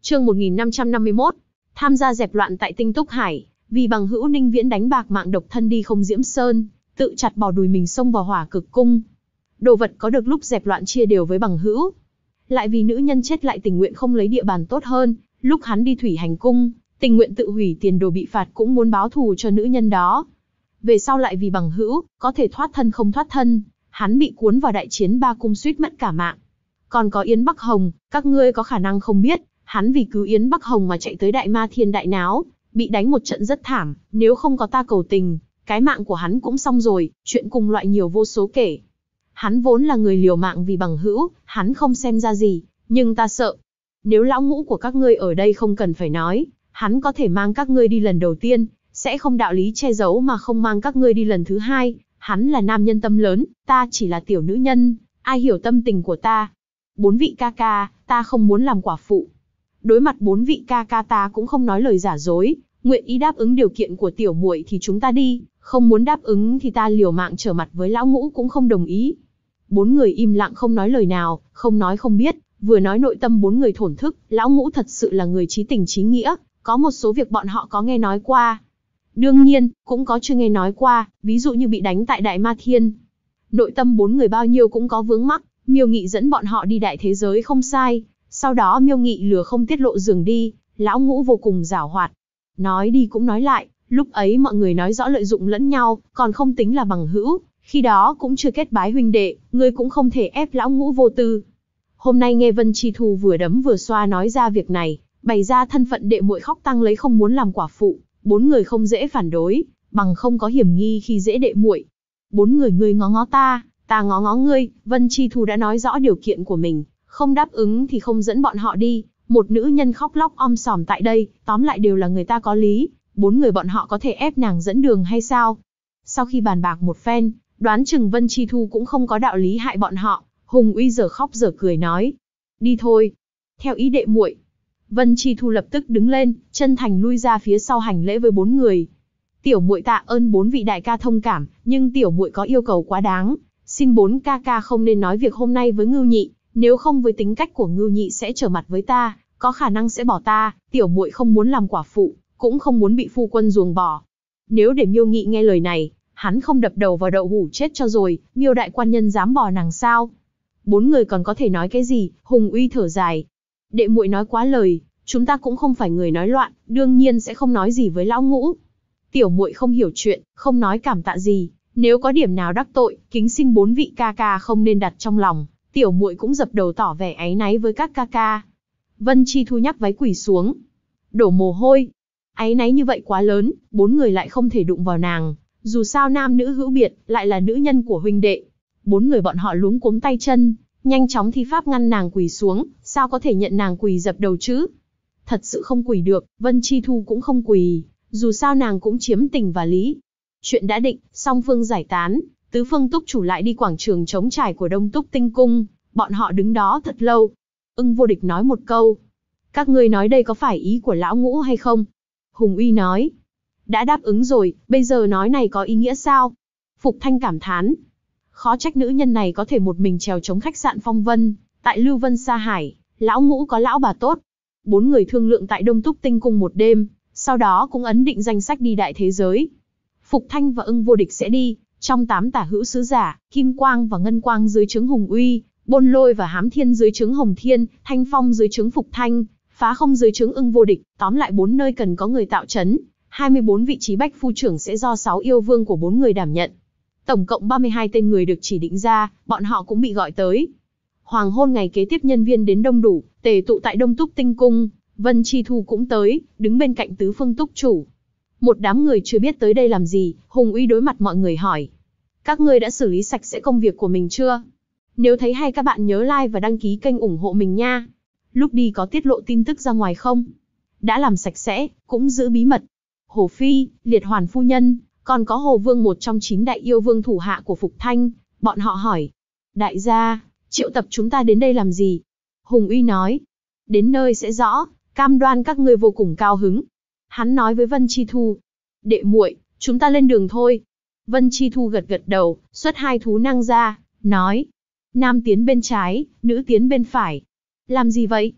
Chương 1551. Tham gia dẹp loạn tại Tinh Túc Hải, vì bằng hữu Ninh Viễn đánh bạc mạng độc thân đi Không Diễm Sơn, tự chặt bỏ đùi mình xông vào Hỏa Cực Cung. Đồ vật có được lúc dẹp loạn chia đều với bằng hữu. Lại vì nữ nhân chết lại tình nguyện không lấy địa bàn tốt hơn, lúc hắn đi Thủy Hành Cung, tình nguyện tự hủy tiền đồ bị phạt cũng muốn báo thù cho nữ nhân đó. Về sau lại vì bằng hữu, có thể thoát thân không thoát thân, hắn bị cuốn vào đại chiến Ba Cung suýt mất cả mạng. Còn có Yến Bắc Hồng, các ngươi có khả năng không biết, hắn vì cứu Yến Bắc Hồng mà chạy tới Đại Ma Thiên đại náo, bị đánh một trận rất thảm, nếu không có ta cầu tình, cái mạng của hắn cũng xong rồi, chuyện cùng loại nhiều vô số kể. Hắn vốn là người liều mạng vì bằng hữu, hắn không xem ra gì, nhưng ta sợ. Nếu lão ngũ của các ngươi ở đây không cần phải nói, hắn có thể mang các ngươi đi lần đầu tiên, sẽ không đạo lý che giấu mà không mang các ngươi đi lần thứ hai. Hắn là nam nhân tâm lớn, ta chỉ là tiểu nữ nhân, ai hiểu tâm tình của ta. 4 vị ca ca, ta không muốn làm quả phụ. Đối mặt 4 vị ca ca ta cũng không nói lời giả dối, nguyện ý đáp ứng điều kiện của tiểu muội thì chúng ta đi, không muốn đáp ứng thì ta liều mạng trở mặt với lão ngũ cũng không đồng ý. 4 người im lặng không nói lời nào, không nói không biết, vừa nói nội tâm 4 người thổn thức, lão ngũ thật sự là người chí tình chí nghĩa, có một số việc bọn họ có nghe nói qua. Đương nhiên, cũng có chưa nghe nói qua, ví dụ như bị đánh tại Đại Ma Thiên. Nội tâm 4 người bao nhiêu cũng có vướng mắc, Miêu Nghị dẫn bọn họ đi đại thế giới không sai, sau đó Miêu Nghị lừa không tiết lộ giường đi, lão ngũ vô cùng giảo hoạt. Nói đi cũng nói lại, lúc ấy mọi người nói rõ lợi dụng lẫn nhau, còn không tính là bằng hữu, khi đó cũng chưa kết bái huynh đệ, ngươi cũng không thể ép lão ngũ vô tư. Hôm nay nghe Vân Chi Thu vừa đấm vừa xoa nói ra việc này, bày ra thân phận đệ muội khóc tang lấy không muốn làm quả phụ, 4 người không dễ phản đối, bằng không có hiểm nghi khi dễ đệ muội. 4 người ngươi ngó ngó ta ngó ngó ngươi, Vân Chi Thu đã nói rõ điều kiện của mình, không đáp ứng thì không dẫn bọn họ đi. Một nữ nhân khóc lóc om sòm tại đây, tóm lại đều là người ta có lý, 4 người bọn họ có thể ép nàng dẫn đường hay sao? Sau khi bàn bạc một phen, đoán chừng Vân Chi Thu cũng không có đạo lý hại bọn họ, Hùng Uy giờ khóc giờ cười nói, đi thôi, theo ý đệ muội. Vân Chi Thu lập tức đứng lên, chân thành lui ra phía sau hành lễ với 4 người. Tiểu muội tạ ơn 4 vị đại ca thông cảm, nhưng tiểu muội có yêu cầu quá đáng, xin 4 ca ca không nên nói việc hôm nay với Ngưu Nhị, nếu không với tính cách của Ngưu Nhị sẽ trở mặt với ta, có khả năng sẽ bỏ ta, tiểu muội không muốn làm quả phụ, cũng không muốn bị phu quân ruồng bỏ. Nếu để Miêu Nghị nghe lời này, hắn không đập đầu vào đậu hũ chết cho rồi, Miêu đại quan nhân dám bỏ nàng sao? 4 người còn có thể nói cái gì? Hùng Uy thở dài. Đệ muội nói quá lời, chúng ta cũng không phải người nói loạn, đương nhiên sẽ không nói gì với lão ngũ. Tiểu muội không hiểu chuyện, không nói cảm tạ gì, nếu có điểm nào đắc tội, kính xin 4 vị ca ca không nên đặt trong lòng. Tiểu muội cũng dập đầu tỏ vẻ áy náy với các ca ca. Vân Chi Thu nhắc váy quỳ xuống, đổ mồ hôi. Áy náy như vậy quá lớn, 4 người lại không thể đụng vào nàng, dù sao nam nữ hữu biệt, lại là nữ nhân của huynh đệ. 4 người bọn họ luống cuống tay chân, nhanh chóng thi pháp ngăn nàng quỳ xuống, sao có thể nhận nàng quỳ dập đầu chứ? Thật sự không quỳ được, Vân Chi Thu cũng không quỳ, dù sao nàng cũng chiếm tình và lý. Chuyện đã định, song phương giải tán, tứ phương túc chủ lại đi quảng trường trống trải của Đông Túc Tinh Cung, bọn họ đứng đó thật lâu. Ưng Vô Địch nói một câu, các ngươi nói đây có phải ý của lão ngũ hay không? Hùng Uy nói, đã đáp ứng rồi, bây giờ nói này có ý nghĩa sao? Phục Thanh cảm thán, khó trách nữ nhân này có thể một mình trèo chống khách sạn Phong Vân, tại Lưu Vân Sa Hải, lão ngũ có lão bà tốt. 4 người thương lượng tại Đông Túc Tinh Cung một đêm, sau đó cũng ấn định danh sách đi đại thế giới. Phục Thanh và Ưng Vô Địch sẽ đi, trong 8 tả hữu sứ giả, Kim Quang và Ngân Quang dưới trướng Hùng Uy, Bôn Lôi và Hám Thiên dưới trướng Hồng Thiên, Thanh Phong dưới trướng Phục Thanh, Phá Không dưới trướng Ưng Vô Địch, tóm lại 4 nơi cần có người tạo trấn, 24 vị trí bách phu trưởng sẽ do 6 yêu vương của 4 người đảm nhận. Tổng cộng 32 tên người được chỉ định ra, bọn họ cũng bị gọi tới. Hoàng hôn ngày kế tiếp nhân viên đến đông đủ, tề tụ tại Đông Túc Tinh Cung, Vân Chi Thu cũng tới, đứng bên cạnh tứ phương túc chủ. Một đám người chưa biết tới đây làm gì, Hùng Uy đối mặt mọi người hỏi. Các ngươi đã xử lý sạch sẽ công việc của mình chưa? Nếu thấy hay các bạn nhớ like và đăng ký kênh ủng hộ mình nha. Lúc đi có tiết lộ tin tức ra ngoài không? Đã làm sạch sẽ, cũng giữ bí mật. Hồ Phi, Liệt Hoàn phu nhân, còn có Hồ Vương một trong 9 đại yêu vương thủ hạ của Phục Thanh, bọn họ hỏi. Đại gia, triệu tập chúng ta đến đây làm gì? Hùng Uy nói. Đến nơi sẽ rõ, cam đoan các ngươi vô cùng cao hứng. Hắn nói với Vân Chi Thu. Đệ muội, chúng ta lên đường thôi. Vân Chi Thu gật gật đầu, xuất 2 thú năng ra, nói. Nam tiến bên trái, nữ tiến bên phải. Làm gì vậy?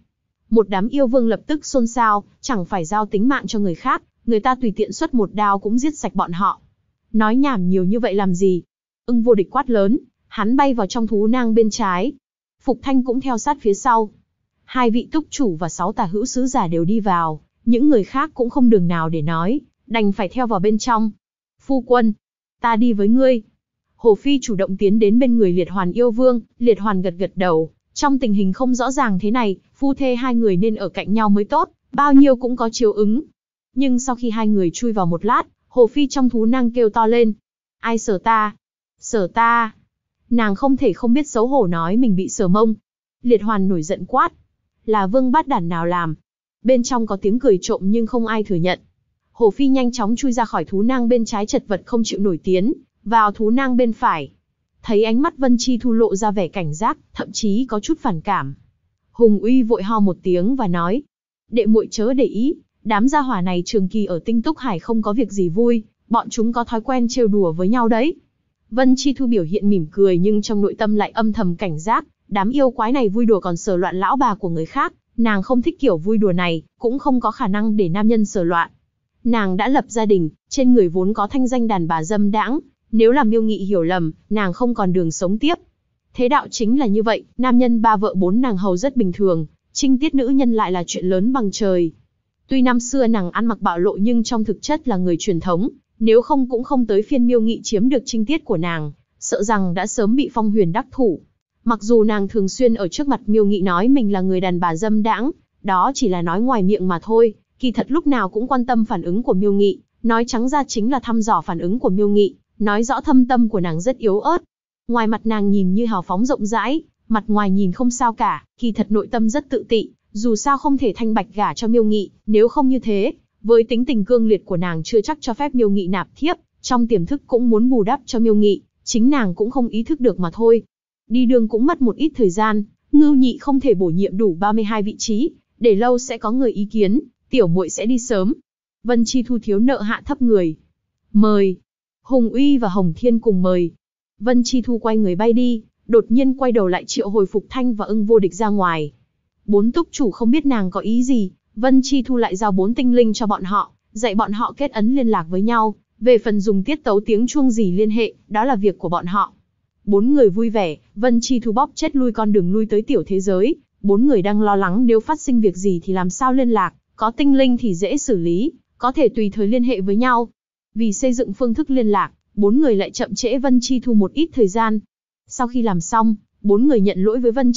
Một đám yêu vương lập tức xôn xao, chẳng phải giao tính mạng cho người khác, người ta tùy tiện xuất một đao cũng giết sạch bọn họ. Nói nhảm nhiều như vậy làm gì? Ưng Vô Địch quát lớn, hắn bay vào trong thú nang bên trái. Phục Thanh cũng theo sát phía sau. Hai vị túc chủ và 6 tà hữu sứ giả đều đi vào, những người khác cũng không đường nào để nói, đành phải theo vào bên trong. Phu quân, ta đi với ngươi. Hồ Phi chủ động tiến đến bên người Liệt Hoàn yêu vương, Liệt Hoàn gật gật đầu, trong tình hình không rõ ràng thế này, phu thê hai người nên ở cạnh nhau mới tốt, bao nhiêu cũng có chiếu ứng. Nhưng sau khi hai người chui vào một lát, Hồ Phi trong thú nang kêu to lên. Ai sờ ta? Sờ ta? Nàng không thể không biết xấu hổ nói mình bị sờ mông. Liệt Hoàn nổi giận quát. Là vương bát đản nào làm? Bên trong có tiếng cười trộm nhưng không ai thừa nhận. Hồ Phi nhanh chóng chui ra khỏi thú nang bên trái chật vật không chịu nổi tiến vào thú nang bên phải. Thấy ánh mắt Vân Chi Thu lộ ra vẻ cảnh giác, thậm chí có chút phản cảm. Hùng Uy vội ho một tiếng và nói. Đệ muội chớ để ý, đám gia hỏa này trường kỳ ở Tinh Túc Hải không có việc gì vui, bọn chúng có thói quen trêu đùa với nhau đấy. Vân Chi Thu biểu hiện mỉm cười nhưng trong nội tâm lại âm thầm cảnh giác, đám yêu quái này vui đùa còn sờ loạn lão bà của người khác, nàng không thích kiểu vui đùa này, cũng không có khả năng để nam nhân sờ loạn. Nàng đã lập gia đình, trên người vốn có thanh danh đàn bà dâm đãng, nếu làm Miêu Nghị hiểu lầm, nàng không còn đường sống tiếp. Thế đạo chính là như vậy, nam nhân 3 vợ 4 nàng hầu rất bình thường, trinh tiết nữ nhân lại là chuyện lớn bằng trời. Tuy năm xưa nàng ăn mặc bạo lộ nhưng trong thực chất là người truyền thống, nếu không cũng không tới phiên Miêu Nghị chiếm được trinh tiết của nàng, sợ rằng đã sớm bị Phong Huyền đắc thủ. Mặc dù nàng thường xuyên ở trước mặt Miêu Nghị nói mình là người đàn bà dâm đãng, đó chỉ là nói ngoài miệng mà thôi, kỳ thật lúc nào cũng quan tâm phản ứng của Miêu Nghị, nói trắng ra chính là thăm dò phản ứng của Miêu Nghị, nói rõ thâm tâm của nàng rất yếu ớt. Ngoài mặt nàng nhìn như hào phóng rộng rãi, mặt ngoài nhìn không sao cả, kỳ thật nội tâm rất tự tị, dù sao không thể thanh bạch gả cho Miêu Nghị, nếu không như thế, với tính tình cương liệt của nàng chưa chắc cho phép Miêu Nghị nạp thiếp, trong tiềm thức cũng muốn bù đắp cho Miêu Nghị, chính nàng cũng không ý thức được mà thôi. Đi đường cũng mất một ít thời gian, Ngưu Nhị không thể bổ nhiệm đủ 32 vị trí, để lâu sẽ có người ý kiến, tiểu muội sẽ đi sớm. Vân Chi Thu thiếu nợ hạ thấp người. Mời. Hùng Uy và Hồng Thiên cùng mời. Vân Chi Thu quay người bay đi, đột nhiên quay đầu lại triệu hồi Phục Thanh và Ưng Vô Địch ra ngoài. 4 túc chủ không biết nàng có ý gì, Vân Chi Thu lại giao 4 tinh linh cho bọn họ, dạy bọn họ kết ấn liên lạc với nhau, về phần dùng tiết tấu tiếng chuông gì liên hệ, đó là việc của bọn họ. 4 người vui vẻ, Vân Chi Thu bóp chết lui con đường lui tới tiểu thế giới, 4 người đang lo lắng nếu phát sinh việc gì thì làm sao liên lạc, có tinh linh thì dễ xử lý, có thể tùy thời liên hệ với nhau. Vì xây dựng phương thức liên lạc, 4 người lại chậm trễ Vân Chi Thu một ít thời gian. Sau khi làm xong, 4 người nhận lỗi với Vân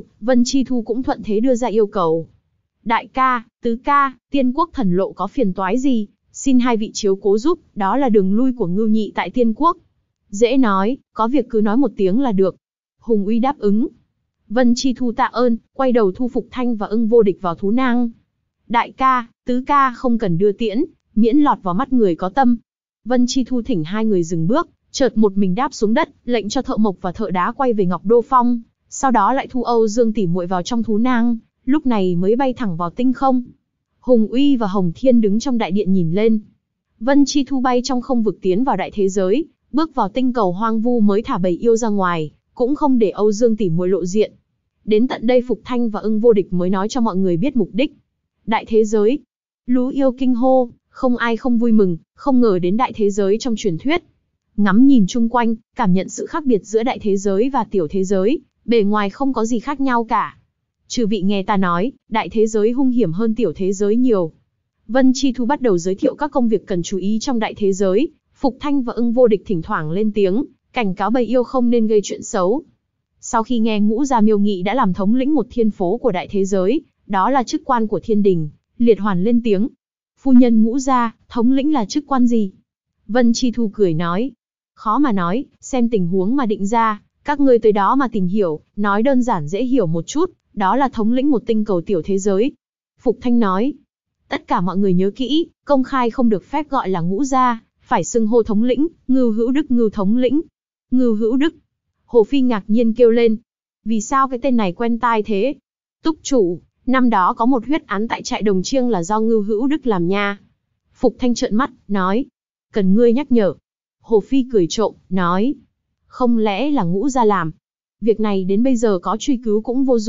Chi Thu cũng thuận thế đưa ra yêu cầu. Đại ca, tứ ca, Tiên Quốc thần lộ có phiền toái gì, xin hai vị chiếu cố giúp, đó là đường lui của Ngưu Nhị tại Tiên Quốc. Dễ nói, có việc cứ nói một tiếng là được. Hùng Uy đáp ứng. Vân Chi Thu tạ ơn, quay đầu thu Phục Thanh và Ưng Vô Địch vào thú nang. Đại ca, tứ ca không cần đưa tiễn, miễn lọt vào mắt người có tâm. Vân Chi Thu thỉnh hai người dừng bước, chợt một mình đáp xuống đất, lệnh cho thợ mộc và thợ đá quay về Ngọc Đô Phong, sau đó lại thu Âu Dương tỷ muội vào trong thú nang, lúc này mới bay thẳng vào tinh không. Hùng Uy và Hồng Thiên đứng trong đại điện nhìn lên. Vân Chi Thu bay trong không vực tiến vào đại thế giới, bước vào tinh cầu hoang vu mới thả bầy yêu ra ngoài, cũng không để Âu Dương tỷ muội lộ diện. Đến tận đây Phục Thanh và Ưng Vô Địch mới nói cho mọi người biết mục đích. Đại thế giới. Lũ yêu kinh hô, không ai không vui mừng, không ngờ đến đại thế giới trong truyền thuyết. Ngắm nhìn chung quanh, cảm nhận sự khác biệt giữa đại thế giới và tiểu thế giới, bề ngoài không có gì khác nhau cả. Chư vị nghe ta nói, đại thế giới hung hiểm hơn tiểu thế giới nhiều. Vân Chi Thu bắt đầu giới thiệu các công việc cần chú ý trong đại thế giới, Phục Thanh và Ưng Vô Địch thỉnh thoảng lên tiếng, cảnh cáo bầy yêu không nên gây chuyện xấu. Sau khi nghe Ngũ Gia Miêu Nghị đã làm thống lĩnh một thiên phố của đại thế giới, đó là chức quan của thiên đình, Liệt Hoàn lên tiếng. Phu nhân Ngũ Gia, thống lĩnh là chức quan gì? Vân Chi Thu cười nói. Khó mà nói, xem tình huống mà định ra, các ngươi tới đó mà tìm hiểu, nói đơn giản dễ hiểu một chút, đó là thống lĩnh một tinh cầu tiểu thế giới. Phục Thanh nói. Tất cả mọi người nhớ kỹ, công khai không được phép gọi là Ngũ Gia, phải xưng hô thống lĩnh, Ngưu Hữu Đức Ngưu thống lĩnh. Ngưu Hữu Đức. Hồ Phi ngạc nhiên kêu lên. Vì sao cái tên này quen tai thế? Túc chủ, năm đó có một huyết án tại trại Đồng Chiêng là do Ngưu Hữu Đức làm nha. Phục Thanh trợn mắt, nói. Cần ngươi nhắc nhở. Hồ Phi cười trộm, nói. Không lẽ là Ngũ Gia làm? Việc này đến bây giờ có truy cứu cũng vô dụng.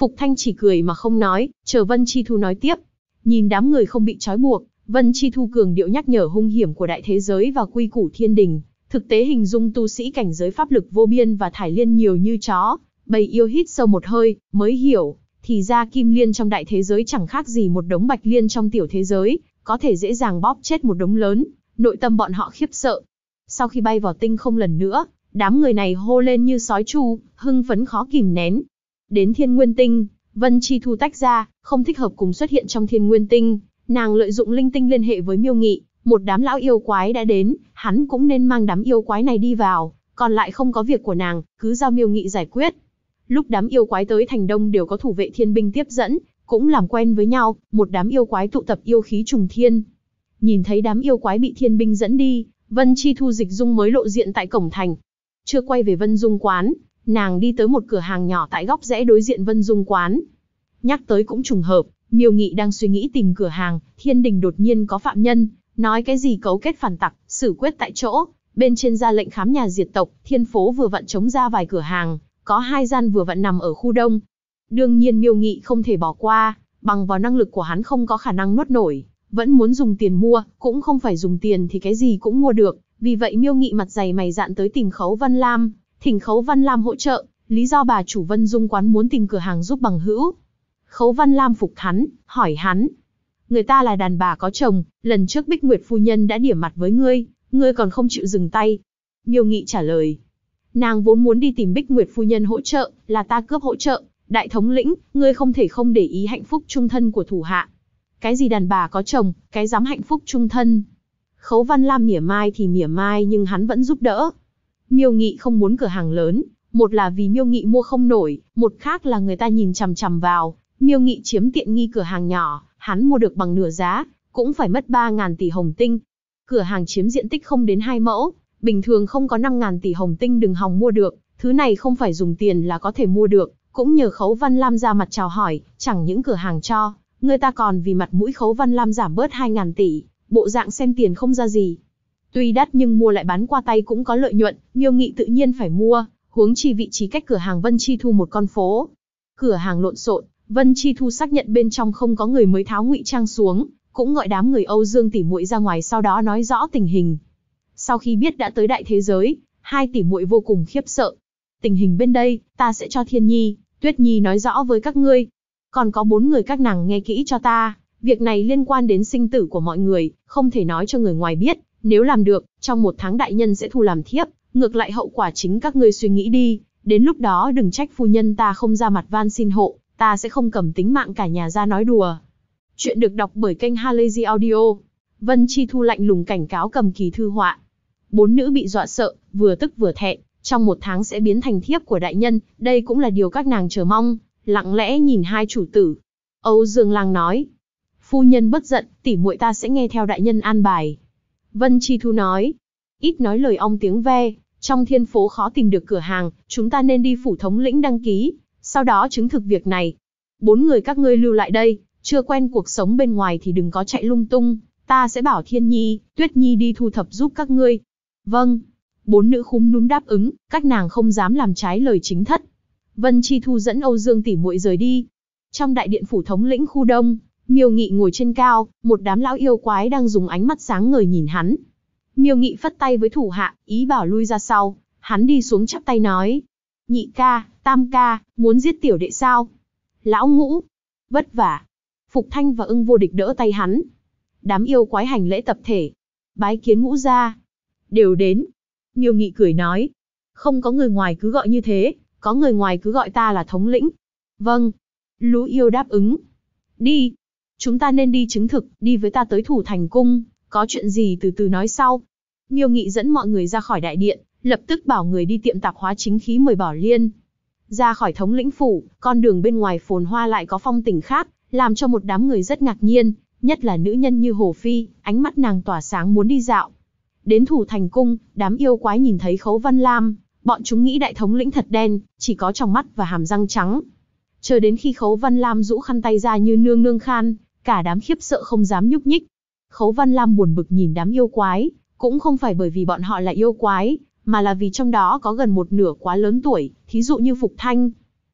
Phục Thanh chỉ cười mà không nói, chờ Vân Chi Thu nói tiếp. Nhìn đám người không bị trói buộc, Vân Chi Thu cường điệu nhắc nhở hung hiểm của đại thế giới và quy củ thiên đình, thực tế hình dung tu sĩ cảnh giới pháp lực vô biên và thải liên nhiều như chó. Bầy yêu hít sâu một hơi, mới hiểu, thì ra kim liên trong đại thế giới chẳng khác gì một đống bạch liên trong tiểu thế giới, có thể dễ dàng bóp chết một đống lớn. Nội tâm bọn họ khiếp sợ. Sau khi bay vào tinh không lần nữa, đám người này hô lên như sói tru, hưng phấn khó kìm nén. Đến Thiên Nguyên Tinh, Vân Chi Thu tách ra, không thích hợp cùng xuất hiện trong Thiên Nguyên Tinh. Nàng lợi dụng linh tinh liên hệ với Miêu Nghị, một đám lão yêu quái đã đến, hắn cũng nên mang đám yêu quái này đi vào, còn lại không có việc của nàng, cứ giao Miêu Nghị giải quyết. Lúc đám yêu quái tới thành đông đều có thủ vệ thiên binh tiếp dẫn, cũng làm quen với nhau, một đám yêu quái tụ tập yêu khí trùng thiên. Nhìn thấy đám yêu quái bị thiên binh dẫn đi, Vân Chi Thu dịch dung mới lộ diện tại cổng thành. Chưa quay về Vân Dung quán, nàng đi tới một cửa hàng nhỏ tại góc rẽ đối diện Vân Dung quán. Nhắc tới cũng trùng hợp, Miêu Nghị đang suy nghĩ tìm cửa hàng, thiên đình đột nhiên có phạm nhân, nói cái gì cấu kết phản tặc, xử quyết tại chỗ, bên trên ra lệnh khám nhà diệt tộc, thiên phố vừa vặn chống ra vài cửa hàng, có 2 gian vừa vặn nằm ở khu đông. Đương nhiên Miêu Nghị không thể bỏ qua, bằng vào năng lực của hắn không có khả năng nuốt nổi, vẫn muốn dùng tiền mua, cũng không phải dùng tiền thì cái gì cũng mua được, vì vậy Miêu Nghị mặt dày mày dạn tới tìm Khấu Văn Lam, thỉnh Khấu Văn Lam hỗ trợ, lý do bà chủ Vân Dung quán muốn tìm cửa hàng giúp bằng hữu. Khấu Văn Lam phục hắn, hỏi hắn. Người ta là đàn bà có chồng, lần trước Bích Nguyệt phu nhân đã điểm mặt với ngươi còn không chịu dừng tay. Miêu Nghị trả lời. Nàng vốn muốn đi tìm Bích Nguyệt phu nhân hỗ trợ, là ta cướp hỗ trợ, đại thống lĩnh, ngươi không thể không để ý hạnh phúc chung thân của thủ hạ. Cái gì đàn bà có chồng, cái dám hạnh phúc chung thân. Khấu Văn Lam mỉa mai thì mỉa mai nhưng hắn vẫn giúp đỡ. Miêu Nghị không muốn cửa hàng lớn, một là vì Miêu Nghị mua không nổi, một khác là người ta nhìn chằm chằm vào. Miêu Nghị chiếm tiện nghi cửa hàng nhỏ, hắn mua được bằng nửa giá, cũng phải mất 3.000 tỷ hồng tinh. Cửa hàng chiếm diện tích không đến 2 mẫu, bình thường không có 5.000 tỷ hồng tinh đừng hòng mua được, thứ này không phải dùng tiền là có thể mua được, cũng nhờ Khấu Văn Lam ra mặt chào hỏi, chẳng những cửa hàng cho, người ta còn vì mặt mũi Khấu Văn Lam giảm bớt 2.000 tỷ, bộ dạng xem tiền không ra gì. Tuy đắt nhưng mua lại bán qua tay cũng có lợi nhuận, Miêu Nghị tự nhiên phải mua, huống chi vị trí cách cửa hàng Vân Chi Thu một con phố. Cửa hàng lộn xộn, Vân Chi Thu xác nhận bên trong không có người mới tháo ngụy trang xuống, cũng gọi đám người Âu Dương tỷ muội ra ngoài sau đó nói rõ tình hình. Sau khi biết đã tới đại thế giới, 2 tỷ muội vô cùng khiếp sợ. Tình hình bên đây, ta sẽ cho Thiên Nhi, Tuyết Nhi nói rõ với các ngươi. Còn có 4 người các nàng nghe kỹ cho ta, việc này liên quan đến sinh tử của mọi người, không thể nói cho người ngoài biết, nếu làm được, trong 1 tháng đại nhân sẽ thu làm thiếp, ngược lại hậu quả chính các ngươi suy nghĩ đi, đến lúc đó đừng trách phu nhân ta không ra mặt van xin hộ, ta sẽ không cầm tính mạng cả nhà ra nói đùa. Chuyện được đọc bởi kênh Halazy Audio. Vân Chi Thu lạnh lùng cảnh cáo cầm kỳ thư họa. 4 nữ bị dọa sợ, vừa tức vừa thẹn, trong 1 tháng sẽ biến thành thiếp của đại nhân, đây cũng là điều các nàng chờ mong, lặng lẽ nhìn 2 chủ tử. Âu Dương Lang nói, phu nhân bất giận, tỷ muội ta sẽ nghe theo đại nhân an bài. Vân Chi Thu nói, ít nói lời ong tiếng ve, trong thiên phố khó tìm được cửa hàng, chúng ta nên đi phủ thống lĩnh đăng ký, sau đó chứng thực việc này. 4 người các ngươi lưu lại đây, chưa quen cuộc sống bên ngoài thì đừng có chạy lung tung, ta sẽ bảo Thiên Nhi, Tuyết Nhi đi thu thập giúp các ngươi. Vâng. 4 nữ khúm núm đáp ứng, các nàng không dám làm trái lời chính thất. Vân Chi Thu dẫn Âu Dương tỷ muội rời đi. Trong đại điện phủ thống lĩnh khu đông, Miêu Nghị ngồi trên cao, một đám lão yêu quái đang dùng ánh mắt sáng ngời nhìn hắn. Miêu Nghị phất tay với thủ hạ, ý bảo lui ra sau, hắn đi xuống chắp tay nói. Nhị ca, tam ca, muốn giết tiểu đệ sao? Lão Ngũ, vất vả. Phục Thanh và Ưng Vô Địch đỡ tay hắn. Đám yêu quái hành lễ tập thể. Bái kiến Ngũ gia. Đều đến. Miêu Nghị cười nói. Không có người ngoài cứ gọi như thế, có người ngoài cứ gọi ta là thống lĩnh. Vâng. Lũ yêu đáp ứng. Đi. Chúng ta nên đi chứng thực, đi với ta tới Thủ Thành Cung, có chuyện gì từ từ nói sau. Miêu Nghị dẫn mọi người ra khỏi đại điện, lập tức bảo người đi tiệm tạp hóa chính khí mời Bảo Liên. Ra khỏi thống lĩnh phủ, con đường bên ngoài phồn hoa lại có phong tình khác, làm cho một đám người rất ngạc nhiên, nhất là nữ nhân như Hồ Phi, ánh mắt nàng tỏa sáng muốn đi dạo. Đến Thủ Thành Cung, đám yêu quái nhìn thấy Khấu Văn Lam, bọn chúng nghĩ đại thống lĩnh thật đen, chỉ có tròng mắt và hàm răng trắng. Chờ đến khi Khấu Văn Lam rũ khăn tay ra như nương nương khan, cả đám khiếp sợ không dám nhúc nhích. Khấu Văn Lam buồn bực nhìn đám yêu quái, cũng không phải bởi vì bọn họ là yêu quái, mà là vì trong đó có gần một nửa quá lớn tuổi, thí dụ như Phục Thanh.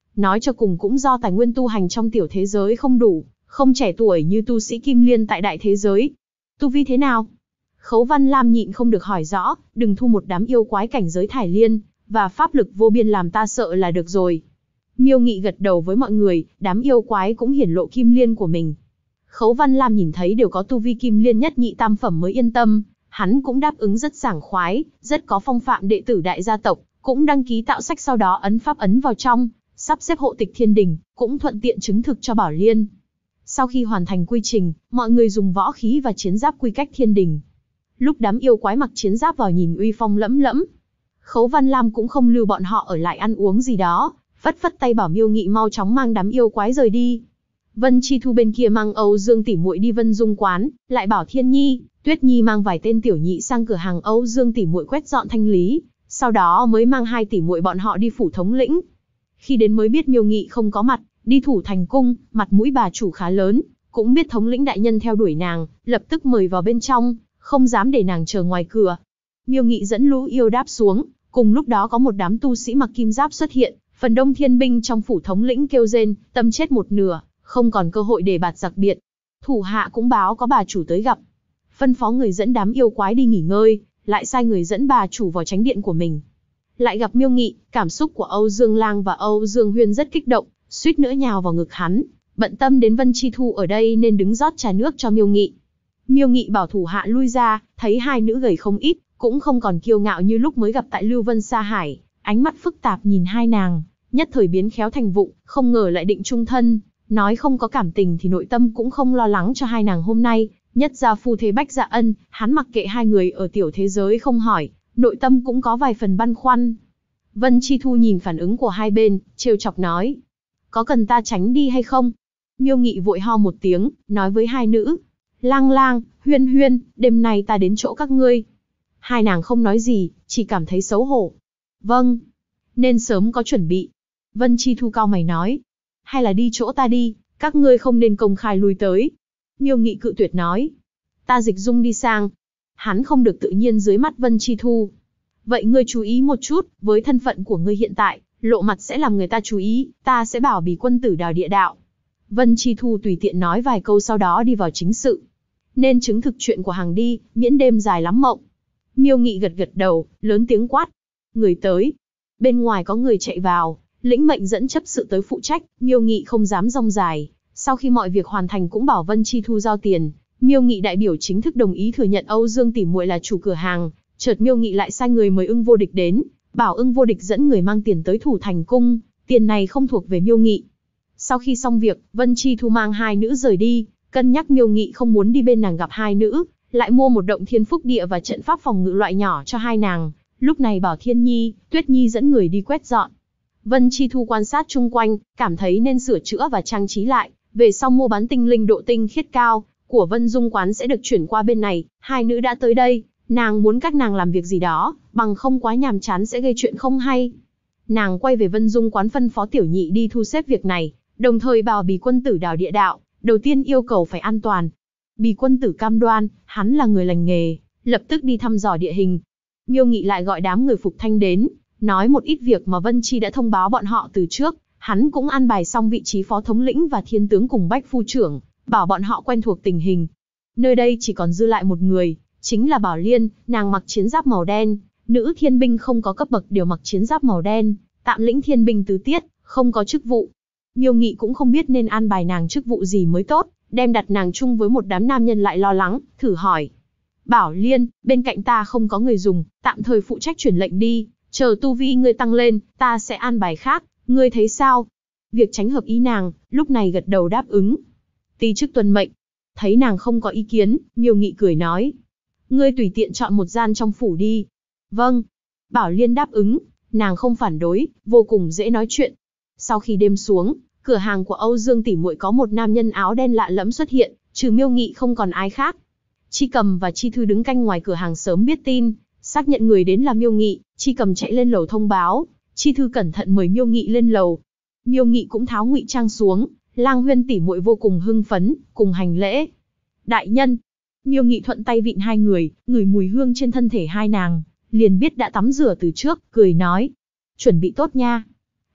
Nói cho cùng cũng do tài nguyên tu hành trong tiểu thế giới không đủ, không trẻ tuổi như tu sĩ Kim Liên tại đại thế giới. Tu vi thế nào? Khấu Văn Lam nhịn không được hỏi rõ, đừng thu một đám yêu quái cảnh giới thải liên, và pháp lực vô biên làm ta sợ là được rồi. Miêu Nghị gật đầu với mọi người, đám yêu quái cũng hiển lộ Kim Liên của mình. Khấu Văn Lam nhìn thấy đều có tu vi Kim Liên nhất nhị tam phẩm mới yên tâm, hắn cũng đáp ứng rất sảng khoái, rất có phong phạm đệ tử đại gia tộc, cũng đăng ký tạo sách sau đó ấn pháp ấn vào trong, sắp xếp hộ tịch thiên đình, cũng thuận tiện chứng thực cho Bảo Liên. Sau khi hoàn thành quy trình, mọi người dùng võ khí và chiến giáp quy cách thiên đình. Lúc đám yêu quái mặc chiến giáp vào nhìn uy phong lẫm lẫm, Khấu Văn Lam cũng không lưu bọn họ ở lại ăn uống gì đó, phất phất tay bảo Miêu Nghị mau chóng mang đám yêu quái rời đi. Vân Chi Thu bên kia mang Âu Dương tỷ muội đi Vân Dung quán, lại bảo Thiên Nhi, Tuyết Nhi mang vài tên tiểu nhị sang cửa hàng Âu Dương tỷ muội quét dọn thanh lý, sau đó mới mang hai tỷ muội bọn họ đi phủ thống lĩnh. Khi đến mới biết Miêu Nghị không có mặt, đi thủ thành cung, mặt mũi bà chủ khá lớn, cũng biết thống lĩnh đại nhân theo đuổi nàng, lập tức mời vào bên trong, không dám để nàng chờ ngoài cửa. Miêu Nghị dẫn lũ yêu đáp xuống, cùng lúc đó có một đám tu sĩ mặc kim giáp xuất hiện, phần đông thiên binh trong phủ thống lĩnh kêu rên, tâm chết một nửa, không còn cơ hội để bạt giặc biệt. Thủ hạ cũng báo có bà chủ tới gặp, phân phó người dẫn đám yêu quái đi nghỉ ngơi, lại sai người dẫn bà chủ vào chánh điện của mình. Lại gặp Miêu Nghị, cảm xúc của Âu Dương Lang và Âu Dương Huyên rất kích động, suýt nữa nhào vào ngực hắn, bận tâm đến Vân Chi Thu ở đây nên đứng rót trà nước cho Miêu Nghị. Miêu Nghị bảo thủ hạ lui ra, thấy hai nữ gầy không ít, cũng không còn kiêu ngạo như lúc mới gặp tại Lưu Vân Sa Hải, ánh mắt phức tạp nhìn hai nàng, nhất thời biến khéo thành vụng, không ngờ lại định chung thân, nói không có cảm tình thì nội tâm cũng không lo lắng cho hai nàng hôm nay, nhất gia phu thế Bách Dạ Ân, hắn mặc kệ hai người ở tiểu thế giới không hỏi, nội tâm cũng có vài phần băn khoăn. Vân Chi Thu nhìn phản ứng của hai bên, trêu chọc nói, có cần ta tránh đi hay không? Miêu Nghị vội ho một tiếng, nói với hai nữ, Lang Lang, Huyên Huyên, đêm nay ta đến chỗ các ngươi. Hai nàng không nói gì, chỉ cảm thấy xấu hổ. Vâng, nên sớm có chuẩn bị. Vân Chi Thu cau mày nói, hay là đi chỗ ta đi, các ngươi không nên công khai lui tới. Miêu Nghị cự tuyệt nói, ta dịch dung đi sang. Hắn không được tự nhiên dưới mắt Vân Chi Thu. Vậy ngươi chú ý một chút, với thân phận của ngươi hiện tại, lộ mặt sẽ làm người ta chú ý, ta sẽ bảo Bỉ quân tử đào địa đạo. Vân Chi Thu tùy tiện nói vài câu sau đó đi vào chính sự. Nên chứng thực chuyện của hàng đi, miễn đêm dài lắm mộng. Miêu Nghị gật gật đầu, lớn tiếng quát. Người tới. Bên ngoài có người chạy vào, lĩnh mệnh dẫn chấp sự tới phụ trách, Miêu Nghị không dám rong dài. Sau khi mọi việc hoàn thành cũng bảo Vân Chi Thu giao tiền. Miêu Nghị đại biểu chính thức đồng ý thừa nhận Âu Dương tỷ muội là chủ cửa hàng. Chợt Miêu Nghị lại sai người mời Ưng Vô Địch đến, bảo Ưng Vô Địch dẫn người mang tiền tới thủ thành cung, tiền này không thuộc về Miêu Nghị. Sau khi xong việc, Vân Chi Thu mang hai nữ rời đi, cân nhắc Miêu Nghị không muốn đi bên nàng gặp hai nữ, lại mua một động thiên phúc địa và trận pháp phòng ngự loại nhỏ cho hai nàng, lúc này bảo Thiên Nhi, Tuyết Nhi dẫn người đi quét dọn. Vân Chi Thu quan sát chung quanh, cảm thấy nên sửa chữa và trang trí lại, về sau mua bán tinh linh độ tinh khiết cao của Vân Dung quán sẽ được chuyển qua bên này. Hai nữ đã tới đây, nàng muốn các nàng làm việc gì đó, bằng không quá nhàm chán sẽ gây chuyện không hay. Nàng quay về Vân Dung quán phân phó tiểu nhị đi thu xếp việc này, đồng thời bảo Bỉ quân tử đào địa đạo, đầu tiên yêu cầu phải an toàn. Bỉ quân tử cam đoan, hắn là người lành nghề, lập tức đi thăm dò địa hình. Miêu Nghị lại gọi đám người Phục Thanh đến, nói một ít việc mà Vân Chi đã thông báo bọn họ từ trước, hắn cũng an bài xong vị trí phó thống lĩnh và thiên tướng cùng Bách phu trưởng, bảo bọn họ quen thuộc tình hình. Nơi đây chỉ còn dư lại một người, chính là Bảo Liên, nàng mặc chiến giáp màu đen, nữ thiên binh không có cấp bậc đều mặc chiến giáp màu đen, tạm lĩnh thiên binh tứ tiết, không có chức vụ. Miêu Nghị cũng không biết nên an bài nàng chức vụ gì mới tốt, đem đặt nàng chung với một đám nam nhân lại lo lắng, thử hỏi. Bảo Liên, bên cạnh ta không có người dùng, tạm thời phụ trách truyền lệnh đi, chờ tu vi ngươi tăng lên, ta sẽ an bài khác, ngươi thấy sao? Việc tránh hợp ý nàng, lúc này gật đầu đáp ứng. Ti chức tuân mệnh. Thấy nàng không có ý kiến, Miêu Nghị cười nói. Ngươi tùy tiện chọn một gian trong phủ đi. Vâng. Bảo Liên đáp ứng, nàng không phản đối, vô cùng dễ nói chuyện. Sau khi đêm xuống, cửa hàng của Âu Dương tỷ muội có một nam nhân áo đen lạ lẫm xuất hiện, trừ Miêu Nghị không còn ai khác. Chi Cầm và Chi Thư đứng canh ngoài cửa hàng sớm biết tin, xác nhận người đến là Miêu Nghị, Chi Cầm chạy lên lầu thông báo, Chi Thư cẩn thận mời Miêu Nghị lên lầu. Miêu Nghị cũng tháo ngụy trang xuống, Lang Huyên tỷ muội vô cùng hưng phấn, cùng hành lễ. Đại nhân. Miêu Nghị thuận tay vịn hai người, ngửi mùi hương trên thân thể hai nàng, liền biết đã tắm rửa từ trước, cười nói. Chuẩn bị tốt nha.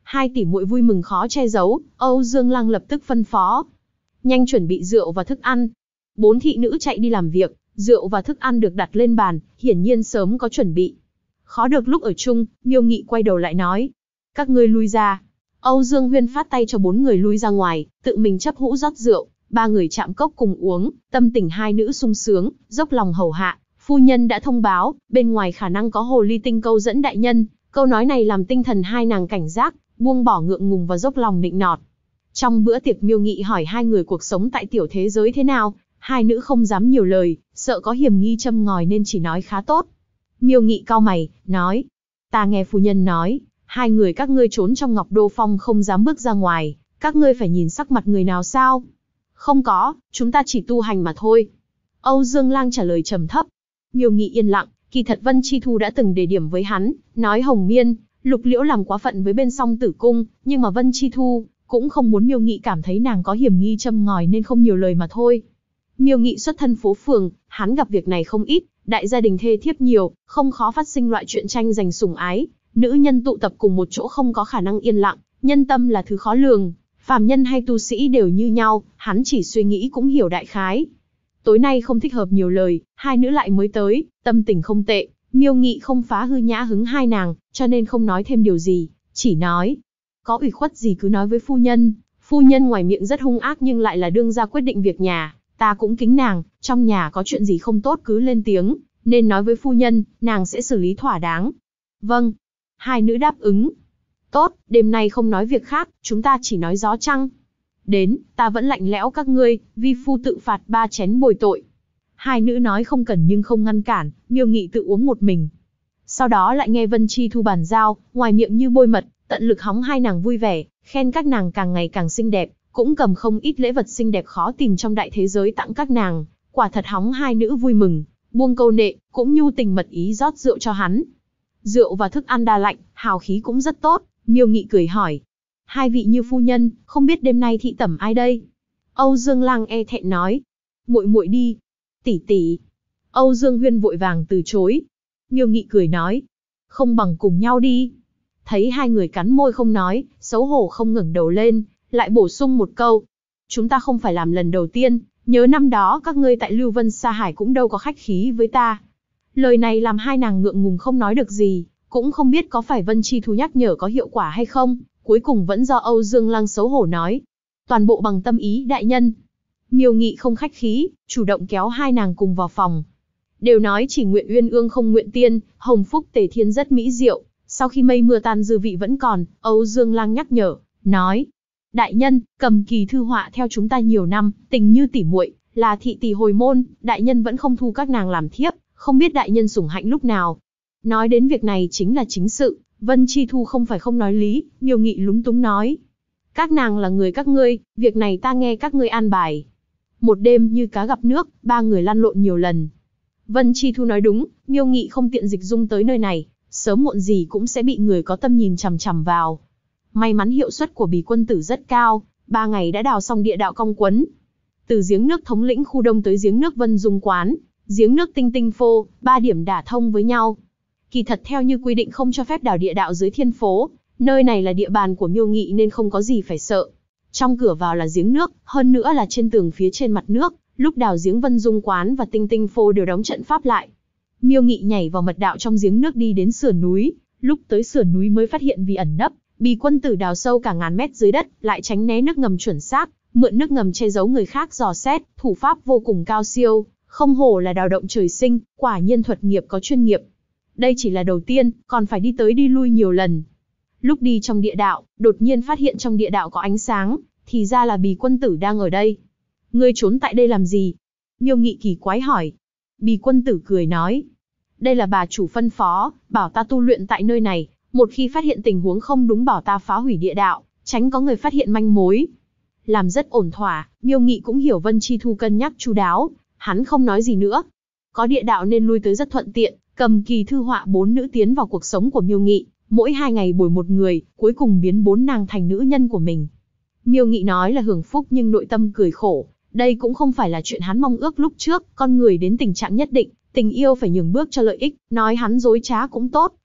Hai tỷ muội vui mừng khó che giấu, Âu Dương Lăng lập tức phân phó. Nhanh chuẩn bị rượu và thức ăn. 4 thị nữ chạy đi làm việc, rượu và thức ăn được đặt lên bàn, hiển nhiên sớm có chuẩn bị. Khó được lúc ở chung, Miêu Nghị quay đầu lại nói. Các ngươi lui ra. Âu Dương Huyên phát tay cho 4 người lui ra ngoài, tự mình chấp hũ rót rượu, 3 người chạm cốc cùng uống, tâm tình hai nữ sung sướng, dốc lòng hầu hạ. Phu nhân đã thông báo, bên ngoài khả năng có hồ ly tinh câu dẫn đại nhân, câu nói này làm tinh thần hai nàng cảnh giác, buông bỏ ngượng ngùng và dốc lòng nịnh nọt. Trong bữa tiệc Miêu Nghị hỏi hai người cuộc sống tại tiểu thế giới thế nào, hai nữ không dám nhiều lời, sợ có hiểm nghi châm ngòi nên chỉ nói khá tốt. Miêu Nghị cau mày, nói, ta nghe phu nhân nói, hai người các ngươi trốn trong Ngọc Đô Phong không dám bước ra ngoài, các ngươi phải nhìn sắc mặt người nào sao? Không có, chúng ta chỉ tu hành mà thôi. Âu Dương Lang trả lời trầm thấp. Miêu Nghị yên lặng, kỳ thật Vân Chi Thu đã từng đề điểm với hắn, nói Hồng Miên, Lục Liễu làm quá phận với bên Song Tử Cung, nhưng mà Vân Chi Thu cũng không muốn Miêu Nghị cảm thấy nàng có hiểm nghi châm ngòi nên không nhiều lời mà thôi. Miêu Nghị xuất thân phố phường, hắn gặp việc này không ít, đại gia đình thê thiếp nhiều, không khó phát sinh loại chuyện tranh giành sủng ái, nữ nhân tụ tập cùng một chỗ không có khả năng yên lặng, nhân tâm là thứ khó lường, phàm nhân hay tu sĩ đều như nhau, hắn chỉ suy nghĩ cũng hiểu đại khái. Tối nay không thích hợp nhiều lời, hai nữ lại mới tới, tâm tình không tệ, Miêu Nghị không phá hư nhã hứng hai nàng, cho nên không nói thêm điều gì, chỉ nói, có ủy khuất gì cứ nói với phu nhân ngoài miệng rất hung ác nhưng lại là đương gia quyết định việc nhà, ta cũng kính nàng, trong nhà có chuyện gì không tốt cứ lên tiếng, nên nói với phu nhân, nàng sẽ xử lý thỏa đáng. Vâng. Hai nữ đáp ứng. Tốt, đêm nay không nói việc khác, chúng ta chỉ nói gió trăng. Đến, ta vẫn lạnh lẽo các ngươi, vi phu tự phạt 3 chén bồi tội. Hai nữ nói không cần nhưng không ngăn cản, Miêu Nghị tự uống một mình. Sau đó lại nghe Vân Chi Thu bàn giao, ngoài miệng như bôi mật, tận lực hóng hai nàng vui vẻ, khen các nàng càng ngày càng xinh đẹp, cũng cầm không ít lễ vật xinh đẹp khó tìm trong đại thế giới tặng các nàng, quả thật hóng hai nữ vui mừng, buông câu nệ, cũng nhu tình mật ý rót rượu cho hắn. Rượu và thức ăn đa lạnh, hào khí cũng rất tốt, Miêu Nghị cười hỏi. Hai vị như phu nhân, không biết đêm nay thị tẩm ai đây? Âu Dương Lang e thẹn nói. Muội muội đi. Tỷ tỷ. Âu Dương Huyên vội vàng từ chối. Miêu Nghị cười nói. Không bằng cùng nhau đi. Thấy hai người cắn môi không nói, xấu hổ không ngẩng đầu lên, lại bổ sung một câu. Chúng ta không phải làm lần đầu tiên, nhớ năm đó các ngươi tại Lưu Vân Sa Hải cũng đâu có khách khí với ta. Lời này làm hai nàng ngượng ngùng không nói được gì, cũng không biết có phải Vân Chi Thu nhắc nhở có hiệu quả hay không, cuối cùng vẫn do Âu Dương Lăng xấu hổ nói. Toàn bộ bằng tâm ý đại nhân. Miêu Nghị không khách khí, chủ động kéo hai nàng cùng vào phòng. Đều nói chỉ nguyện uyên ương không nguyện tiên, hồng phúc tề thiên rất mỹ diệu. Sau khi mây mưa tan dư vị vẫn còn, Âu Dương Lăng nhắc nhở, nói. Đại nhân, Cầm Kỳ thư họa theo chúng ta nhiều năm, tình như tỉ muội, là thị tỷ hồi môn, đại nhân vẫn không thu các nàng làm thiếp, không biết đại nhân sủng hạnh lúc nào. Nói đến việc này chính là chính sự, Vân Chi Thu không phải không nói lý, Miêu Nghị lúng túng nói. Các nàng là người các ngươi, việc này ta nghe các ngươi an bài. Một đêm như cá gặp nước, ba người lăn lộn nhiều lần. Vân Chi Thu nói đúng, Miêu Nghị không tiện dịch dung tới nơi này, sớm muộn gì cũng sẽ bị người có tâm nhìn chằm chằm vào. May mắn hiệu suất của Bì quân tử rất cao, 3 ngày đã đào xong địa đạo cong quấn. Từ giếng nước thống lĩnh khu đông tới giếng nước Vân Dung Quán, giếng nước Tinh Tinh Phô, 3 điểm đả thông với nhau. Kỳ thật theo như quy định không cho phép đào địa đạo dưới thiên phố, nơi này là địa bàn của Miêu Nghị nên không có gì phải sợ. Trong cửa vào là giếng nước, hơn nữa là trên tường phía trên mặt nước, lúc đào giếng Vân Dung Quán và Tinh Tinh Phô đều đóng trận pháp lại. Miêu Nghị nhảy vào mật đạo trong giếng nước đi đến sườn núi, lúc tới sườn núi mới phát hiện vì ẩn nấp, Bì quân tử đào sâu cả ngàn mét dưới đất, lại tránh né nước ngầm chuẩn xác, mượn nước ngầm che giấu người khác dò xét, thủ pháp vô cùng cao siêu, không hổ là đào động trời sinh, quả nhiên thuật nghiệp có chuyên nghiệp. Đây chỉ là đầu tiên, còn phải đi tới đi lui nhiều lần. Lúc đi trong địa đạo, đột nhiên phát hiện trong địa đạo có ánh sáng, thì ra là Bì quân tử đang ở đây. Ngươi trốn tại đây làm gì? Miêu Nghị kỳ quái hỏi. Bì quân tử cười nói. Đây là bà chủ phân phó, bảo ta tu luyện tại nơi này, một khi phát hiện tình huống không đúng bảo ta phá hủy địa đạo, tránh có người phát hiện manh mối. Làm rất ổn thỏa, Miêu Nghị cũng hiểu Vân Chi Thu cân nhắc chu đáo, hắn không nói gì nữa. Có địa đạo nên lui tới rất thuận tiện, Cầm Kỳ thư họa 4 nữ tiến vào cuộc sống của Miêu Nghị, mỗi 2 ngày bồi một người, cuối cùng biến 4 nàng thành nữ nhân của mình. Miêu Nghị nói là hưởng phúc nhưng nội tâm cười khổ, đây cũng không phải là chuyện hắn mong ước lúc trước, con người đến tình trạng nhất định, tình yêu phải nhường bước cho lợi ích, nói hắn dối trá cũng tốt,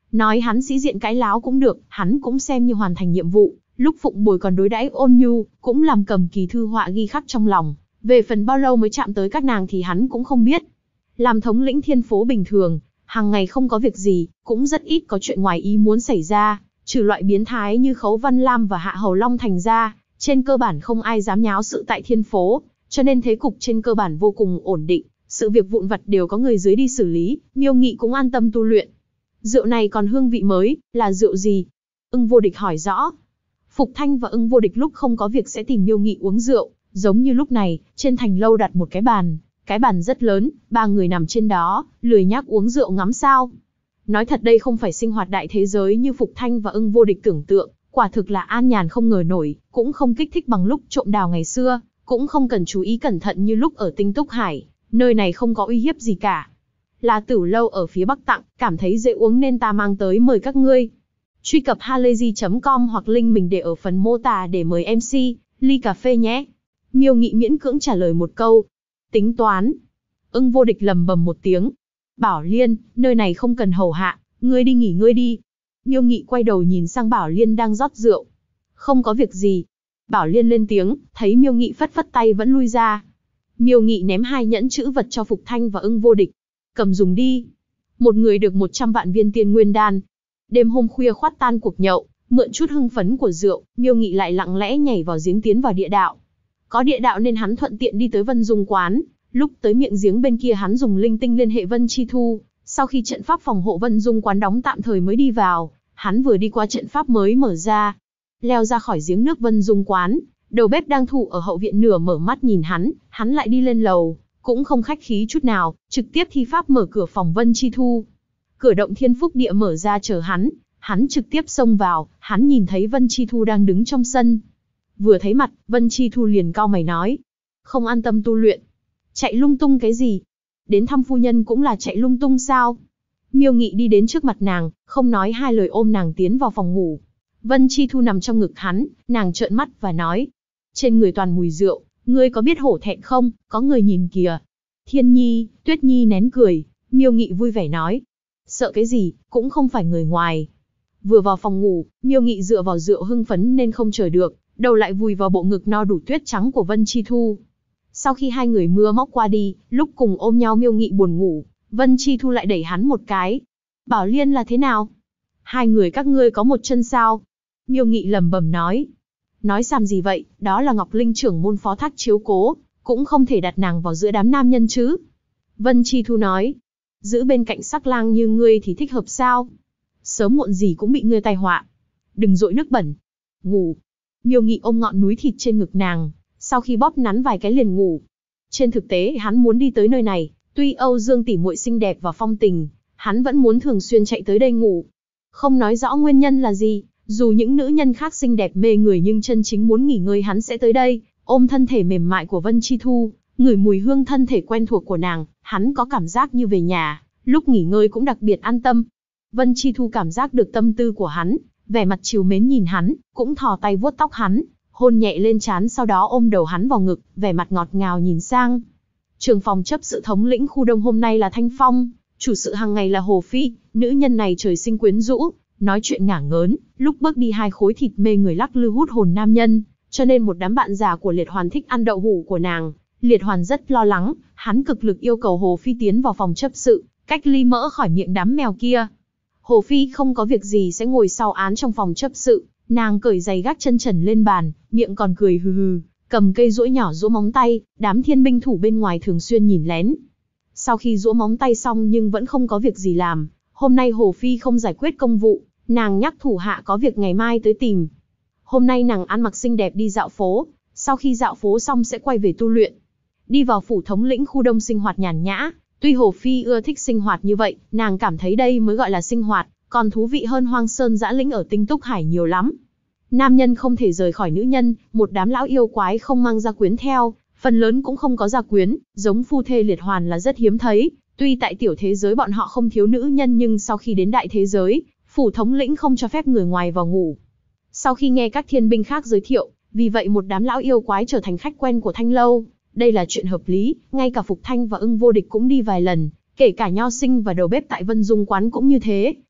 Nói hắn sĩ diện cãi láo cũng được, hắn cũng xem như hoàn thành nhiệm vụ. Lúc Phụng Bồi còn đối đãi ôn nhu, cũng làm cầm kỳ thư họa ghi khắc trong lòng. Về phần bao lâu mới chạm tới các nàng thì hắn cũng không biết. Làm thống lĩnh thiên phố bình thường, hàng ngày không có việc gì, cũng rất ít có chuyện ngoài ý muốn xảy ra, trừ loại biến thái như Khấu Văn Lam và Hạ Hầu Long thành ra, trên cơ bản không ai dám nháo sự tại thiên phố, cho nên thế cục trên cơ bản vô cùng ổn định, sự việc vụn vặt đều có người dưới đi xử lý, Miêu Nghị cũng an tâm tu luyện. Rượu này còn hương vị mới, là rượu gì? Ưng Vô Địch hỏi rõ. Phục Thanh và Ưng Vô Địch lúc không có việc sẽ tìm Miêu Nghị uống rượu, giống như lúc này, trên thành lâu đặt một cái bàn rất lớn, 3 người nằm trên đó, lười nhác uống rượu ngắm sao. Nói thật đây không phải sinh hoạt đại thế giới như Phục Thanh và Ưng Vô Địch tưởng tượng, quả thực là an nhàn không ngờ nổi, cũng không kích thích bằng lúc trộm đào ngày xưa, cũng không cần chú ý cẩn thận như lúc ở Tinh Túc Hải, nơi này không có uy hiếp gì cả. Là Tửu lâu ở phía Bắc tặng, cảm thấy dễ uống nên ta mang tới mời các ngươi. Truy cập halayzi.com hoặc link mình để ở phần mô tả để mời MC, ly cà phê nhé. Miêu Nghị miễn cưỡng trả lời một câu. Tính toán. Ưng Vô Địch lầm bầm một tiếng. Bảo Liên, nơi này không cần hầu hạ, ngươi đi nghỉ ngơi đi. Miêu Nghị quay đầu nhìn sang Bảo Liên đang rót rượu. Không có việc gì. Bảo Liên lên tiếng, thấy Miêu Nghị phất phất tay vẫn lui ra. Miêu Nghị ném 2 nhẫn chữ vật cho Phục Thanh và Ưng Vô Địch. Cầm dùng đi. Một người được 100 vạn viên tiên nguyên đan. Đêm hôm khuya khoát tan cuộc nhậu, mượn chút hưng phấn của rượu, Miêu Nghị lại lặng lẽ nhảy vào giếng tiến vào địa đạo. Có địa đạo nên hắn thuận tiện đi tới Vân Dung quán. Lúc tới miệng giếng bên kia hắn dùng linh tinh liên hệ Vân Chi Thu. Sau khi trận pháp phòng hộ Vân Dung quán đóng tạm thời mới đi vào, hắn vừa đi qua trận pháp mới mở ra. Leo ra khỏi giếng nước Vân Dung quán, đầu bếp đang thủ ở hậu viện nửa mở mắt nhìn hắn lại đi lên lầu, cũng không khách khí chút nào, trực tiếp thi pháp mở cửa phòng Vân Chi Thu. Cửa động thiên phúc địa mở ra chờ hắn trực tiếp xông vào, hắn nhìn thấy Vân Chi Thu đang đứng trong sân. Vừa thấy mặt, Vân Chi Thu liền cau mày nói. Không an tâm tu luyện. Chạy lung tung cái gì? Đến thăm phu nhân cũng là chạy lung tung sao? Miêu Nghị đi đến trước mặt nàng, không nói hai lời ôm nàng tiến vào phòng ngủ. Vân Chi Thu nằm trong ngực hắn, nàng trợn mắt và nói. Trên người toàn mùi rượu, ngươi có biết hổ thẹn không? Có người nhìn kìa. Thiên Nhi, Tuyết Nhi nén cười, Miêu Nghị vui vẻ nói. Sợ cái gì, cũng không phải người ngoài. Vừa vào phòng ngủ, Miêu Nghị dựa vào rượu hưng phấn nên không chờ được, đầu lại vùi vào bộ ngực no đủ tuyết trắng của Vân Chi Thu. Sau khi hai người mưa móc qua đi, lúc cùng ôm nhau Miêu Nghị buồn ngủ, Vân Chi Thu lại đẩy hắn một cái. Bảo Liên là thế nào? Hai người các ngươi có một chân sao? Miêu Nghị lẩm bẩm nói. Nói xàm gì vậy, đó là Ngọc Linh trưởng môn phó thác chiếu cố, cũng không thể đặt nàng vào giữa đám nam nhân chứ. Vân Chi Thu nói. Giữ bên cạnh sắc lang như ngươi thì thích hợp sao? Sớm muộn gì cũng bị ngươi tai họa. Đừng dội nước bẩn. Ngủ. Miêu Nghị ôm ngọn núi thịt trên ngực nàng, sau khi bóp nắn vài cái liền ngủ. Trên thực tế hắn muốn đi tới nơi này, tuy Âu Dương tỷ muội xinh đẹp và phong tình, hắn vẫn muốn thường xuyên chạy tới đây ngủ. Không nói rõ nguyên nhân là gì, dù những nữ nhân khác xinh đẹp mê người nhưng chân chính muốn nghỉ ngơi hắn sẽ tới đây, ôm thân thể mềm mại của Vân Chi Thu, ngửi mùi hương thân thể quen thuộc của nàng, hắn có cảm giác như về nhà, lúc nghỉ ngơi cũng đặc biệt an tâm. Vân Chi Thu cảm giác được tâm tư của hắn, vẻ mặt trìu mến nhìn hắn, cũng thò tay vuốt tóc hắn, hôn nhẹ lên trán sau đó ôm đầu hắn vào ngực, vẻ mặt ngọt ngào nhìn sang. Trưởng phòng chấp sự thống lĩnh khu đông hôm nay là Thanh Phong, chủ sự hàng ngày là Hồ Phi, nữ nhân này trời sinh quyến rũ, nói chuyện ngả ngớn, lúc bước đi hai khối thịt mê người lắc lư hút hồn nam nhân, cho nên một đám bạn già của Liệt Hoàn thích ăn đậu hũ của nàng. Liệt Hoàn rất lo lắng, hắn cực lực yêu cầu Hồ Phi tiến vào phòng chấp sự, cách ly mỡ khỏi miệng đám mèo kia. Hồ Phi không có việc gì sẽ ngồi sau án trong phòng chấp sự, nàng cởi giày gác chân trần lên bàn, miệng còn cười hừ hừ, cầm cây duỗi nhỏ giũa móng tay, đám thiên binh thủ bên ngoài thường xuyên nhìn lén. Sau khi giũa móng tay xong nhưng vẫn không có việc gì làm, hôm nay Hồ Phi không giải quyết công vụ, nàng nhắc thủ hạ có việc ngày mai tới tìm. Hôm nay nàng ăn mặc xinh đẹp đi dạo phố, sau khi dạo phố xong sẽ quay về tu luyện. Đi vào phủ thống lĩnh khu đông sinh hoạt nhàn nhã, tuy Hồ Phi ưa thích sinh hoạt như vậy, nàng cảm thấy đây mới gọi là sinh hoạt, còn thú vị hơn hoang sơn dã lĩnh ở Tinh Túc Hải nhiều lắm. Nam nhân không thể rời khỏi nữ nhân, một đám lão yêu quái không mang gia quyến theo, phần lớn cũng không có gia quyến, giống phu thê Liệt Hoàn là rất hiếm thấy. Tuy tại tiểu thế giới bọn họ không thiếu nữ nhân nhưng sau khi đến đại thế giới, phủ thống lĩnh không cho phép người ngoài vào ngủ. Sau khi nghe các thiên binh khác giới thiệu, vì vậy một đám lão yêu quái trở thành khách quen của Thanh lâu. Đây là chuyện hợp lý, ngay cả Phục Thanh và Ưng Vô Địch cũng đi vài lần, kể cả Nho Sinh và đầu bếp tại Vân Dung quán cũng như thế.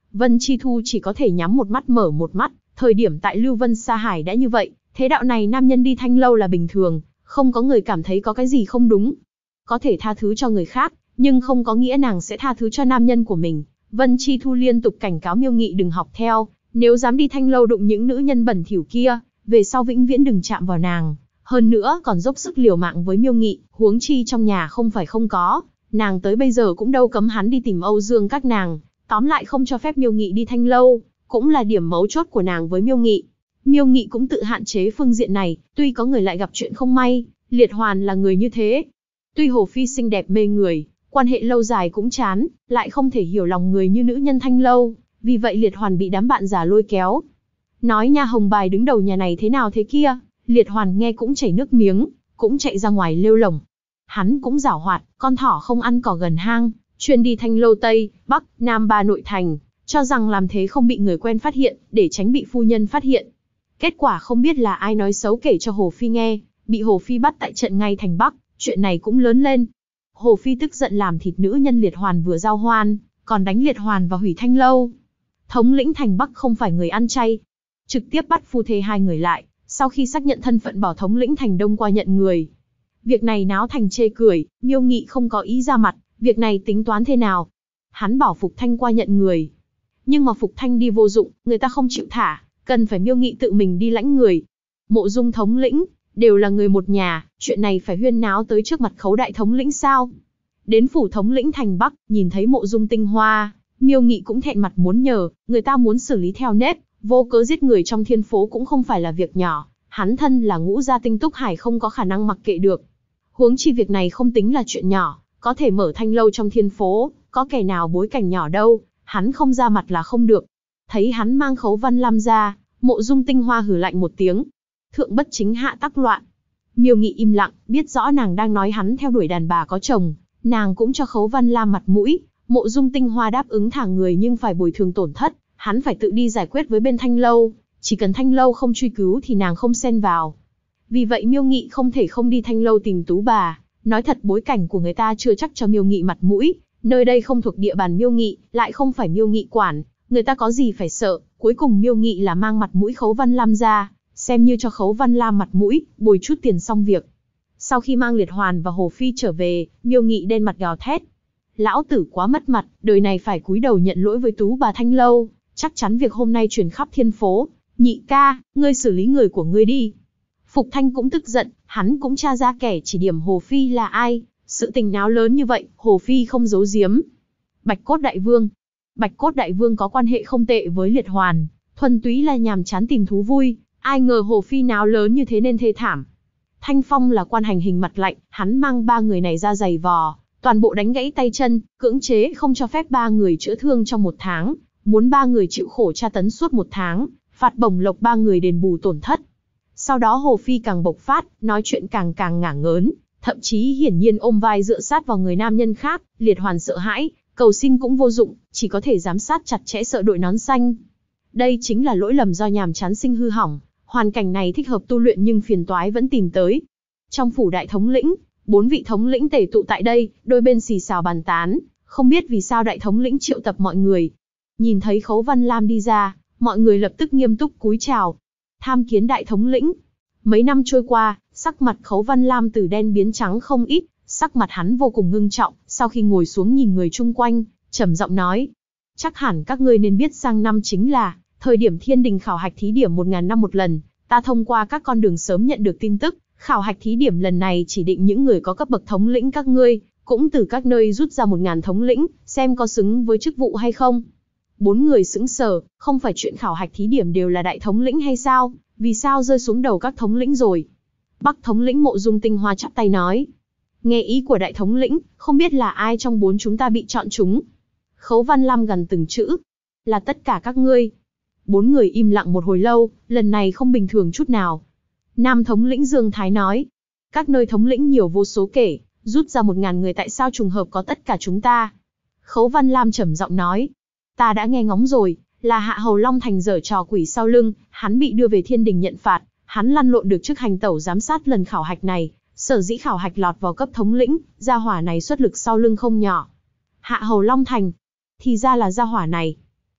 Vân Chi Thu chỉ có thể nhắm một mắt mở một mắt, thời điểm tại Lưu Vân Sa Hải đã như vậy, thế đạo này nam nhân đi thanh lâu là bình thường, không có người cảm thấy có cái gì không đúng. Có thể tha thứ cho người khác, nhưng không có nghĩa nàng sẽ tha thứ cho nam nhân của mình. Vân Chi Thu liên tục cảnh cáo Miêu Nghị đừng học theo, nếu dám đi thanh lâu đụng những nữ nhân bẩn thỉu kia, về sau vĩnh viễn đừng chạm vào nàng. Hơn nữa còn dốc sức liều mạng với Miêu Nghị, huống chi trong nhà không phải không có, nàng tới bây giờ cũng đâu cấm hắn đi tìm Âu Dương các nàng, tóm lại không cho phép Miêu Nghị đi thanh lâu, cũng là điểm mấu chốt của nàng với Miêu Nghị. Miêu Nghị cũng tự hạn chế phương diện này, tuy có người lại gặp chuyện không may, Liệt Hoàn là người như thế. Tuy Hồ Phi xinh đẹp mê người, quan hệ lâu dài cũng chán, lại không thể hiểu lòng người như nữ nhân thanh lâu, vì vậy Liệt Hoàn bị đám bạn già lôi kéo. Nói nha Hồng Bài đứng đầu nhà này thế nào thế kia, Liệt Hoàn nghe cũng chảy nước miếng, cũng chạy ra ngoài lêu lổng. Hắn cũng giảo hoạt, con thỏ không ăn cỏ gần hang, chuyên đi thanh lâu Tây, Bắc, Nam ba nội thành, cho rằng làm thế không bị người quen phát hiện, để tránh bị phu nhân phát hiện. Kết quả không biết là ai nói xấu kể cho Hồ Phi nghe, bị Hồ Phi bắt tại trận ngay thành Bắc, chuyện này cũng lớn lên. Hồ Phi tức giận làm thịt nữ nhân Liệt Hoàn vừa giao hoan, còn đánh Liệt Hoàn và hủy thanh lâu. Thống lĩnh thành Bắc không phải người ăn chay, trực tiếp bắt phu thê hai người lại, sau khi xác nhận thân phận bảo thống lĩnh thành Đông qua nhận người. Việc này náo thành chê cười, Miêu Nghị không có ý ra mặt, việc này tính toán thế nào? Hắn bảo Phục Thanh qua nhận người. Nhưng mà Phục Thanh đi vô dụng, người ta không chịu thả, cần phải Miêu Nghị tự mình đi lãnh người. Mộ Dung thống lĩnh, đều là người một nhà, chuyện này phải huyên náo tới trước mặt Khấu đại thống lĩnh sao? Đến phủ thống lĩnh thành Bắc, nhìn thấy Mộ Dung Tinh Hoa, Miêu Nghị cũng thẹn mặt muốn nhờ, người ta muốn xử lý theo nếp, vô cớ giết người trong thiên phố cũng không phải là việc nhỏ, hắn thân là Ngũ gia Tinh Túc Hải không có khả năng mặc kệ được. Huống chi việc này không tính là chuyện nhỏ, có thể mở thanh lâu trong thiên phố, có kẻ nào bối cảnh nhỏ đâu, hắn không ra mặt là không được. Thấy hắn mang Khấu Văn Lam ra, Mộ Dung Tinh Hoa hừ lạnh một tiếng. Thượng bất chính hạ tắc loạn. Miêu Nghị im lặng, biết rõ nàng đang nói hắn theo đuổi đàn bà có chồng, nàng cũng cho Khấu Văn Lam mặt mũi. Mộ Dung Tinh Hoa đáp ứng thả người nhưng phải bồi thường tổn thất, hắn phải tự đi giải quyết với bên thanh lâu, chỉ cần thanh lâu không truy cứu thì nàng không xen vào. Vì vậy Miêu Nghị không thể không đi thanh lâu tìm Tú bà, nói thật bối cảnh của người ta chưa chắc cho Miêu Nghị mặt mũi, nơi đây không thuộc địa bàn Miêu Nghị, lại không phải Miêu Nghị quản, người ta có gì phải sợ, cuối cùng Miêu Nghị là mang mặt mũi Khấu Văn Lam ra, xem như cho Khấu Văn Lam mặt mũi, bồi chút tiền xong việc. Sau khi mang Liệt Hoàn và Hồ Phi trở về, Miêu Nghị đen mặt gào thét. Lão tử quá mất mặt, đời này phải cúi đầu nhận lỗi với Tú bà thanh lâu, chắc chắn việc hôm nay truyền khắp thiên phố. Nhị ca, ngươi xử lý người của ngươi đi. Phục Thanh cũng tức giận, hắn cũng tra ra kẻ chỉ điểm Hồ Phi là ai, sự tình náo lớn như vậy, Hồ Phi không giấu giếm. Bạch Cốt Đại Vương. Bạch Cốt Đại Vương có quan hệ không tệ với Liệt Hoàn, thuần túy là nhàm chán tìm thú vui, ai ngờ Hồ Phi náo lớn như thế nên thê thảm. Thanh Phong là quan hành hình mặt lạnh, hắn mang ba người này ra giày vò, toàn bộ đánh gãy tay chân, cưỡng chế không cho phép ba người chữa thương trong 1 tháng, muốn ba người chịu khổ tra tấn suốt 1 tháng, phạt bổng lộc ba người đền bù tổn thất. Sau đó Hồ Phi càng bộc phát, nói chuyện càng ngả ngớn, thậm chí hiển nhiên ôm vai dựa sát vào người nam nhân khác. Liệt Hoàn sợ hãi, cầu xin cũng vô dụng, chỉ có thể giám sát chặt chẽ sợ đội nón xanh. Đây chính là lỗi lầm do nhàm chán sinh hư hỏng, hoàn cảnh này thích hợp tu luyện nhưng phiền toái vẫn tìm tới. Trong phủ đại thống lĩnh, 4 vị thống lĩnh tề tụ tại đây, đôi bên xì xào bàn tán, không biết vì sao đại thống lĩnh triệu tập mọi người. Nhìn thấy Khấu Văn Lam đi ra, mọi người lập tức nghiêm túc cúi chào. Tham kiến đại thống lĩnh. Mấy năm trôi qua, sắc mặt Khấu Văn Lam từ đen biến trắng không ít, sắc mặt hắn vô cùng ngưng trọng, sau khi ngồi xuống nhìn người chung quanh, trầm giọng nói. Chắc hẳn các ngươi nên biết sang năm chính là thời điểm thiên đình khảo hạch thí điểm 1000 năm một lần, ta thông qua các con đường sớm nhận được tin tức, khảo hạch thí điểm lần này chỉ định những người có cấp bậc thống lĩnh các ngươi, cũng từ các nơi rút ra 1000 thống lĩnh, xem có xứng với chức vụ hay không. 4 người sững sờ, không phải chuyện khảo hạch thí điểm đều là đại thống lĩnh hay sao, vì sao rơi xuống đầu các thống lĩnh rồi? Bắc thống lĩnh Mộ Dung Tinh Hoa chắp tay nói. Nghe ý của đại thống lĩnh, không biết là ai trong 4 chúng ta bị chọn chúng. Khấu Văn Lam gần từng chữ. Là tất cả các ngươi. 4 người im lặng một hồi lâu, lần này không bình thường chút nào. Nam thống lĩnh Dương Thái nói. Các nơi thống lĩnh nhiều vô số kể, rút ra 1000 người tại sao trùng hợp có tất cả chúng ta? Khấu Văn Lam trầm giọng nói. Ta đã nghe ngóng rồi, là Hạ Hầu Long Thành giở trò quỷ sau lưng, hắn bị đưa về thiên đình nhận phạt, hắn lăn lộn được chức hành tẩu giám sát lần khảo hạch này, sở dĩ khảo hạch lọt vào cấp thống lĩnh, gia hỏa này xuất lực sau lưng không nhỏ. Hạ Hầu Long Thành, thì ra là gia hỏa này.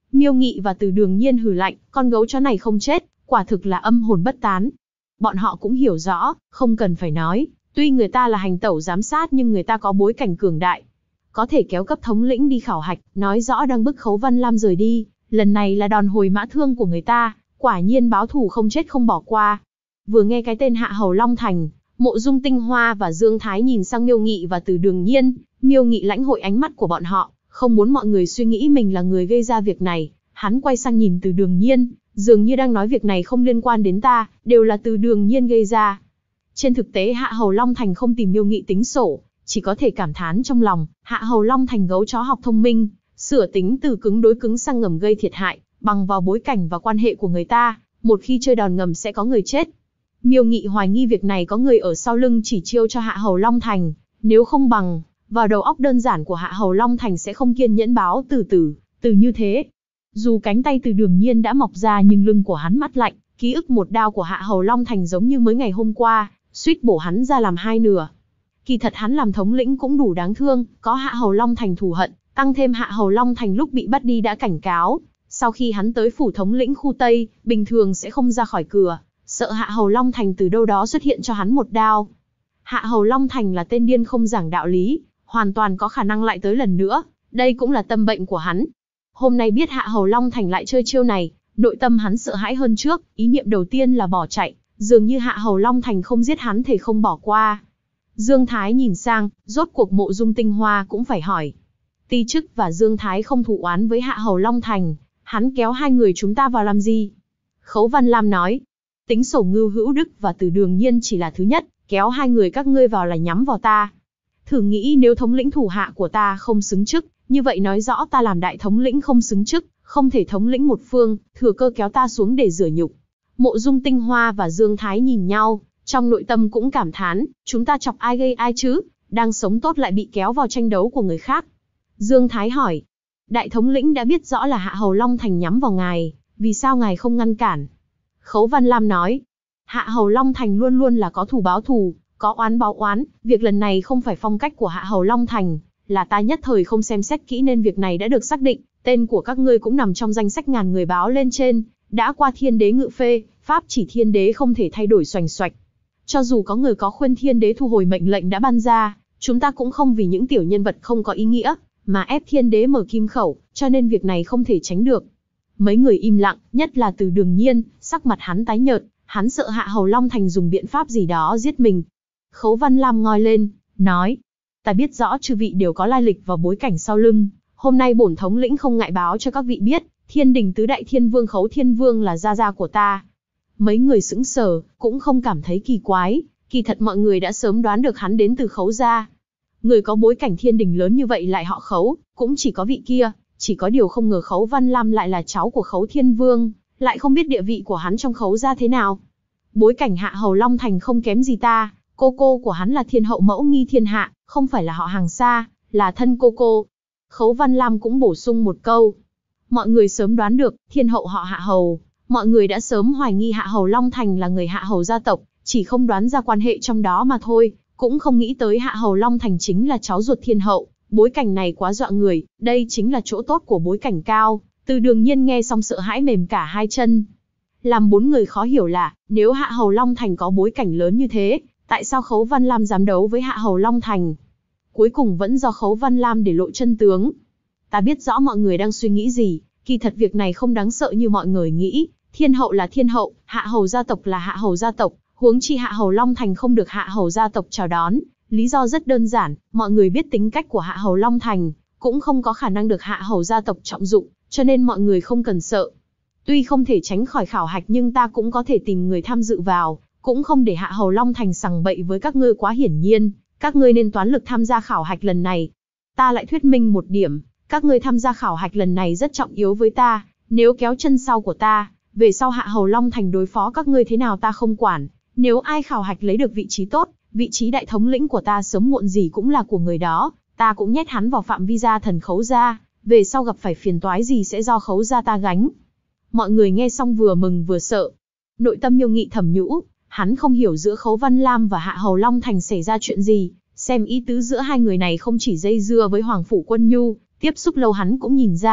Miêu Nghị và Từ Đường Nhiên hừ lạnh, con gấu chó này không chết, quả thực là âm hồn bất tán. Bọn họ cũng hiểu rõ, không cần phải nói, tuy người ta là hành tẩu giám sát nhưng người ta có bối cảnh cường đại. Có thể kéo cấp thống lĩnh đi khảo hạch, nói rõ đang bức Khấu Văn Lam rời đi, lần này là đòn hồi mã thương của người ta, quả nhiên báo thù không chết không bỏ qua. Vừa nghe cái tên Hạ Hầu Long Thành, Mộ Dung Tinh Hoa và Dương Thái nhìn sang Miêu Nghị và Từ Đường Nhiên, Miêu Nghị lãnh hội ánh mắt của bọn họ, không muốn mọi người suy nghĩ mình là người gây ra việc này, hắn quay sang nhìn Từ Đường Nhiên, dường như đang nói việc này không liên quan đến ta, đều là Từ Đường Nhiên gây ra. Trên thực tế Hạ Hầu Long Thành không tìm Miêu Nghị tính sổ, chỉ có thể cảm thán trong lòng, Hạ Hầu Long Thành gấu chó học thông minh, sửa tính từ cứng đối cứng sang ngầm gây thiệt hại, bằng vào bối cảnh và quan hệ của người ta, một khi chơi đòn ngầm sẽ có người chết. Miêu Nghị hoài nghi việc này có người ở sau lưng chỉ chiêu cho Hạ Hầu Long Thành, nếu không bằng, vào đầu óc đơn giản của Hạ Hầu Long Thành sẽ không kiên nhẫn báo từ như thế. Dù cánh tay Từ Đường Nhiên đã mọc ra nhưng lưng của hắn mát lạnh, ký ức một đao của Hạ Hầu Long Thành giống như mới ngày hôm qua, suýt bổ hắn ra làm hai nửa. Kỳ thật hắn làm thống lĩnh cũng đủ đáng thương, có Hạ Hầu Long Thành thù hận, tăng thêm Hạ Hầu Long Thành lúc bị bắt đi đã cảnh cáo, sau khi hắn tới phủ thống lĩnh khu Tây, bình thường sẽ không ra khỏi cửa, sợ Hạ Hầu Long Thành từ đâu đó xuất hiện cho hắn một đao. Hạ Hầu Long Thành là tên điên không giảng đạo lý, hoàn toàn có khả năng lại tới lần nữa, đây cũng là tâm bệnh của hắn. Hôm nay biết Hạ Hầu Long Thành lại chơi chiêu này, nội tâm hắn sợ hãi hơn trước, ý niệm đầu tiên là bỏ chạy, dường như Hạ Hầu Long Thành không giết hắn thể không bỏ qua. Dương Thái nhìn sang, rốt cuộc Mộ Dung Tinh Hoa cũng phải hỏi. Ti Chức và Dương Thái không thù oán với Hạ Hầu Long Thành, hắn kéo hai người chúng ta vào làm gì? Khấu Văn Lam nói, tính sổ Ngưu Hữu Đức và Từ Đường Nhiên chỉ là thứ nhất, kéo hai người các ngươi vào là nhắm vào ta. Thử nghĩ nếu thống lĩnh thủ hạ của ta không xứng chức, như vậy nói rõ ta làm đại thống lĩnh không xứng chức, không thể thống lĩnh một phương, thừa cơ kéo ta xuống để rửa nhục. Mộ Dung Tinh Hoa và Dương Thái nhìn nhau, trong nội tâm cũng cảm thán, chúng ta chọc ai gây ai chứ, đang sống tốt lại bị kéo vào tranh đấu của người khác. Dương Thái hỏi, đại thống lĩnh đã biết rõ là Hạ Hầu Long Thành nhắm vào ngài, vì sao ngài không ngăn cản? Khấu Văn Lam nói, Hạ Hầu Long Thành luôn luôn là có thù báo thù, có oán báo oán, việc lần này không phải phong cách của Hạ Hầu Long Thành, là ta nhất thời không xem xét kỹ nên việc này đã được xác định, tên của các ngươi cũng nằm trong danh sách ngàn người báo lên trên, đã qua Thiên Đế ngự phê, pháp chỉ Thiên Đế không thể thay đổi xoành xoạch. Cho dù có người có khuyên Thiên Đế thu hồi mệnh lệnh đã ban ra, chúng ta cũng không vì những tiểu nhân vật không có ý nghĩa, mà ép Thiên Đế mở kim khẩu, cho nên việc này không thể tránh được. Mấy người im lặng, nhất là Từ Đường Nhiên, sắc mặt hắn tái nhợt, hắn sợ Hạ Hầu Long Thành dùng biện pháp gì đó giết mình. Khấu Văn Lam ngoi lên, nói, ta biết rõ chư vị đều có lai lịch và bối cảnh sau lưng, hôm nay bổn thống lĩnh không ngại báo cho các vị biết, Thiên Đình tứ đại thiên vương Khấu Thiên Vương là gia gia của ta. Mấy người sững sờ, cũng không cảm thấy kỳ quái, kỳ thật mọi người đã sớm đoán được hắn đến từ Khấu gia. Người có bối cảnh thiên đình lớn như vậy lại họ Khấu, cũng chỉ có vị kia, chỉ có điều không ngờ Khấu Văn Lam lại là cháu của Khấu Thiên Vương, lại không biết địa vị của hắn trong Khấu gia thế nào. Bối cảnh Hạ Hầu Long Thành không kém gì ta, cô của hắn là thiên hậu mẫu nghi thiên hạ, không phải là họ hàng xa, là thân cô. Khấu Văn Lam cũng bổ sung một câu. Mọi người sớm đoán được, thiên hậu họ Hạ Hầu, mọi người đã sớm hoài nghi Hạ Hầu Long Thành là người Hạ Hầu gia tộc, chỉ không đoán ra quan hệ trong đó mà thôi, cũng không nghĩ tới Hạ Hầu Long Thành chính là cháu ruột thiên hậu, bối cảnh này quá dọa người, đây chính là chỗ tốt của bối cảnh cao. Từ Đường Nhiên nghe xong sợ hãi mềm cả hai chân. Làm bốn người khó hiểu là, nếu Hạ Hầu Long Thành có bối cảnh lớn như thế, tại sao Khấu Văn Lam dám đấu với Hạ Hầu Long Thành? Cuối cùng vẫn do Khấu Văn Lam để lộ chân tướng. Ta biết rõ mọi người đang suy nghĩ gì, kỳ thật việc này không đáng sợ như mọi người nghĩ, thiên hậu là thiên hậu, Hạ Hầu gia tộc là Hạ Hầu gia tộc, huống chi Hạ Hầu Long Thành không được Hạ Hầu gia tộc chào đón, lý do rất đơn giản, mọi người biết tính cách của Hạ Hầu Long Thành, cũng không có khả năng được Hạ Hầu gia tộc trọng dụng, cho nên mọi người không cần sợ. Tuy không thể tránh khỏi khảo hạch nhưng ta cũng có thể tìm người tham dự vào, cũng không để Hạ Hầu Long Thành sằng bậy với các ngươi quá hiển nhiên, các ngươi nên toán lực tham gia khảo hạch lần này. Ta lại thuyết minh một điểm, các ngươi tham gia khảo hạch lần này rất trọng yếu với ta, nếu kéo chân sau của ta, về sau Hạ Hầu Long Thành đối phó các ngươi thế nào ta không quản, nếu ai khảo hạch lấy được vị trí tốt, vị trí đại thống lĩnh của ta sớm muộn gì cũng là của người đó, ta cũng nhét hắn vào phạm vi gia thần Khấu gia, về sau gặp phải phiền toái gì sẽ do Khấu gia ta gánh. Mọi người nghe xong vừa mừng vừa sợ. Nội tâm Miêu Nghị thầm nhũ, hắn không hiểu giữa Khấu Văn Lam và Hạ Hầu Long Thành xảy ra chuyện gì, xem ý tứ giữa hai người này không chỉ dây dưa với Hoàng phủ Quân Nhu, tiếp xúc lâu hắn cũng nhìn ra,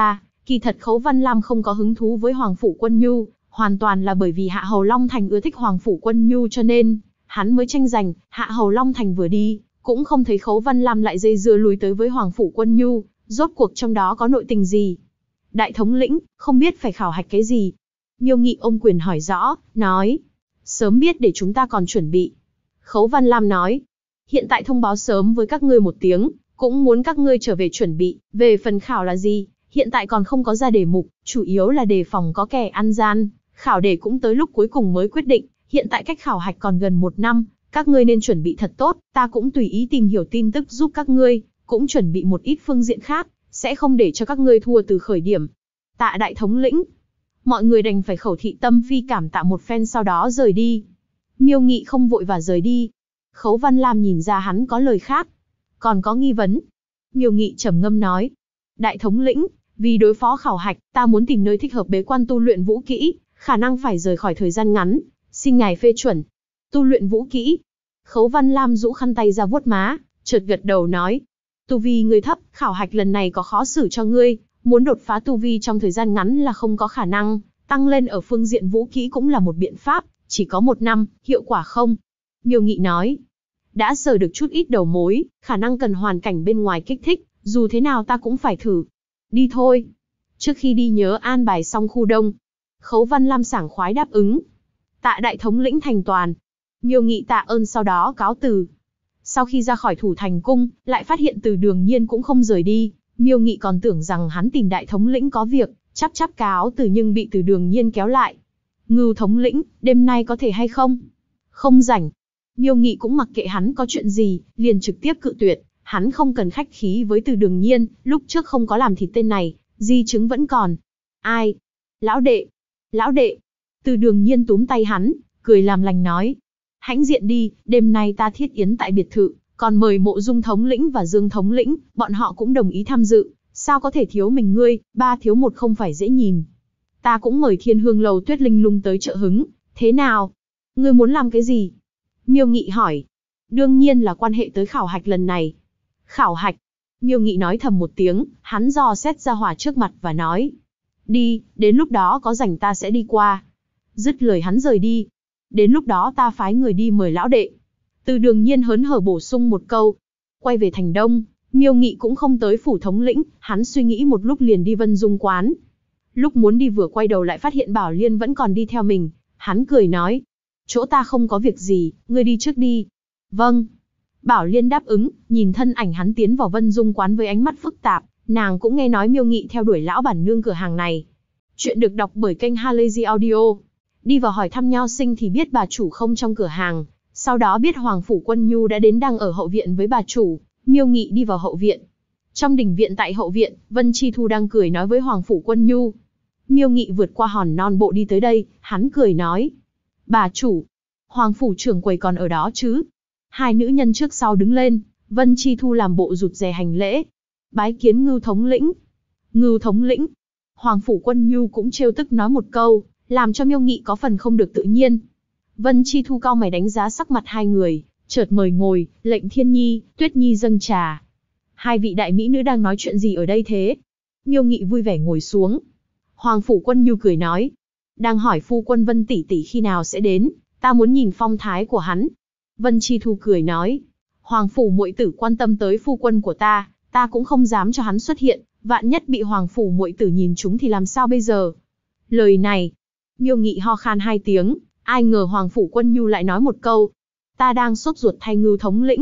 Kỳ thật Khấu Văn Lam không có hứng thú với Hoàng Phủ Quân Nhu, hoàn toàn là bởi vì Hạ Hầu Long Thành ưa thích Hoàng Phủ Quân Nhu cho nên, hắn mới tranh giành. Hạ Hầu Long Thành vừa đi, cũng không thấy Khấu Văn Lam lại dây dưa lùi tới với Hoàng Phủ Quân Nhu, rốt cuộc trong đó có nội tình gì. Đại thống lĩnh, không biết phải khảo hạch cái gì? Miêu Nghị ôm quyền hỏi rõ, nói. Sớm biết để chúng ta còn chuẩn bị. Khấu Văn Lam nói. Hiện tại thông báo sớm với các ngươi một tiếng, cũng muốn các ngươi trở về chuẩn bị. Về phần khảo là gì, hiện tại còn không có ra đề mục, chủ yếu là đề phòng có kẻ ăn gian. Khảo đề cũng tới lúc cuối cùng mới quyết định, hiện tại cách khảo hạch còn gần 1 năm, các ngươi nên chuẩn bị thật tốt, ta cũng tùy ý tìm hiểu tin tức giúp các ngươi, cũng chuẩn bị một ít phương diện khác, sẽ không để cho các ngươi thua từ khởi điểm. Tạ đại thống lĩnh. Mọi người đành phải khẩu thị tâm phi cảm tạ một phen sau đó rời đi. Miêu Nghị không vội và rời đi. Khấu Văn Lam nhìn ra hắn có lời khác. Còn có nghi vấn. Miêu Nghị trầm ngâm nói. Đại thống lĩnh, vì đối phó khảo hạch, ta muốn tìm nơi thích hợp bế quan tu luyện vũ kỹ, khả năng phải rời khỏi thời gian ngắn. Xin ngài phê chuẩn. Tu luyện vũ kỹ. Khấu Văn Lam rũ khăn tay ra vuốt má, chợt gật đầu nói. Tu vi ngươi thấp, khảo hạch lần này có khó xử cho ngươi, muốn đột phá tu vi trong thời gian ngắn là không có khả năng, tăng lên ở phương diện vũ kỹ cũng là một biện pháp, chỉ có 1 năm, hiệu quả không? Miêu Nghị nói. Đã sờ được chút ít đầu mối, khả năng cần hoàn cảnh bên ngoài kích thích, dù thế nào ta cũng phải thử. Đi thôi. Trước khi đi nhớ an bài xong khu đông. Khấu Văn Lam sảng khoái đáp ứng. Tạ đại thống lĩnh thành toàn. Miêu Nghị tạ ơn sau đó cáo từ. Sau khi ra khỏi Thủ Thành cung, lại phát hiện Từ Đường Nhiên cũng không rời đi. Miêu Nghị còn tưởng rằng hắn tìm đại thống lĩnh có việc, chắp cáo từ nhưng bị Từ Đường Nhiên kéo lại. Ngưu thống lĩnh, đêm nay có thể hay không? Không rảnh. Miêu Nghị cũng mặc kệ hắn có chuyện gì, liền trực tiếp cự tuyệt. Hắn không cần khách khí với Từ Đường Nhiên, lúc trước không có làm thịt tên này, di chứng vẫn còn. Ai? Lão đệ. Lão đệ. Từ Đường Nhiên túm tay hắn, cười làm lành nói. Hãnh diện đi, đêm nay ta thiết yến tại biệt thự, còn mời Mộ Dung thống lĩnh và Dương thống lĩnh, bọn họ cũng đồng ý tham dự, sao có thể thiếu mình ngươi, 3 thiếu 1 không phải dễ nhìn. Ta cũng mời Thiên Hương Lầu Tuyết Linh Lung tới trợ hứng, thế nào? Ngươi muốn làm cái gì? Miêu Nghị hỏi. Đương nhiên là quan hệ tới khảo hạch lần này. Khảo hạch? Miêu Nghị nói thầm một tiếng, hắn dò xét ra hỏa trước mặt và nói. Đi, đến lúc đó có rảnh ta sẽ đi qua. Dứt lời hắn rời đi. Đến lúc đó ta phái người đi mời lão đệ. Từ Đường Nhiên hớn hở bổ sung một câu. Quay về thành Đông, Miêu Nghị cũng không tới phủ thống lĩnh, hắn suy nghĩ một lúc liền đi Vân Dung quán. Lúc muốn đi vừa quay đầu lại phát hiện Bảo Liên vẫn còn đi theo mình, hắn cười nói. Chỗ ta không có việc gì, ngươi đi trước đi. Vâng. Bảo Liên đáp ứng, nhìn thân ảnh hắn tiến vào Vân Dung quán với ánh mắt phức tạp, nàng cũng nghe nói Miêu Nghị theo đuổi lão bản nương cửa hàng này. Chuyện được đọc bởi kênh Halazy Audio. Đi vào hỏi thăm Nho Sinh thì biết bà chủ không trong cửa hàng, sau đó biết Hoàng Phủ Quân Nhu đã đến đang ở hậu viện với bà chủ, Miêu Nghị đi vào hậu viện. Trong đình viện tại hậu viện, Vân Chi Thu đang cười nói với Hoàng Phủ Quân Nhu. Miêu Nghị vượt qua hòn non bộ đi tới đây, hắn cười nói. Bà chủ, Hoàng Phủ trưởng quầy còn ở đó chứ? Hai nữ nhân trước sau đứng lên, Vân Chi Thu làm bộ rụt rè hành lễ. Bái kiến Ngưu thống lĩnh. Ngưu thống lĩnh. Hoàng Phủ Quân Nhu cũng trêu tức nói một câu, làm cho Miêu Nghị có phần không được tự nhiên. Vân Chi Thu cau mày đánh giá sắc mặt hai người, chợt mời ngồi, lệnh Thiên Nhi, Tuyết Nhi dâng trà. Hai vị đại mỹ nữ đang nói chuyện gì ở đây thế? Miêu Nghị vui vẻ ngồi xuống. Hoàng Phủ Quân Nhu cười nói, đang hỏi phu quân Vân tỷ tỷ khi nào sẽ đến, ta muốn nhìn phong thái của hắn. Vân Chi Thu cười nói, Hoàng Phủ muội tử quan tâm tới phu quân của ta cũng không dám cho hắn xuất hiện, vạn nhất bị Hoàng Phủ muội tử nhìn chúng thì làm sao bây giờ? Lời này, Miêu Nghị ho khan 2 tiếng, ai ngờ Hoàng Phủ Quân Nhu lại nói một câu, ta đang sốt ruột thay Ngưu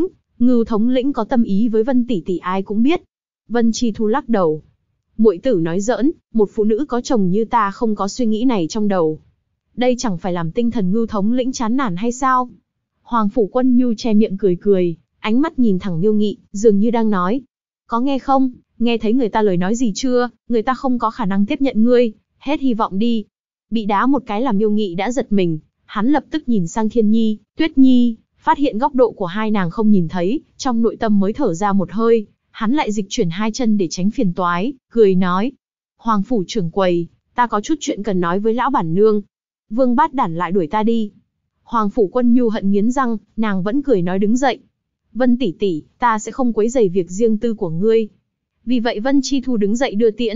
thống lĩnh có tâm ý với Vân tỷ tỷ ai cũng biết. Vân Chi Thu lắc đầu, muội tử nói giỡn, một phụ nữ có chồng như ta không có suy nghĩ này trong đầu. Đây chẳng phải làm tinh thần Ngưu thống lĩnh chán nản hay sao? Hoàng Phủ Quân Nhu che miệng cười, ánh mắt nhìn thẳng Miêu Nghị, dường như đang nói, có nghe không, nghe thấy người ta lời nói gì chưa, người ta không có khả năng tiếp nhận ngươi, hết hy vọng đi. Bị đá một cái làm Miêu Nghị đã giật mình, hắn lập tức nhìn sang Thiên Nhi, Tuyết Nhi, phát hiện góc độ của hai nàng không nhìn thấy, trong nội tâm mới thở ra một hơi, hắn lại dịch chuyển 2 chân để tránh phiền toái, cười nói. Hoàng Phủ trưởng quầy, ta có chút chuyện cần nói với lão bản nương. Vương Bát Đản lại đuổi ta đi. Hoàng Phủ Quân Nhu hận nghiến răng, nàng vẫn cười nói đứng dậy. Vân tỷ tỷ, ta sẽ không quấy rầy việc riêng tư của ngươi. Vì vậy Vân Chi Thu đứng dậy đưa tiễn,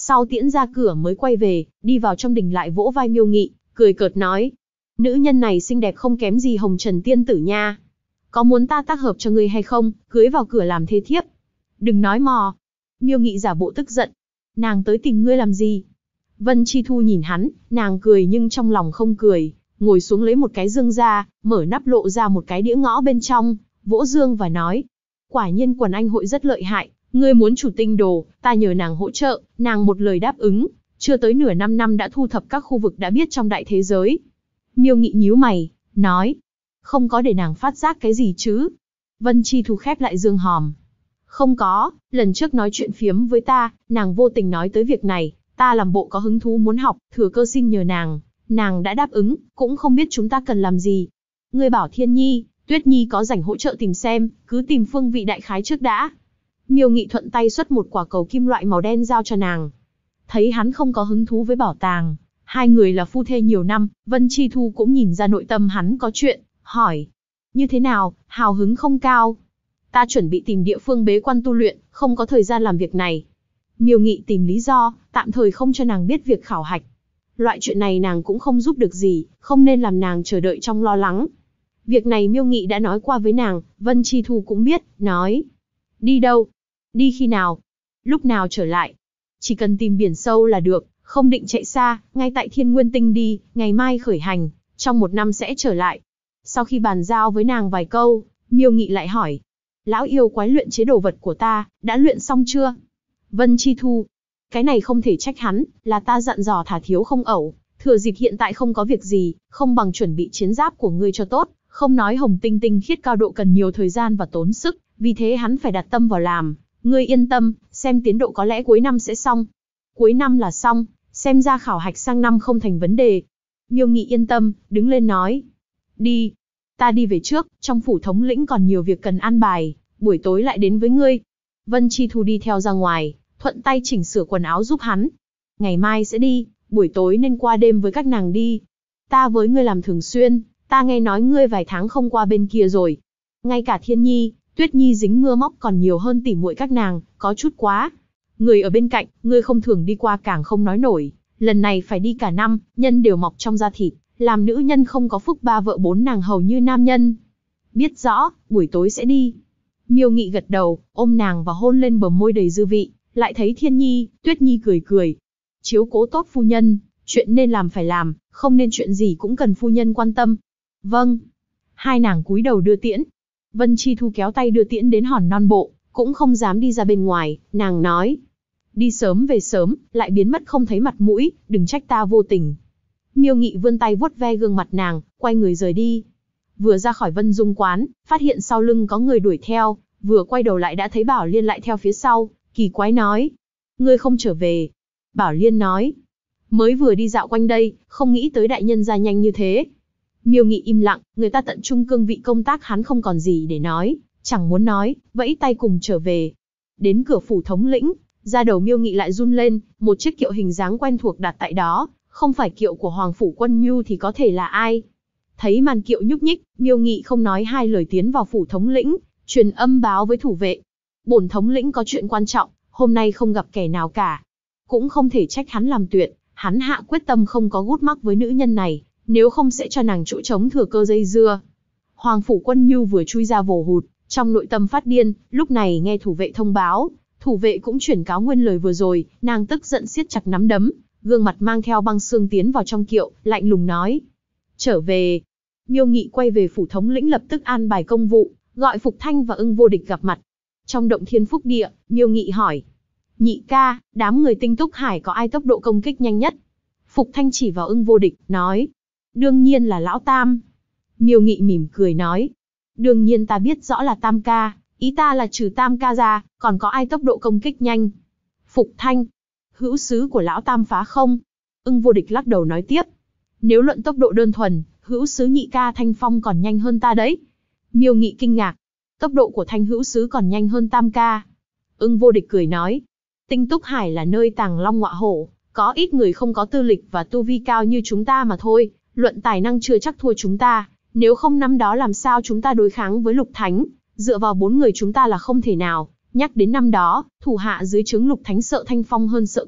Sau tiễn ra cửa mới quay về, đi vào trong đình lại vỗ vai Miêu Nghị, cười cợt nói. Nữ nhân này xinh đẹp không kém gì Hồng Trần tiên tử nha. Có muốn ta tác hợp cho ngươi hay không, cưới vào cửa làm thê thiếp? Đừng nói mò. Miêu Nghị giả bộ tức giận. Nàng tới tìm ngươi làm gì? Vân Chi Thu nhìn hắn, nàng cười nhưng trong lòng không cười, ngồi xuống lấy một cái dương ra, mở nắp lộ ra một cái đĩa ngõ bên trong, vỗ dương và nói. Quả nhiên quần anh hội rất lợi hại, ngươi muốn chủ tinh đồ, ta nhờ nàng hỗ trợ, nàng một lời đáp ứng, chưa tới nửa năm đã thu thập các khu vực đã biết trong đại thế giới. Miêu Nghị nhíu mày, nói. Không có để nàng phát giác cái gì chứ? Vân Chi Thu khép lại dương hòm. Không có, lần trước nói chuyện phiếm với ta, nàng vô tình nói tới việc này, ta làm bộ có hứng thú muốn học, thừa cơ xin nhờ nàng đã đáp ứng, cũng không biết chúng ta cần làm gì. Ngươi bảo Thiên Nhi, Tuyết Nhi có rảnh hỗ trợ tìm xem, cứ tìm phương vị đại khái trước đã. Miêu Nghị thuận tay xuất một quả cầu kim loại màu đen giao cho nàng. Thấy hắn không có hứng thú với bảo tàng, hai người là phu thê nhiều năm, Vân Chi Thu cũng nhìn ra nội tâm hắn có chuyện, hỏi. Như thế nào, hào hứng không cao? Ta chuẩn bị tìm địa phương bế quan tu luyện, không có thời gian làm việc này. Miêu Nghị tìm lý do, tạm thời không cho nàng biết việc khảo hạch. Loại chuyện này nàng cũng không giúp được gì, không nên làm nàng chờ đợi trong lo lắng. Việc này Miêu Nghị đã nói qua với nàng, Vân Chi Thu cũng biết, nói. Đi đâu? Đi khi nào? Lúc nào trở lại? Chỉ cần tìm biển sâu là được, không định chạy xa, ngay tại Thiên Nguyên Tinh đi, ngày mai khởi hành, trong 1 năm sẽ trở lại. Sau khi bàn giao với nàng vài câu, Miêu Nghị lại hỏi. Lão yêu quái luyện chế đồ vật của ta, đã luyện xong chưa? Vân Chi Thu. Cái này không thể trách hắn, là ta dặn dò thả thiếu không ẩu. Thừa dịp hiện tại không có việc gì, không bằng chuẩn bị chiến giáp của ngươi cho tốt. Không nói hồng tinh tinh khiết cao độ cần nhiều thời gian và tốn sức, vì thế hắn phải đặt tâm vào làm. Ngươi yên tâm, xem tiến độ có lẽ cuối năm sẽ xong. Cuối năm là xong, xem ra khảo hạch sang năm không thành vấn đề. Miêu Nghị yên tâm, đứng lên nói. Đi. Ta đi về trước, trong phủ thống lĩnh còn nhiều việc cần an bài, buổi tối lại đến với ngươi. Vân Chi Thu đi theo ra ngoài, thuận tay chỉnh sửa quần áo giúp hắn. Ngày mai sẽ đi, buổi tối nên qua đêm với các nàng đi. Ta với ngươi làm thường xuyên, ta nghe nói ngươi vài tháng không qua bên kia rồi. Ngay cả Thiên Nhi, Tuyết Nhi dính mưa móc còn nhiều hơn tỉ muội các nàng, có chút quá. Người ở bên cạnh, ngươi không thường đi qua càng không nói nổi. Lần này phải đi cả năm, nhân đều mọc trong da thịt, làm nữ nhân không có phúc 3 vợ 4 nàng hầu như nam nhân. Biết rõ, buổi tối sẽ đi. Miêu Nghị gật đầu, ôm nàng và hôn lên bờ môi đầy dư vị, lại thấy Thiên Nhi, Tuyết Nhi cười cười. Chiếu cố tốt phu nhân, chuyện nên làm phải làm, không nên chuyện gì cũng cần phu nhân quan tâm. Vâng. Hai nàng cúi đầu đưa tiễn. Vân Chi Thu kéo tay đưa tiễn đến hòn non bộ, cũng không dám đi ra bên ngoài, nàng nói. Đi sớm về sớm, lại biến mất không thấy mặt mũi, đừng trách ta vô tình. Miêu Nghị vươn tay vuốt ve gương mặt nàng, quay người rời đi. Vừa ra khỏi Vân Dung quán, phát hiện sau lưng có người đuổi theo, vừa quay đầu lại đã thấy Bảo Liên lại theo phía sau, kỳ quái nói. Ngươi không trở về. Bảo Liên nói. Mới vừa đi dạo quanh đây, không nghĩ tới đại nhân ra nhanh như thế. Miêu Nghị im lặng, người ta tận trung cương vị công tác hắn không còn gì để nói, chẳng muốn nói, vẫy tay cùng trở về. Đến cửa phủ thống lĩnh, da đầu Miêu Nghị lại run lên, một chiếc kiệu hình dáng quen thuộc đặt tại đó, không phải kiệu của Hoàng phủ Quân Nhu thì có thể là ai. Thấy màn kiệu nhúc nhích, Miêu Nghị không nói hai lời tiến vào phủ thống lĩnh, truyền âm báo với thủ vệ. Bổn thống lĩnh có chuyện quan trọng, hôm nay không gặp kẻ nào cả. Cũng không thể trách hắn làm tuyệt, hắn hạ quyết tâm không có gút mắc với nữ nhân này, nếu không sẽ cho nàng chỗ trống thừa cơ dây dưa. Hoàng phủ Quân Nhu vừa chui ra vồ hụt, trong nội tâm phát điên, lúc này nghe thủ vệ thông báo, thủ vệ cũng chuyển cáo nguyên lời vừa rồi, nàng tức giận siết chặt nắm đấm, gương mặt mang theo băng xương tiến vào trong kiệu, lạnh lùng nói. Trở về. Miêu Nghị quay về phủ thống lĩnh lập tức an bài công vụ, gọi Phục Thanh và Ưng Vô Địch gặp mặt. Trong động thiên phúc địa, Miêu Nghị hỏi. Nhị ca, đám người Tinh Túc Hải có ai tốc độ công kích nhanh nhất? Phục Thanh chỉ vào Ưng Vô Địch, nói. Đương nhiên là Lão Tam. Miêu Nghị mỉm cười nói. Đương nhiên ta biết rõ là Tam ca, ý ta là trừ Tam ca ra, còn có ai tốc độ công kích nhanh? Phục Thanh. Hữu sứ của Lão Tam phá không? Ưng Vô Địch lắc đầu nói tiếp. Nếu luận tốc độ đơn thuần, hữu sứ nhị ca Thanh Phong còn nhanh hơn ta đấy. Miêu Nghị kinh ngạc. Tốc độ của Thanh hữu sứ còn nhanh hơn Tam ca. Ưng Vô Địch cười nói. Tinh Túc Hải là nơi tàng long ngọa hổ, có ít người không có tư lịch và tu vi cao như chúng ta mà thôi, luận tài năng chưa chắc thua chúng ta, nếu không năm đó làm sao chúng ta đối kháng với Lục Thánh, dựa vào 4 người chúng ta là không thể nào. Nhắc đến năm đó, thủ hạ dưới trướng Lục Thánh sợ Thanh Phong hơn sợ cọp,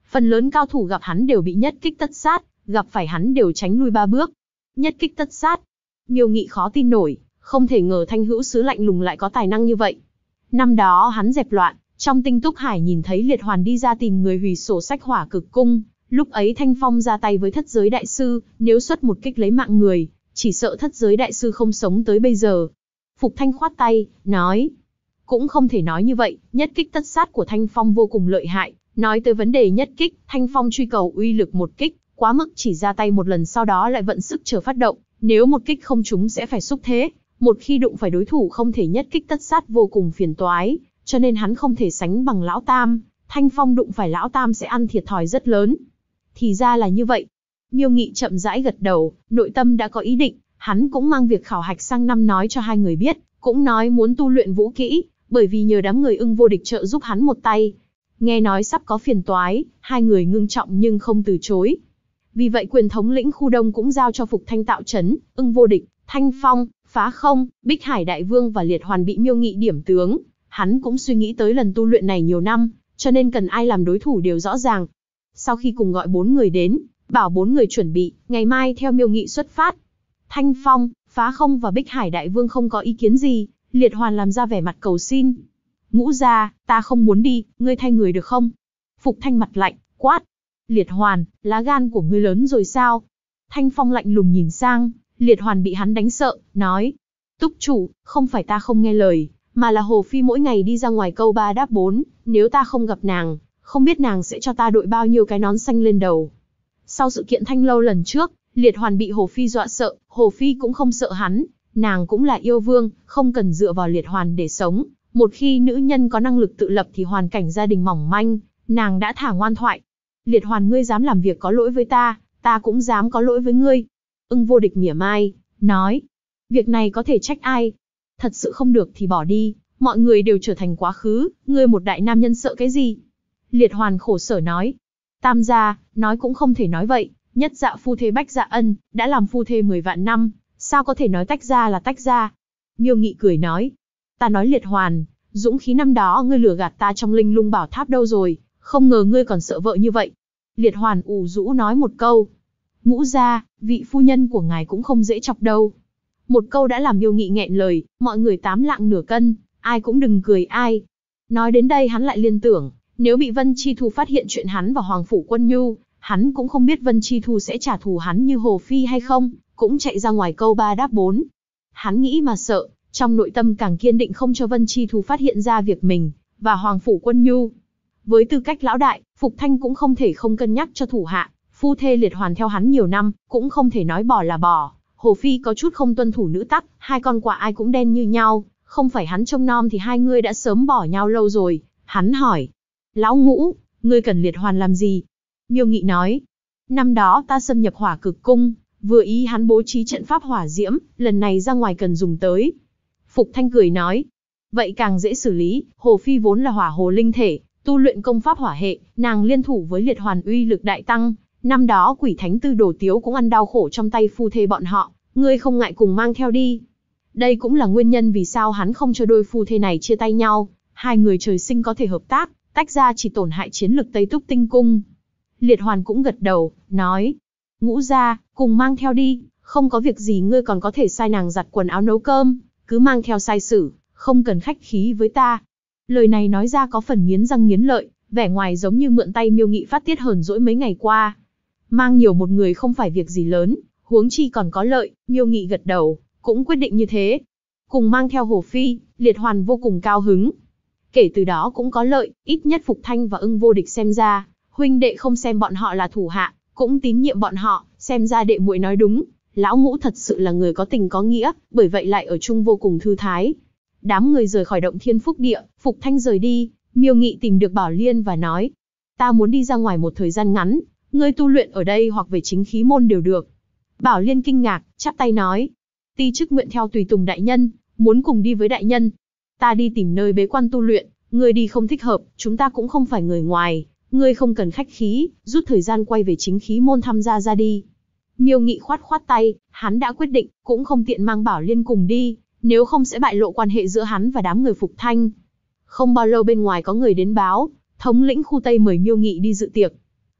Phần lớn cao thủ gặp hắn đều bị nhất kích tất sát, gặp phải hắn đều tránh lui 3 bước. Nhất kích tất sát. Miêu Nghị khó tin nổi, không thể ngờ Thanh Hữu Sứ lạnh lùng lại có tài năng như vậy. Năm đó hắn dẹp loạn, trong Tinh Túc Hải nhìn thấy Liệt Hoàn đi ra tìm người hủy sổ sách Hỏa Cực Cung, lúc ấy Thanh Phong ra tay với Thất Giới Đại Sư, nếu xuất một kích lấy mạng người, chỉ sợ Thất Giới Đại Sư không sống tới bây giờ. Phục Thanh khoát tay, nói, cũng không thể nói như vậy, nhất kích tất sát của Thanh Phong vô cùng lợi hại. Nói tới vấn đề nhất kích, Thanh Phong truy cầu uy lực một kích, quá mức chỉ ra tay một lần sau đó lại vận sức chờ phát động, nếu một kích không trúng sẽ phải xúc thế, một khi đụng phải đối thủ không thể nhất kích tất sát vô cùng phiền toái, cho nên hắn không thể sánh bằng Lão Tam, Thanh Phong đụng phải Lão Tam sẽ ăn thiệt thòi rất lớn. Thì ra là như vậy. Miêu Nghị chậm rãi gật đầu, nội tâm đã có ý định, hắn cũng mang việc khảo hạch sang năm nói cho hai người biết, cũng nói muốn tu luyện vũ kỹ, bởi vì nhờ đám người Ưng Vô Địch trợ giúp hắn một tay. Nghe nói sắp có phiền toái, hai người ngưng trọng nhưng không từ chối. Vì vậy quyền thống lĩnh khu đông cũng giao cho Phục Thanh tạo trấn, Ưng Vô Địch, Thanh Phong, Phá Không, Bích Hải Đại Vương và Liệt Hoàn bị Miêu Nghị điểm tướng. Hắn cũng suy nghĩ tới lần tu luyện này nhiều năm, cho nên cần ai làm đối thủ đều rõ ràng. Sau khi cùng gọi 4 người đến, bảo 4 người chuẩn bị, ngày mai theo Miêu Nghị xuất phát. Thanh Phong, Phá Không và Bích Hải Đại Vương không có ý kiến gì, Liệt Hoàn làm ra vẻ mặt cầu xin. Ngũ gia, ta không muốn đi, ngươi thay người được không? Phục Thanh mặt lạnh, quát. Liệt Hoàn, lá gan của ngươi lớn rồi sao? Thanh Phong lạnh lùng nhìn sang, Liệt Hoàn bị hắn đánh sợ, nói. Túc chủ, không phải ta không nghe lời, mà là Hồ Phi mỗi ngày đi ra ngoài câu 3 đáp 4, nếu ta không gặp nàng, không biết nàng sẽ cho ta đội bao nhiêu cái nón xanh lên đầu. Sau sự kiện Thanh Lâu lần trước, Liệt Hoàn bị Hồ Phi dọa sợ, Hồ Phi cũng không sợ hắn, nàng cũng là yêu vương, không cần dựa vào Liệt Hoàn để sống. Một khi nữ nhân có năng lực tự lập thì hoàn cảnh gia đình mỏng manh, nàng đã thả ngoan thoại. Liệt Hoàn, ngươi dám làm việc có lỗi với ta, ta cũng dám có lỗi với ngươi. Ưng Vô Địch mỉa mai, nói, việc này có thể trách ai? Thật sự không được thì bỏ đi, mọi người đều trở thành quá khứ, ngươi một đại nam nhân sợ cái gì? Liệt Hoàn khổ sở nói, Tam gia, nói cũng không thể nói vậy, nhất dạ phu thê Bách Dạ Ân, đã làm phu thê 10 vạn năm, sao có thể nói tách ra là tách ra? Miêu Nghị cười nói, ta nói Liệt Hoàn, dũng khí năm đó ngươi lừa gạt ta trong Linh Lung Bảo Tháp đâu rồi, không ngờ ngươi còn sợ vợ như vậy. Liệt Hoàn ủ rũ nói một câu, Ngũ gia, vị phu nhân của ngài cũng không dễ chọc đâu. Một câu đã làm Miêu Nghị nghẹn lời, mọi người 8 lạng nửa cân, ai cũng đừng cười ai. Nói đến đây hắn lại liên tưởng, nếu bị Vân Chi Thu phát hiện chuyện hắn và Hoàng Phủ Quân Nhu, hắn cũng không biết Vân Chi Thu sẽ trả thù hắn như Hồ Phi hay không, cũng chạy ra ngoài câu 3 đáp 4. Hắn nghĩ mà sợ, trong nội tâm càng kiên định không cho Vân Chi Thu phát hiện ra việc mình và Hoàng Phủ Quân Nhu. Với tư cách lão đại, Phục Thanh cũng không thể không cân nhắc cho thủ hạ, phu thê Liệt Hoàn theo hắn nhiều năm, cũng không thể nói bỏ là bỏ. Hồ Phi có chút không tuân thủ nữ tắc, hai con quạ ai cũng đen như nhau, không phải hắn trông nom thì hai người đã sớm bỏ nhau lâu rồi. Hắn hỏi, lão Ngũ, ngươi cần Liệt Hoàn làm gì? Miêu Nghị nói, năm đó ta xâm nhập Hỏa Cực Cung, vừa ý hắn bố trí trận pháp hỏa diễm, lần này ra ngoài cần dùng tới. Phục Thanh cười nói, vậy càng dễ xử lý, Hồ Phi vốn là hỏa hồ linh thể, tu luyện công pháp hỏa hệ, nàng liên thủ với Liệt Hoàn uy lực đại tăng. Năm đó Quỷ Thánh Tư Đồ Tiếu cũng ăn đau khổ trong tay phu thê bọn họ, ngươi không ngại cùng mang theo đi. Đây cũng là nguyên nhân vì sao hắn không cho đôi phu thê này chia tay nhau, hai người trời sinh có thể hợp tác, tách ra chỉ tổn hại chiến lực Tây Túc Tinh Cung. Liệt Hoàn cũng gật đầu, nói, Ngũ gia, cùng mang theo đi, không có việc gì ngươi còn có thể sai nàng giặt quần áo nấu cơm, cứ mang theo sai sử, không cần khách khí với ta. Lời này nói ra có phần nghiến răng nghiến lợi, vẻ ngoài giống như mượn tay Miêu Nghị phát tiết hờn dỗi mấy ngày qua. Mang nhiều một người không phải việc gì lớn, huống chi còn có lợi, Miêu Nghị gật đầu, cũng quyết định như thế. Cùng mang theo Hồ Phi, Liệt Hoàn vô cùng cao hứng. Kể từ đó cũng có lợi, ít nhất Phục Thanh và Ưng Vô Địch xem ra, huynh đệ không xem bọn họ là thủ hạ, cũng tín nhiệm bọn họ, xem ra đệ muội nói đúng, lão Ngũ thật sự là người có tình có nghĩa, bởi vậy lại ở chung vô cùng thư thái. Đám người rời khỏi động Thiên Phúc Địa, Phục Thanh rời đi, Miêu Nghị tìm được Bảo Liên và nói, ta muốn đi ra ngoài một thời gian ngắn, ngươi tu luyện ở đây hoặc về chính khí môn đều được. Bảo Liên kinh ngạc, chắp tay nói, ti chức nguyện theo tùy tùng đại nhân, muốn cùng đi với đại nhân. Ta đi tìm nơi bế quan tu luyện, ngươi đi không thích hợp, chúng ta cũng không phải người ngoài, ngươi không cần khách khí, rút thời gian quay về chính khí môn tham gia ra đi. Miêu Nghị khoát khoát tay, hắn đã quyết định, cũng không tiện mang Bảo Liên cùng đi, nếu không sẽ bại lộ quan hệ giữa hắn và đám người Phục Thanh. Không bao lâu bên ngoài có người đến báo, thống lĩnh khu Tây mời Miêu Nghị đi dự tiệc.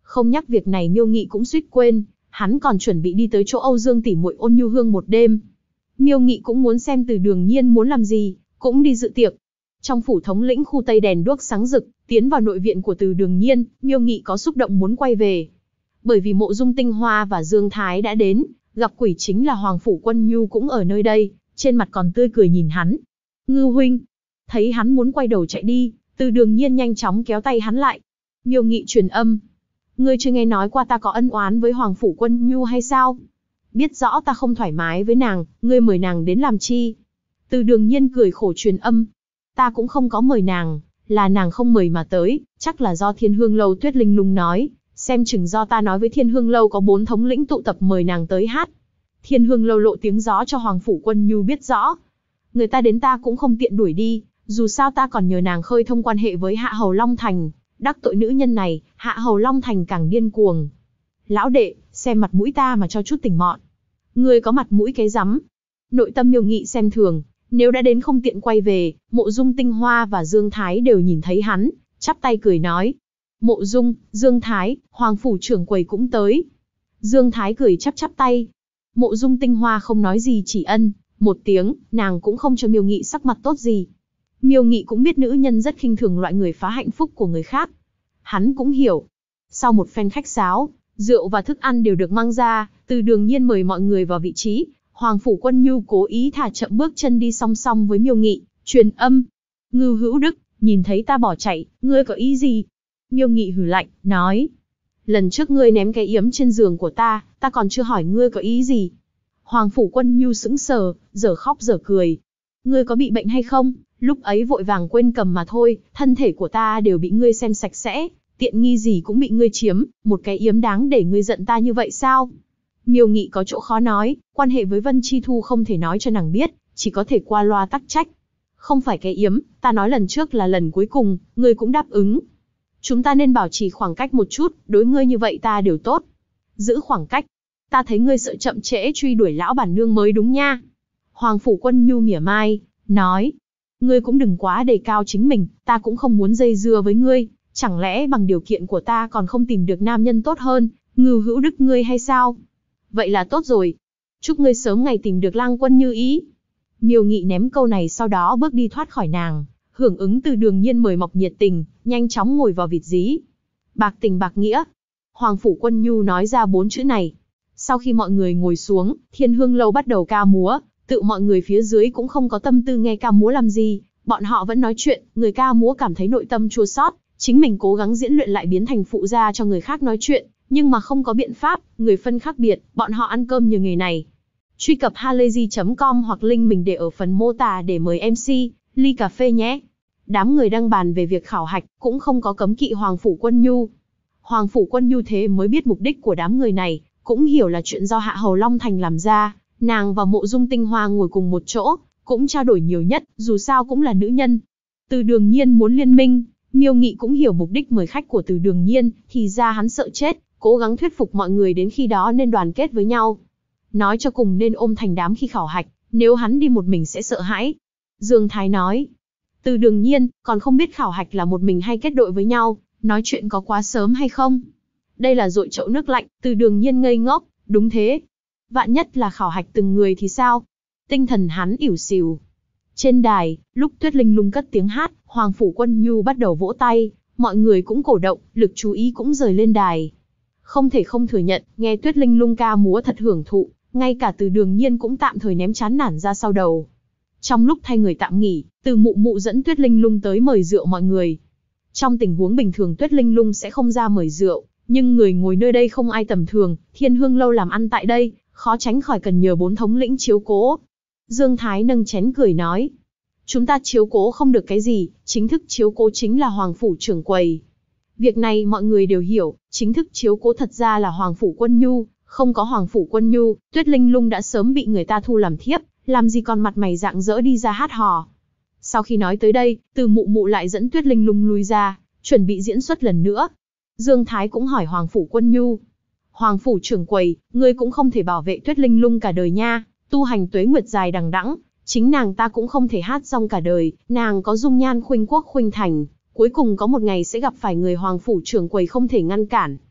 Không nhắc việc này Miêu Nghị cũng suýt quên, hắn còn chuẩn bị đi tới chỗ Âu Dương tỷ muội Ôn Nhu Hương một đêm. Miêu Nghị cũng muốn xem Từ Đường Nhiên muốn làm gì, cũng đi dự tiệc. Trong phủ thống lĩnh khu Tây đèn đuốc sáng rực, tiến vào nội viện của Từ Đường Nhiên, Miêu Nghị có xúc động muốn quay về. Bởi vì Mộ Dung Tinh Hoa và Dương Thái đã đến, gặp quỷ chính là Hoàng Phủ Quân Nhu cũng ở nơi đây, trên mặt còn tươi cười nhìn hắn. Ngư huynh, thấy hắn muốn quay đầu chạy đi, Từ Đường Nhiên nhanh chóng kéo tay hắn lại. Miêu Nghị truyền âm. Ngươi chưa nghe nói qua ta có ân oán với Hoàng Phủ Quân Nhu hay sao? Biết rõ ta không thoải mái với nàng, ngươi mời nàng đến làm chi? Từ Đường Nhiên cười khổ truyền âm. Ta cũng không có mời nàng, là nàng không mời mà tới, chắc là do Thiên Hương Lâu Tuyết Linh Lung nói, xem chừng do ta nói với Thiên Hương Lâu có 4 thống lĩnh tụ tập mời nàng tới hát. Thiên Hương Lâu lộ tiếng gió cho Hoàng Phủ Quân Nhu biết rõ. Người ta đến ta cũng không tiện đuổi đi, dù sao ta còn nhờ nàng khơi thông quan hệ với Hạ Hầu Long Thành, đắc tội nữ nhân này, Hạ Hầu Long Thành càng điên cuồng. Lão đệ, xem mặt mũi ta mà cho chút tình mọn. Ngươi có mặt mũi cái rắm. Nội tâm Miêu Nghị xem thường, nếu đã đến không tiện quay về, Mộ Dung Tinh Hoa và Dương Thái đều nhìn thấy hắn, chắp tay cười nói. Mộ Dung, Dương Thái, Hoàng Phủ trưởng quầy cũng tới. Dương Thái cười chắp chắp tay. Mộ Dung Tinh Hoa không nói gì chỉ ân một tiếng, nàng cũng không cho Miêu Nghị sắc mặt tốt gì. Miêu Nghị cũng biết nữ nhân rất khinh thường loại người phá hạnh phúc của người khác. Hắn cũng hiểu. Sau một phen khách sáo, rượu và thức ăn đều được mang ra, Từ Đường Nhiên mời mọi người vào vị trí. Hoàng Phủ Quân Nhu cố ý thả chậm bước chân đi song song với Miêu Nghị, truyền âm. Ngưu Hữu Đức, nhìn thấy ta bỏ chạy, ngươi có ý gì? Miêu Nghị hừ lạnh, nói. Lần trước ngươi ném cái yếm trên giường của ta còn chưa hỏi ngươi có ý gì. Hoàng Phủ Quân Nhu sững sờ, giờ khóc giờ cười. Ngươi có bị bệnh hay không? Lúc ấy vội vàng quên cầm mà thôi, thân thể của ta đều bị ngươi xem sạch sẽ, tiện nghi gì cũng bị ngươi chiếm, một cái yếm đáng để ngươi giận ta như vậy sao? Miêu Nghị có chỗ khó nói, quan hệ với Vân Chi Thu không thể nói cho nàng biết, chỉ có thể qua loa tắc trách. Không phải cái yếm, ta nói lần trước là lần cuối cùng, ngươi cũng đáp ứng. Chúng ta nên bảo trì khoảng cách một chút, đối ngươi như vậy ta đều tốt. Giữ khoảng cách. Ta thấy ngươi sợ chậm trễ truy đuổi lão bản nương mới đúng nha. Hoàng Phủ Quân Nhu mỉa mai, nói. Ngươi cũng đừng quá đề cao chính mình, ta cũng không muốn dây dưa với ngươi. Chẳng lẽ bằng điều kiện của ta còn không tìm được nam nhân tốt hơn, Ngưu Hữu Đức ngươi hay sao? Vậy là tốt rồi. Chúc ngươi sớm ngày tìm được lang quân như ý. Miêu Nghị ném câu này sau đó bước đi thoát khỏi nàng, hưởng ứng Từ Đường Nhiên mời mọc nhiệt tình, nhanh chóng ngồi vào vịt dí. Bạc tình bạc nghĩa. Hoàng Phủ Quân Nhu nói ra 4 chữ này. Sau khi mọi người ngồi xuống, Thiên Hương Lâu bắt đầu ca múa, tự mọi người phía dưới cũng không có tâm tư nghe ca múa làm gì, bọn họ vẫn nói chuyện, người ca múa cảm thấy nội tâm chua xót, chính mình cố gắng diễn luyện lại biến thành phụ gia cho người khác nói chuyện, nhưng mà không có biện pháp, người phân khác biệt, bọn họ ăn cơm nhờ nghề này. Truy cập halayzi.com hoặc link mình để ở phần mô tả để mời MC, ly cà phê nhé. Đám người đang bàn về việc khảo hạch, cũng không có cấm kỵ Hoàng Phủ Quân Nhu. Hoàng Phủ Quân Nhu thế mới biết mục đích của đám người này, cũng hiểu là chuyện do Hạ Hầu Long Thành làm ra, nàng và Mộ Dung Tinh Hoa ngồi cùng một chỗ, cũng trao đổi nhiều nhất, dù sao cũng là nữ nhân. Từ Đường Nhiên muốn liên minh, Miêu Nghị cũng hiểu mục đích mời khách của Từ Đường Nhiên, thì ra hắn sợ chết, cố gắng thuyết phục mọi người đến khi đó nên đoàn kết với nhau. Nói cho cùng nên ôm thành đám khi khảo hạch, nếu hắn đi một mình sẽ sợ hãi. Dương Thái nói, Từ Đường Nhiên, còn không biết khảo hạch là một mình hay kết đội với nhau, nói chuyện có quá sớm hay không? Đây là dội chậu nước lạnh, Từ Đường Nhiên ngây ngốc, đúng thế. Vạn nhất là khảo hạch từng người thì sao? Tinh thần hắn ỉu xìu. Trên đài, lúc Tuyết Linh Lung cất tiếng hát, Hoàng Phủ Quân Nhu bắt đầu vỗ tay, mọi người cũng cổ động, lực chú ý cũng rời lên đài. Không thể không thừa nhận, nghe Tuyết Linh Lung ca múa thật hưởng thụ, ngay cả Từ Đường Nhiên cũng tạm thời ném chán nản ra sau đầu. Trong lúc thay người tạm nghỉ, Từ Mụ Mụ dẫn Tuyết Linh Lung tới mời rượu mọi người. Trong tình huống bình thường Tuyết Linh Lung sẽ không ra mời rượu, nhưng người ngồi nơi đây không ai tầm thường, Thiên Hương Lâu làm ăn tại đây, khó tránh khỏi cần nhờ 4 thống lĩnh chiếu cố. Dương Thái nâng chén cười nói, chúng ta chiếu cố không được cái gì, chính thức chiếu cố chính là Hoàng Phủ trưởng quầy. Việc này mọi người đều hiểu, chính thức chiếu cố thật ra là Hoàng Phủ Quân Nhu, không có Hoàng Phủ Quân Nhu, Tuyết Linh Lung đã sớm bị người ta thu làm thiếp, làm gì còn mặt mày rạng rỡ đi ra hát hò. Sau khi nói tới đây, Từ Mụ Mụ lại dẫn Tuyết Linh Lung lui ra, chuẩn bị diễn xuất lần nữa. Dương Thái cũng hỏi Hoàng Phủ Quân Nhu, Hoàng Phủ trưởng quầy, ngươi cũng không thể bảo vệ Tuyết Linh Lung cả đời nha, tu hành tuế nguyệt dài đằng đẵng, chính nàng ta cũng không thể hát xong cả đời, nàng có dung nhan khuynh quốc khuynh thành, cuối cùng có một ngày sẽ gặp phải người Hoàng Phủ trưởng quầy không thể ngăn cản.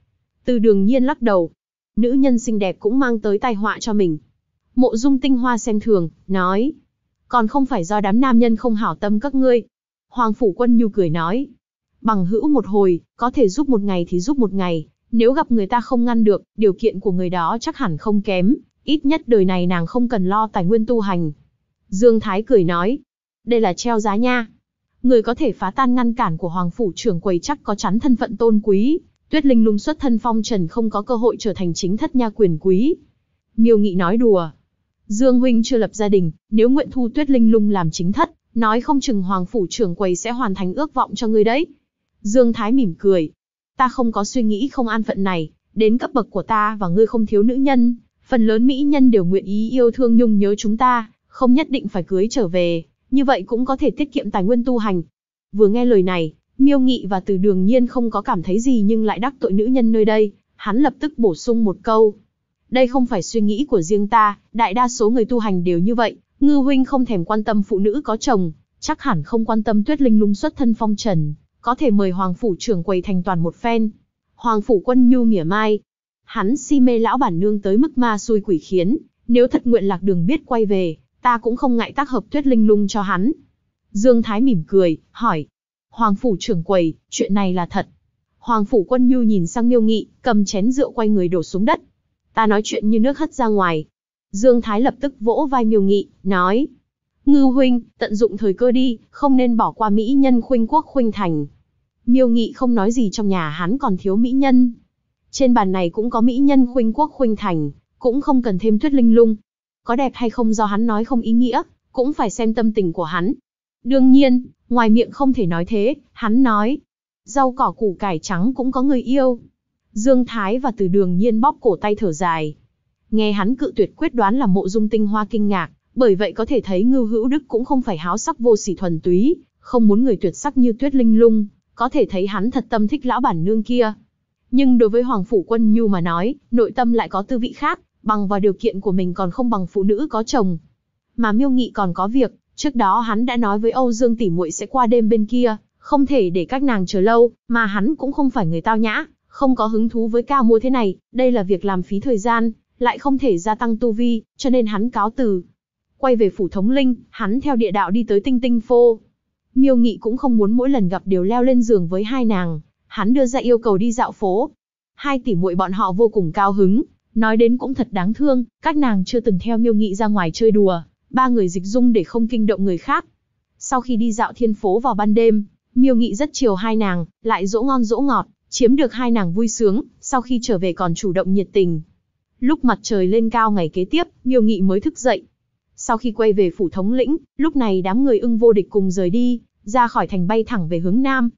Từ Đường Nhiên lắc đầu. Nữ nhân xinh đẹp cũng mang tới tai họa cho mình. Mộ Dung Tinh Hoa xem thường, nói. Còn không phải do đám nam nhân không hảo tâm các ngươi. Hoàng Phủ Quân Nhu cười nói. Bằng hữu một hồi, có thể giúp một ngày thì giúp một ngày. Nếu gặp người ta không ngăn được, điều kiện của người đó chắc hẳn không kém. Ít nhất đời này nàng không cần lo tài nguyên tu hành. Dương Thái cười nói. Đây là treo giá nha. Người có thể phá tan ngăn cản của Hoàng Phủ trưởng quầy chắc có chắn thân phận tôn quý. Tuyết Linh Lung xuất thân phong trần không có cơ hội trở thành chính thất nha quyền quý. Miêu Nghị nói đùa. Dương huynh chưa lập gia đình, nếu nguyện thu Tuyết Linh Lung làm chính thất, nói không chừng Hoàng Phủ trưởng quầy sẽ hoàn thành ước vọng cho ngươi đấy. Dương Thái mỉm cười. Ta không có suy nghĩ không an phận này, đến cấp bậc của ta và ngươi không thiếu nữ nhân, phần lớn mỹ nhân đều nguyện ý yêu thương nhung nhớ chúng ta, không nhất định phải cưới trở về, như vậy cũng có thể tiết kiệm tài nguyên tu hành. Vừa nghe lời này, Miêu Nghị và Từ Đường Nhiên không có cảm thấy gì nhưng lại đắc tội nữ nhân nơi đây, hắn lập tức bổ sung một câu. Đây không phải suy nghĩ của riêng ta, đại đa số người tu hành đều như vậy, Ngư huynh không thèm quan tâm phụ nữ có chồng, chắc hẳn không quan tâm Tuyết Linh Lung xuất thân phong trần, có thể mời Hoàng Phủ trưởng quầy thành toàn một phen. Hoàng Phủ Quân Nhu mỉa mai. Hắn si mê lão bản nương tới mức ma xui quỷ khiến, nếu thật nguyện lạc đường biết quay về, ta cũng không ngại tác hợp Tuyết Linh Lung cho hắn. Dương Thái mỉm cười, hỏi. Hoàng Phủ trưởng quầy, chuyện này là thật. Hoàng Phủ Quân Nhu nhìn sang Miêu Nghị, cầm chén rượu quay người đổ xuống đất. Ta nói chuyện như nước hất ra ngoài. Dương Thái lập tức vỗ vai Miêu Nghị, nói. Ngư huynh, tận dụng thời cơ đi, không nên bỏ qua mỹ nhân khuynh quốc khuynh thành. Miêu Nghị không nói gì, trong nhà hắn còn thiếu mỹ nhân. Trên bàn này cũng có mỹ nhân khuynh quốc khuynh thành, cũng không cần thêm Tuyết Linh Lung. Có đẹp hay không do hắn nói không ý nghĩa, cũng phải xem tâm tình của hắn. Đương nhiên, ngoài miệng không thể nói thế, hắn nói. Rau cỏ củ cải trắng cũng có người yêu. Dương Thái và Từ Đường Nhiên bóp cổ tay thở dài. Nghe hắn cự tuyệt quyết đoán là Mộ Dung Tinh Hoa kinh ngạc, bởi vậy có thể thấy Ngưu Hữu Đức cũng không phải háo sắc vô sỉ thuần túy, không muốn người tuyệt sắc như Tuyết Linh Lung, có thể thấy hắn thật tâm thích lão bản nương kia. Nhưng đối với Hoàng Phủ Quân Nhu mà nói, nội tâm lại có tư vị khác, bằng vào điều kiện của mình còn không bằng phụ nữ có chồng. Mà Miêu Nghị còn có việc, trước đó hắn đã nói với Âu Dương tỷ muội sẽ qua đêm bên kia, không thể để các nàng chờ lâu, mà hắn cũng không phải người tao nhã, không có hứng thú với cao múa thế này, đây là việc làm phí thời gian, lại không thể gia tăng tu vi, cho nên hắn cáo từ. Quay về phủ thống linh, hắn theo địa đạo đi tới Tinh Tinh Phô. Miêu Nghị cũng không muốn mỗi lần gặp đều leo lên giường với hai nàng, hắn đưa ra yêu cầu đi dạo phố. Hai tỷ muội bọn họ vô cùng cao hứng, nói đến cũng thật đáng thương, các nàng chưa từng theo Miêu Nghị ra ngoài chơi đùa, ba người dịch dung để không kinh động người khác. Sau khi đi dạo thiên phố vào ban đêm, Miêu Nghị rất chiều hai nàng, lại dỗ ngon dỗ ngọt, chiếm được hai nàng vui sướng, sau khi trở về còn chủ động nhiệt tình. Lúc mặt trời lên cao ngày kế tiếp, Miêu Nghị mới thức dậy. Sau khi quay về phủ thống lĩnh, lúc này đám người Ưng Vô Địch cùng rời đi, ra khỏi thành bay thẳng về hướng nam.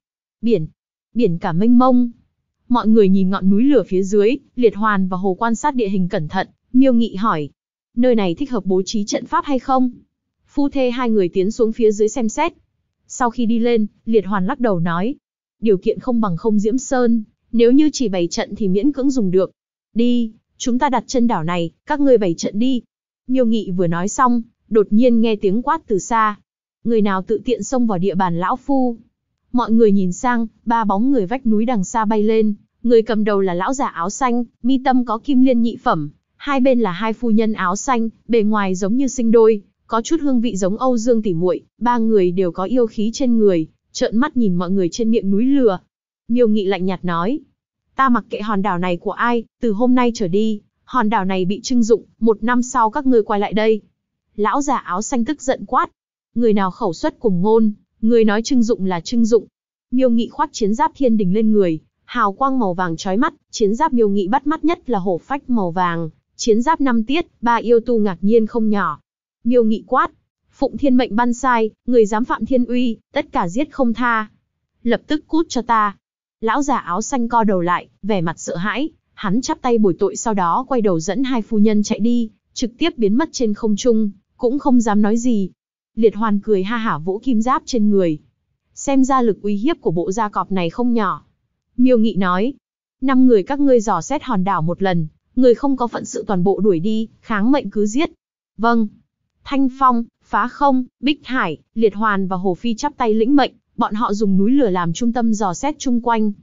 Biển cả mênh mông. Mọi người nhìn ngọn núi lửa phía dưới, Liệt Hoàn và Hồ quan sát địa hình cẩn thận, Miêu Nghị hỏi. Nơi này thích hợp bố trí trận pháp hay không? Phu thê hai người tiến xuống phía dưới xem xét. Sau khi đi lên, Liệt Hoàn lắc đầu nói. Điều kiện không bằng Không Diễm Sơn, nếu như chỉ bày trận thì miễn cưỡng dùng được. Đi, chúng ta đặt chân đảo này, các ngươi bày trận đi. Miêu Nghị vừa nói xong, đột nhiên nghe tiếng quát từ xa. Người nào tự tiện xông vào địa bàn lão phu? Mọi người nhìn sang, ba bóng người vách núi đằng xa bay lên, người cầm đầu là lão giả áo xanh, mi tâm có kim liên nhị phẩm, hai bên là hai phu nhân áo xanh, bề ngoài giống như sinh đôi, có chút hương vị giống Âu Dương tỷ muội, ba người đều có yêu khí trên người, trợn mắt nhìn mọi người trên miệng núi lửa. Miêu Nghị lạnh nhạt nói, ta mặc kệ hòn đảo này của ai, từ hôm nay trở đi, hòn đảo này bị trưng dụng, 1 năm sau các ngươi quay lại đây. Lão giả áo xanh tức giận quát, người nào khẩu xuất cùng ngôn, người nói trưng dụng là trưng dụng. Miêu Nghị khoác chiến giáp thiên đình lên người, hào quang màu vàng chói mắt, chiến giáp Miêu Nghị bắt mắt nhất là hổ phách màu vàng, chiến giáp 5 tiết, ba yêu tu ngạc nhiên không nhỏ. Miêu Nghị quát, phụng thiên mệnh ban sai, người dám phạm thiên uy, tất cả giết không tha. Lập tức cút cho ta. Lão già áo xanh co đầu lại, vẻ mặt sợ hãi, hắn chắp tay bồi tội sau đó quay đầu dẫn hai phu nhân chạy đi, trực tiếp biến mất trên không trung, cũng không dám nói gì. Liệt Hoàn cười ha hả vỗ kim giáp trên người. Xem ra lực uy hiếp của bộ da cọp này không nhỏ. Miêu Nghị nói, 5 người các ngươi dò xét hòn đảo một lần, người không có phận sự toàn bộ đuổi đi, kháng mệnh cứ giết. Vâng. Thanh Phong, Phá Không, Bích Hải, Liệt Hoàn và Hồ Phi chắp tay lĩnh mệnh, bọn họ dùng núi lửa làm trung tâm dò xét chung quanh.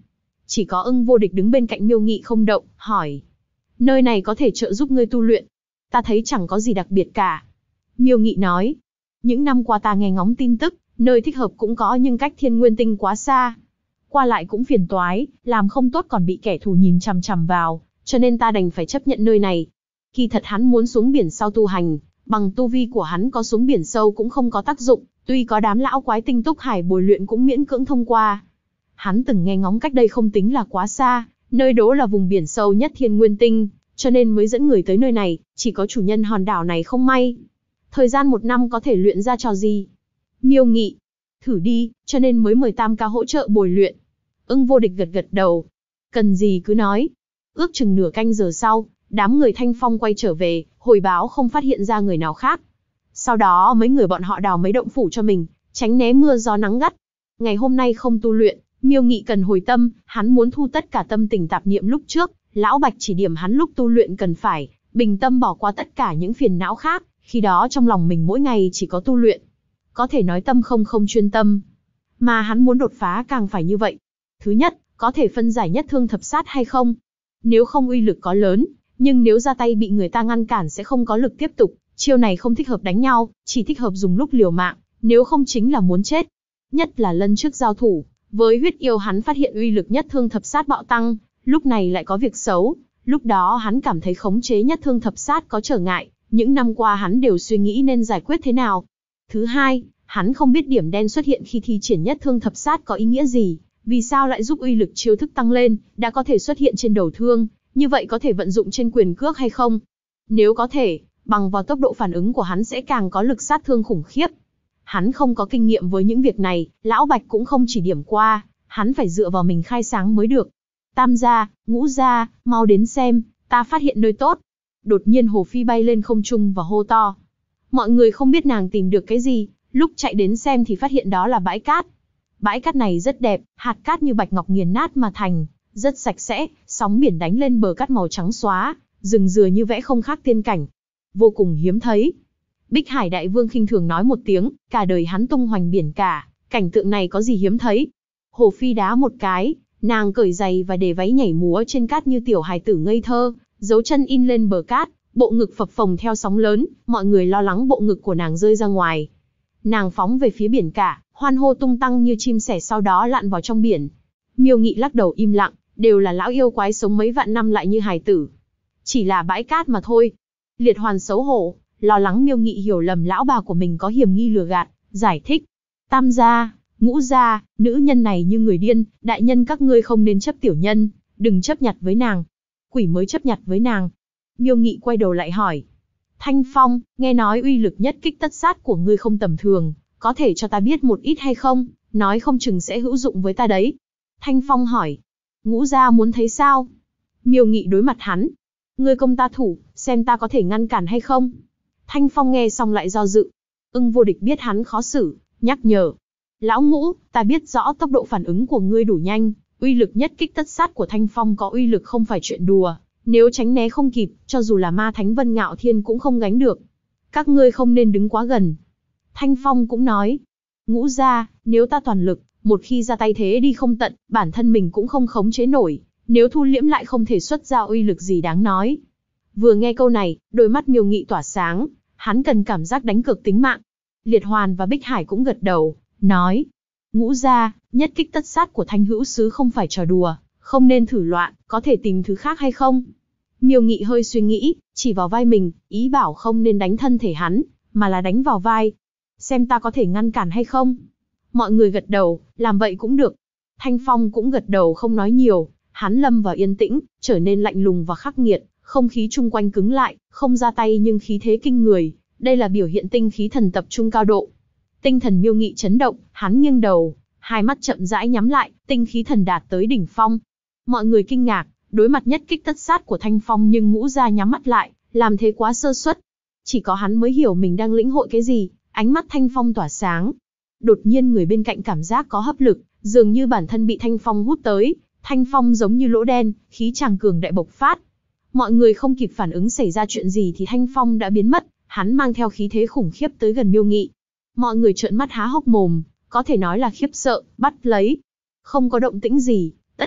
Chỉ có Ưng Vô Địch đứng bên cạnh Miêu Nghị không động, hỏi. Nơi này có thể trợ giúp ngươi tu luyện. Ta thấy chẳng có gì đặc biệt cả. Miêu Nghị nói. Những năm qua ta nghe ngóng tin tức, nơi thích hợp cũng có nhưng cách Thiên Nguyên Tinh quá xa. Qua lại cũng phiền toái, làm không tốt còn bị kẻ thù nhìn chằm chằm vào, cho nên ta đành phải chấp nhận nơi này. Kỳ thật hắn muốn xuống biển sau tu hành, bằng tu vi của hắn có xuống biển sâu cũng không có tác dụng, tuy có đám lão quái tinh túc hải bồi luyện cũng miễn cưỡng thông qua. Hắn từng nghe ngóng cách đây không tính là quá xa, nơi đó là vùng biển sâu nhất Thiên Nguyên Tinh, cho nên mới dẫn người tới nơi này, chỉ có chủ nhân hòn đảo này không may. Thời gian 1 năm có thể luyện ra trò gì? Miêu Nghị. Thử đi, cho nên mới mời Tam ca hỗ trợ bồi luyện. Ưng Vô Địch gật gật đầu. Cần gì cứ nói. Ước chừng nửa canh giờ sau, đám người Thanh Phong quay trở về, hồi báo không phát hiện ra người nào khác. Sau đó mấy người bọn họ đào mấy động phủ cho mình, tránh né mưa gió nắng gắt. Ngày hôm nay không tu luyện, Miêu Nghị cần hồi tâm, hắn muốn thu tất cả tâm tình tạp niệm lúc trước, Lão Bạch chỉ điểm hắn lúc tu luyện cần phải bình tâm bỏ qua tất cả những phiền não khác, khi đó trong lòng mình mỗi ngày chỉ có tu luyện. Có thể nói tâm không chuyên tâm. Mà hắn muốn đột phá càng phải như vậy. Thứ nhất, có thể phân giải nhất thương thập sát hay không? Nếu không uy lực có lớn, nhưng nếu ra tay bị người ta ngăn cản sẽ không có lực tiếp tục. Chiêu này không thích hợp đánh nhau, chỉ thích hợp dùng lúc liều mạng, nếu không chính là muốn chết. Nhất là lần trước giao thủ, với huyết yêu hắn phát hiện uy lực nhất thương thập sát bạo tăng, lúc này lại có việc xấu. Lúc đó hắn cảm thấy khống chế nhất thương thập sát có trở ngại, những năm qua hắn đều suy nghĩ nên giải quyết thế nào. Thứ hai, hắn không biết điểm đen xuất hiện khi thi triển nhất thương thập sát có ý nghĩa gì, vì sao lại giúp uy lực chiêu thức tăng lên, đã có thể xuất hiện trên đầu thương, như vậy có thể vận dụng trên quyền cước hay không? Nếu có thể, bằng vào tốc độ phản ứng của hắn sẽ càng có lực sát thương khủng khiếp. Hắn không có kinh nghiệm với những việc này, Lão Bạch cũng không chỉ điểm qua, hắn phải dựa vào mình khai sáng mới được. Tam gia, Ngũ gia, mau đến xem, ta phát hiện nơi tốt. Đột nhiên Hồ Phi bay lên không trung và hô to. Mọi người không biết nàng tìm được cái gì, lúc chạy đến xem thì phát hiện đó là bãi cát. Bãi cát này rất đẹp, hạt cát như bạch ngọc nghiền nát mà thành, rất sạch sẽ, sóng biển đánh lên bờ cát màu trắng xóa, rừng dừa như vẽ không khác tiên cảnh. Vô cùng hiếm thấy. Bích Hải Đại Vương khinh thường nói một tiếng, cả đời hắn tung hoành biển cả, cảnh tượng này có gì hiếm thấy. Hồ Phi đá một cái, nàng cởi giày và để váy nhảy múa trên cát như tiểu hài tử ngây thơ, dấu chân in lên bờ cát, bộ ngực phập phồng theo sóng lớn, mọi người lo lắng bộ ngực của nàng rơi ra ngoài. Nàng phóng về phía biển cả, hoan hô tung tăng như chim sẻ sau đó lặn vào trong biển. Miêu Nghị lắc đầu im lặng, đều là lão yêu quái sống mấy vạn năm lại như hài tử. Chỉ là bãi cát mà thôi. Liệt Hoàn xấu hổ, lo lắng Miêu Nghị hiểu lầm lão bà của mình có hiểm nghi lừa gạt, giải thích. Tam gia, Ngũ gia, nữ nhân này như người điên, đại nhân các ngươi không nên chấp tiểu nhân, đừng chấp nhặt với nàng. Quỷ mới chấp nhặt với nàng. Miêu Nghị quay đầu lại hỏi. Thanh Phong, nghe nói uy lực nhất kích tất sát của ngươi không tầm thường, có thể cho ta biết một ít hay không, nói không chừng sẽ hữu dụng với ta đấy. Thanh Phong hỏi. Ngũ gia muốn thấy sao? Miêu Nghị đối mặt hắn. Ngươi công ta thủ, xem ta có thể ngăn cản hay không? Thanh Phong nghe xong lại do dự. Ưng Vô Địch biết hắn khó xử, nhắc nhở. Lão Ngũ, ta biết rõ tốc độ phản ứng của ngươi đủ nhanh, uy lực nhất kích tất sát của Thanh Phong có uy lực không phải chuyện đùa. Nếu tránh né không kịp, cho dù là ma thánh Vân Ngạo Thiên cũng không gánh được. Các ngươi không nên đứng quá gần. Thanh Phong cũng nói. Ngũ gia, nếu ta toàn lực, một khi ra tay thế đi không tận, bản thân mình cũng không khống chế nổi. Nếu thu liễm lại không thể xuất ra uy lực gì đáng nói. Vừa nghe câu này, đôi mắt Miêu Nghị tỏa sáng, hắn cần cảm giác đánh cược tính mạng. Liệt Hoàn và Bích Hải cũng gật đầu, nói. Ngũ gia, nhất kích tất sát của Thanh Hữu Sứ không phải trò đùa, không nên thử loạn, có thể tìm thứ khác hay không? Miêu Nghị hơi suy nghĩ, chỉ vào vai mình, ý bảo không nên đánh thân thể hắn, mà là đánh vào vai. Xem ta có thể ngăn cản hay không? Mọi người gật đầu, làm vậy cũng được. Thanh Phong cũng gật đầu không nói nhiều, hắn lâm vào yên tĩnh, trở nên lạnh lùng và khắc nghiệt, không khí chung quanh cứng lại, không ra tay nhưng khí thế kinh người, đây là biểu hiện tinh khí thần tập trung cao độ. Tinh thần Miêu Nghị chấn động, hắn nghiêng đầu, hai mắt chậm rãi nhắm lại, tinh khí thần đạt tới đỉnh phong. Mọi người kinh ngạc, đối mặt nhất kích tất sát của Thanh Phong nhưng Ngũ gia nhắm mắt lại, làm thế quá sơ suất. Chỉ có hắn mới hiểu mình đang lĩnh hội cái gì, ánh mắt Thanh Phong tỏa sáng. Đột nhiên người bên cạnh cảm giác có hấp lực, dường như bản thân bị Thanh Phong hút tới, Thanh Phong giống như lỗ đen, khí tràng cường đại bộc phát. Mọi người không kịp phản ứng xảy ra chuyện gì thì Thanh Phong đã biến mất, hắn mang theo khí thế khủng khiếp tới gần Miêu Nghị. Mọi người trợn mắt há hốc mồm, có thể nói là khiếp sợ, bắt lấy. Không có động tĩnh gì, tất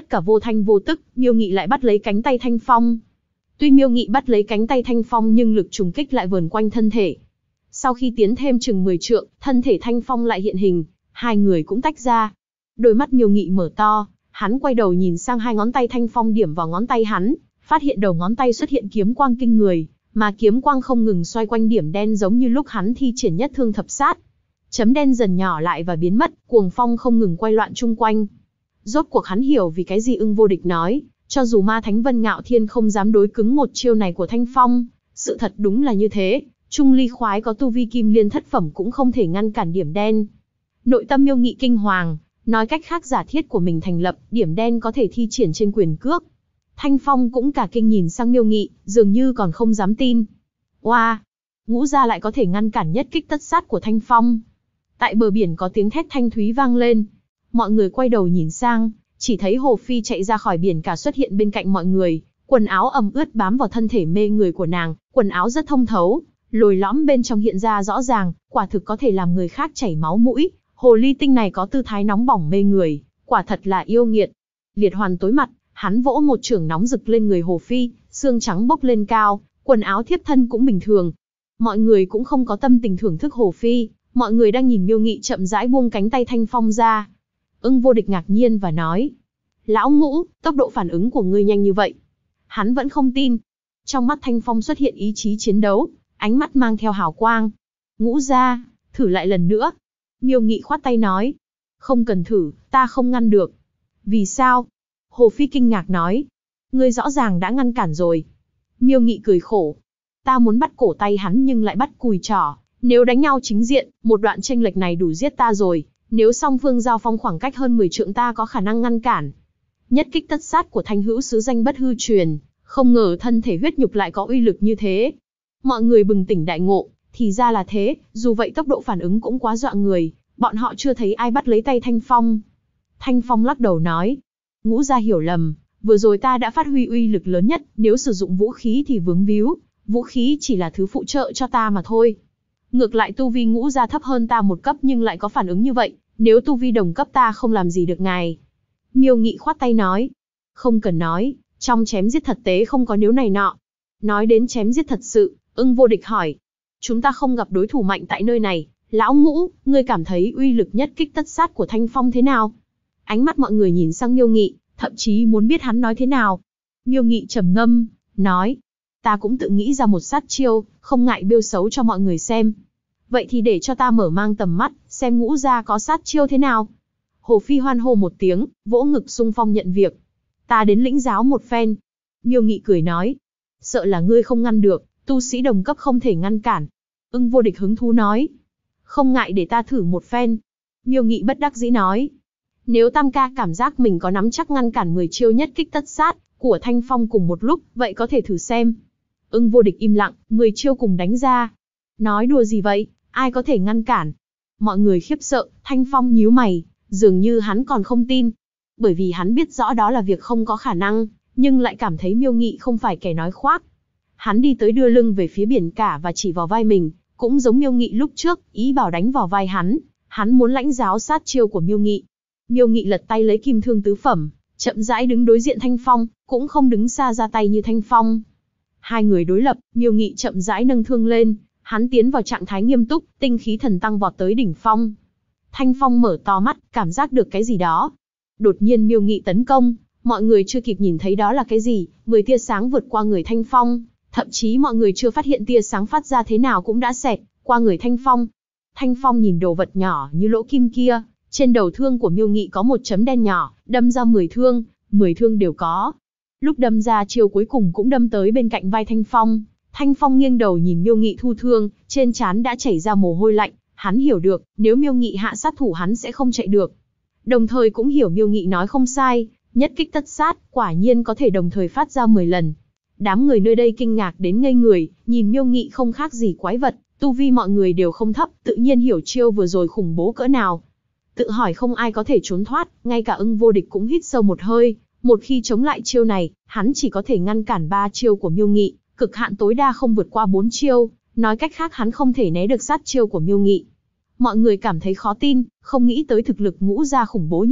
tất cả vô thanh vô tức, Miêu Nghị lại bắt lấy cánh tay Thanh Phong. Tuy Miêu Nghị bắt lấy cánh tay Thanh Phong nhưng lực trùng kích lại vờn quanh thân thể. Sau khi tiến thêm chừng 10 trượng, thân thể Thanh Phong lại hiện hình, hai người cũng tách ra. Đôi mắt Miêu Nghị mở to, hắn quay đầu nhìn sang hai ngón tay Thanh Phong điểm vào ngón tay hắn, phát hiện đầu ngón tay xuất hiện kiếm quang kinh người, mà kiếm quang không ngừng xoay quanh điểm đen giống như lúc hắn thi triển nhất thương thập sát. Chấm đen dần nhỏ lại và biến mất, cuồng phong không ngừng quay loạn chung quanh. Rốt cuộc hắn hiểu vì cái gì Ưng Vô Địch nói, cho dù ma thánh Vân Ngạo Thiên không dám đối cứng một chiêu này của Thanh Phong, sự thật đúng là như thế, Trung Ly Khoái có tu vi kim liên thất phẩm cũng không thể ngăn cản điểm đen. Nội tâm Miêu Nghị kinh hoàng, nói cách khác giả thiết của mình thành lập, điểm đen có thể thi triển trên quyền cước. Thanh Phong cũng cả kinh nhìn sang Miêu Nghị, dường như còn không dám tin. Oa, Ngũ gia lại có thể ngăn cản nhất kích tất sát của Thanh Phong. Tại bờ biển có tiếng thét thanh thúy vang lên. Mọi người quay đầu nhìn sang, chỉ thấy Hồ Phi chạy ra khỏi biển cả xuất hiện bên cạnh mọi người, quần áo ẩm ướt bám vào thân thể mê người của nàng, quần áo rất thông thấu, lồi lõm bên trong hiện ra rõ ràng, quả thực có thể làm người khác chảy máu mũi. Hồ ly tinh này có tư thái nóng bỏng mê người, quả thật là yêu nghiệt. Liệt Hoàn tối mặt, hắn vỗ một chưởng nóng rực lên người Hồ Phi, xương trắng bốc lên cao, quần áo thiếp thân cũng bình thường. Mọi người cũng không có tâm tình thưởng thức Hồ Phi, mọi người đang nhìn Miêu Nghị chậm rãi buông cánh tay Thanh Phong ra. Ưng Vô Địch ngạc nhiên và nói: Lão Ngũ, tốc độ phản ứng của ngươi nhanh như vậy. Hắn vẫn không tin. Trong mắt Thanh Phong xuất hiện ý chí chiến đấu, ánh mắt mang theo hào quang. Ngũ gia, thử lại lần nữa. Miêu Nghị khoát tay nói: Không cần thử, ta không ngăn được. Vì sao? Hồ Phi kinh ngạc nói: Ngươi rõ ràng đã ngăn cản rồi. Miêu Nghị cười khổ: Ta muốn bắt cổ tay hắn nhưng lại bắt cùi trỏ. Nếu đánh nhau chính diện, một đoạn chênh lệch này đủ giết ta rồi. Nếu song phương giao phong khoảng cách hơn 10 trượng ta có khả năng ngăn cản. Nhất kích tất sát của Thanh Hữu sứ danh bất hư truyền, không ngờ thân thể huyết nhục lại có uy lực như thế. Mọi người bừng tỉnh đại ngộ, thì ra là thế, dù vậy tốc độ phản ứng cũng quá dọa người, bọn họ chưa thấy ai bắt lấy tay Thanh Phong. Thanh Phong lắc đầu nói: Ngũ gia hiểu lầm, vừa rồi ta đã phát huy uy lực lớn nhất, nếu sử dụng vũ khí thì vướng víu, vũ khí chỉ là thứ phụ trợ cho ta mà thôi. Ngược lại tu vi Ngũ gia thấp hơn ta một cấp nhưng lại có phản ứng như vậy, nếu tu vi đồng cấp ta không làm gì được ngài. Miêu Nghị khoát tay nói: Không cần nói, trong chém giết thật tế không có nếu này nọ. Nói đến chém giết thật sự, Ưng Vô Địch hỏi: Chúng ta không gặp đối thủ mạnh tại nơi này, Lão Ngũ, ngươi cảm thấy uy lực nhất kích tất sát của Thanh Phong thế nào? Ánh mắt mọi người nhìn sang Miêu Nghị, thậm chí muốn biết hắn nói thế nào. Miêu Nghị trầm ngâm, nói: Ta cũng tự nghĩ ra một sát chiêu, không ngại bêu xấu cho mọi người xem. Vậy thì để cho ta mở mang tầm mắt, xem Ngũ gia có sát chiêu thế nào. Hồ Phi hoan hô một tiếng, vỗ ngực xung phong nhận việc. Ta đến lĩnh giáo một phen. Miêu Nghị cười nói: Sợ là ngươi không ngăn được, tu sĩ đồng cấp không thể ngăn cản. Ưng Vô Địch hứng thú nói: Không ngại để ta thử một phen. Miêu Nghị bất đắc dĩ nói: Nếu Tam ca cảm giác mình có nắm chắc ngăn cản 10 chiêu nhất kích tất sát của Thanh Phong cùng một lúc, vậy có thể thử xem. Ưng Vô Địch im lặng, 10 chiêu cùng đánh ra. Nói đùa gì vậy, ai có thể ngăn cản? Mọi người khiếp sợ, Thanh Phong nhíu mày, dường như hắn còn không tin. Bởi vì hắn biết rõ đó là việc không có khả năng, nhưng lại cảm thấy Miêu Nghị không phải kẻ nói khoác. Hắn đi tới đưa lưng về phía biển cả và chỉ vào vai mình, cũng giống Miêu Nghị lúc trước, ý bảo đánh vào vai hắn. Hắn muốn lãnh giáo sát chiêu của Miêu Nghị. Miêu Nghị lật tay lấy kim thương tứ phẩm, chậm rãi đứng đối diện Thanh Phong, cũng không đứng xa ra tay như Thanh Phong. Hai người đối lập, Miêu Nghị chậm rãi nâng thương lên, hắn tiến vào trạng thái nghiêm túc, tinh khí thần tăng vọt tới đỉnh phong. Thanh Phong mở to mắt, cảm giác được cái gì đó. Đột nhiên Miêu Nghị tấn công, mọi người chưa kịp nhìn thấy đó là cái gì, 10 tia sáng vượt qua người Thanh Phong, thậm chí mọi người chưa phát hiện tia sáng phát ra thế nào cũng đã xẹt qua người Thanh Phong. Thanh Phong nhìn đồ vật nhỏ như lỗ kim kia, trên đầu thương của Miêu Nghị có một chấm đen nhỏ, đâm ra 10 thương, 10 thương đều có. Lúc đâm ra chiêu cuối cùng cũng đâm tới bên cạnh vai Thanh Phong. Thanh Phong nghiêng đầu nhìn Miêu Nghị thu thương, trên trán đã chảy ra mồ hôi lạnh, hắn hiểu được, nếu Miêu Nghị hạ sát thủ hắn sẽ không chạy được. Đồng thời cũng hiểu Miêu Nghị nói không sai, nhất kích tất sát, quả nhiên có thể đồng thời phát ra 10 lần. Đám người nơi đây kinh ngạc đến ngây người, nhìn Miêu Nghị không khác gì quái vật, tu vi mọi người đều không thấp, tự nhiên hiểu chiêu vừa rồi khủng bố cỡ nào. Tự hỏi không ai có thể trốn thoát, ngay cả Ưng Vô Địch cũng hít sâu một hơi, một khi chống lại chiêu này, hắn chỉ có thể ngăn cản 3 chiêu của Miêu Nghị, cực hạn tối đa không vượt qua 4 chiêu, nói cách khác hắn không thể né được sát chiêu của Miêu Nghị. Mọi người cảm thấy khó tin, không nghĩ tới thực lực Ngũ gia khủng bố như vậy,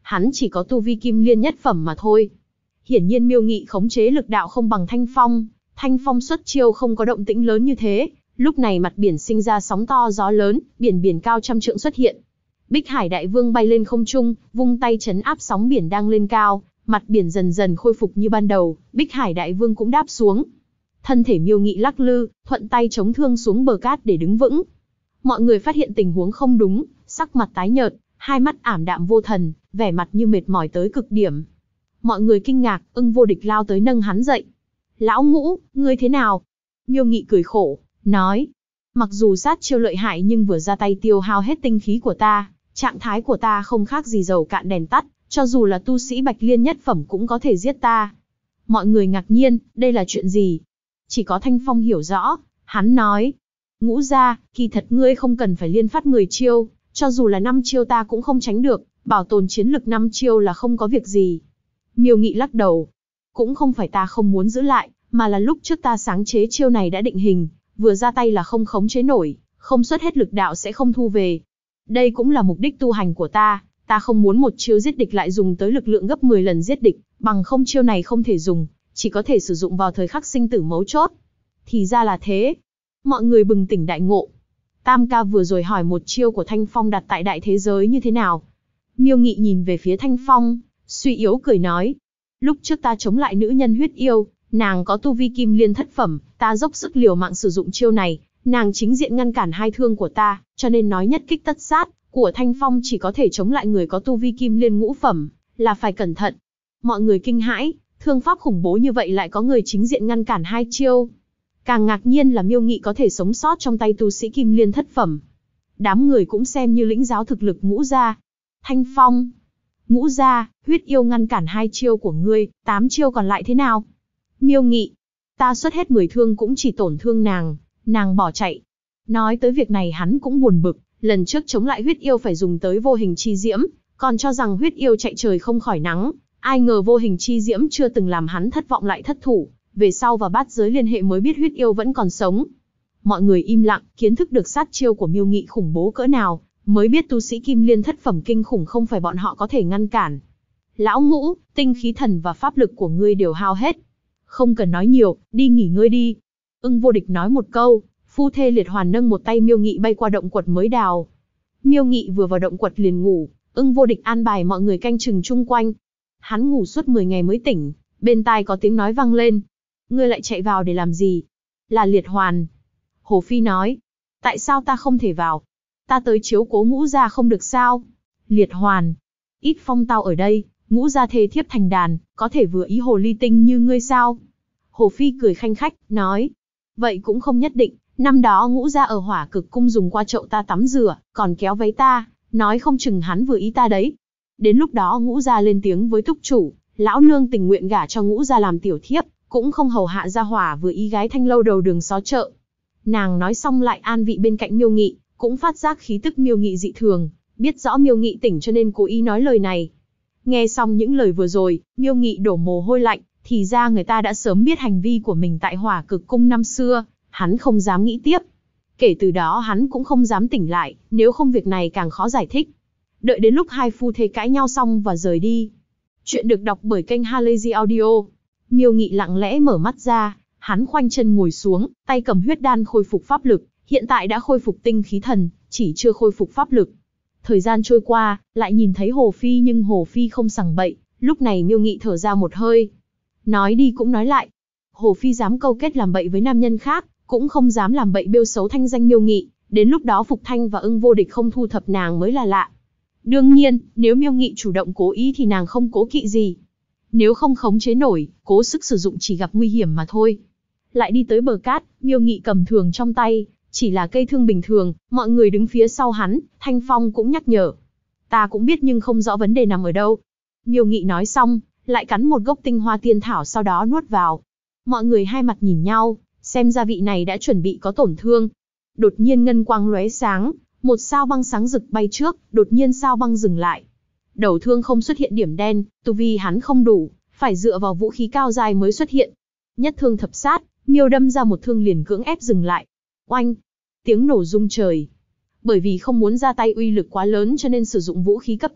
hắn chỉ có tu vi kim liên nhất phẩm mà thôi. Hiển nhiên Miêu Nghị khống chế lực đạo không bằng Thanh Phong, Thanh Phong xuất chiêu không có động tĩnh lớn như thế, lúc này mặt biển sinh ra sóng to gió lớn, biển cao trăm trượng xuất hiện. Bích Hải Đại Vương bay lên không trung, vung tay trấn áp sóng biển đang lên cao, mặt biển dần dần khôi phục như ban đầu, Bích Hải Đại Vương cũng đáp xuống. Thân thể Miêu Nghị lắc lư, thuận tay chống thương xuống bờ cát để đứng vững. Mọi người phát hiện tình huống không đúng, sắc mặt tái nhợt, hai mắt ảm đạm vô thần, vẻ mặt như mệt mỏi tới cực điểm. Mọi người kinh ngạc, Ưng Vô Địch lao tới nâng hắn dậy. Lão Ngũ, ngươi thế nào? Miêu Nghị cười khổ, nói. Mặc dù sát chiêu lợi hại nhưng vừa ra tay tiêu hao hết tinh khí của ta, trạng thái của ta không khác gì dầu cạn đèn tắt, cho dù là tu sĩ Bạch Liên nhất phẩm cũng có thể giết ta. Mọi người ngạc nhiên, đây là chuyện gì? Chỉ có Thanh Phong hiểu rõ, hắn nói. Ngũ gia, kỳ thật ngươi không cần phải liên phát 10 chiêu, cho dù là 5 chiêu ta cũng không tránh được, bảo tồn chiến lực 5 chiêu là không có việc gì. Miêu Nghị lắc đầu. Cũng không phải ta không muốn giữ lại, mà là lúc trước ta sáng chế chiêu này đã định hình, vừa ra tay là không khống chế nổi, không xuất hết lực đạo sẽ không thu về. Đây cũng là mục đích tu hành của ta không muốn một chiêu giết địch lại dùng tới lực lượng gấp 10 lần giết địch, bằng không chiêu này không thể dùng, chỉ có thể sử dụng vào thời khắc sinh tử mấu chốt. Thì ra là thế. Mọi người bừng tỉnh đại ngộ. Tam ca vừa rồi hỏi một chiêu của Thanh Phong đặt tại đại thế giới như thế nào. Miêu Nghị nhìn về phía Thanh Phong, suy yếu cười nói. Lúc trước ta chống lại nữ nhân huyết yêu, nàng có tu vi kim liên thất phẩm, ta dốc sức liều mạng sử dụng chiêu này, nàng chính diện ngăn cản hai thương của ta, cho nên nói nhất kích tất sát, của Thanh Phong chỉ có thể chống lại người có tu vi kim liên ngũ phẩm, là phải cẩn thận. Mọi người kinh hãi, thương pháp khủng bố như vậy lại có người chính diện ngăn cản hai chiêu. Càng ngạc nhiên là Miêu Nghị có thể sống sót trong tay tu sĩ kim liên thất phẩm. Đám người cũng xem như lĩnh giáo thực lực Ngũ gia. Thanh Phong, Ngũ gia, huyết yêu ngăn cản hai chiêu của ngươi, 8 chiêu còn lại thế nào? Miêu Nghị, ta xuất hết 10 thương cũng chỉ tổn thương nàng bỏ chạy. Nói tới việc này hắn cũng buồn bực, lần trước chống lại huyết yêu phải dùng tới vô hình chi diễm, còn cho rằng huyết yêu chạy trời không khỏi nắng, ai ngờ vô hình chi diễm chưa từng làm hắn thất vọng lại thất thủ, về sau và bát giới liên hệ mới biết huyết yêu vẫn còn sống. Mọi người im lặng, kiến thức được sát chiêu của Miêu Nghị khủng bố cỡ nào, mới biết tu sĩ kim liên thất phẩm kinh khủng không phải bọn họ có thể ngăn cản. Lão Ngũ, tinh khí thần và pháp lực của ngươi đều hao hết. Không cần nói nhiều, đi nghỉ ngơi đi. Ưng Vô Địch nói một câu, phu thê liệt hoàn nâng một tay Miêu Nghị bay qua động quật mới đào. Miêu Nghị vừa vào động quật liền ngủ, Ưng Vô Địch an bài mọi người canh chừng chung quanh. Hắn ngủ suốt 10 ngày mới tỉnh, bên tai có tiếng nói vang lên. Ngươi lại chạy vào để làm gì? Là liệt hoàn. Hồ Phi nói. Tại sao ta không thể vào? Ta tới chiếu cố Ngũ gia không được sao? Liệt hoàn. Ít phong tao ở đây, Ngũ gia thê thiếp thành đàn, có thể vừa ý hồ ly tinh như ngươi sao? Hồ Phi cười khanh khách, nói. Vậy cũng không nhất định, năm đó Ngũ gia ở Hỏa Cực cung dùng qua chậu ta tắm rửa, còn kéo váy ta, nói không chừng hắn vừa ý ta đấy. Đến lúc đó Ngũ gia lên tiếng với túc chủ, lão nương tình nguyện gả cho Ngũ gia làm tiểu thiếp, cũng không hầu hạ gia hỏa vừa ý gái thanh lâu đầu đường xó chợ. Nàng nói xong lại an vị bên cạnh Miêu Nghị, cũng phát giác khí tức Miêu Nghị dị thường, biết rõ Miêu Nghị tỉnh cho nên cố ý nói lời này. Nghe xong những lời vừa rồi, Miêu Nghị đổ mồ hôi lạnh, thì ra người ta đã sớm biết hành vi của mình tại Hỏa Cực cung năm xưa, hắn không dám nghĩ tiếp. Kể từ đó hắn cũng không dám tỉnh lại, nếu không việc này càng khó giải thích. Đợi đến lúc hai phu thê cãi nhau xong và rời đi. Chuyện được đọc bởi kênh Halazy Audio. Miêu Nghị lặng lẽ mở mắt ra, hắn khoanh chân ngồi xuống, tay cầm huyết đan khôi phục pháp lực, hiện tại đã khôi phục tinh khí thần, chỉ chưa khôi phục pháp lực. Thời gian trôi qua, lại nhìn thấy Hồ Phi nhưng Hồ Phi không sằng bậy, lúc này Miêu Nghị thở ra một hơi. Nói đi cũng nói lại, Hồ Phi dám câu kết làm bậy với nam nhân khác, cũng không dám làm bậy bêu xấu thanh danh Miêu Nghị, đến lúc đó Phục Thanh và Ưng Vô Địch không thu thập nàng mới là lạ. Đương nhiên, nếu Miêu Nghị chủ động cố ý thì nàng không cố kỵ gì. Nếu không khống chế nổi, cố sức sử dụng chỉ gặp nguy hiểm mà thôi. Lại đi tới bờ cát, Miêu Nghị cầm thường trong tay, chỉ là cây thương bình thường, mọi người đứng phía sau hắn, Thanh Phong cũng nhắc nhở. Ta cũng biết nhưng không rõ vấn đề nằm ở đâu. Miêu Nghị nói xong, lại cắn một gốc tinh hoa tiên thảo sau đó nuốt vào. Mọi người hai mặt nhìn nhau, xem ra vị này đã chuẩn bị có tổn thương. Đột nhiên ngân quang lóe sáng, một sao băng sáng rực bay trước, đột nhiên sao băng dừng lại. Đầu thương không xuất hiện điểm đen, tu vi hắn không đủ, phải dựa vào vũ khí cao dài mới xuất hiện. Nhất thương thập sát, Miêu đâm ra một thương liền cưỡng ép dừng lại. Oanh! Tiếng nổ rung trời. Bởi vì không muốn ra tay uy lực quá lớn cho nên sử dụng vũ khí cấp thấp,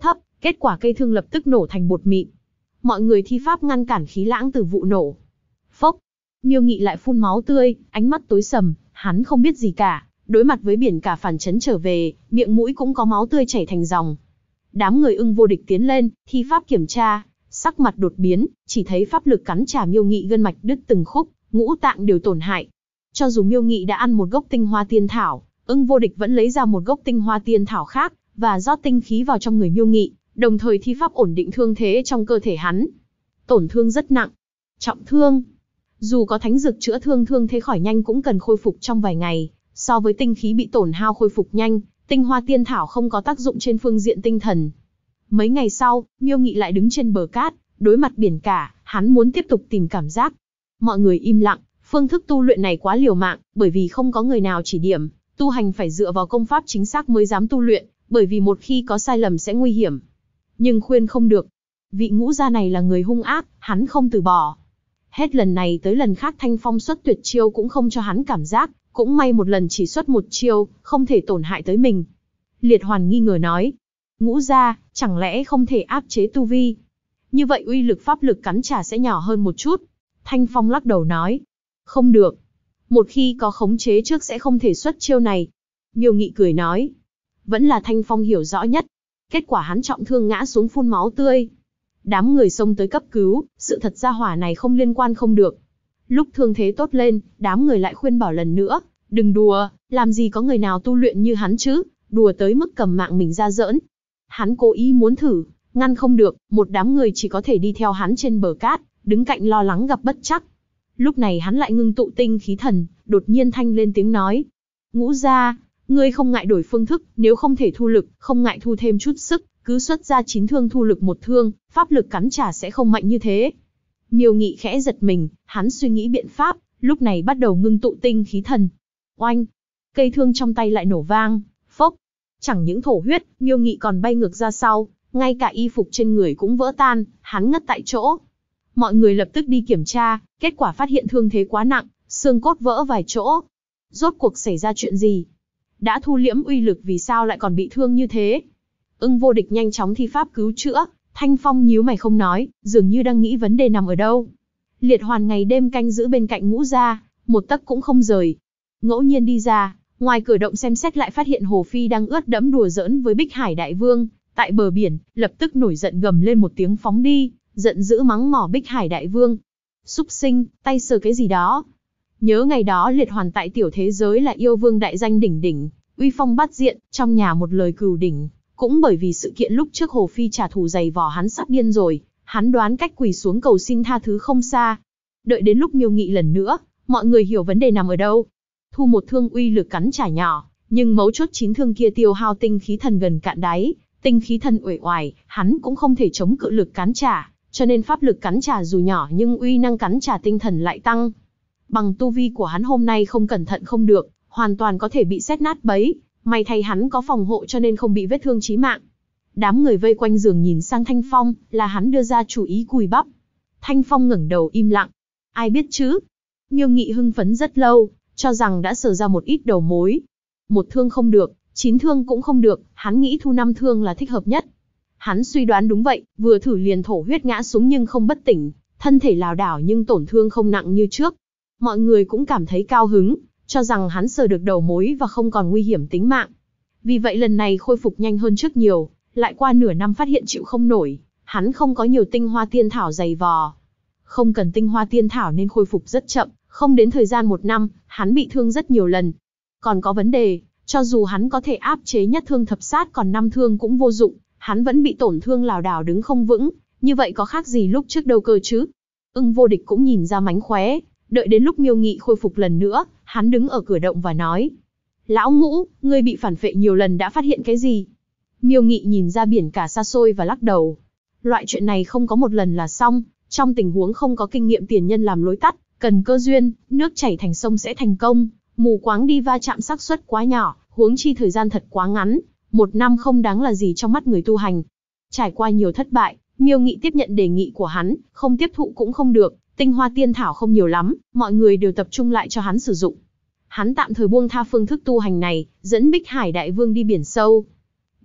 Kết quả cây thương lập tức nổ thành bột mịn. Mọi người thi pháp ngăn cản khí lãng từ vụ nổ. Phốc, Miêu Nghị lại phun máu tươi, ánh mắt tối sầm, hắn không biết gì cả, đối mặt với biển cả phản chấn trở về, miệng mũi cũng có máu tươi chảy thành dòng. Đám người Ưng Vô Địch tiến lên, thi pháp kiểm tra, sắc mặt đột biến, chỉ thấy pháp lực cắn trả Miêu Nghị gân mạch đứt từng khúc, ngũ tạng đều tổn hại. Cho dù Miêu Nghị đã ăn một gốc tinh hoa tiên thảo, Ưng Vô Địch vẫn lấy ra một gốc tinh hoa tiên thảo khác, và rót tinh khí vào trong người Miêu Nghị, đồng thời thi pháp ổn định thương thế trong cơ thể hắn. Tổn thương rất nặng, trọng thương. Dù có thánh dược chữa thương, thương thế khỏi nhanh cũng cần khôi phục trong vài ngày, so với tinh khí bị tổn hao khôi phục nhanh, tinh hoa tiên thảo không có tác dụng trên phương diện tinh thần. Mấy ngày sau, Miêu Nghị lại đứng trên bờ cát, đối mặt biển cả, hắn muốn tiếp tục tìm cảm giác. Mọi người im lặng, phương thức tu luyện này quá liều mạng, bởi vì không có người nào chỉ điểm, tu hành phải dựa vào công pháp chính xác mới dám tu luyện, bởi vì một khi có sai lầm sẽ nguy hiểm. Nhưng khuyên không được. Vị ngũ gia này là người hung ác, hắn không từ bỏ. Hết lần này tới lần khác Thanh Phong xuất tuyệt chiêu cũng không cho hắn cảm giác, cũng may một lần chỉ xuất một chiêu, không thể tổn hại tới mình. Liệt Hoàn nghi ngờ nói, ngũ gia, chẳng lẽ không thể áp chế tu vi? Như vậy uy lực pháp lực cắn trả sẽ nhỏ hơn một chút. Thanh Phong lắc đầu nói, không được. Một khi có khống chế trước sẽ không thể xuất chiêu này. Miêu Nghị cười nói, vẫn là Thanh Phong hiểu rõ nhất. Kết quả hắn trọng thương ngã xuống phun máu tươi. Đám người xông tới cấp cứu, sự thật ra hỏa này không liên quan không được. Lúc thương thế tốt lên, đám người lại khuyên bảo lần nữa, đừng đùa, làm gì có người nào tu luyện như hắn chứ, đùa tới mức cầm mạng mình ra giỡn. Hắn cố ý muốn thử, ngăn không được, một đám người chỉ có thể đi theo hắn trên bờ cát, đứng cạnh lo lắng gặp bất trắc. Lúc này hắn lại ngưng tụ tinh khí thần, đột nhiên thanh lên tiếng nói. Ngũ gia, ngươi không ngại đổi phương thức, nếu không thể thu lực, không ngại thu thêm chút sức, cứ xuất ra 9 thương thu lực 1 thương, pháp lực cắn trả sẽ không mạnh như thế. Miêu Nghị khẽ giật mình, hắn suy nghĩ biện pháp, lúc này bắt đầu ngưng tụ tinh khí thần. Oanh! Cây thương trong tay lại nổ vang, phốc! Chẳng những thổ huyết, Miêu Nghị còn bay ngược ra sau, ngay cả y phục trên người cũng vỡ tan, hắn ngất tại chỗ. Mọi người lập tức đi kiểm tra, kết quả phát hiện thương thế quá nặng, xương cốt vỡ vài chỗ. Rốt cuộc xảy ra chuyện gì? Đã thu liễm uy lực vì sao lại còn bị thương như thế? Ưng Vô Địch nhanh chóng thi pháp cứu chữa, Thanh Phong nhíu mày không nói, dường như đang nghĩ vấn đề nằm ở đâu. Liệt Hoàn ngày đêm canh giữ bên cạnh ngũ gia, một tấc cũng không rời. Ngẫu nhiên đi ra, ngoài cửa động xem xét lại phát hiện Hồ Phi đang ướt đẫm đùa giỡn với Bích Hải Đại Vương, tại bờ biển, lập tức nổi giận gầm lên một tiếng phóng đi, giận dữ mắng mỏ Bích Hải Đại Vương. Súc sinh, tay sờ cái gì đó? Nhớ ngày đó Liệt Hoàn tại tiểu thế giới là yêu vương đại danh đỉnh đỉnh, uy phong bát diện, trong nhà một lời cừu đỉnh. Cũng bởi vì sự kiện lúc trước Hồ Phi trả thù dày vò hắn sắp điên rồi, hắn đoán cách quỳ xuống cầu xin tha thứ không xa. Đợi đến lúc Miêu Nghị lần nữa, mọi người hiểu vấn đề nằm ở đâu. Thu một thương uy lực cắn trả nhỏ, nhưng mấu chốt 9 thương kia tiêu hao tinh khí thần gần cạn đáy, tinh khí thần uể oải, hắn cũng không thể chống cự lực cắn trả, cho nên pháp lực cắn trả dù nhỏ nhưng uy năng cắn trả tinh thần lại tăng. Bằng tu vi của hắn hôm nay không cẩn thận không được, hoàn toàn có thể bị sét nát bấy. May thay hắn có phòng hộ cho nên không bị vết thương chí mạng. Đám người vây quanh giường nhìn sang Thanh Phong, là hắn đưa ra chủ ý cùi bắp. Thanh Phong ngẩng đầu im lặng. Ai biết chứ? Miêu Nghị hưng phấn rất lâu, cho rằng đã sờ ra một ít đầu mối. 1 thương không được, 9 thương cũng không được, hắn nghĩ thu 5 thương là thích hợp nhất. Hắn suy đoán đúng vậy, vừa thử liền thổ huyết ngã xuống nhưng không bất tỉnh, thân thể lảo đảo nhưng tổn thương không nặng như trước. Mọi người cũng cảm thấy cao hứng, cho rằng hắn sờ được đầu mối và không còn nguy hiểm tính mạng. Vì vậy lần này khôi phục nhanh hơn trước nhiều, lại qua nửa năm phát hiện chịu không nổi, hắn không có nhiều tinh hoa tiên thảo dày vò. Không cần tinh hoa tiên thảo nên khôi phục rất chậm, không đến thời gian 1 năm, hắn bị thương rất nhiều lần. Còn có vấn đề, cho dù hắn có thể áp chế nhất thương thập sát còn 5 thương cũng vô dụng, hắn vẫn bị tổn thương lảo đảo đứng không vững, như vậy có khác gì lúc trước đâu cơ chứ. Ưng Vô Địch cũng nhìn ra mánh khóe. Đợi đến lúc Miêu Nghị khôi phục lần nữa, hắn đứng ở cửa động và nói. Lão Ngũ, ngươi bị phản phệ nhiều lần đã phát hiện cái gì? Miêu Nghị nhìn ra biển cả xa xôi và lắc đầu. Loại chuyện này không có một lần là xong, trong tình huống không có kinh nghiệm tiền nhân làm lối tắt, cần cơ duyên, nước chảy thành sông sẽ thành công, mù quáng đi va chạm xác suất quá nhỏ, huống chi thời gian thật quá ngắn, 1 năm không đáng là gì trong mắt người tu hành. Trải qua nhiều thất bại, Miêu Nghị tiếp nhận đề nghị của hắn, không tiếp thụ cũng không được. Tinh hoa tiên thảo không nhiều lắm, mọi người đều tập trung lại cho hắn sử dụng. Hắn tạm thời buông tha phương thức tu hành này, dẫn Bích Hải Đại Vương đi biển sâu.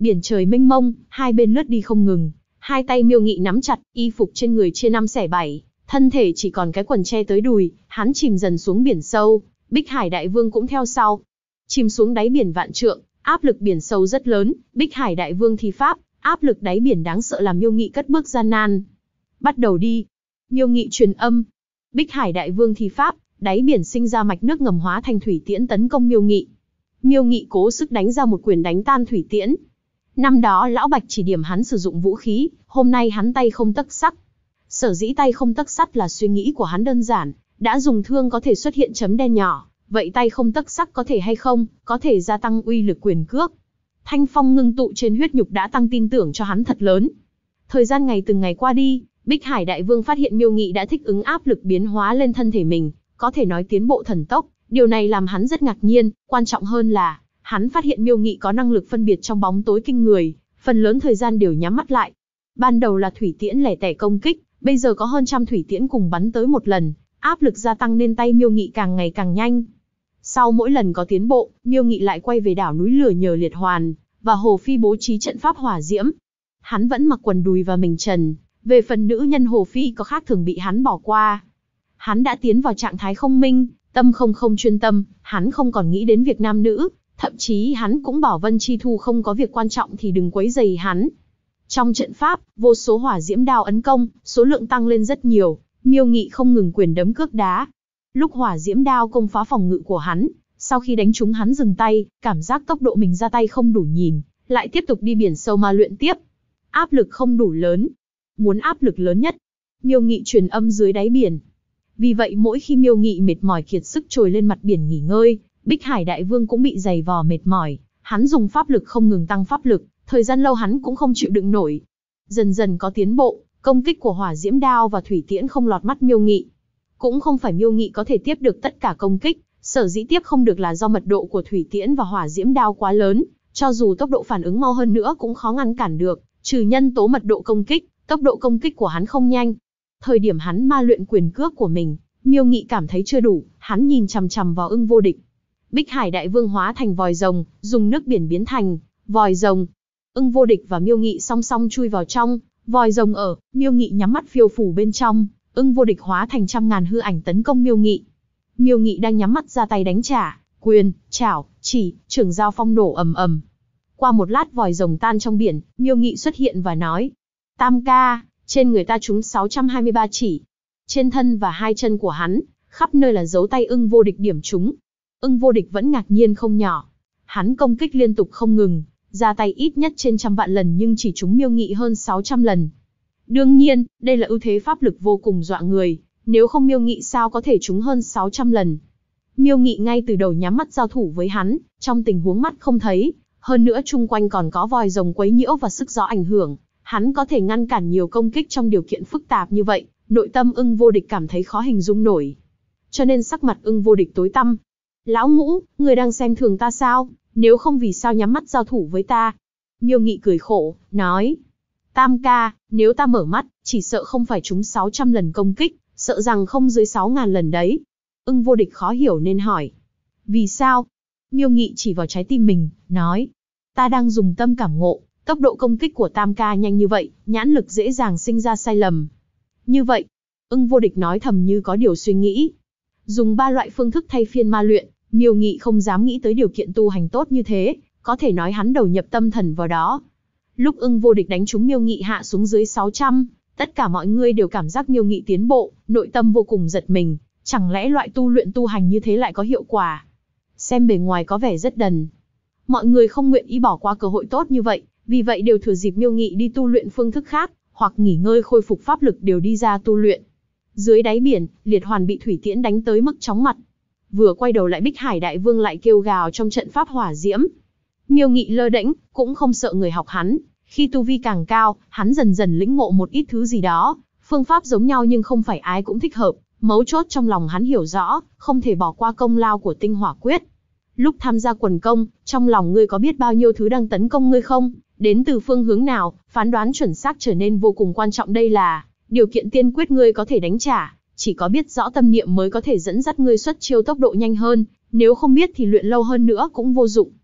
Biển trời mênh mông, hai bên lướt đi không ngừng. Hai tay Miêu Nghị nắm chặt, y phục trên người chia năm xẻ bảy, thân thể chỉ còn cái quần che tới đùi, hắn chìm dần xuống biển sâu. Bích Hải Đại Vương cũng theo sau. Chìm xuống đáy biển vạn trượng, áp lực biển sâu rất lớn, Bích Hải Đại Vương thi pháp, áp lực đáy biển đáng sợ làm Miêu Nghị cất bước gian nan. Bắt đầu đi. Miêu Nghị truyền âm. Bích Hải Đại Vương thi pháp, đáy biển sinh ra mạch nước ngầm hóa thành thủy tiễn tấn công Miêu Nghị. Miêu Nghị cố sức đánh ra một quyền đánh tan thủy tiễn. Năm đó Lão Bạch chỉ điểm hắn sử dụng vũ khí, hôm nay hắn tay không tấc sắt. Sở dĩ tay không tấc sắt là suy nghĩ của hắn đơn giản, đã dùng thương có thể xuất hiện chấm đen nhỏ, vậy tay không tấc sắt có thể hay không, có thể gia tăng uy lực quyền cước. Thanh phong ngưng tụ trên huyết nhục đã tăng tin tưởng cho hắn thật lớn. Thời gian ngày từng ngày qua đi, Bích Hải Đại Vương phát hiện Miêu Nghị đã thích ứng áp lực biến hóa lên thân thể mình, có thể nói tiến bộ thần tốc, điều này làm hắn rất ngạc nhiên, quan trọng hơn là, hắn phát hiện Miêu Nghị có năng lực phân biệt trong bóng tối kinh người, phần lớn thời gian đều nhắm mắt lại. Ban đầu là thủy tiễn lẻ tẻ công kích, bây giờ có hơn trăm thủy tiễn cùng bắn tới một lần, áp lực gia tăng nên tay Miêu Nghị càng ngày càng nhanh. Sau mỗi lần có tiến bộ, Miêu Nghị lại quay về đảo núi lửa nhờ Liệt Hoàn, và Hồ Phi bố trí trận pháp hỏa diễm. Hắn vẫn mặc quần đùi và mình trần, về phần nữ nhân Hồ Phi có khác thường bị hắn bỏ qua. Hắn đã tiến vào trạng thái không minh, tâm không chuyên tâm, hắn không còn nghĩ đến việc nam nữ, thậm chí hắn cũng bảo Vân Chi Thu không có việc quan trọng thì đừng quấy rầy hắn. Trong trận pháp, vô số hỏa diễm đao ấn công, số lượng tăng lên rất nhiều, Miêu Nghị không ngừng quyền đấm cước đá. Lúc hỏa diễm đao công phá phòng ngự của hắn, sau khi đánh trúng hắn dừng tay, cảm giác tốc độ mình ra tay không đủ nhìn, lại tiếp tục đi biển sâu mà luyện tiếp. Áp lực không đủ lớn. Muốn áp lực lớn nhất, Miêu Nghị truyền âm dưới đáy biển. Vì vậy mỗi khi Miêu Nghị mệt mỏi kiệt sức trồi lên mặt biển nghỉ ngơi, Bích Hải Đại Vương cũng bị dày vò mệt mỏi, hắn dùng pháp lực không ngừng tăng pháp lực, thời gian lâu hắn cũng không chịu đựng nổi. Dần dần có tiến bộ, công kích của hỏa diễm đao và thủy tiễn không lọt mắt Miêu Nghị. Cũng không phải Miêu Nghị có thể tiếp được tất cả công kích, sở dĩ tiếp không được là do mật độ của thủy tiễn và hỏa diễm đao quá lớn, cho dù tốc độ phản ứng mau hơn nữa cũng khó ngăn cản được, trừ nhân tố mật độ công kích, tốc độ công kích của hắn không nhanh. Thời điểm hắn ma luyện quyền cước của mình, Miêu Nghị cảm thấy chưa đủ, hắn nhìn chằm chằm vào Ưng Vô Địch. Bích Hải Đại Vương hóa thành vòi rồng, dùng nước biển biến thành vòi rồng. Ưng Vô Địch và Miêu Nghị song song chui vào trong vòi rồng ở, Miêu Nghị nhắm mắt phiêu phù bên trong, Ưng Vô Địch hóa thành trăm ngàn hư ảnh tấn công Miêu Nghị. Miêu Nghị đang nhắm mắt ra tay đánh trả, quyền, chảo, chỉ, trường giao phong nổ ầm ầm. Qua một lát vòi rồng tan trong biển, Miêu Nghị xuất hiện và nói: Tam ca, trên người ta trúng 623 chỉ. Trên thân và hai chân của hắn, khắp nơi là dấu tay Ưng Vô Địch điểm trúng. Ưng Vô Địch vẫn ngạc nhiên không nhỏ. Hắn công kích liên tục không ngừng, ra tay ít nhất trên 100 vạn lần nhưng chỉ trúng Miêu Nghị hơn 600 lần. Đương nhiên, đây là ưu thế pháp lực vô cùng dọa người, nếu không Miêu Nghị sao có thể trúng hơn 600 lần. Miêu Nghị ngay từ đầu nhắm mắt giao thủ với hắn, trong tình huống mắt không thấy, hơn nữa chung quanh còn có vòi rồng quấy nhiễu và sức gió ảnh hưởng, hắn có thể ngăn cản nhiều công kích trong điều kiện phức tạp như vậy, nội tâm Ưng Vô Địch cảm thấy khó hình dung nổi. Cho nên sắc mặt Ưng Vô Địch tối tăm. Lão Ngũ, người đang xem thường ta sao? Nếu không vì sao nhắm mắt giao thủ với ta? Miêu Nghị cười khổ, nói: Tam ca, nếu ta mở mắt, chỉ sợ không phải trúng 600 lần công kích, sợ rằng không dưới 6.000 lần đấy. Ưng Vô Địch khó hiểu nên hỏi: Vì sao? Miêu Nghị chỉ vào trái tim mình, nói: Ta đang dùng tâm cảm ngộ, tốc độ công kích của Tam ca nhanh như vậy, nhãn lực dễ dàng sinh ra sai lầm. Như vậy, Ưng Vô Địch nói thầm như có điều suy nghĩ. Dùng 3 loại phương thức thay phiên ma luyện, Miêu Nghị không dám nghĩ tới điều kiện tu hành tốt như thế, có thể nói hắn đầu nhập tâm thần vào đó. Lúc Ưng Vô Địch đánh trúng Miêu Nghị hạ xuống dưới 600, tất cả mọi người đều cảm giác Miêu Nghị tiến bộ, nội tâm vô cùng giật mình, chẳng lẽ loại tu luyện tu hành như thế lại có hiệu quả? Xem bề ngoài có vẻ rất đần. Mọi người không nguyện ý bỏ qua cơ hội tốt như vậy, vì vậy đều thừa dịp Miêu Nghị đi tu luyện phương thức khác, hoặc nghỉ ngơi khôi phục pháp lực đều đi ra tu luyện. Dưới đáy biển, Liệt Hoàn bị thủy tiễn đánh tới mức chóng mặt. Vừa quay đầu lại Bích Hải Đại Vương lại kêu gào trong trận pháp hỏa diễm. Miêu Nghị lơ đễnh, cũng không sợ người học hắn. Khi tu vi càng cao, hắn dần dần lĩnh ngộ một ít thứ gì đó. Phương pháp giống nhau nhưng không phải ai cũng thích hợp. Mấu chốt trong lòng hắn hiểu rõ, không thể bỏ qua công lao của tinh hỏa quyết. Lúc tham gia quần công, trong lòng ngươi có biết bao nhiêu thứ đang tấn công ngươi không? Đến từ phương hướng nào, phán đoán chuẩn xác trở nên vô cùng quan trọng. Đây là điều kiện tiên quyết ngươi có thể đánh trả. Chỉ có biết rõ tâm niệm mới có thể dẫn dắt ngươi xuất chiêu tốc độ nhanh hơn, nếu không biết thì luyện lâu hơn nữa cũng vô dụng.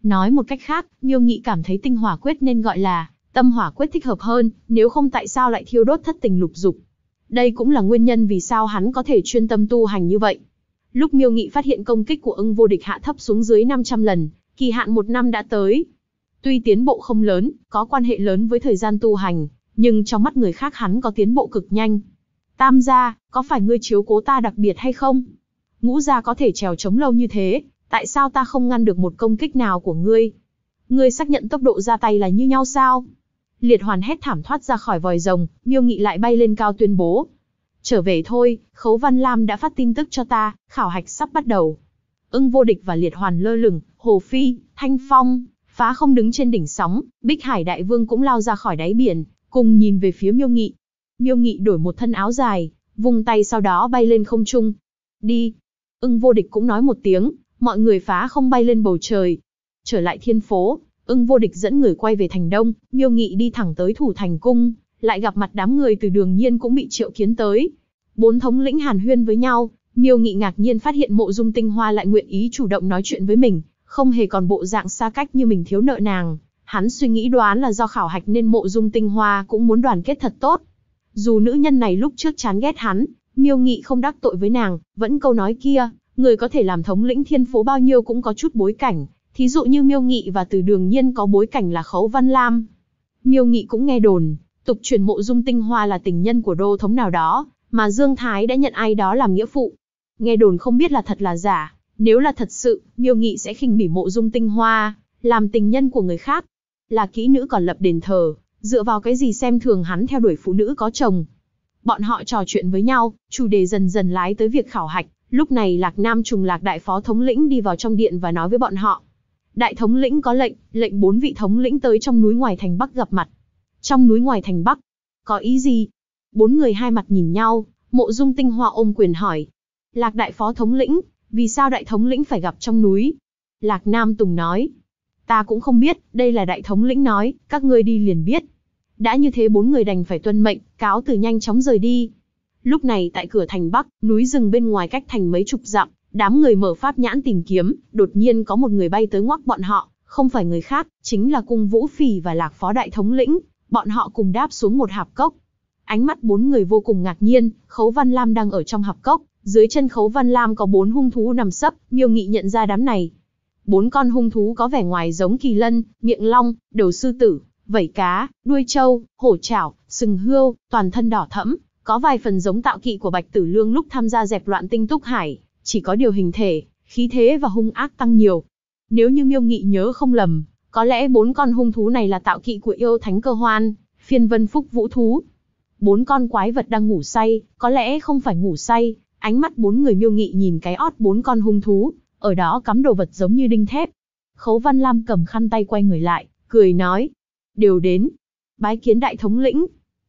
Nói một cách khác, Miêu Nghị cảm thấy tinh hỏa quyết nên gọi là tâm hỏa quyết thích hợp hơn, nếu không tại sao lại thiêu đốt thất tình lục dục. Đây cũng là nguyên nhân vì sao hắn có thể chuyên tâm tu hành như vậy. Lúc Miêu Nghị phát hiện công kích của Ưng Vô Địch hạ thấp xuống dưới 500 lần, kỳ hạn 1 năm đã tới. Tuy tiến bộ không lớn, có quan hệ lớn với thời gian tu hành, nhưng trong mắt người khác hắn có tiến bộ cực nhanh. Tam gia, có phải ngươi chiếu cố ta đặc biệt hay không? Ngũ gia có thể trèo trống lâu như thế, tại sao ta không ngăn được một công kích nào của ngươi? Ngươi xác nhận tốc độ ra tay là như nhau sao? Liệt Hoàn hét thảm thoát ra khỏi vòi rồng, Miêu Nghị lại bay lên cao tuyên bố. Trở về thôi, Khấu Văn Lam đã phát tin tức cho ta, khảo hạch sắp bắt đầu. Ưng Vô Địch và Liệt Hoàn lơ lửng, Hồ Phi, Thanh Phong, Phá Không đứng trên đỉnh sóng, Bích Hải Đại Vương cũng lao ra khỏi đáy biển, cùng nhìn về phía Miêu Nghị. Miêu Nghị đổi một thân áo dài, vung tay sau đó bay lên không trung. Đi. Ưng Vô Địch cũng nói một tiếng, mọi người phá không bay lên bầu trời. Trở lại thiên phố, Ưng Vô Địch dẫn người quay về thành Đông, Miêu Nghị đi thẳng tới Thủ Thành Cung, lại gặp mặt đám người từ Đường Nhiên cũng bị triệu kiến tới. 4 thống lĩnh hàn huyên với nhau, Miêu Nghị ngạc nhiên phát hiện Mộ Dung Tinh Hoa lại nguyện ý chủ động nói chuyện với mình, không hề còn bộ dạng xa cách như mình thiếu nợ nàng. Hắn suy nghĩ đoán là do khảo hạch nên Mộ Dung Tinh Hoa cũng muốn đoàn kết thật tốt. Dù nữ nhân này lúc trước chán ghét hắn, Miêu Nghị không đắc tội với nàng, vẫn câu nói kia, người có thể làm thống lĩnh thiên phố bao nhiêu cũng có chút bối cảnh, thí dụ như Miêu Nghị và Từ Đường Nhiên có bối cảnh là Khấu Văn Lam. Miêu Nghị cũng nghe đồn, tục truyền Mộ Dung Tinh Hoa là tình nhân của đô thống nào đó, mà Dương Thái đã nhận ai đó làm nghĩa phụ. Nghe đồn không biết là thật là giả, nếu là thật sự, Miêu Nghị sẽ khinh bỉ Mộ Dung Tinh Hoa, làm tình nhân của người khác. Là kỹ nữ còn lập đền thờ, dựa vào cái gì xem thường hắn theo đuổi phụ nữ có chồng. Bọn họ trò chuyện với nhau, chủ đề dần dần lái tới việc khảo hạch. Lúc này Lạc Nam Trùng Lạc đại phó thống lĩnh đi vào trong điện và nói với bọn họ. Đại thống lĩnh có lệnh, lệnh 4 vị thống lĩnh tới trong núi ngoài thành Bắc gặp mặt. Trong núi ngoài thành Bắc, có ý gì? 4 người hai mặt nhìn nhau, Mộ Dung Tinh Hoa ôm quyền hỏi. Lạc đại phó thống lĩnh, vì sao đại thống lĩnh phải gặp trong núi? Lạc Nam Tùng nói. Ta cũng không biết, đây là đại thống lĩnh nói, các ngươi đi liền biết. Đã như thế 4 người đành phải tuân mệnh, cáo từ nhanh chóng rời đi. Lúc này tại cửa thành Bắc, núi rừng bên ngoài cách thành mấy chục dặm, đám người mở pháp nhãn tìm kiếm, đột nhiên có một người bay tới ngoắc bọn họ, không phải người khác, chính là Cung Vũ Phỉ và Lạc phó đại thống lĩnh, bọn họ cùng đáp xuống một hạp cốc. Ánh mắt 4 người vô cùng ngạc nhiên, Khấu Văn Lam đang ở trong hạp cốc, dưới chân Khấu Văn Lam có 4 hung thú nằm sấp, Miêu Nghị nhận ra đám này. 4 con hung thú có vẻ ngoài giống kỳ lân, miệng long, đầu sư tử, vảy cá, đuôi trâu, hổ chảo, sừng hươu, toàn thân đỏ thẫm, có vài phần giống tạo kỵ của Bạch Tử Lương lúc tham gia dẹp loạn Tinh Túc Hải, chỉ có điều hình thể, khí thế và hung ác tăng nhiều. Nếu như Miêu Nghị nhớ không lầm, có lẽ 4 con hung thú này là tạo kỵ của yêu thánh Cơ Hoan, phiên vân phúc vũ thú. 4 con quái vật đang ngủ say, có lẽ không phải ngủ say, ánh mắt 4 người Miêu Nghị nhìn cái ót 4 con hung thú, ở đó cắm đồ vật giống như đinh thép. Khấu Văn Lam cầm khăn tay quay người lại, cười nói. Đều đến. Bái kiến đại thống lĩnh.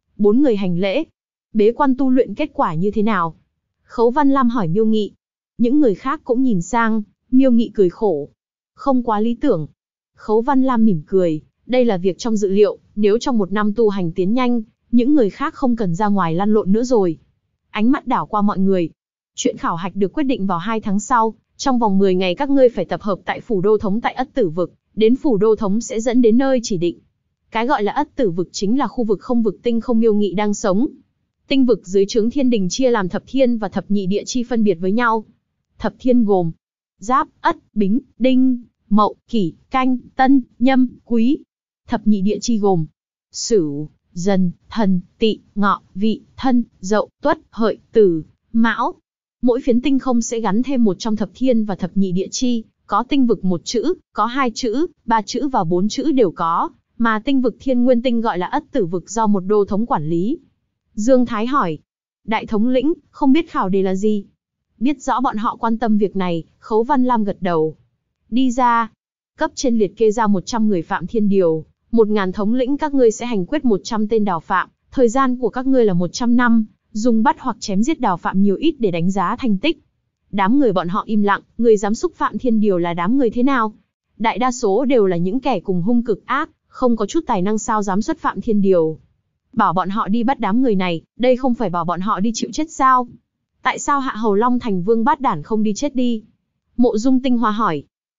4 người hành lễ. Bế quan tu luyện kết quả như thế nào? Khấu Văn Lam hỏi Miêu Nghị. Những người khác cũng nhìn sang, Miêu Nghị cười khổ. Không quá lý tưởng. Khấu Văn Lam mỉm cười, đây là việc trong dự liệu, nếu trong 1 năm tu hành tiến nhanh, những người khác không cần ra ngoài lăn lộn nữa rồi. Ánh mắt đảo qua mọi người. Chuyện khảo hạch được quyết định vào 2 tháng sau, trong vòng 10 ngày các ngươi phải tập hợp tại phủ đô thống tại Ất Tử Vực, đến phủ đô thống sẽ dẫn đến nơi chỉ định. Cái gọi là Ất Tử Vực chính là khu vực không vực tinh không Miêu Nghị đang sống. Tinh vực dưới trướng thiên đình chia làm thập thiên và thập nhị địa chi phân biệt với nhau. Thập thiên gồm Giáp, Ất, Bính, Đinh, Mậu, Kỷ, Canh, Tân, Nhâm, Quý. Thập nhị địa chi gồm Sửu, Dần, Thần, Tỵ, Ngọ, Vị, Thân, Dậu, Tuất, Hợi, Tử, Mão. Mỗi phiến tinh không sẽ gắn thêm một trong thập thiên và thập nhị địa chi, có tinh vực 1 chữ, có 2 chữ, 3 chữ và 4 chữ đều có, mà tinh vực thiên nguyên tinh gọi là Ất Tử Vực do một đô thống quản lý. Dương Thái hỏi, đại thống lĩnh, không biết khảo đề là gì? Biết rõ bọn họ quan tâm việc này, Khấu Văn Lam gật đầu. Đi ra. Cấp trên liệt kê ra 100 người phạm thiên điều, 1000 thống lĩnh các ngươi sẽ hành quyết 100 tên đào phạm, thời gian của các ngươi là 100 năm, dùng bắt hoặc chém giết đào phạm nhiều ít để đánh giá thành tích. Đám người bọn họ im lặng, người dám xúc phạm thiên điều là đám người thế nào? Đại đa số đều là những kẻ cùng hung cực ác, không có chút tài năng sao dám xuất phạm thiên điều. Bảo bọn họ đi bắt đám người này, đây không phải bảo bọn họ đi chịu chết sao? Tại sao Hạ Hầu Long Thành Vương Bát Đản không đi chết đi? Mộ Dung Tinh Hoa hỏi.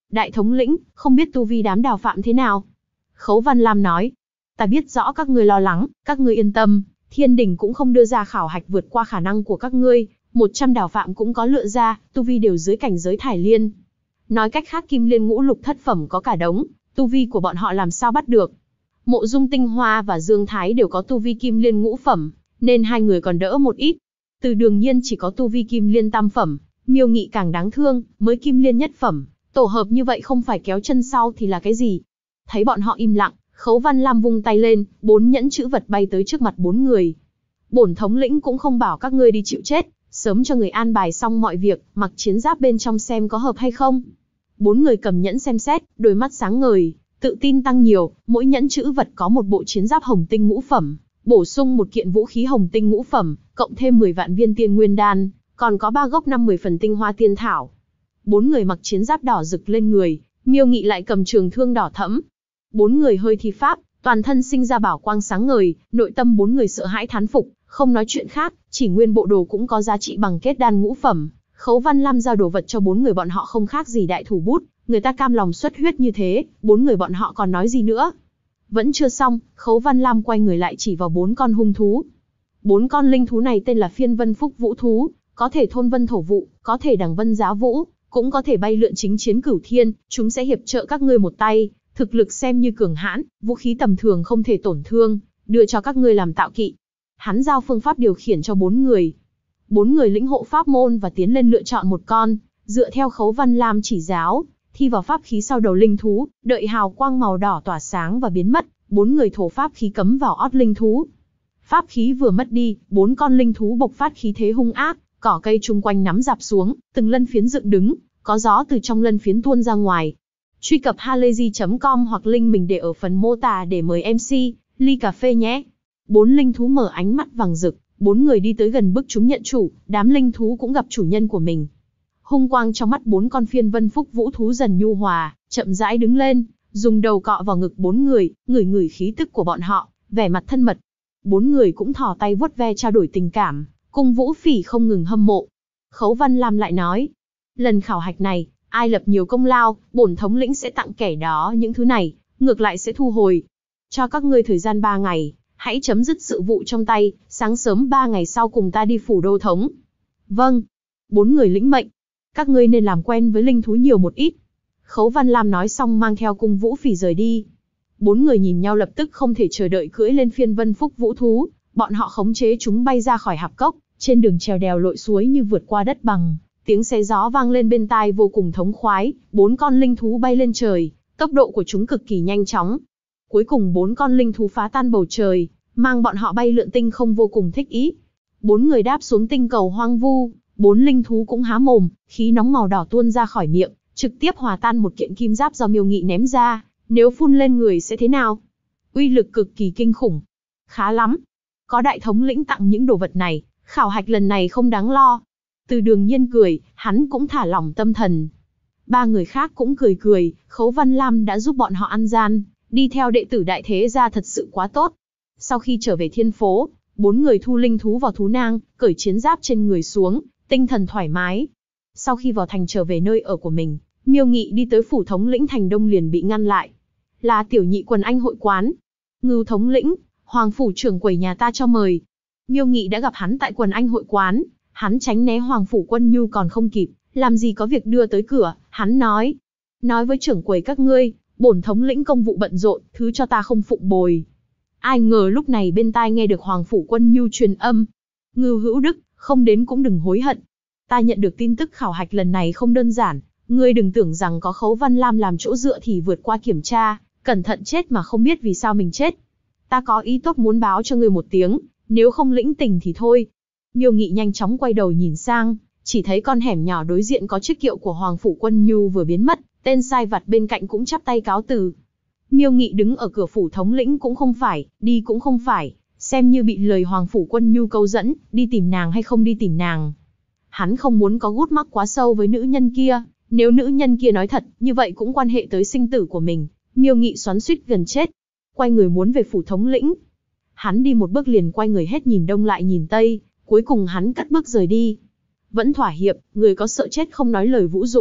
Đại thống lĩnh, không biết tu vi đám Đào Phạm thế nào? Khấu Văn Lam nói. Ta biết rõ các ngươi lo lắng, các ngươi yên tâm, thiên đình cũng không đưa ra khảo hạch vượt qua khả năng của các ngươi, 100 Đào Phạm cũng có lựa ra, tu vi đều dưới cảnh giới Thải Liên. Nói cách khác Kim Liên ngũ lục thất phẩm có cả đống, tu vi của bọn họ làm sao bắt được? Mộ Dung Tinh Hoa và Dương Thái đều có tu vi Kim Liên ngũ phẩm, nên hai người còn đỡ một ít. Từ Đường Nhiên chỉ có tu vi Kim Liên tam phẩm, Miêu Nghị càng đáng thương, mới Kim Liên nhất phẩm, tổ hợp như vậy không phải kéo chân sau thì là cái gì? Thấy bọn họ im lặng, Khấu Văn Lam vung tay lên, 4 nhẫn chữ vật bay tới trước mặt 4 người. Bổn thống lĩnh cũng không bảo các ngươi đi chịu chết, sớm cho người an bài xong mọi việc, mặc chiến giáp bên trong xem có hợp hay không. 4 người cầm nhẫn xem xét, đôi mắt sáng ngời, tự tin tăng nhiều, mỗi nhẫn chữ vật có một bộ chiến giáp hồng tinh ngũ phẩm, bổ sung một kiện vũ khí hồng tinh ngũ phẩm, cộng thêm 10 vạn viên tiên nguyên đan, còn có 3 gốc 50 phần tinh hoa tiên thảo. 4 người mặc chiến giáp đỏ rực lên người, Miêu Nghị lại cầm trường thương đỏ thẫm. 4 người hơi thi pháp, toàn thân sinh ra bảo quang sáng ngời, nội tâm 4 người sợ hãi thán phục, không nói chuyện khác, chỉ nguyên bộ đồ cũng có giá trị bằng kết đan ngũ phẩm. Khấu Văn Lam giao đồ vật cho 4 người bọn họ không khác gì đại thủ bút, người ta cam lòng xuất huyết như thế, 4 người bọn họ còn nói gì nữa. Vẫn chưa xong, Khấu Văn Lam quay người lại chỉ vào 4 con hung thú. 4 con linh thú này tên là Phiên Vân Phúc Vũ thú, có thể thôn vân thổ vụ, có thể đằng vân giá vũ, cũng có thể bay lượn chính chiến cửu thiên, chúng sẽ hiệp trợ các ngươi một tay, thực lực xem như cường hãn, vũ khí tầm thường không thể tổn thương, đưa cho các ngươi làm tạo kỵ. Hắn giao phương pháp điều khiển cho 4 người. 4 người lĩnh hộ pháp môn và tiến lên lựa chọn một con, dựa theo Khấu Văn Lam chỉ giáo, thi vào pháp khí sau đầu linh thú, đợi hào quang màu đỏ tỏa sáng và biến mất, 4 người thổ pháp khí cấm vào ót linh thú. Pháp khí vừa mất đi, 4 con linh thú bộc phát khí thế hung ác, cỏ cây chung quanh nắm rạp xuống, từng lân phiến dựng đứng, có gió từ trong lân phiến tuôn ra ngoài. Truy cập halayzi.com hoặc link mình để ở phần mô tả để mời MC, ly cà phê nhé. 4 linh thú mở ánh mắt vàng rực, 4 người đi tới gần bức chúng nhận chủ, đám linh thú cũng gặp chủ nhân của mình. Hung quang trong mắt 4 con Phiên Vân Phúc Vũ thú dần nhu hòa, chậm rãi đứng lên, dùng đầu cọ vào ngực 4 người, ngửi khí tức của bọn họ, vẻ mặt thân mật. 4 người cũng thò tay vuốt ve trao đổi tình cảm, cùng Vũ Phỉ không ngừng hâm mộ. Khấu Văn Lam lại nói, lần khảo hạch này, ai lập nhiều công lao, bổn thống lĩnh sẽ tặng kẻ đó những thứ này, ngược lại sẽ thu hồi. Cho các ngươi thời gian 3 ngày, hãy chấm dứt sự vụ trong tay, sáng sớm 3 ngày sau cùng ta đi phủ đô thống. Vâng. 4 người lĩnh mệnh. Các ngươi nên làm quen với linh thú nhiều một ít. Khấu Văn Lam nói xong mang theo cung Vũ Phỉ rời đi. 4 người nhìn nhau lập tức không thể chờ đợi cưỡi lên Phiên Vân Phúc Vũ thú, bọn họ khống chế chúng bay ra khỏi hạp cốc, trên đường trèo đèo lội suối như vượt qua đất bằng, tiếng xé gió vang lên bên tai vô cùng thống khoái, 4 con linh thú bay lên trời, tốc độ của chúng cực kỳ nhanh chóng. Cuối cùng 4 con linh thú phá tan bầu trời, mang bọn họ bay lượn tinh không vô cùng thích ý. 4 người đáp xuống tinh cầu hoang vu, 4 linh thú cũng há mồm, khí nóng màu đỏ tuôn ra khỏi miệng, trực tiếp hòa tan một kiện kim giáp do Miêu Nghị ném ra, nếu phun lên người sẽ thế nào? Uy lực cực kỳ kinh khủng. Khá lắm. Có đại thống lĩnh tặng những đồ vật này, khảo hạch lần này không đáng lo. Từ Đường Nhiên cười, hắn cũng thả lỏng tâm thần. 3 người khác cũng cười, Khấu Văn Lam đã giúp bọn họ ăn gian, đi theo đệ tử đại thế gia thật sự quá tốt. Sau khi trở về thiên phố, 4 người thu linh thú vào thú nang, cởi chiến giáp trên người xuống, tinh thần thoải mái. Sau khi vào thành trở về nơi ở của mình, Miêu Nghị đi tới phủ thống lĩnh thành Đông liền bị ngăn lại. Là tiểu nhị Quần Anh hội quán. Ngưu thống lĩnh, Hoàng phủ trưởng quầy nhà ta cho mời. Miêu Nghị đã gặp hắn tại Quần Anh hội quán, hắn tránh né Hoàng phủ Quân Nhu còn không kịp, làm gì có việc đưa tới cửa, hắn nói với trưởng quầy các ngươi, bổn thống lĩnh công vụ bận rộn, thứ cho ta không phụng bồi. Ai ngờ lúc này bên tai nghe được Hoàng phủ Quân Nhu truyền âm. Ngưu hữu đức, không đến cũng đừng hối hận. Ta nhận được tin tức khảo hạch lần này không đơn giản, ngươi đừng tưởng rằng có Khấu Văn Lam làm chỗ dựa thì vượt qua kiểm tra, cẩn thận chết mà không biết vì sao mình chết. Ta có ý tốt muốn báo cho ngươi một tiếng, nếu không lĩnh tình thì thôi. Miêu Nghị nhanh chóng quay đầu nhìn sang, chỉ thấy con hẻm nhỏ đối diện có chiếc kiệu của Hoàng phủ Quân Nhu vừa biến mất, tên sai vặt bên cạnh cũng chắp tay cáo từ. Miêu Nghị đứng ở cửa phủ thống lĩnh cũng không phải, đi cũng không phải, xem như bị lời Hoàng phủ Quân Nhu câu dẫn, đi tìm nàng hay không đi tìm nàng. Hắn không muốn có gút mắc quá sâu với nữ nhân kia, nếu nữ nhân kia nói thật, như vậy cũng quan hệ tới sinh tử của mình. Miêu Nghị xoắn xuýt gần chết, quay người muốn về phủ thống lĩnh. Hắn đi một bước liền quay người hết nhìn đông lại nhìn tây, cuối cùng hắn cất bước rời đi. Vẫn thỏa hiệp, người có sợ chết không nói lời vũ dũng,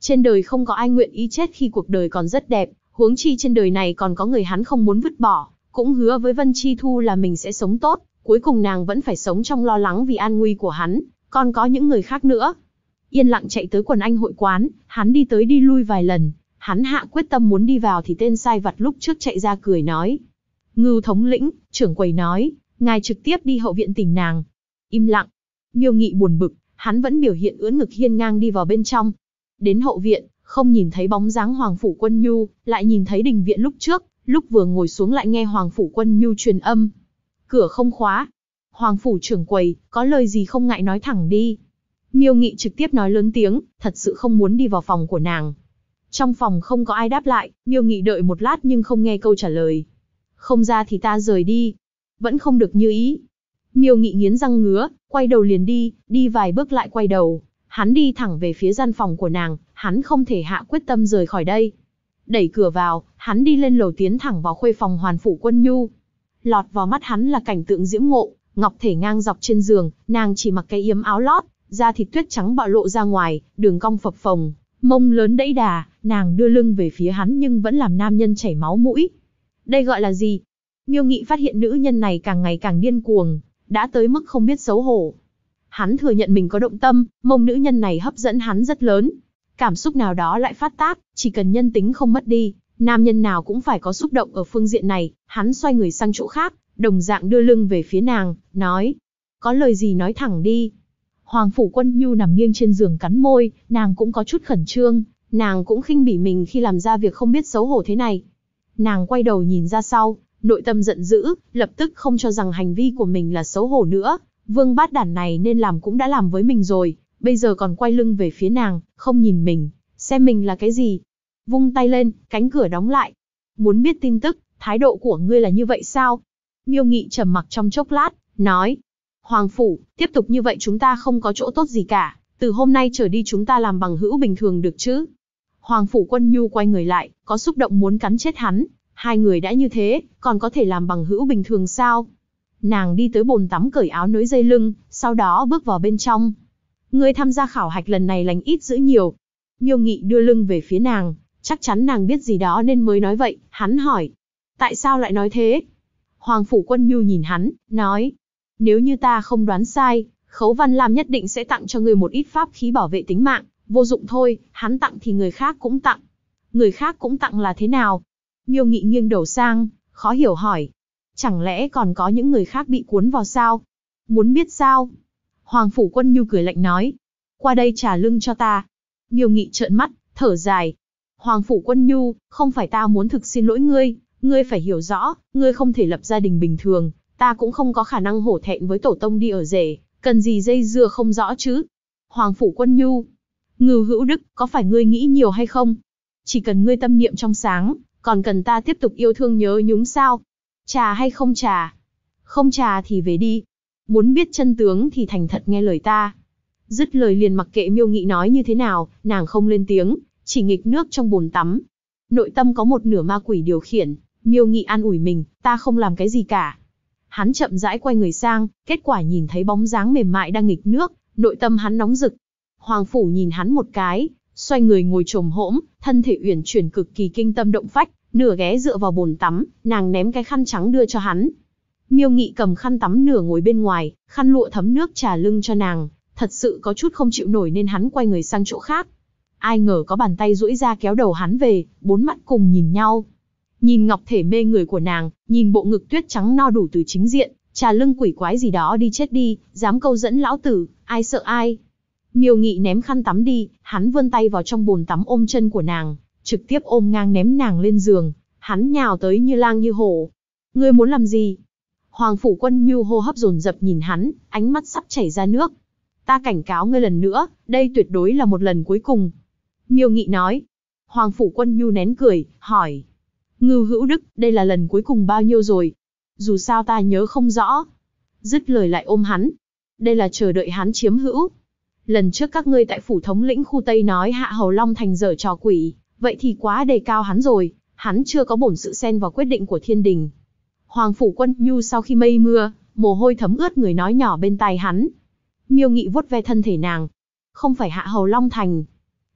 Trên đời không có ai nguyện ý chết khi cuộc đời còn rất đẹp, huống chi trên đời này còn có người hắn không muốn vứt bỏ, cũng hứa với Vân Chi Thu là mình sẽ sống tốt, cuối cùng nàng vẫn phải sống trong lo lắng vì an nguy của hắn, còn có những người khác nữa. Yên lặng chạy tới quần anh hội quán, hắn đi tới đi lui vài lần, hắn hạ quyết tâm muốn đi vào thì tên sai vặt lúc trước chạy ra cười nói. Ngưu thống lĩnh, trưởng quầy nói, ngài trực tiếp đi hậu viện tìm nàng. Im lặng. Miêu Nghị buồn bực, hắn vẫn biểu hiện ưỡn ngực hiên ngang đi vào bên trong. Đến hậu viện, không nhìn thấy bóng dáng Hoàng Phủ Quân Nhu, lại nhìn thấy đình viện lúc trước, lúc vừa ngồi xuống lại nghe Hoàng Phủ Quân Nhu truyền âm. Cửa không khóa. Hoàng Phủ trưởng quầy, có lời gì không ngại nói thẳng đi. Miêu Nghị trực tiếp nói lớn tiếng, thật sự không muốn đi vào phòng của nàng. Trong phòng không có ai đáp lại, Miêu Nghị đợi một lát nhưng không nghe câu trả lời. Không ra thì ta rời đi. Vẫn không được như ý. Miêu Nghị nghiến răng ngứa, quay đầu liền đi vài bước lại quay đầu. Hắn đi thẳng về phía gian phòng của nàng, hắn không thể hạ quyết tâm rời khỏi đây. Đẩy cửa vào, hắn đi lên lầu tiến thẳng vào khuê phòng Hoàng Phủ Quân Nhu. Lọt vào mắt hắn là cảnh tượng diễm ngộ, ngọc thể ngang dọc trên giường, nàng chỉ mặc cái yếm áo lót, da thịt tuyết trắng bạo lộ ra ngoài, đường cong phập phồng, mông lớn đẫy đà, nàng đưa lưng về phía hắn nhưng vẫn làm nam nhân chảy máu mũi. Đây gọi là gì? Miêu Nghị phát hiện nữ nhân này càng ngày càng điên cuồng, đã tới mức không biết xấu hổ. Hắn thừa nhận mình có động tâm, mông nữ nhân này hấp dẫn hắn rất lớn. Cảm xúc nào đó lại phát tác, chỉ cần nhân tính không mất đi, nam nhân nào cũng phải có xúc động ở phương diện này. Hắn xoay người sang chỗ khác, đồng dạng đưa lưng về phía nàng, nói. Có lời gì nói thẳng đi. Hoàng Phủ Quân Nhu nằm nghiêng trên giường cắn môi, nàng cũng có chút khẩn trương, nàng cũng khinh bỉ mình khi làm ra việc không biết xấu hổ thế này. Nàng quay đầu nhìn ra sau, nội tâm giận dữ, lập tức không cho rằng hành vi của mình là xấu hổ nữa. Vương bát đản này nên làm cũng đã làm với mình rồi, bây giờ còn quay lưng về phía nàng, không nhìn mình, xem mình là cái gì. Vung tay lên, cánh cửa đóng lại. Muốn biết tin tức, thái độ của ngươi là như vậy sao? Miêu Nghị trầm mặc trong chốc lát, nói. Hoàng Phủ, tiếp tục như vậy chúng ta không có chỗ tốt gì cả, từ hôm nay trở đi chúng ta làm bằng hữu bình thường được chứ? Hoàng Phủ Quân Nhu quay người lại, có xúc động muốn cắn chết hắn. Hai người đã như thế, còn có thể làm bằng hữu bình thường sao? Nàng đi tới bồn tắm cởi áo nới dây lưng, sau đó bước vào bên trong. Ngươi tham gia khảo hạch lần này lành ít dữ nhiều. Miêu Nghị đưa lưng về phía nàng, chắc chắn nàng biết gì đó nên mới nói vậy. Hắn hỏi, tại sao lại nói thế? Hoàng Phủ Quân Nhu nhìn hắn, nói, nếu như ta không đoán sai, Khấu Văn Lam nhất định sẽ tặng cho ngươi một ít pháp khí bảo vệ tính mạng. Vô dụng thôi, hắn tặng thì người khác cũng tặng. Người khác cũng tặng là thế nào? Miêu Nghị nghiêng đầu sang, khó hiểu hỏi. Chẳng lẽ còn có những người khác bị cuốn vào sao? Muốn biết sao? Hoàng Phủ Quân Nhu cười lạnh nói. Qua đây trả lưng cho ta. Miêu Nghị trợn mắt, thở dài. Hoàng Phủ Quân Nhu, không phải ta muốn thực xin lỗi ngươi. Ngươi phải hiểu rõ, ngươi không thể lập gia đình bình thường. Ta cũng không có khả năng hổ thẹn với tổ tông đi ở rể. Cần gì dây dưa không rõ chứ? Hoàng Phủ Quân Nhu. Ngưu Hữu Đức, có phải ngươi nghĩ nhiều hay không? Chỉ cần ngươi tâm niệm trong sáng, còn cần ta tiếp tục yêu thương nhớ nhúng sao? Trà hay không trà? Không trà thì về đi. Muốn biết chân tướng thì thành thật nghe lời ta. Dứt lời liền mặc kệ Miêu Nghị nói như thế nào, nàng không lên tiếng, chỉ nghịch nước trong bồn tắm. Nội tâm có một nửa ma quỷ điều khiển, Miêu Nghị an ủi mình, ta không làm cái gì cả. Hắn chậm rãi quay người sang, kết quả nhìn thấy bóng dáng mềm mại đang nghịch nước, nội tâm hắn nóng rực. Hoàng Phủ nhìn hắn một cái, xoay người ngồi chồm hỗn, thân thể uyển chuyển cực kỳ kinh tâm động phách, nửa ghé dựa vào bồn tắm, nàng ném cái khăn trắng đưa cho hắn. Miêu Nghị cầm khăn tắm nửa ngồi bên ngoài, khăn lụa thấm nước trà lưng cho nàng, thật sự có chút không chịu nổi nên hắn quay người sang chỗ khác. Ai ngờ có bàn tay duỗi ra kéo đầu hắn về, bốn mắt cùng nhìn nhau. Nhìn ngọc thể mê người của nàng, nhìn bộ ngực tuyết trắng no đủ từ chính diện, trà lưng quỷ quái gì đó đi chết đi, dám câu dẫn lão tử, ai sợ ai. Miêu Nghị ném khăn tắm đi, hắn vươn tay vào trong bồn tắm ôm chân của nàng, trực tiếp ôm ngang ném nàng lên giường, hắn nhào tới như lang như hổ. Ngươi muốn làm gì? Hoàng Phủ Quân Nhu hô hấp dồn dập nhìn hắn, ánh mắt sắp chảy ra nước. Ta cảnh cáo ngươi lần nữa, đây tuyệt đối là một lần cuối cùng. Miêu Nghị nói. Hoàng Phủ Quân Nhu nén cười, hỏi. Ngưu Hữu Đức, đây là lần cuối cùng bao nhiêu rồi? Dù sao ta nhớ không rõ. Dứt lời lại ôm hắn. Đây là chờ đợi hắn chiếm hữu. Lần trước các ngươi tại phủ thống lĩnh khu Tây nói Hạ Hầu Long Thành dở trò quỷ, vậy thì quá đề cao hắn rồi, hắn chưa có bổn sự xen vào quyết định của thiên đình. Hoàng Phủ Quân Nhu sau khi mây mưa, mồ hôi thấm ướt người nói nhỏ bên tai hắn. Miêu Nghị vuốt ve thân thể nàng. Không phải Hạ Hầu Long Thành.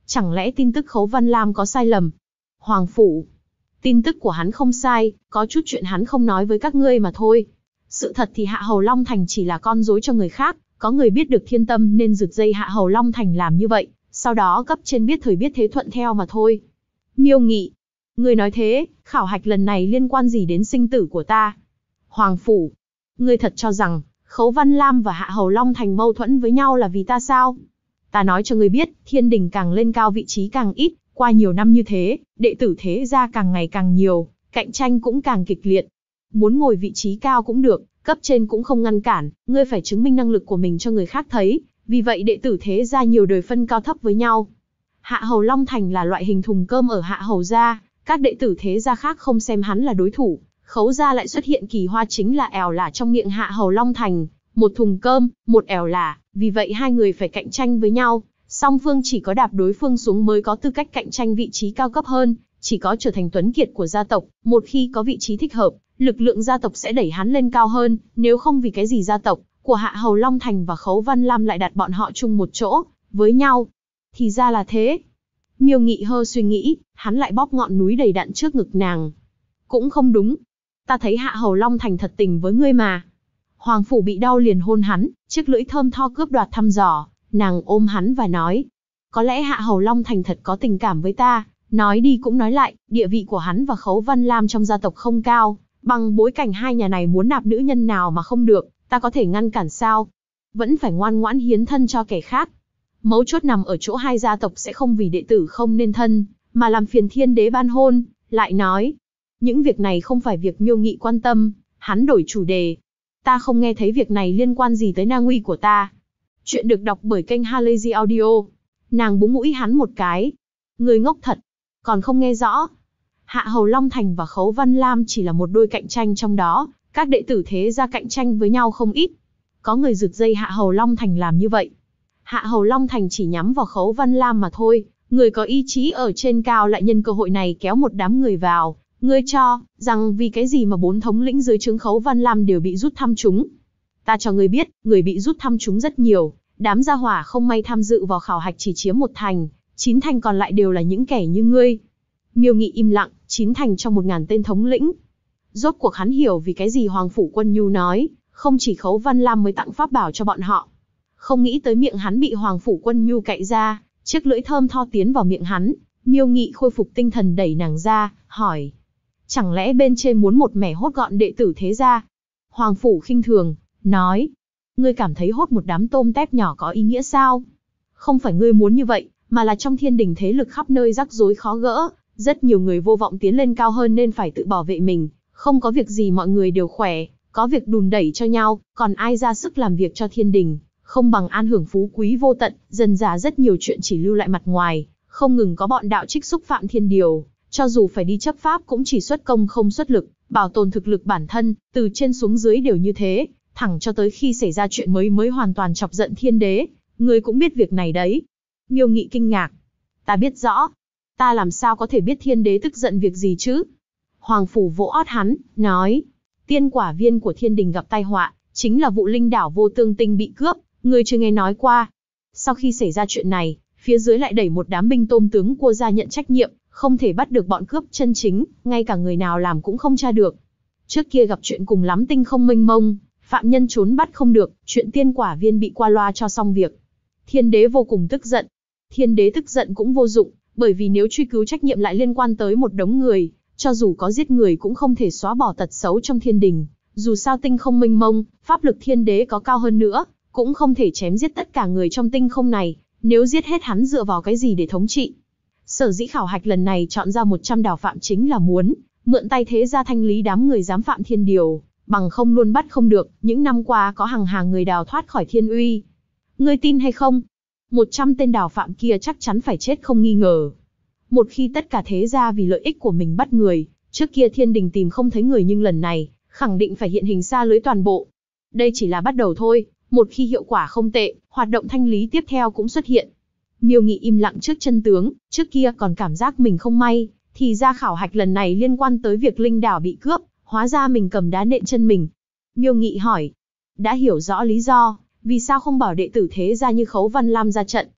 Chẳng lẽ tin tức Khấu Văn Lam có sai lầm? Hoàng phủ, tin tức của hắn không sai, có chút chuyện hắn không nói với các ngươi mà thôi. Sự thật thì Hạ Hầu Long Thành chỉ là con rối cho người khác, có người biết được thiên tâm nên giật dây Hạ Hầu Long Thành làm như vậy, sau đó cấp trên biết thời biết thế thuận theo mà thôi. Miêu Nghị, ngươi nói thế, khảo hạch lần này liên quan gì đến sinh tử của ta? Hoàng phủ, ngươi thật cho rằng Khấu Văn Lam và Hạ Hầu Long Thành mâu thuẫn với nhau là vì ta sao? Ta nói cho ngươi biết, thiên đình càng lên cao vị trí càng ít, qua nhiều năm như thế, đệ tử thế gia càng ngày càng nhiều, cạnh tranh cũng càng kịch liệt. Muốn ngồi vị trí cao cũng được, cấp trên cũng không ngăn cản, ngươi phải chứng minh năng lực của mình cho người khác thấy, vì vậy đệ tử thế gia nhiều đời phân cao thấp với nhau. Hạ Hầu Long Thành là loại hình thùng cơm ở Hạ Hầu gia, các đệ tử thế gia khác không xem hắn là đối thủ, Khấu gia lại xuất hiện kỳ hoa chính là ẻo lả trong miệng Hạ Hầu Long Thành, một thùng cơm, một ẻo lả, vì vậy hai người phải cạnh tranh với nhau, song phương chỉ có đạp đối phương xuống mới có tư cách cạnh tranh vị trí cao cấp hơn, chỉ có trở thành tuấn kiệt của gia tộc, một khi có vị trí thích hợp, lực lượng gia tộc sẽ đẩy hắn lên cao hơn, nếu không vì cái gì gia tộc của Hạ Hầu Long Thành và Khấu Văn Lam lại đặt bọn họ chung một chỗ, với nhau. Thì ra là thế. Miêu Nghị hơi suy nghĩ, hắn lại bóp ngọn núi đầy đặn trước ngực nàng. Cũng không đúng. Ta thấy Hạ Hầu Long Thành thật tình với ngươi mà. Hoàng phủ bị đau liền hôn hắn, chiếc lưỡi thơm tho cướp đoạt thăm dò, nàng ôm hắn và nói. Có lẽ Hạ Hầu Long Thành thật có tình cảm với ta, nói đi cũng nói lại, địa vị của hắn và Khấu Văn Lam trong gia tộc không cao, bằng bối cảnh hai nhà này muốn nạp nữ nhân nào mà không được, ta có thể ngăn cản sao? Vẫn phải ngoan ngoãn hiến thân cho kẻ khác. Mấu chốt nằm ở chỗ hai gia tộc sẽ không vì đệ tử không nên thân, mà làm phiền thiên đế ban hôn, lại nói. Những việc này không phải việc Miêu Nghị quan tâm, hắn đổi chủ đề. Ta không nghe thấy việc này liên quan gì tới na nguy của ta. Chuyện được đọc bởi kênh Halazy Audio. Nàng búng mũi hắn một cái. Người ngốc thật, còn không nghe rõ. Hạ Hầu Long Thành và Khấu Văn Lam chỉ là một đôi cạnh tranh trong đó, các đệ tử thế gia cạnh tranh với nhau không ít. Có người giật dây Hạ Hầu Long Thành làm như vậy. Hạ Hầu Long Thành chỉ nhắm vào Khấu Văn Lam mà thôi, người có ý chí ở trên cao lại nhân cơ hội này kéo một đám người vào. Ngươi cho rằng vì cái gì mà 4 thống lĩnh dưới trướng Khấu Văn Lam đều bị rút thăm trúng? Ta cho ngươi biết, người bị rút thăm trúng rất nhiều, đám gia hỏa không may tham dự vào khảo hạch chỉ chiếm 1 thành, 9 thành còn lại đều là những kẻ như ngươi. Miêu Nghị im lặng, 9 thành trong 1000 tên thống lĩnh. Rốt cuộc hắn hiểu vì cái gì Hoàng phủ Quân Nhu nói, không chỉ Khấu Văn Lam mới tặng pháp bảo cho bọn họ. Không nghĩ tới miệng hắn bị Hoàng phủ Quân Nhu cạy ra, chiếc lưỡi thơm tho tiến vào miệng hắn. Miêu Nghị khôi phục tinh thần đẩy nàng ra, hỏi. Chẳng lẽ bên trên muốn một mẻ hốt gọn đệ tử thế gia? Hoàng phủ khinh thường, nói. Ngươi cảm thấy hốt một đám tôm tép nhỏ có ý nghĩa sao? Không phải ngươi muốn như vậy, mà là trong thiên đình thế lực khắp nơi rắc rối khó gỡ, rất nhiều người vô vọng tiến lên cao hơn nên phải tự bảo vệ mình, không có việc gì mọi người đều khỏe, có việc đùn đẩy cho nhau, còn ai ra sức làm việc cho thiên đình, không bằng an hưởng phú quý vô tận, dần dà rất nhiều chuyện chỉ lưu lại mặt ngoài, không ngừng có bọn đạo trích xúc phạm thiên điều, cho dù phải đi chấp pháp cũng chỉ xuất công không xuất lực, bảo tồn thực lực bản thân, từ trên xuống dưới đều như thế, thẳng cho tới khi xảy ra chuyện mới hoàn toàn chọc giận thiên đế, ngươi cũng biết việc này đấy. Miêu Nghị kinh ngạc. Ta biết rõ. Ta làm sao có thể biết thiên đế tức giận việc gì chứ? Hoàng phủ vỗ ót hắn, nói. Tiên quả viên của thiên đình gặp tai họa, chính là vụ linh đảo vô tương tinh bị cướp, ngươi chưa nghe nói qua. Sau khi xảy ra chuyện này, phía dưới lại đẩy một đám binh tôm tướng cua ra nhận trách nhiệm, không thể bắt được bọn cướp chân chính, ngay cả người nào làm cũng không tra được. Trước kia gặp chuyện cùng lắm tinh không mênh mông, phạm nhân trốn bắt không được, chuyện tiên quả viên bị qua loa cho xong việc. Thiên đế vô cùng tức giận. Thiên đế tức giận cũng vô dụng, bởi vì nếu truy cứu trách nhiệm lại liên quan tới một đống người, cho dù có giết người cũng không thể xóa bỏ tật xấu trong thiên đình. Dù sao tinh không mênh mông, pháp lực thiên đế có cao hơn nữa, cũng không thể chém giết tất cả người trong tinh không này, nếu giết hết hắn dựa vào cái gì để thống trị. Sở dĩ khảo hạch lần này chọn ra 100 đào phạm chính là muốn mượn tay thế gia thanh lý đám người dám phạm thiên điều, bằng không luôn bắt không được, những năm qua có hàng hàng người đào thoát khỏi thiên uy. Ngươi tin hay không? 100 tên đào phạm kia chắc chắn phải chết không nghi ngờ. Một khi tất cả thế gia vì lợi ích của mình bắt người, trước kia thiên đình tìm không thấy người nhưng lần này, khẳng định phải hiện hình xa lưới toàn bộ. Đây chỉ là bắt đầu thôi, một khi hiệu quả không tệ, hoạt động thanh lý tiếp theo cũng xuất hiện. Miêu Nghị im lặng trước chân tướng, trước kia còn cảm giác mình không may, thì ra khảo hạch lần này liên quan tới việc linh đảo bị cướp, hóa ra mình cầm đá nện chân mình. Miêu Nghị hỏi, đã hiểu rõ lý do, vì sao không bảo đệ tử thế gia như Khấu Văn Lam ra trận,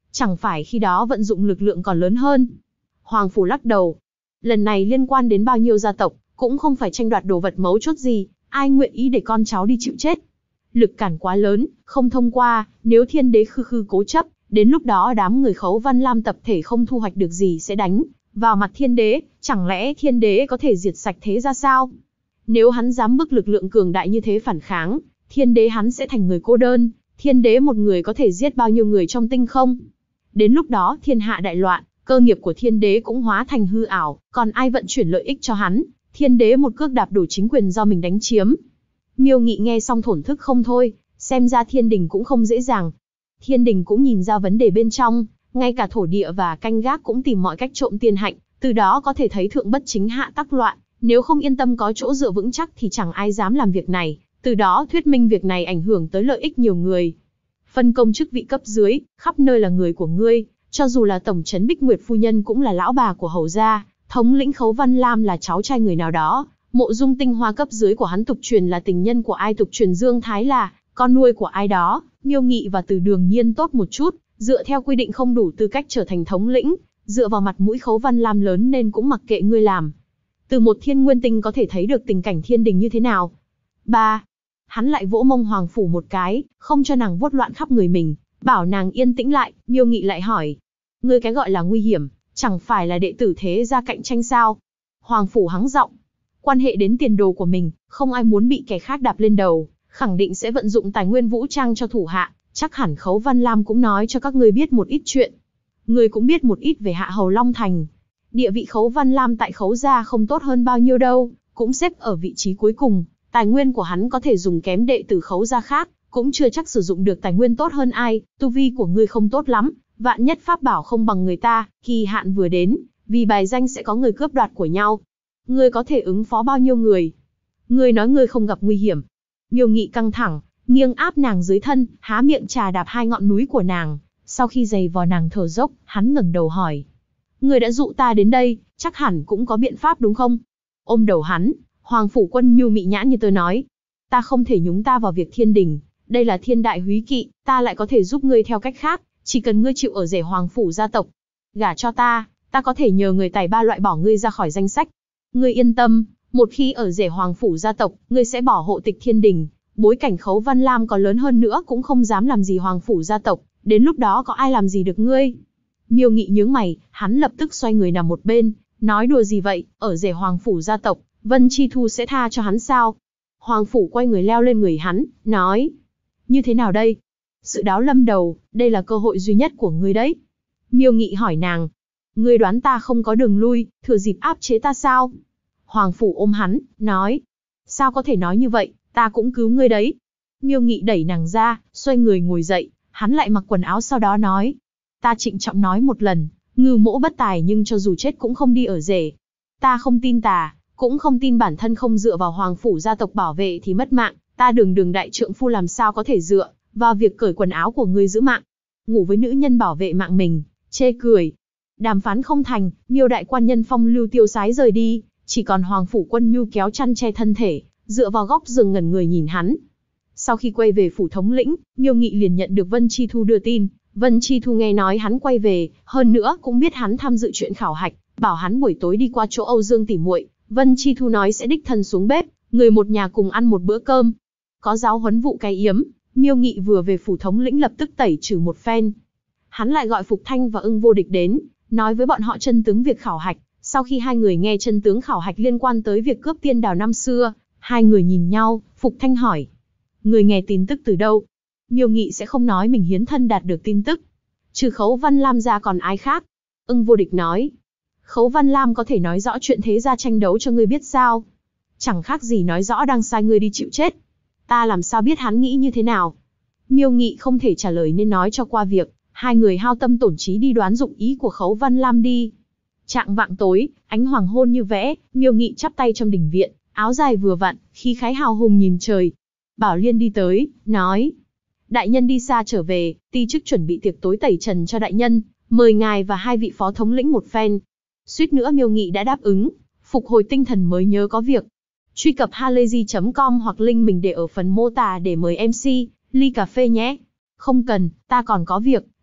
Chẳng phải khi đó vận dụng lực lượng còn lớn hơn. Hoàng phủ lắc đầu. Lần này liên quan đến bao nhiêu gia tộc, cũng không phải tranh đoạt đồ vật mấu chốt gì, ai nguyện ý để con cháu đi chịu chết. Lực cản quá lớn, không thông qua, nếu thiên đế khư khư cố chấp, đến lúc đó đám người Khấu Văn Lam tập thể không thu hoạch được gì sẽ đánh vào mặt thiên đế, chẳng lẽ thiên đế có thể diệt sạch thế ra sao? Nếu hắn dám bức lực lượng cường đại như thế phản kháng, thiên đế hắn sẽ thành người cô đơn, thiên đế một người có thể giết bao nhiêu người trong tinh không? Đến lúc đó thiên hạ đại loạn, cơ nghiệp của thiên đế cũng hóa thành hư ảo, còn ai vận chuyển lợi ích cho hắn? Thiên đế một cước đạp đổ chính quyền do mình đánh chiếm. Miêu Nghị nghe xong thổn thức không thôi, xem ra thiên đình cũng không dễ dàng. Thiên đình cũng nhìn ra vấn đề bên trong, ngay cả thổ địa và canh gác cũng tìm mọi cách trộm tiên hạnh, từ đó có thể thấy thượng bất chính hạ tắc loạn, nếu không yên tâm có chỗ dựa vững chắc thì chẳng ai dám làm việc này, từ đó thuyết minh việc này ảnh hưởng tới lợi ích nhiều người. Phân công chức vị cấp dưới, khắp nơi là người của ngươi, cho dù là tổng trấn Bích Nguyệt phu nhân cũng là lão bà của hầu gia, thống lĩnh Khấu Văn Lam là cháu trai người nào đó, mộ dung tinh hoa cấp dưới của hắn tục truyền là tình nhân của ai, tục truyền Dương Thái là con nuôi của ai đó. Miêu Nghị và Từ Đường Nhiên tốt một chút, dựa theo quy định không đủ tư cách trở thành thống lĩnh, dựa vào mặt mũi Khấu Văn Lam lớn nên cũng mặc kệ ngươi làm. Từ một thiên nguyên tinh có thể thấy được tình cảnh thiên đình như thế nào. 3. Hắn lại vỗ mông Hoàng phủ một cái, không cho nàng vuốt loạn khắp người mình, bảo nàng yên tĩnh lại. Miêu Nghị lại hỏi, ngươi cái gọi là nguy hiểm, chẳng phải là đệ tử thế gia cạnh tranh sao? Hoàng phủ hắng giọng, quan hệ đến tiền đồ của mình, không ai muốn bị kẻ khác đạp lên đầu, khẳng định sẽ vận dụng tài nguyên vũ trang cho thủ hạ, chắc hẳn Khấu Văn Lam cũng nói cho các ngươi biết một ít chuyện. Ngươi cũng biết một ít về Hạ Hầu Long Thành. Địa vị Khấu Văn Lam tại Khấu gia không tốt hơn bao nhiêu đâu, cũng xếp ở vị trí cuối cùng, tài nguyên của hắn có thể dùng kém đệ tử Khấu gia khác, cũng chưa chắc sử dụng được tài nguyên tốt hơn ai, tu vi của ngươi không tốt lắm, vạn nhất pháp bảo không bằng người ta, kỳ hạn vừa đến, vì bài danh sẽ có người cướp đoạt của nhau. Ngươi có thể ứng phó bao nhiêu người? Ngươi nói ngươi không gặp nguy hiểm. Miêu Nghị căng thẳng, nghiêng áp nàng dưới thân, há miệng trà đạp hai ngọn núi của nàng. Sau khi giày vò nàng thở dốc, hắn ngẩng đầu hỏi, ngươi đã dụ ta đến đây, chắc hẳn cũng có biện pháp đúng không? Ôm đầu hắn, Hoàng phủ Quân Nhu mị nhãn như tôi nói, ta không thể nhúng ta vào việc thiên đình, đây là thiên đại húy kỵ, ta lại có thể giúp ngươi theo cách khác, chỉ cần ngươi chịu ở rể Hoàng phủ gia tộc, gả cho ta có thể nhờ người tài ba loại bỏ ngươi ra khỏi danh sách. Ngươi yên tâm, một khi ở rể Hoàng phủ gia tộc, ngươi sẽ bỏ hộ tịch thiên đình, bối cảnh Khấu Văn Lam có lớn hơn nữa cũng không dám làm gì Hoàng phủ gia tộc, đến lúc đó có ai làm gì được ngươi? Miêu Nghị nhướng mày, hắn lập tức xoay người nằm một bên, nói đùa gì vậy, ở rể Hoàng phủ gia tộc, Vân Chi Thu sẽ tha cho hắn sao? Hoàng phủ quay người leo lên người hắn, nói, như thế nào đây? Sự đáo lâm đầu, đây là cơ hội duy nhất của ngươi đấy. Miêu Nghị hỏi nàng, ngươi đoán ta không có đường lui, thừa dịp áp chế ta sao? Hoàng phủ ôm hắn, nói, sao có thể nói như vậy, ta cũng cứu ngươi đấy. Miêu Nghị đẩy nàng ra, xoay người ngồi dậy, hắn lại mặc quần áo sau đó nói, ta trịnh trọng nói một lần, Ngưu Mỗ bất tài nhưng cho dù chết cũng không đi ở rể. Ta không tin tà, cũng không tin bản thân không dựa vào Hoàng phủ gia tộc bảo vệ thì mất mạng, ta đường đại trượng phu làm sao có thể dựa vào việc cởi quần áo của ngươi giữ mạng. Ngủ với nữ nhân bảo vệ mạng mình, chê cười. Đàm phán không thành, Miêu đại quan nhân phong lưu tiêu sái rời đi, chỉ còn Hoàng phủ Quân Nhu kéo chăn che thân thể, dựa vào góc giường ngẩn người nhìn hắn. Sau khi quay về phủ thống lĩnh, Miêu Nghị liền nhận được Vân Chi Thu đưa tin. Vân Chi Thu nghe nói hắn quay về, hơn nữa cũng biết hắn tham dự chuyện khảo hạch, bảo hắn buổi tối đi qua chỗ Âu Dương tỉ muội. Vân Chi Thu nói sẽ đích thân xuống bếp, người một nhà cùng ăn một bữa cơm. Có giáo huấn vụ cái yếm, Miêu Nghị vừa về phủ thống lĩnh lập tức tẩy trừ một phen. Hắn lại gọi Phục Thanh và Ưng Vô Địch đến, nói với bọn họ chân tướng việc khảo hạch. Sau khi hai người nghe chân tướng khảo hạch liên quan tới việc cướp tiên đào năm xưa, hai người nhìn nhau, Phục Thanh hỏi, người nghe tin tức từ đâu? Miêu Nghị sẽ không nói mình hiến thân đạt được tin tức. Trừ Khấu Văn Lam ra còn ai khác? Ưng Vô Địch nói, Khấu Văn Lam có thể nói rõ chuyện thế gia tranh đấu cho ngươi biết sao? Chẳng khác gì nói rõ đang sai ngươi đi chịu chết. Ta làm sao biết hắn nghĩ như thế nào? Miêu Nghị không thể trả lời nên nói cho qua việc, hai người hao tâm tổn trí đi đoán dụng ý của Khấu Văn Lam đi. Trạng vạng tối, ánh hoàng hôn như vẽ, Miêu Nghị chắp tay trong đình viện, áo dài vừa vặn, khí khái hào hùng nhìn trời. Bảo Liên đi tới, nói, đại nhân đi xa trở về, ti chức chuẩn bị tiệc tối tẩy trần cho đại nhân, mời ngài và hai vị phó thống lĩnh một phen. Suýt nữa Miêu Nghị đã đáp ứng, phục hồi tinh thần mới nhớ có việc. Truy cập halayzi.com hoặc link mình để ở phần mô tả để mời MC ly cà phê nhé. Không cần, ta còn có việc,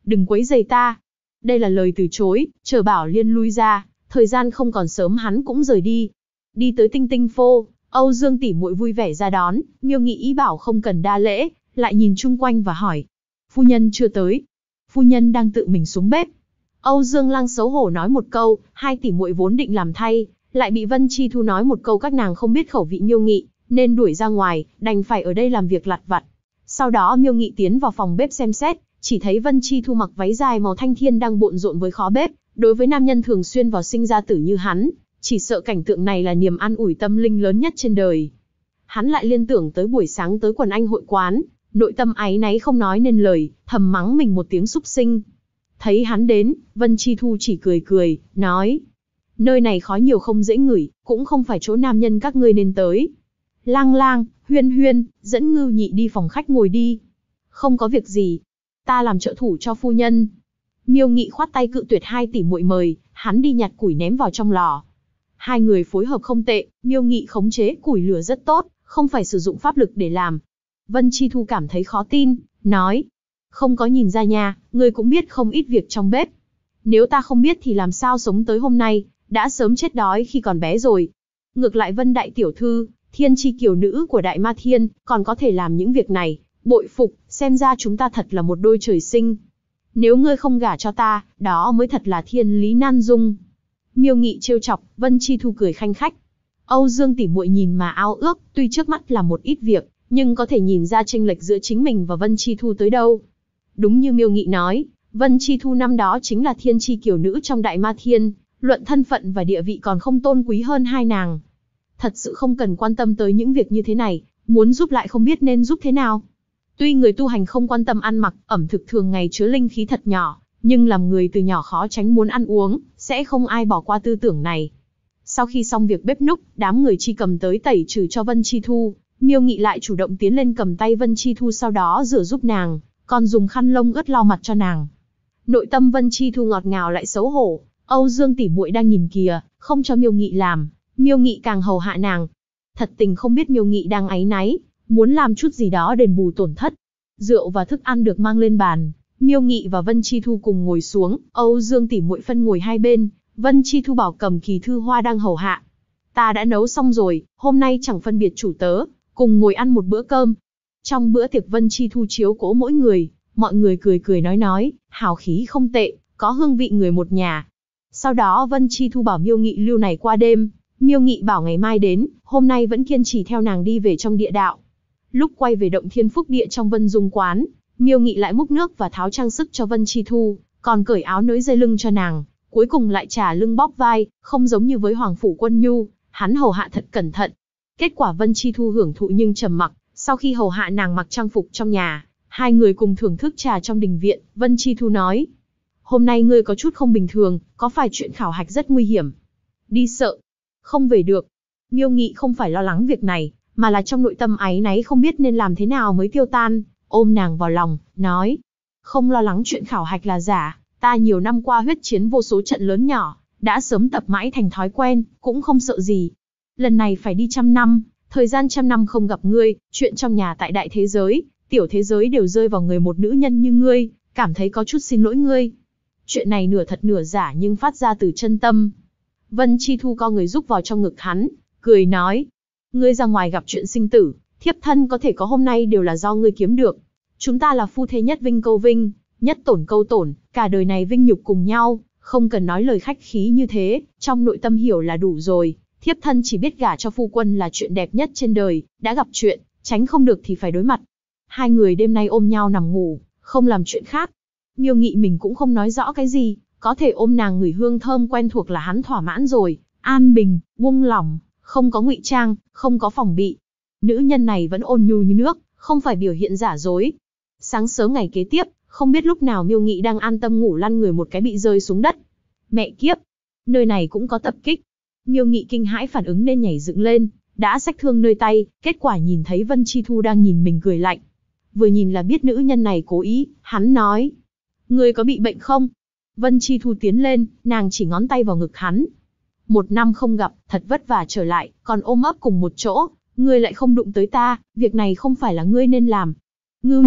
đừng quấy rầy ta. Đây là lời từ chối, chờ Bảo Liên lui ra, thời gian không còn sớm hắn cũng rời đi. Đi tới Tinh Tinh Phô, Âu Dương tỷ muội vui vẻ ra đón, Miêu Nghị ý bảo không cần đa lễ, lại nhìn chung quanh và hỏi. Phu nhân chưa tới. Phu nhân đang tự mình xuống bếp. Âu Dương Lăng xấu hổ nói một câu, hai tỷ muội vốn định làm thay, lại bị Vân Chi Thu nói một câu các nàng không biết khẩu vị Miêu Nghị, nên đuổi ra ngoài, đành phải ở đây làm việc lặt vặt. Sau đó Miêu Nghị tiến vào phòng bếp xem xét, chỉ thấy Vân Chi Thu mặc váy dài màu thanh thiên đang bộn rộn với khó bếp. Đối với nam nhân thường xuyên vào sinh ra tử như hắn, chỉ sợ cảnh tượng này là niềm an ủi tâm linh lớn nhất trên đời. Hắn lại liên tưởng tới buổi sáng tới quần anh hội quán, nội tâm áy náy không nói nên lời, thầm mắng mình một tiếng súc sinh. Thấy hắn đến, Vân Chi Thu chỉ cười cười, nói. Nơi này khói nhiều không dễ ngửi, cũng không phải chỗ nam nhân các ngươi nên tới. Lang Lang, Huyên Huyên, dẫn Ngưu Nhị đi phòng khách ngồi đi. Không có việc gì, ta làm trợ thủ cho phu nhân. Miêu Nghị khoát tay cự tuyệt hai tỷ muội mời, hắn đi nhặt củi ném vào trong lò. Hai người phối hợp không tệ, Miêu Nghị khống chế củi lửa rất tốt, không phải sử dụng pháp lực để làm. Vân Chi Thu cảm thấy khó tin, nói. Không có nhìn ra nha, ngươi cũng biết không ít việc trong bếp. Nếu ta không biết thì làm sao sống tới hôm nay, đã sớm chết đói khi còn bé rồi. Ngược lại Vân Đại Tiểu Thư, thiên chi kiều nữ của Đại Ma Thiên, còn có thể làm những việc này, bội phục, xem ra chúng ta thật là một đôi trời sinh. Nếu ngươi không gả cho ta, đó mới thật là thiên lý nan dung. Miêu Nghị trêu chọc, Vân Chi Thu cười khanh khách. Âu Dương tỷ muội nhìn mà ao ước, tuy trước mắt là một ít việc, nhưng có thể nhìn ra chênh lệch giữa chính mình và Vân Chi Thu tới đâu. Đúng như Miêu Nghị nói, Vân Chi Thu năm đó chính là thiên chi kiều nữ trong Đại Ma Thiên, luận thân phận và địa vị còn không tôn quý hơn hai nàng. Thật sự không cần quan tâm tới những việc như thế này, muốn giúp lại không biết nên giúp thế nào. Tuy người tu hành không quan tâm ăn mặc, ẩm thực thường ngày chứa linh khí thật nhỏ, nhưng làm người từ nhỏ khó tránh muốn ăn uống, sẽ không ai bỏ qua tư tưởng này. Sau khi xong việc bếp núc, đám người Chi cầm tới tẩy trừ cho Vân Chi Thu, Miêu Nghị lại chủ động tiến lên cầm tay Vân Chi Thu sau đó rửa giúp nàng, còn dùng khăn lông ướt lau mặt cho nàng. Nội tâm Vân Chi Thu ngọt ngào lại xấu hổ, Âu Dương tỷ muội đang nhìn kìa, không cho Miêu Nghị làm, Miêu Nghị càng hầu hạ nàng. Thật tình không biết Miêu Nghị đang áy náy, muốn làm chút gì đó đền bù tổn thất. Rượu và thức ăn được mang lên bàn, Miêu Nghị và Vân Chi Thu cùng ngồi xuống, Âu Dương tỷ muội phân ngồi hai bên, Vân Chi Thu bảo cầm kỳ thư hoa đang hầu hạ. Ta đã nấu xong rồi, hôm nay chẳng phân biệt chủ tớ, cùng ngồi ăn một bữa cơm. Trong bữa tiệc Vân Chi Thu chiếu cố mỗi người, mọi người cười cười nói, hào khí không tệ, có hương vị người một nhà. Sau đó Vân Chi Thu bảo Miêu Nghị lưu này qua đêm, Miêu Nghị bảo ngày mai đến, hôm nay vẫn kiên trì theo nàng đi về trong địa đạo. Lúc quay về động Thiên Phúc Địa trong Vân Dung quán, Miêu Nghị lại múc nước và tháo trang sức cho Vân Chi Thu, còn cởi áo nới dây lưng cho nàng, cuối cùng lại trà lưng bóp vai, không giống như với Hoàng Phủ Quân Nhu, hắn hầu hạ thật cẩn thận. Kết quả Vân Chi Thu hưởng thụ nhưng trầm mặc, sau khi hầu hạ nàng mặc trang phục trong nhà, hai người cùng thưởng thức trà trong đình viện, Vân Chi Thu nói. Hôm nay ngươi có chút không bình thường, có phải chuyện khảo hạch rất nguy hiểm? Đi sợ, không về được. Miêu Nghị không phải lo lắng việc này, mà là trong nội tâm áy náy không biết nên làm thế nào mới tiêu tan, ôm nàng vào lòng, nói. Không lo lắng chuyện khảo hạch là giả, ta nhiều năm qua huyết chiến vô số trận lớn nhỏ, đã sớm tập mãi thành thói quen, cũng không sợ gì. Lần này phải đi 100 năm, thời gian 100 năm không gặp ngươi, chuyện trong nhà tại đại thế giới, tiểu thế giới đều rơi vào người một nữ nhân như ngươi, cảm thấy có chút xin lỗi ngươi. Chuyện này nửa thật nửa giả nhưng phát ra từ chân tâm. Vân Chi Thu co người rúc vào trong ngực hắn, cười nói. Ngươi ra ngoài gặp chuyện sinh tử, thiếp thân có thể có hôm nay đều là do ngươi kiếm được. Chúng ta là phu thê nhất vinh câu vinh, nhất tổn câu tổn, cả đời này vinh nhục cùng nhau, không cần nói lời khách khí như thế, trong nội tâm hiểu là đủ rồi. Thiếp thân chỉ biết gả cho phu quân là chuyện đẹp nhất trên đời, đã gặp chuyện, tránh không được thì phải đối mặt. Hai người đêm nay ôm nhau nằm ngủ, không làm chuyện khác. Miêu Nghị mình cũng không nói rõ cái gì, có thể ôm nàng ngửi hương thơm quen thuộc là hắn thỏa mãn rồi, an bình, buông lỏng, không có ngụy trang, không có phòng bị. Nữ nhân này vẫn ôn nhu như nước, không phải biểu hiện giả dối. Sáng sớm ngày kế tiếp, không biết lúc nào Miêu Nghị đang an tâm ngủ lăn người một cái bị rơi xuống đất. Mẹ kiếp, nơi này cũng có tập kích. Miêu Nghị kinh hãi phản ứng nên nhảy dựng lên, đã xách thương nơi tay, kết quả nhìn thấy Vân Chi Thu đang nhìn mình cười lạnh. Vừa nhìn là biết nữ nhân này cố ý, hắn nói. Ngươi có bị bệnh không? Vân Chi Thu tiến lên, nàng chỉ ngón tay vào ngực hắn. 1 năm không gặp, thật vất vả trở lại, còn ôm ấp cùng một chỗ, ngươi lại không đụng tới ta, việc này không phải là ngươi nên làm. Ngưu Nhị,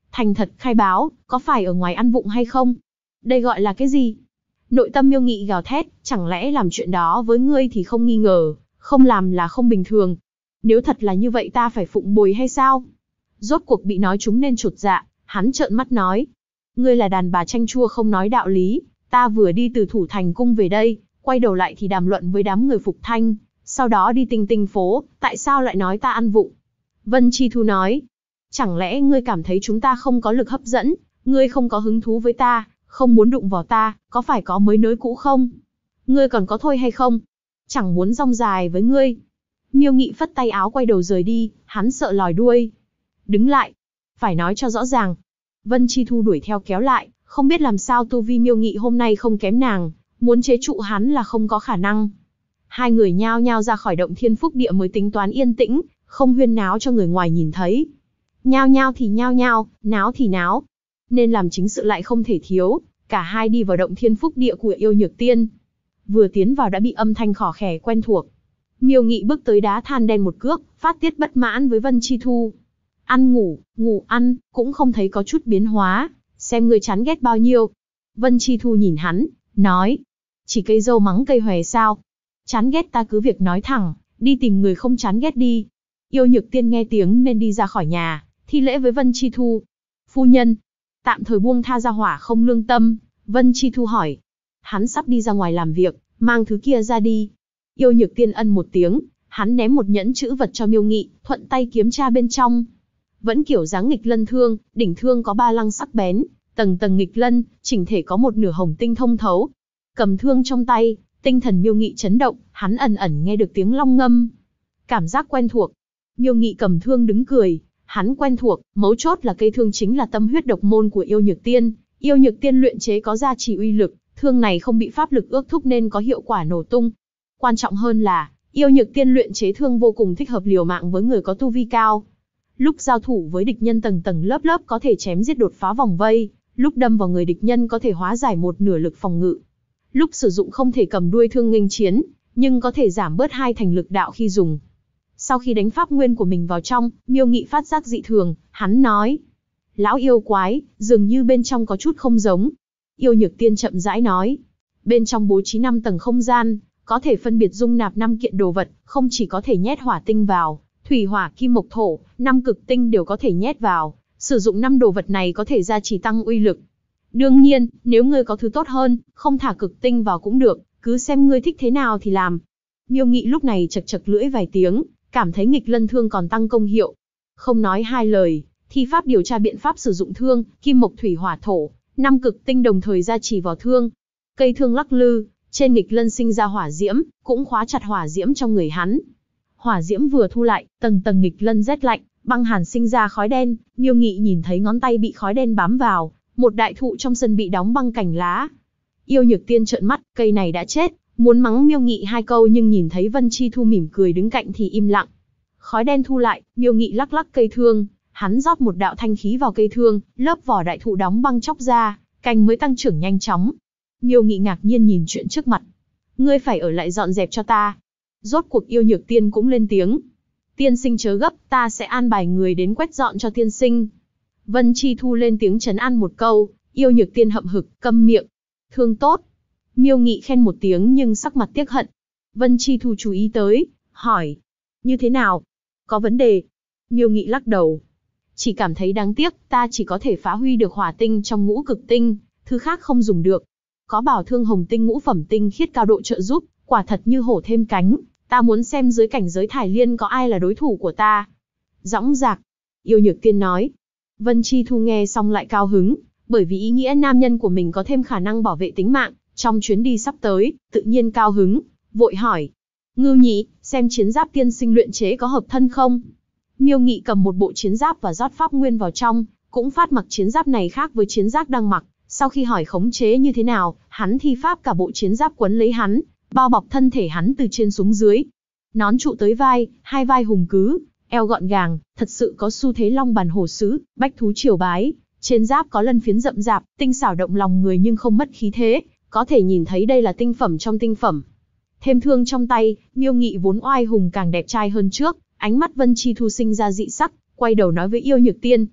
Thành thật khai báo, có phải ở ngoài ăn vụng hay không? Đây gọi là cái gì? Nội tâm Miêu Nghị gào thét, chẳng lẽ làm chuyện đó với ngươi thì không nghi ngờ, không làm là không bình thường. Nếu thật là như vậy ta phải phụng bồi hay sao? Rốt cuộc bị nói trúng nên chột dạ, hắn trợn mắt nói. Ngươi là đàn bà chanh chua không nói đạo lý, ta vừa đi từ Thủ Thành Cung về đây, quay đầu lại thì đàm luận với đám người Phục Thanh, sau đó đi Tinh Tinh phố, tại sao lại nói ta ăn vụng? Vân Chi Thu nói, chẳng lẽ ngươi cảm thấy chúng ta không có lực hấp dẫn, ngươi không có hứng thú với ta, không muốn đụng vào ta, có phải có mới nới cũ không? Ngươi còn có thôi hay không? Chẳng muốn rong dài với ngươi. Miêu Nghị phất tay áo quay đầu rời đi, hắn sợ lòi đuôi. Đứng lại, phải nói cho rõ ràng. Vân Chi Thu đuổi theo kéo lại, không biết làm sao tu vi Miêu Nghị hôm nay không kém nàng, muốn chế trụ hắn là không có khả năng. Hai người nhao nhao ra khỏi động Thiên Phúc Địa mới tính toán yên tĩnh, không huyên náo cho người ngoài nhìn thấy. Nhao nhao thì nhao nhao, náo thì náo. Nên làm chính sự lại không thể thiếu, cả hai đi vào động Thiên Phúc Địa của Yêu Nhược Tiên. Vừa tiến vào đã bị âm thanh khỏ khè quen thuộc. Miêu Nghị bước tới đá than đen một cước, phát tiết bất mãn với Vân Chi Thu. Ăn ngủ, ngủ ăn, cũng không thấy có chút biến hóa, xem ngươi chán ghét bao nhiêu. Vân Chi Thu nhìn hắn, nói, chỉ cây dâu mắng cây hòe sao? Chán ghét ta cứ việc nói thẳng, đi tìm người không chán ghét đi. Yêu Nhược Tiên nghe tiếng nên đi ra khỏi nhà, thi lễ với Vân Chi Thu. Phu nhân, tạm thời buông tha ra hỏa không lương tâm. Vân Chi Thu hỏi, hắn sắp đi ra ngoài làm việc, mang thứ kia ra đi. Yêu Nhược Tiên ân một tiếng, hắn ném một nhẫn chữ vật cho Miêu Nghị, thuận tay kiểm tra bên trong. Vẫn kiểu dáng nghịch lân thương, đỉnh thương có 3 lăng sắc bén, tầng tầng nghịch lân, chỉnh thể có một nửa hồng tinh thông thấu. Cầm thương trong tay, tinh thần Miêu Nghị chấn động, hắn ẩn ẩn nghe được tiếng long ngâm. Cảm giác quen thuộc. Miêu Nghị cầm thương đứng cười, hắn quen thuộc, mấu chốt là cây thương chính là tâm huyết độc môn của Yêu Nhược Tiên. Yêu Nhược Tiên luyện chế có gia trì uy lực, thương này không bị pháp lực ước thúc nên có hiệu quả nổ tung. Quan trọng hơn là, Yêu Nhược Tiên luyện chế thương vô cùng thích hợp liều mạng với người có tu vi cao. Lúc giao thủ với địch nhân tầng tầng lớp lớp có thể chém giết đột phá vòng vây, lúc đâm vào người địch nhân có thể hóa giải một nửa lực phòng ngự. Lúc sử dụng không thể cầm đuôi thương nghênh chiến, nhưng có thể giảm bớt 2 thành lực đạo khi dùng. Sau khi đánh pháp nguyên của mình vào trong, Miêu Nghị phát giác dị thường, hắn nói. Lão yêu quái, dường như bên trong có chút không giống. Yêu Nhược Tiên chậm rãi nói. Bên trong bố trí 5 tầng không gian, có thể phân biệt dung nạp 5 kiện đồ vật, không chỉ có thể nhét hỏa tinh vào, thủy hỏa kim mộc thổ, 5 cực tinh đều có thể nhét vào, sử dụng 5 đồ vật này có thể gia trì tăng uy lực. Đương nhiên, nếu ngươi có thứ tốt hơn, không thả cực tinh vào cũng được, cứ xem ngươi thích thế nào thì làm. Miêu Nghị lúc này chật chật lưỡi vài tiếng, cảm thấy nghịch lân thương còn tăng công hiệu. Không nói hai lời, thi pháp điều tra biện pháp sử dụng thương, kim mộc thủy hỏa thổ, 5 cực tinh đồng thời gia trì vào thương. Cây thương lắc lư, trên nghịch lân sinh ra hỏa diễm, cũng khóa chặt hỏa diễm trong người hắn. Hỏa diễm vừa thu lại, tầng tầng nghịch lân rét lạnh, băng hàn sinh ra khói đen. Miêu Nghị nhìn thấy ngón tay bị khói đen bám vào, một đại thụ trong sân bị đóng băng cành lá. Yêu Nhược Tiên trợn mắt, cây này đã chết, muốn mắng Miêu Nghị 2 câu nhưng nhìn thấy Vân Chi Thu mỉm cười đứng cạnh thì im lặng. Khói đen thu lại, Miêu Nghị lắc lắc cây thương, hắn rót một đạo thanh khí vào cây thương, lớp vỏ đại thụ đóng băng chóc ra, cành mới tăng trưởng nhanh chóng. Miêu Nghị ngạc nhiên nhìn chuyện trước mặt. Ngươi phải ở lại dọn dẹp cho ta. Rốt cuộc Yêu Nhược Tiên cũng lên tiếng. Tiên sinh chớ gấp, ta sẽ an bài người đến quét dọn cho tiên sinh. Vân Chi Thu lên tiếng trấn an một câu, Yêu Nhược Tiên hậm hực, câm miệng. Thương tốt. Miêu Nghị khen một tiếng nhưng sắc mặt tiếc hận. Vân Chi Thu chú ý tới, hỏi. Như thế nào? Có vấn đề? Miêu Nghị lắc đầu. Chỉ cảm thấy đáng tiếc, ta chỉ có thể phá huy được hỏa tinh trong ngũ cực tinh, thứ khác không dùng được. Có bảo thương hồng tinh ngũ phẩm tinh khiết cao độ trợ giúp, quả thật như hổ thêm cánh. Ta muốn xem dưới cảnh giới Thải Liên có ai là đối thủ của ta. Dõng dạc. Yêu Nhược Tiên nói. Vân Chi Thu nghe xong lại cao hứng, bởi vì ý nghĩa nam nhân của mình có thêm khả năng bảo vệ tính mạng, trong chuyến đi sắp tới, tự nhiên cao hứng, vội hỏi. Ngưu Nhị, xem chiến giáp tiên sinh luyện chế có hợp thân không? Miêu Nghị cầm một bộ chiến giáp và rót pháp nguyên vào trong, cũng phát mặc chiến giáp này khác với chiến giáp đang mặc. Sau khi hỏi khống chế như thế nào, hắn thi pháp cả bộ chiến giáp quấn lấy hắn, bao bọc thân thể hắn từ trên xuống dưới. Nón trụ tới vai, 2 vai hùng cứ, eo gọn gàng, thật sự có xu thế long bàn hổ sứ, bách thú triều bái. Trên giáp có lân phiến rậm rạp, tinh xảo động lòng người nhưng không mất khí thế, có thể nhìn thấy đây là tinh phẩm trong tinh phẩm. Thêm thương trong tay, Miêu Nghị vốn oai hùng càng đẹp trai hơn trước, ánh mắt Vân Chi Thu sinh ra dị sắc, quay đầu nói với Yêu Nhược Tiên.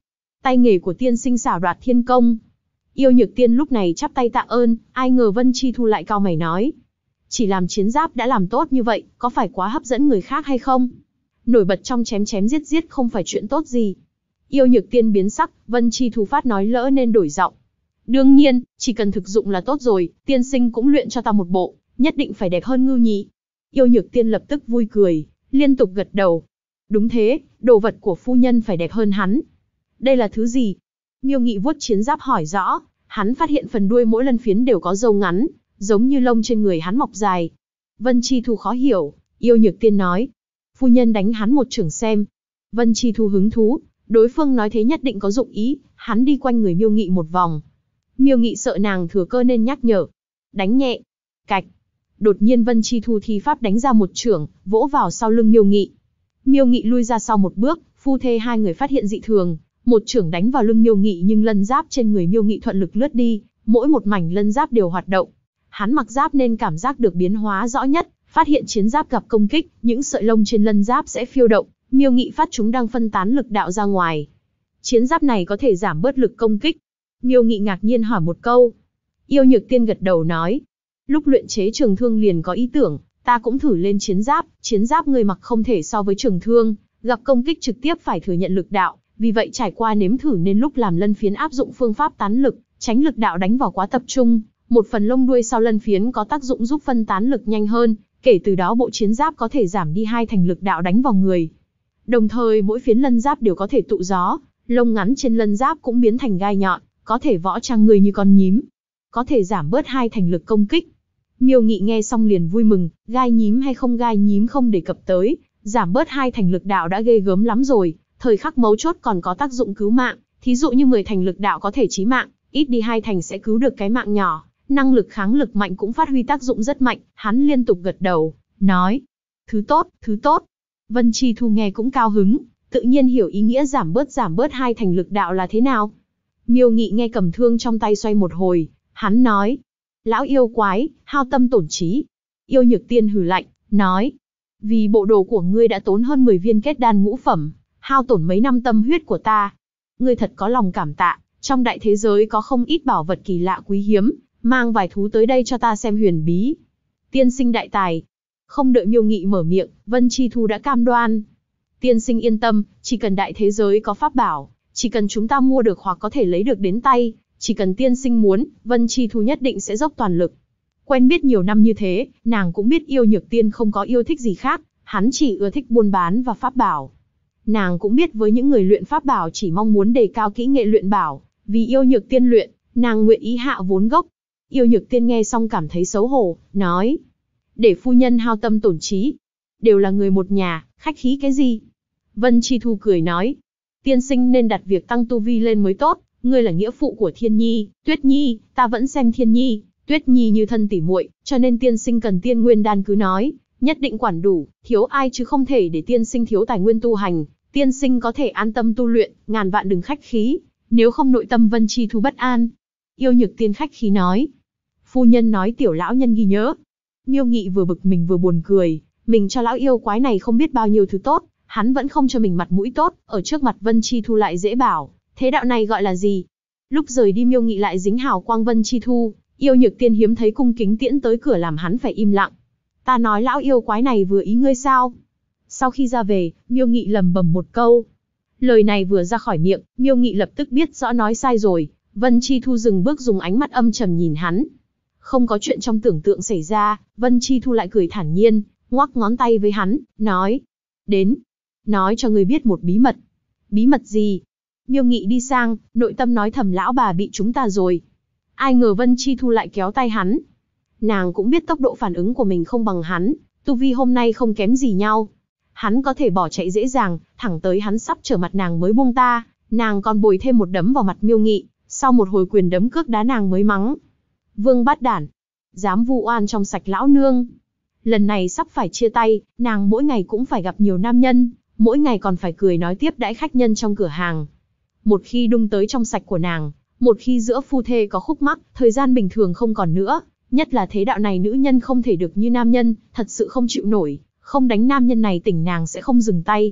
Tay nghề của tiên sinh xảo đoạt thiên công. Yêu Nhược Tiên lúc này chắp tay tạ ơn, ai ngờ Vân Chi Thu lại cau mày nói. Chỉ làm chiến giáp đã làm tốt như vậy, có phải quá hấp dẫn người khác hay không? Nổi bật trong chém chém giết giết không phải chuyện tốt gì. Yêu Nhược Tiên biến sắc, Vân Chi Thu phát nói lỡ nên đổi giọng. Đương nhiên, chỉ cần thực dụng là tốt rồi, tiên sinh cũng luyện cho ta một bộ, nhất định phải đẹp hơn Ngưu Nhị. Yêu Nhược Tiên lập tức vui cười, liên tục gật đầu. Đúng thế, đồ vật của phu nhân phải đẹp hơn hắn. Đây là thứ gì? Miêu Nghị vuốt chiến giáp hỏi rõ, hắn phát hiện phần đuôi mỗi lân phiến đều có râu ngắn, giống như lông trên người hắn mọc dài. Vân Chi Thu khó hiểu, Yêu Nhược Tiên nói. Phu nhân đánh hắn một chưởng xem. Vân Chi Thu hứng thú, đối phương nói thế nhất định có dụng ý, hắn đi quanh người Miêu Nghị một vòng. Miêu Nghị sợ nàng thừa cơ nên nhắc nhở. Đánh nhẹ. Cạch. Đột nhiên Vân Chi Thu thi pháp đánh ra một chưởng, vỗ vào sau lưng Miêu Nghị. Miêu Nghị lui ra sau một bước, phu thê hai người phát hiện dị thường. Một chưởng đánh vào lưng Miêu Nghị nhưng lân giáp trên người Miêu Nghị thuận lực lướt đi, mỗi một mảnh lân giáp đều hoạt động. Hắn mặc giáp nên cảm giác được biến hóa rõ nhất, phát hiện chiến giáp gặp công kích, những sợi lông trên lân giáp sẽ phiêu động, Miêu Nghị phát chúng đang phân tán lực đạo ra ngoài. Chiến giáp này có thể giảm bớt lực công kích. Miêu Nghị ngạc nhiên hỏi một câu. Yêu Nhược Tiên gật đầu nói. Lúc luyện chế trường thương liền có ý tưởng, ta cũng thử lên chiến giáp người mặc không thể so với trường thương, gặp công kích trực tiếp phải thừa nhận lực đạo, vì vậy trải qua nếm thử nên lúc làm lân phiến áp dụng phương pháp tán lực, tránh lực đạo đánh vào quá tập trung, một phần lông đuôi sau lân phiến có tác dụng giúp phân tán lực nhanh hơn, kể từ đó bộ chiến giáp có thể giảm đi 2 thành lực đạo đánh vào người. Đồng thời mỗi phiến lân giáp đều có thể tụ gió, lông ngắn trên lân giáp cũng biến thành gai nhọn, có thể võ trang người như con nhím, có thể giảm bớt 2 thành lực công kích. Miêu Nghị nghe xong liền vui mừng, gai nhím hay không gai nhím không đề cập tới, giảm bớt 2 thành lực đạo đã ghê gớm lắm rồi, thời khắc mấu chốt còn có tác dụng cứu mạng, thí dụ như 10 thành lực đạo có thể chí mạng, ít đi 2 thành sẽ cứu được cái mạng nhỏ, năng lực kháng lực mạnh cũng phát huy tác dụng rất mạnh, hắn liên tục gật đầu, nói, thứ tốt, thứ tốt. Vân Chi Thu nghe cũng cao hứng, tự nhiên hiểu ý nghĩa giảm bớt 2 thành lực đạo là thế nào. Miêu Nghị nghe cầm thương trong tay xoay một hồi, hắn nói, lão yêu quái, hao tâm tổn trí. Yêu Nhược Tiên hừ lạnh, nói, vì bộ đồ của ngươi đã tốn hơn 10 viên kết đan ngũ phẩm, hao tổn mấy năm tâm huyết của ta. Ngươi thật có lòng cảm tạ, trong đại thế giới có không ít bảo vật kỳ lạ quý hiếm, mang vài thú tới đây cho ta xem huyền bí. Tiên sinh đại tài. Không đợi Miêu Nghị mở miệng, Vân Chi Thu đã cam đoan. Tiên sinh yên tâm, chỉ cần đại thế giới có pháp bảo, chỉ cần chúng ta mua được hoặc có thể lấy được đến tay, chỉ cần tiên sinh muốn, Vân Chi Thu nhất định sẽ dốc toàn lực. Quen biết nhiều năm như thế, nàng cũng biết Yêu Nhược Tiên không có yêu thích gì khác, hắn chỉ ưa thích buôn bán và pháp bảo. Nàng cũng biết với những người luyện pháp bảo chỉ mong muốn đề cao kỹ nghệ luyện bảo, vì Yêu Nhược Tiên luyện, nàng nguyện ý hạ vốn gốc. Yêu Nhược Tiên nghe xong cảm thấy xấu hổ, nói, để phu nhân hao tâm tổn trí, đều là người một nhà, khách khí cái gì? Vân Chi Thu cười nói, tiên sinh nên đặt việc tăng tu vi lên mới tốt, ngươi là nghĩa phụ của Thiên Nhi, Tuyết Nhi, ta vẫn xem Thiên Nhi, Tuyết Nhi như thân tỉ muội, cho nên tiên sinh cần tiên nguyên đan cứ nói, nhất định quản đủ, thiếu ai chứ không thể để tiên sinh thiếu tài nguyên tu hành, tiên sinh có thể an tâm tu luyện, ngàn vạn đừng khách khí, nếu không nội tâm Vân Chi Thu bất an. Yêu Nhược Tiên khách khí nói, phu nhân nói tiểu lão nhân ghi nhớ. Miêu Nghị vừa bực mình vừa buồn cười, mình cho lão yêu quái này không biết bao nhiêu thứ tốt, hắn vẫn không cho mình mặt mũi tốt, ở trước mặt Vân Chi Thu lại dễ bảo, thế đạo này gọi là gì? Lúc rời đi Miêu Nghị lại dính hào quang Vân Chi Thu, Yêu Nhược Tiên hiếm thấy cung kính tiễn tới cửa làm hắn phải im lặng. Ta nói lão yêu quái này vừa ý ngươi sao? Sau khi ra về, Miêu Nghị lầm bầm một câu. Lời này vừa ra khỏi miệng, Miêu Nghị lập tức biết rõ nói sai rồi. Vân Chi Thu dừng bước dùng ánh mắt âm trầm nhìn hắn. Không có chuyện trong tưởng tượng xảy ra, Vân Chi Thu lại cười thản nhiên, ngoắc ngón tay với hắn, nói. Đến, nói cho ngươi biết một bí mật. Bí mật gì? Miêu Nghị đi sang, nội tâm nói thầm lão bà bị chúng ta rồi. Ai ngờ Vân Chi Thu lại kéo tay hắn. Nàng cũng biết tốc độ phản ứng của mình không bằng hắn, tu vi hôm nay không kém gì nhau. Hắn có thể bỏ chạy dễ dàng, thẳng tới hắn sắp trở mặt nàng mới buông ta, nàng còn bồi thêm một đấm vào mặt Miêu Nghị, sau một hồi quyền đấm cước đá nàng mới mắng. Vương bát đản, dám vu oan trong sạch lão nương. Lần này sắp phải chia tay, nàng mỗi ngày cũng phải gặp nhiều nam nhân, mỗi ngày còn phải cười nói tiếp đãi khách nhân trong cửa hàng. Một khi đung tới trong sạch của nàng, một khi giữa phu thê có khúc mắc, thời gian bình thường không còn nữa, nhất là thế đạo này nữ nhân không thể được như nam nhân, thật sự không chịu nổi, không đánh nam nhân này tỉnh nàng sẽ không dừng tay.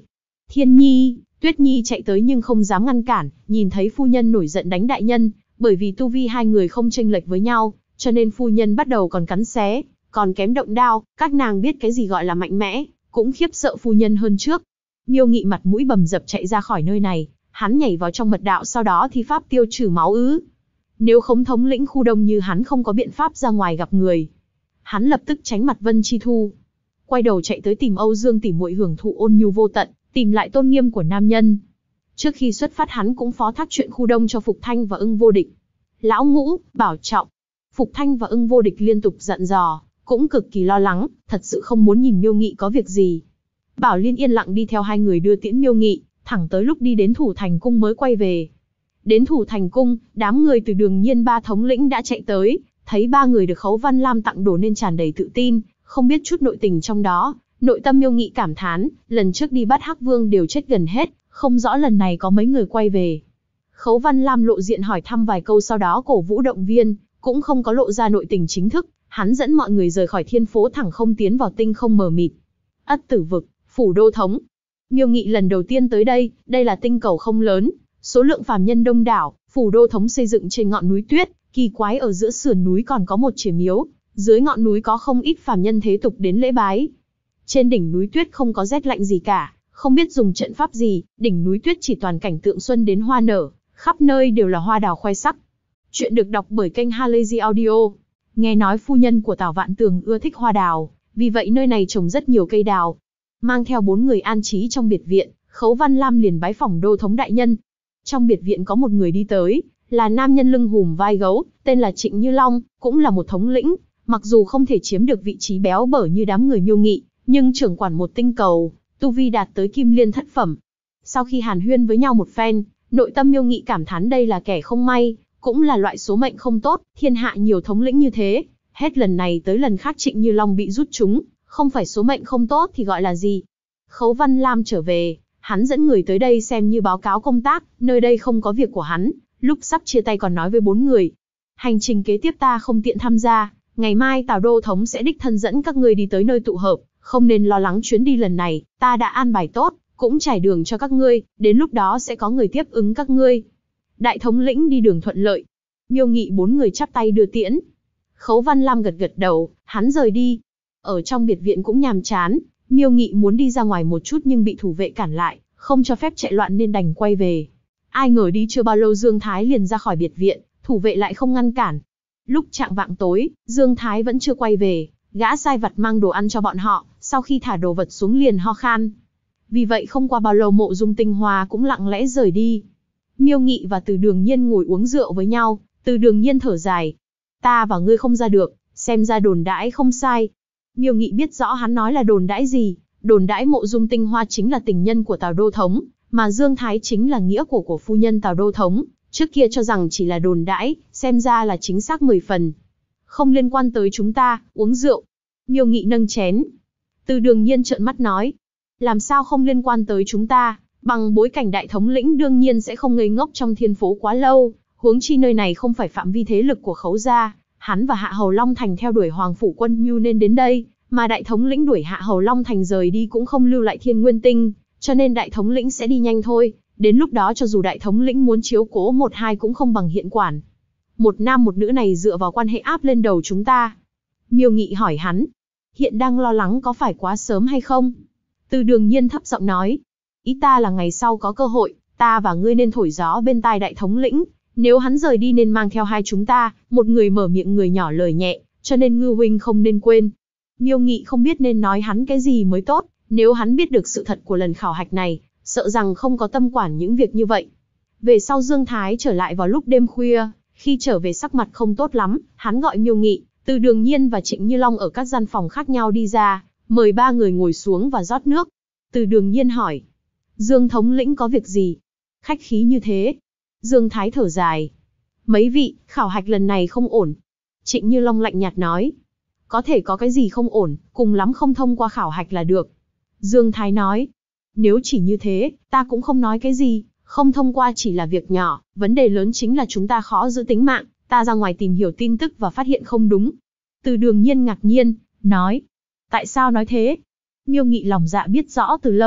Thiên Nhi, Tuyết Nhi chạy tới nhưng không dám ngăn cản, nhìn thấy phu nhân nổi giận đánh đại nhân, bởi vì tu vi hai người không chênh lệch với nhau, cho nên phu nhân bắt đầu còn cắn xé, còn kém động đao, các nàng biết cái gì gọi là mạnh mẽ, cũng khiếp sợ phu nhân hơn trước. Miêu Nghị mặt mũi bầm dập chạy ra khỏi nơi này, hắn nhảy vào trong mật đạo sau đó thi pháp tiêu trừ máu ứ. Nếu Khống thống lĩnh khu đông như hắn không có biện pháp ra ngoài gặp người, hắn lập tức tránh mặt Vân Chi Thu, quay đầu chạy tới tìm Âu Dương tỉ muội hưởng thụ ôn nhu vô tận, tìm lại tôn nghiêm của nam nhân. Trước khi xuất phát hắn cũng phó thác chuyện khu đông cho Phục Thanh và Ưng Vô Địch. Lão Ngũ, bảo trọng. Phục Thanh và Ưng Vô Địch liên tục dặn dò, cũng cực kỳ lo lắng, thật sự không muốn nhìn Miêu Nghị có việc gì. Bảo Liên yên lặng đi theo hai người đưa tiễn Miêu Nghị, thẳng tới lúc đi đến Thủ Thành Cung mới quay về. Đến Thủ Thành Cung, đám người từ Đường Nhiên ba thống lĩnh đã chạy tới, thấy ba người được Khấu Văn Lam tặng đồ nên tràn đầy tự tin, không biết chút nội tình trong đó. Nội tâm Miêu Nghị cảm thán, lần trước đi bắt Hắc Vương đều chết gần hết, không rõ lần này có mấy người quay về. Khấu Văn Lam lộ diện hỏi thăm vài câu sau đó cổ vũ động viên, cũng không có lộ ra nội tình chính thức, hắn dẫn mọi người rời khỏi Thiên Phố thẳng không tiến vào tinh không mờ mịt. Ất Tử Vực, phủ đô thống. Miêu Nghị lần đầu tiên tới đây, đây là tinh cầu không lớn, số lượng phàm nhân đông đảo, phủ đô thống xây dựng trên ngọn núi tuyết, kỳ quái ở giữa sườn núi còn có một chìa miếu, dưới ngọn núi có không ít phàm nhân thế tục đến lễ bái. Trên đỉnh núi tuyết không có rét lạnh gì cả, không biết dùng trận pháp gì, đỉnh núi tuyết chỉ toàn cảnh tượng xuân đến hoa nở, khắp nơi đều là hoa đào khoe sắc. Chuyện được đọc bởi kênh Halazy Audio. Nghe nói phu nhân của Tào Vạn Tường ưa thích hoa đào, vì vậy nơi này trồng rất nhiều cây đào. Mang theo 4 người an trí trong biệt viện, Khấu Văn Lam liền bái phỏng đô thống đại nhân. Trong biệt viện có một người đi tới, là nam nhân lưng hùm vai gấu, tên là Trịnh Như Long, cũng là một thống lĩnh. Mặc dù không thể chiếm được vị trí béo bở như đám người Miêu Nghị, nhưng trưởng quản một tinh cầu, tu vi đạt tới Kim Liên thất phẩm. Sau khi hàn huyên với nhau một phen, nội tâm Miêu Nghị cảm thán đây là kẻ không may, cũng là loại số mệnh không tốt, thiên hạ nhiều thống lĩnh như thế, hết lần này tới lần khác Trịnh Như Long bị rút trúng, không phải số mệnh không tốt thì gọi là gì. Khấu Văn Lam trở về, hắn dẫn người tới đây xem như báo cáo công tác, nơi đây không có việc của hắn, lúc sắp chia tay còn nói với 4 người. Hành trình kế tiếp ta không tiện tham gia, ngày mai Tào đô thống sẽ đích thân dẫn các ngươi đi tới nơi tụ hợp, không nên lo lắng chuyến đi lần này, ta đã an bài tốt, cũng trải đường cho các ngươi, đến lúc đó sẽ có người tiếp ứng các ngươi. Đại thống lĩnh đi đường thuận lợi. Miêu Nghị 4 người chắp tay đưa tiễn. Khấu Văn Lam gật gật đầu, hắn rời đi. Ở trong biệt viện cũng nhàm chán, Miêu Nghị muốn đi ra ngoài một chút nhưng bị thủ vệ cản lại, không cho phép chạy loạn nên đành quay về. Ai ngờ đi chưa bao lâu Dương Thái liền ra khỏi biệt viện, thủ vệ lại không ngăn cản. Lúc chạng vạng tối, Dương Thái vẫn chưa quay về, gã sai vặt mang đồ ăn cho bọn họ, sau khi thả đồ vật xuống liền ho khan. Vì vậy không qua bao lâu Mộ Dung Tinh Hoa cũng lặng lẽ rời đi. Miêu Nghị và Từ Đường Nhiên ngồi uống rượu với nhau, Từ Đường Nhiên thở dài. Ta và ngươi không ra được, xem ra đồn đãi không sai. Miêu Nghị biết rõ hắn nói là đồn đãi gì, đồn đãi Mộ Dung Tinh Hoa chính là tình nhân của Tào đô thống, mà Dương Thái chính là nghĩa của phu nhân Tào đô thống, trước kia cho rằng chỉ là đồn đãi, xem ra là chính xác 10 phần. Không liên quan tới chúng ta, uống rượu. Miêu Nghị nâng chén. Từ Đường Nhiên trợn mắt nói, làm sao không liên quan tới chúng ta, bằng bối cảnh đại thống lĩnh đương nhiên sẽ không ngây ngốc trong Thiên Phố quá lâu, huống chi nơi này không phải phạm vi thế lực của Khấu gia, hắn và Hạ Hầu Long Thành theo đuổi Hoàng phủ Quân Nhu nên đến đây, mà đại thống lĩnh đuổi Hạ Hầu Long Thành rời đi cũng không lưu lại Thiên Nguyên Tinh, cho nên đại thống lĩnh sẽ đi nhanh thôi, đến lúc đó cho dù đại thống lĩnh muốn chiếu cố 1-2 cũng không bằng hiện quản. Một nam một nữ này dựa vào quan hệ áp lên đầu chúng ta. Miêu Nghị hỏi hắn, hiện đang lo lắng có phải quá sớm hay không? Từ Đường Nhiên thấp giọng nói, ý ta là ngày sau có cơ hội, ta và ngươi nên thổi gió bên tai đại thống lĩnh, nếu hắn rời đi nên mang theo hai chúng ta, một người mở miệng người nhỏ lời nhẹ, cho nên Ngư huynh không nên quên. Miêu Nghị không biết nên nói hắn cái gì mới tốt, nếu hắn biết được sự thật của lần khảo hạch này, sợ rằng không có tâm quản những việc như vậy. Về sau Dương Thái trở lại vào lúc đêm khuya, khi trở về sắc mặt không tốt lắm, hắn gọi Miêu Nghị, Từ Đường Nhiên và Trịnh Như Long ở các gian phòng khác nhau đi ra, mời 3 người ngồi xuống và rót nước. Từ Đường Nhiên hỏi, Dương thống lĩnh có việc gì? Khách khí như thế. Dương Thái thở dài, mấy vị, khảo hạch lần này không ổn. Trịnh Như Long lạnh nhạt nói, có thể có cái gì không ổn, cùng lắm không thông qua khảo hạch là được. Dương Thái nói, nếu chỉ như thế, ta cũng không nói cái gì, không thông qua chỉ là việc nhỏ, vấn đề lớn chính là chúng ta khó giữ tính mạng, ta ra ngoài tìm hiểu tin tức và phát hiện không đúng. Từ Đường Nhiên ngạc nhiên, nói, tại sao nói thế? Miêu Nghị lòng dạ biết rõ từ lâu,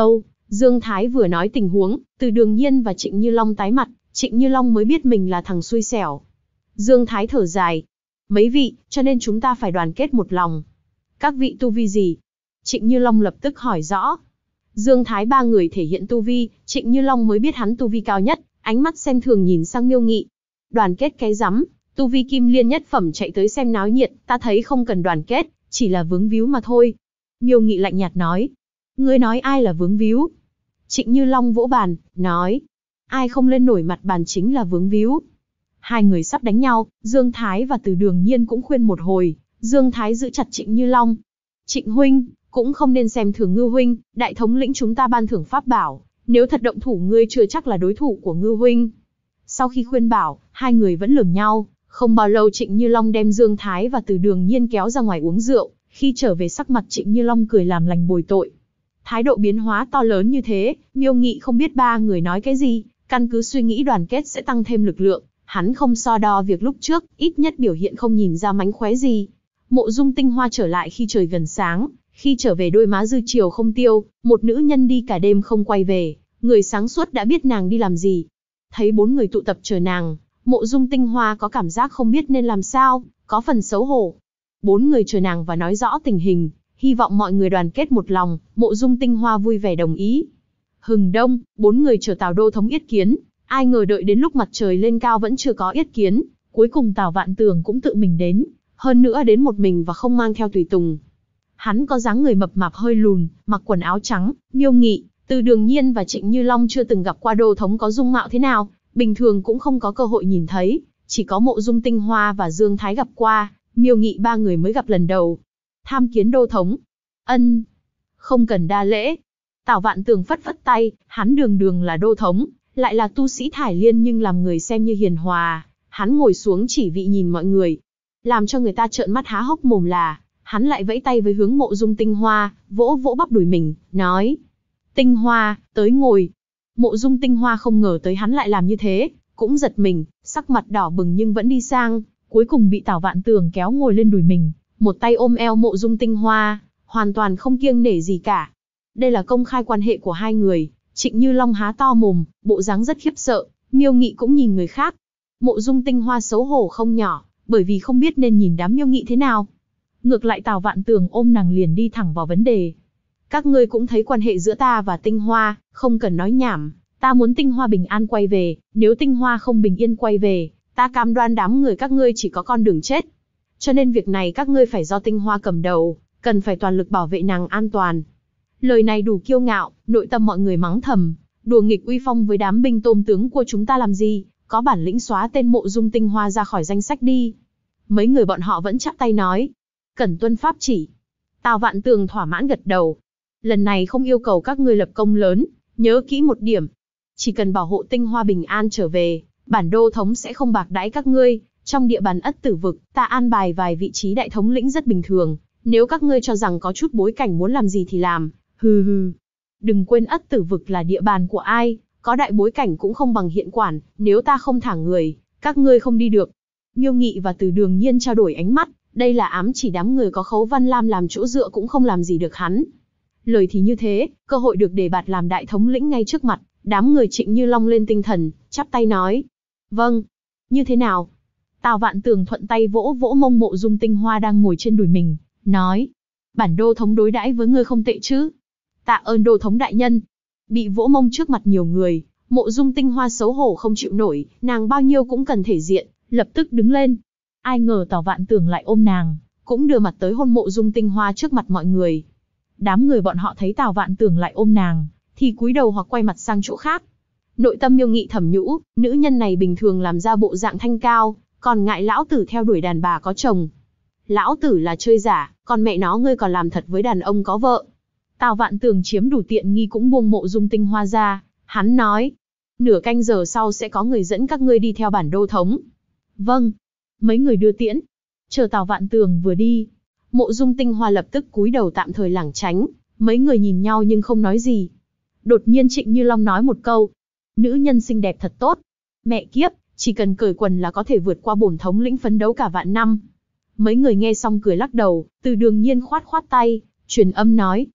Dương Thái vừa nói tình huống, Từ Đường Nhiên và Trịnh Như Long tái mặt, Trịnh Như Long mới biết mình là thằng xui xẻo. Dương Thái thở dài. Mấy vị, cho nên chúng ta phải đoàn kết một lòng. Các vị tu vi gì? Trịnh Như Long lập tức hỏi rõ. Dương Thái ba người thể hiện tu vi, Trịnh Như Long mới biết hắn tu vi cao nhất, ánh mắt xem thường nhìn sang Miêu Nghị. Đoàn kết cái rắm, tu vi kim liên nhất phẩm chạy tới xem náo nhiệt, ta thấy không cần đoàn kết, chỉ là vướng víu mà thôi. Miêu Nghị lạnh nhạt nói. Ngươi nói ai là vướng víu? Trịnh Như Long vỗ bàn, nói. Ai không lên nổi mặt bàn chính là vướng víu. Hai người sắp đánh nhau, Dương Thái và Từ Đường Nhiên cũng khuyên một hồi, Dương Thái giữ chặt Trịnh Như Long. Trịnh huynh, cũng không nên xem thường Ngư huynh, đại thống lĩnh chúng ta ban thưởng pháp bảo, nếu thật động thủ ngươi chưa chắc là đối thủ của Ngư huynh. Sau khi khuyên bảo, hai người vẫn lườm nhau, không bao lâu Trịnh Như Long đem Dương Thái và Từ Đường Nhiên kéo ra ngoài uống rượu, khi trở về sắc mặt Trịnh Như Long cười làm lành bồi tội. Thái độ biến hóa to lớn như thế, Miêu Nghị không biết ba người nói cái gì, căn cứ suy nghĩ đoàn kết sẽ tăng thêm lực lượng, hắn không so đo việc lúc trước, ít nhất biểu hiện không nhìn ra mánh khóe gì. Mộ Dung Tinh Hoa trở lại khi trời gần sáng, khi trở về đôi má dư chiều không tiêu, một nữ nhân đi cả đêm không quay về, người sáng suốt đã biết nàng đi làm gì. Thấy bốn người tụ tập chờ nàng, Mộ Dung Tinh Hoa có cảm giác không biết nên làm sao, có phần xấu hổ. Bốn người chờ nàng và nói rõ tình hình, hy vọng mọi người đoàn kết một lòng, Mộ Dung Tinh Hoa vui vẻ đồng ý. Hừng đông, bốn người chờ Tào Đô thống yết kiến, ai ngờ đợi đến lúc mặt trời lên cao vẫn chưa có yết kiến, cuối cùng Tào Vạn Tường cũng tự mình đến, hơn nữa đến một mình và không mang theo tùy tùng. Hắn có dáng người mập mạp hơi lùn, mặc quần áo trắng, Miêu Nghị, Từ Đường Nhiên và Trịnh Như Long chưa từng gặp qua Đô thống có dung mạo thế nào, bình thường cũng không có cơ hội nhìn thấy, chỉ có Mộ Dung Tinh Hoa và Dương Thái gặp qua, Miêu Nghị ba người mới gặp lần đầu. Tham kiến Đô thống. Ân, không cần đa lễ. Tào Vạn Tường phất phất tay, hắn đường đường là Đô thống, lại là tu sĩ Thải Liên nhưng làm người xem như hiền hòa, hắn ngồi xuống chỉ vị nhìn mọi người. Làm cho người ta trợn mắt há hốc mồm là, hắn lại vẫy tay với hướng Mộ Dung Tinh Hoa, vỗ vỗ bắp đùi mình, nói. Tinh Hoa, tới ngồi. Mộ Dung Tinh Hoa không ngờ tới hắn lại làm như thế, cũng giật mình, sắc mặt đỏ bừng nhưng vẫn đi sang, cuối cùng bị Tào Vạn Tường kéo ngồi lên đùi mình, một tay ôm eo Mộ Dung Tinh Hoa, hoàn toàn không kiêng nể gì cả. Đây là công khai quan hệ của hai người. Trịnh Như Long há to mồm, bộ dáng rất khiếp sợ, Miêu Nghị cũng nhìn người khác. Mộ Dung Tinh Hoa xấu hổ không nhỏ, bởi vì không biết nên nhìn đám Miêu Nghị thế nào. Ngược lại Tào Vạn Tường ôm nàng liền đi thẳng vào vấn đề. Các ngươi cũng thấy quan hệ giữa ta và Tinh Hoa, không cần nói nhảm, ta muốn Tinh Hoa bình an quay về, nếu Tinh Hoa không bình yên quay về, ta cam đoan đám người các ngươi chỉ có con đường chết. Cho nên việc này các ngươi phải do Tinh Hoa cầm đầu, cần phải toàn lực bảo vệ nàng an toàn. Lời này đủ kiêu ngạo, nội tâm mọi người mắng thầm, đùa nghịch uy phong với đám binh tôm tướng của chúng ta làm gì, có bản lĩnh xóa tên Mộ Dung Tinh Hoa ra khỏi danh sách đi. Mấy người bọn họ vẫn chắp tay nói, cần tuân pháp chỉ. Tào Vạn Tường thỏa mãn gật đầu. Lần này không yêu cầu các ngươi lập công lớn, nhớ kỹ một điểm. Chỉ cần bảo hộ Tinh Hoa bình an trở về, bản Đô thống sẽ không bạc đãi các ngươi. Trong địa bàn Ất Tử Vực, ta an bài vài vị trí đại thống lĩnh rất bình thường. Nếu các ngươi cho rằng có chút bối cảnh muốn làm gì thì làm, hừ hừ. Đừng quên Ất Tử Vực là địa bàn của ai, có đại bối cảnh cũng không bằng hiện quản, nếu ta không thả người, các ngươi không đi được. Miêu Nghị và Từ Đường Nhiên trao đổi ánh mắt, đây là ám chỉ đám người có Khấu Văn Lam làm chỗ dựa cũng không làm gì được hắn. Lời thì như thế, cơ hội được đề bạt làm đại thống lĩnh ngay trước mặt, đám người Trịnh Như Long lên tinh thần, chắp tay nói. Vâng, như thế nào? Tào Vạn Tường thuận tay vỗ vỗ mông Mộ Dung Tinh Hoa đang ngồi trên đùi mình, nói. Bản Đô thống đối đãi với ngươi không tệ chứ? Tạ ơn Đô thống đại nhân. Bị vỗ mông trước mặt nhiều người, Mộ Dung Tinh Hoa xấu hổ không chịu nổi, nàng bao nhiêu cũng cần thể diện, lập tức đứng lên. Ai ngờ Tào Vạn Tường lại ôm nàng, cũng đưa mặt tới hôn Mộ Dung Tinh Hoa trước mặt mọi người. Đám người bọn họ thấy Tào Vạn Tường lại ôm nàng, thì cúi đầu hoặc quay mặt sang chỗ khác. Nội tâm Miêu Nghị thầm nhũ, nữ nhân này bình thường làm ra bộ dạng thanh cao, còn ngại lão tử theo đuổi đàn bà có chồng. Lão tử là chơi giả, còn mẹ nó ngươi còn làm thật với đàn ông có vợ. Tào Vạn Tường chiếm đủ tiện nghi cũng buông Mộ Dung Tinh Hoa ra, hắn nói. Nửa canh giờ sau sẽ có người dẫn các ngươi đi theo bản Đô thống. Vâng. Mấy người đưa tiễn. Chờ Tào Vạn Tường vừa đi, Mộ Dung Tinh Hoa lập tức cúi đầu tạm thời lảng tránh, mấy người nhìn nhau nhưng không nói gì. Đột nhiên Trịnh Như Long nói một câu. Nữ nhân xinh đẹp thật tốt. Mẹ kiếp, chỉ cần cởi quần là có thể vượt qua bổn thống lĩnh phấn đấu cả vạn năm. Mấy người nghe xong cười lắc đầu, Từ Đường Nhiên khoát khoát tay, truyền âm nói.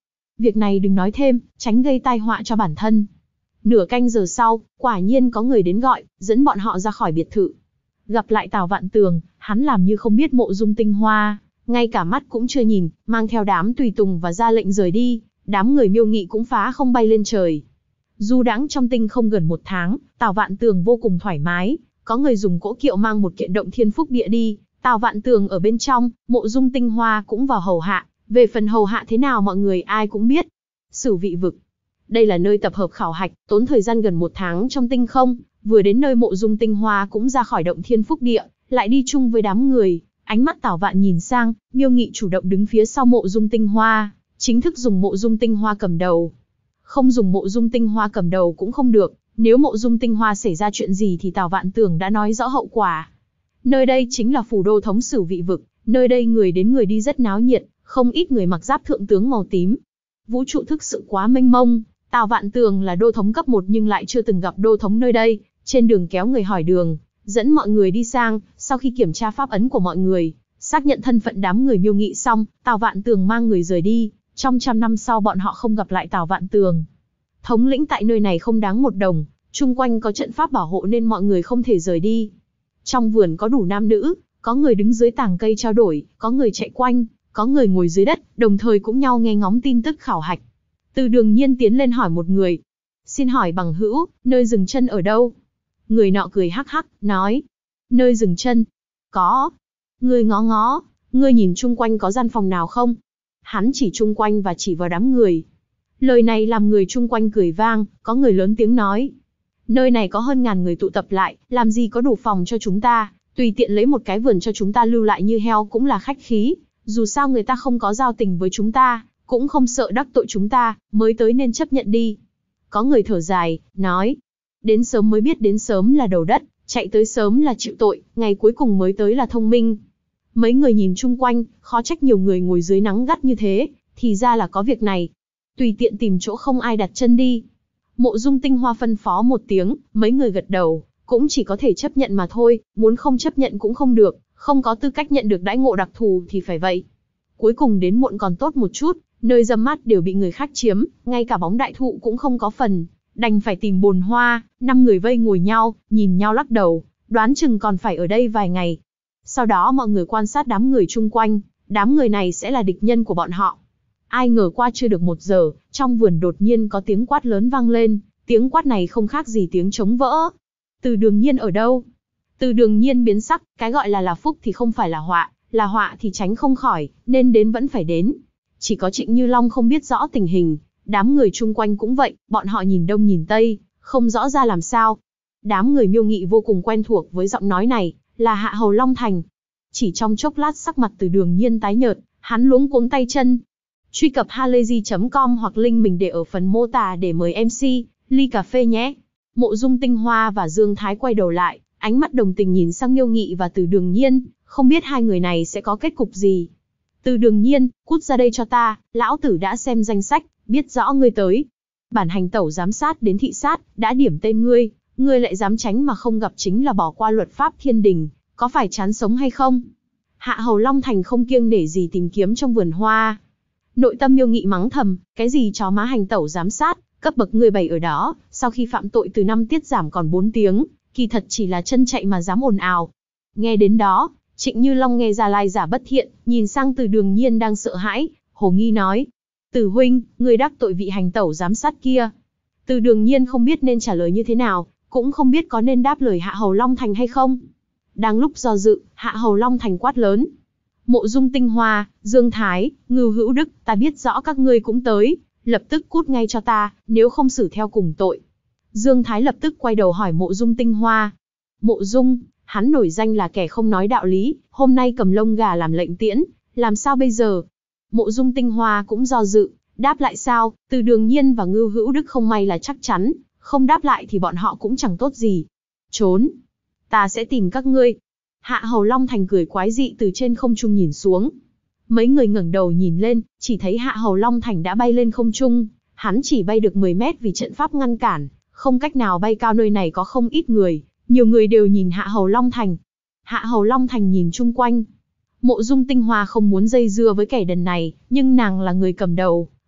việc này đừng nói thêm, tránh gây tai họa cho bản thân. Nửa canh giờ sau, quả nhiên có người đến gọi, dẫn bọn họ ra khỏi biệt thự. Gặp lại Tào Vạn Tường, hắn làm như không biết Mộ Dung Tinh Hoa, ngay cả mắt cũng chưa nhìn, mang theo đám tùy tùng và ra lệnh rời đi, đám người Miêu Nghị cũng phá không bay lên trời. Du đãng trong tinh không gần 1 tháng, Tào Vạn Tường vô cùng thoải mái, có người dùng cỗ kiệu mang một kiện động thiên phúc địa đi, Tào Vạn Tường ở bên trong, Mộ Dung Tinh Hoa cũng vào hầu hạ, về phần hầu hạ thế nào mọi người ai cũng biết. Sử Vị Vực. Đây là nơi tập hợp khảo hạch, tốn thời gian gần 1 tháng trong tinh không, vừa đến nơi Mộ Dung Tinh Hoa cũng ra khỏi động thiên phúc địa, lại đi chung với đám người, ánh mắt Tào Vạn nhìn sang, Miêu Nghị chủ động đứng phía sau Mộ Dung Tinh Hoa, chính thức dùng Mộ Dung Tinh Hoa cầm đầu. Không dùng Mộ Dung Tinh Hoa cầm đầu cũng không được, nếu Mộ Dung Tinh Hoa xảy ra chuyện gì thì Tào Vạn Tường đã nói rõ hậu quả. Nơi đây chính là phủ đô thống Sử Vị Vực, nơi đây người đến người đi rất náo nhiệt, không ít người mặc giáp thượng tướng màu tím. Vũ trụ thực sự quá mênh mông, Tào Vạn Tường là đô thống cấp 1 nhưng lại chưa từng gặp đô thống nơi đây, trên đường kéo người hỏi đường, dẫn mọi người đi sang, sau khi kiểm tra pháp ấn của mọi người, xác nhận thân phận đám người Miêu Nghị xong, Tào Vạn Tường mang người rời đi, trong 100 năm sau bọn họ không gặp lại Tào Vạn Tường. Thống lĩnh tại nơi này không đáng 1 đồng, chung quanh có trận pháp bảo hộ nên mọi người không thể rời đi. Trong vườn có đủ nam nữ, có người đứng dưới tàng cây trao đổi, có người chạy quanh, có người ngồi dưới đất, đồng thời cũng nhau nghe ngóng tin tức khảo hạch. Từ Đường Nhiên tiến lên hỏi một người. Xin hỏi bằng hữu, nơi dừng chân ở đâu? Người nọ cười hắc hắc, nói. Nơi dừng chân? Có. Người ngó ngó, ngươi nhìn chung quanh có gian phòng nào không? Hắn chỉ chung quanh và chỉ vào đám người. Lời này làm người chung quanh cười vang, có người lớn tiếng nói. Nơi này có hơn 1000 người tụ tập lại, làm gì có đủ phòng cho chúng ta, tùy tiện lấy một cái vườn cho chúng ta lưu lại như heo cũng là khách khí, dù sao người ta không có giao tình với chúng ta, cũng không sợ đắc tội chúng ta, mới tới nên chấp nhận đi. Có người thở dài, nói, đến sớm mới biết đến sớm là đầu đất, chạy tới sớm là chịu tội, ngày cuối cùng mới tới là thông minh. Mấy người nhìn chung quanh, khó trách nhiều người ngồi dưới nắng gắt như thế, thì ra là có việc này. Tùy tiện tìm chỗ không ai đặt chân đi. Mộ Dung Tinh Hoa phân phó một tiếng, mấy người gật đầu, cũng chỉ có thể chấp nhận mà thôi, muốn không chấp nhận cũng không được, không có tư cách nhận được đãi ngộ đặc thù thì phải vậy. Cuối cùng đến muộn còn tốt một chút, nơi râm mát đều bị người khác chiếm, ngay cả bóng đại thụ cũng không có phần, đành phải tìm bồn hoa, 5 người vây ngồi nhau, nhìn nhau lắc đầu, đoán chừng còn phải ở đây vài ngày. Sau đó mọi người quan sát đám người chung quanh, đám người này sẽ là địch nhân của bọn họ. Ai ngờ qua chưa được 1 giờ, trong vườn đột nhiên có tiếng quát lớn vang lên, tiếng quát này không khác gì tiếng trống vỡ. Từ Đường Nhiên ở đâu? Từ Đường Nhiên biến sắc, cái gọi là phúc thì không phải là họa thì tránh không khỏi, nên đến vẫn phải đến. Chỉ có Trịnh Như Long không biết rõ tình hình, đám người chung quanh cũng vậy, bọn họ nhìn đông nhìn tây, không rõ ra làm sao. Đám người Miêu Nghị vô cùng quen thuộc với giọng nói này, là Hạ Hầu Long Thành. Chỉ trong chốc lát sắc mặt Từ Đường Nhiên tái nhợt, hắn luống cuống tay chân. Truy cập halayzi.com hoặc link mình để ở phần mô tả để mời MC, ly cà phê nhé. Mộ Dung Tinh Hoa và Dương Thái quay đầu lại, ánh mắt đồng tình nhìn sang Miêu Nghị và Từ Đường Nhiên, không biết hai người này sẽ có kết cục gì. Từ Đường Nhiên, cút ra đây cho ta, lão tử đã xem danh sách, biết rõ ngươi tới. Bản hành tẩu giám sát đến thị sát, đã điểm tên ngươi, ngươi lại dám tránh mà không gặp chính là bỏ qua luật pháp thiên đình, có phải chán sống hay không? Hạ Hầu Long Thành không kiêng nể gì tìm kiếm trong vườn hoa. Nội tâm Miêu Nghị mắng thầm, cái gì chó má hành tẩu giám sát, cấp bậc người bày ở đó, sau khi phạm tội từ 5 tiết giảm còn 4 tiếng, kỳ thật chỉ là chân chạy mà dám ồn ào. Nghe đến đó, Trịnh Như Long nghe ra lai giả bất thiện, nhìn sang Từ Đường Nhiên đang sợ hãi, hồ nghi nói. Từ huynh, người đắc tội vị hành tẩu giám sát kia. Từ Đường Nhiên không biết nên trả lời như thế nào, cũng không biết có nên đáp lời Hạ Hầu Long Thành hay không. Đang lúc do dự, Hạ Hầu Long Thành quát lớn. Mộ Dung Tinh Hoa, Dương Thái, Ngưu Hữu Đức, ta biết rõ các ngươi cũng tới, lập tức cút ngay cho ta, nếu không xử theo cùng tội. Dương Thái lập tức quay đầu hỏi Mộ Dung Tinh Hoa. Mộ Dung, hắn nổi danh là kẻ không nói đạo lý, hôm nay cầm lông gà làm lệnh tiễn, làm sao bây giờ? Mộ Dung Tinh Hoa cũng do dự, đáp lại sao, Từ Đường Nhiên và Ngưu Hữu Đức không may là chắc chắn, không đáp lại thì bọn họ cũng chẳng tốt gì. Trốn, ta sẽ tìm các ngươi. Hạ Hầu Long Thành cười quái dị từ trên không trung nhìn xuống. Mấy người ngẩng đầu nhìn lên, chỉ thấy Hạ Hầu Long Thành đã bay lên không trung, hắn chỉ bay được 10 mét vì trận pháp ngăn cản, không cách nào bay cao. Nơi này có không ít người, nhiều người đều nhìn Hạ Hầu Long Thành. Hạ Hầu Long Thành nhìn chung quanh. Mộ Dung Tinh Hoa không muốn dây dưa với kẻ đần này, nhưng nàng là người cầm đầu,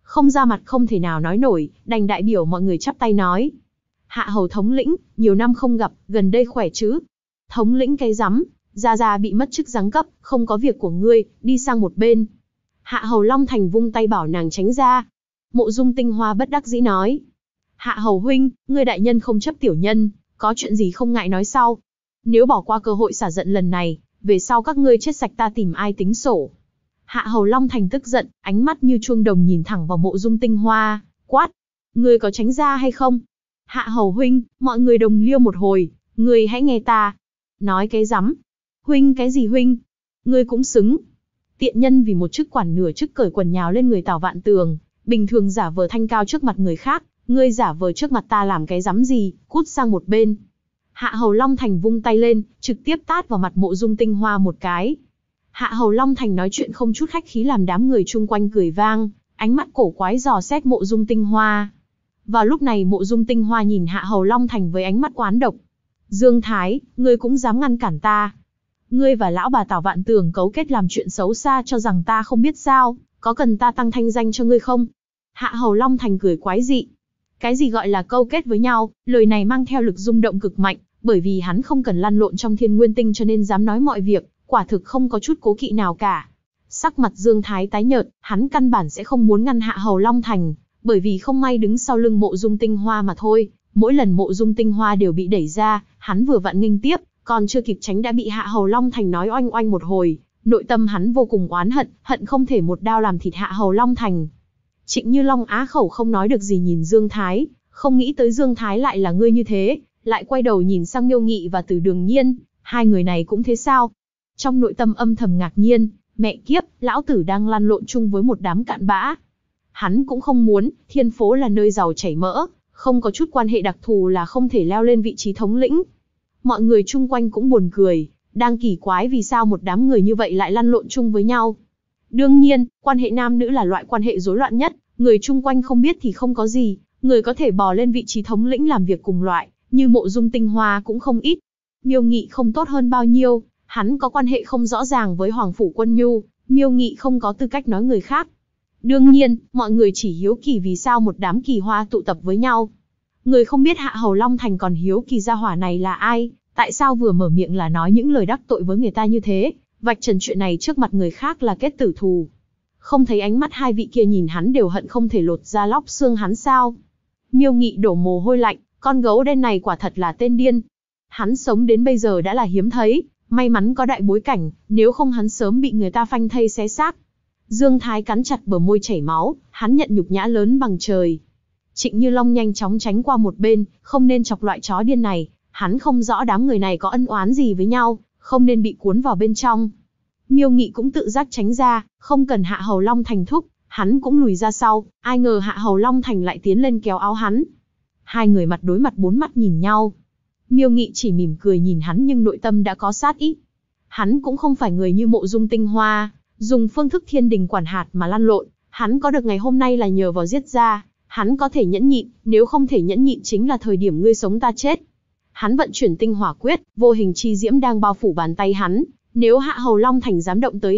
không ra mặt không thể nào nói nổi, đành đại biểu mọi người chắp tay nói. Hạ hầu thống lĩnh, nhiều năm không gặp, gần đây khỏe chứ? Thống lĩnh cái rắm, Gia Gia bị mất chức giáng cấp, không có việc của ngươi, đi sang một bên. Hạ hầu Long Thành vung tay bảo nàng tránh ra. Mộ Dung Tinh Hoa bất đắc dĩ nói. Hạ hầu huynh, ngươi đại nhân không chấp tiểu nhân, có chuyện gì không ngại nói sau. Nếu bỏ qua cơ hội xả giận lần này, về sau các ngươi chết sạch ta tìm ai tính sổ. Hạ hầu Long Thành tức giận, ánh mắt như chuông đồng nhìn thẳng vào Mộ Dung Tinh Hoa, quát. Ngươi có tránh ra hay không? Hạ hầu huynh, mọi người đồng liêu một hồi, ngươi hãy nghe ta. Nói cái rắm. Huynh cái gì huynh? Ngươi cũng xứng. Tiện nhân vì một chức quản nửa chức cởi quần nhào lên người Tào Vạn Tường, bình thường giả vờ thanh cao trước mặt người khác, ngươi giả vờ trước mặt ta làm cái rắm gì, cút sang một bên. Hạ hầu Long Thành vung tay lên, trực tiếp tát vào mặt Mộ Dung Tinh Hoa một cái. Hạ hầu Long Thành nói chuyện không chút khách khí làm đám người chung quanh cười vang, ánh mắt cổ quái dò xét Mộ Dung Tinh Hoa. Vào lúc này Mộ Dung Tinh Hoa nhìn Hạ hầu Long Thành với ánh mắt oán độc. Dương Thái, ngươi cũng dám ngăn cản ta? Ngươi và lão bà Tào Vạn Tường cấu kết làm chuyện xấu xa cho rằng ta không biết sao, có cần ta tăng thanh danh cho ngươi không? Hạ hầu Long Thành cười quái dị. Cái gì gọi là câu kết với nhau, lời này mang theo lực rung động cực mạnh, bởi vì hắn không cần lăn lộn trong Thiên Nguyên Tinh cho nên dám nói mọi việc, quả thực không có chút cố kỵ nào cả. Sắc mặt Dương Thái tái nhợt, hắn căn bản sẽ không muốn ngăn Hạ hầu Long Thành, bởi vì không may đứng sau lưng Mộ Dung Tinh Hoa mà thôi. Mỗi lần Mộ Dung Tinh Hoa đều bị đẩy ra, hắn vừa vặn nghênh tiếp, còn chưa kịp tránh đã bị Hạ hầu Long Thành nói oanh oanh một hồi. Nội tâm hắn vô cùng oán hận, hận không thể một đao làm thịt Hạ hầu Long Thành. Trịnh Như Long á khẩu không nói được gì nhìn Dương Thái, không nghĩ tới Dương Thái lại là ngươi như thế, lại quay đầu nhìn sang Miêu Nghị và Từ Đường Nhiên, hai người này cũng thế sao? Trong nội tâm âm thầm ngạc nhiên, mẹ kiếp, lão tử đang lăn lộn chung với một đám cặn bã. Hắn cũng không muốn, Thiên Phố là nơi giàu chảy mỡ, không có chút quan hệ đặc thù là không thể leo lên vị trí thống lĩnh. Mọi người chung quanh cũng buồn cười, đang kỳ quái vì sao một đám người như vậy lại lăn lộn chung với nhau. Đương nhiên, quan hệ nam nữ là loại quan hệ rối loạn nhất, người chung quanh không biết thì không có gì, người có thể bò lên vị trí thống lĩnh làm việc cùng loại, như Mộ Dung Tinh Hoa cũng không ít. Miêu Nghị không tốt hơn bao nhiêu, hắn có quan hệ không rõ ràng với Hoàng Phủ Quân Nhu, Miêu Nghị không có tư cách nói người khác. Đương nhiên, mọi người chỉ hiếu kỳ vì sao một đám kỳ hoa tụ tập với nhau. Người không biết Hạ hầu Long Thành còn hiếu kỳ gia hỏa này là ai, tại sao vừa mở miệng là nói những lời đắc tội với người ta như thế, vạch trần chuyện này trước mặt người khác là kết tử thù. Không thấy ánh mắt hai vị kia nhìn hắn đều hận không thể lột da lóc xương hắn sao? Miêu Nghị đổ mồ hôi lạnh, con gấu đen này quả thật là tên điên. Hắn sống đến bây giờ đã là hiếm thấy, may mắn có đại bối cảnh, nếu không hắn sớm bị người ta phanh thây xé xác. Dương Thái cắn chặt bờ môi chảy máu, hắn nhận nhục nhã lớn bằng trời. Trịnh Như Long nhanh chóng tránh qua một bên, không nên chọc loại chó điên này, hắn không rõ đám người này có ân oán gì với nhau, không nên bị cuốn vào bên trong. Miêu Nghị cũng tự giác tránh ra, không cần Hạ hầu Long Thành thúc, hắn cũng lùi ra sau, ai ngờ Hạ hầu Long Thành lại tiến lên kéo áo hắn. Hai người mặt đối mặt bốn mắt nhìn nhau. Miêu Nghị chỉ mỉm cười nhìn hắn nhưng nội tâm đã có sát ý. Hắn cũng không phải người như Mộ Dung Tinh Hoa, dùng phương thức thiên đình quản hạt mà lăn lộn, hắn có được ngày hôm nay là nhờ vào giết ra, hắn có thể nhẫn nhịn, nếu không thể nhẫn nhịn chính là thời điểm ngươi sống ta chết. Hắn vận chuyển tinh hỏa quyết, vô hình chi diễm đang bao phủ bàn tay hắn, nếu Hạ hầu Long Thành dám động tới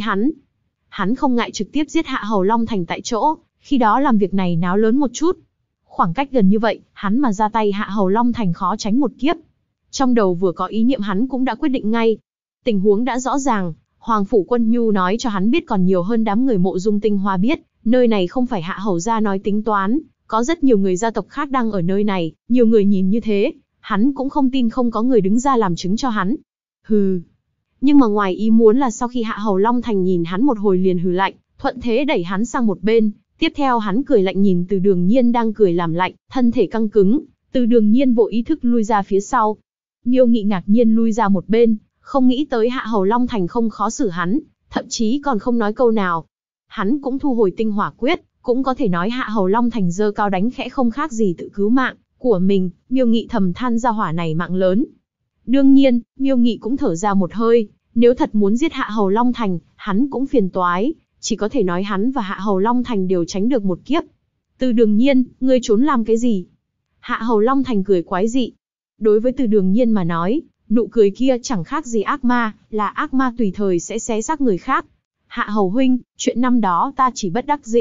hắn không ngại trực tiếp giết Hạ hầu Long Thành tại chỗ, khi đó làm việc này náo lớn một chút. Khoảng cách gần như vậy, hắn mà ra tay Hạ hầu Long Thành khó tránh một kiếp. Trong đầu vừa có ý niệm hắn cũng đã quyết định ngay. Tình huống đã rõ ràng, Hoàng Phủ Quân Nhu nói cho hắn biết còn nhiều hơn đám người Mộ Dung Tinh Hoa biết, nơi này không phải Hạ hầu gia nói tính toán, có rất nhiều người gia tộc khác đang ở nơi này, nhiều người nhìn như thế, hắn cũng không tin không có người đứng ra làm chứng cho hắn. Hừ. Nhưng mà ngoài ý muốn là sau khi Hạ hầu Long Thành nhìn hắn một hồi liền hừ lạnh, thuận thế đẩy hắn sang một bên, tiếp theo hắn cười lạnh nhìn Từ Đường Nhiên đang cười làm lạnh, thân thể căng cứng, Từ Đường Nhiên vô ý thức lui ra phía sau. Miêu Nghị ngạc nhiên lui ra một bên, không nghĩ tới Hạ hầu Long Thành không khó xử hắn, thậm chí còn không nói câu nào. Hắn cũng thu hồi tinh hỏa quyết, cũng có thể nói Hạ hầu Long Thành giơ cao đánh khẽ không khác gì tự cứu mạng của mình. Miêu Nghị thầm than ra hỏa này mạng lớn. Đương nhiên, Miêu Nghị cũng thở ra một hơi, nếu thật muốn giết Hạ hầu Long Thành, hắn cũng phiền toái, chỉ có thể nói hắn và Hạ hầu Long Thành đều tránh được một kiếp. Từ Đường Nhiên, ngươi trốn làm cái gì? Hạ hầu Long Thành cười quái dị. Đối với Từ Đường Nhiên mà nói, nụ cười kia chẳng khác gì ác ma, là ác ma tùy thời sẽ xé xác người khác. Hạ hầu huynh, chuyện năm đó ta chỉ bất đắc dĩ,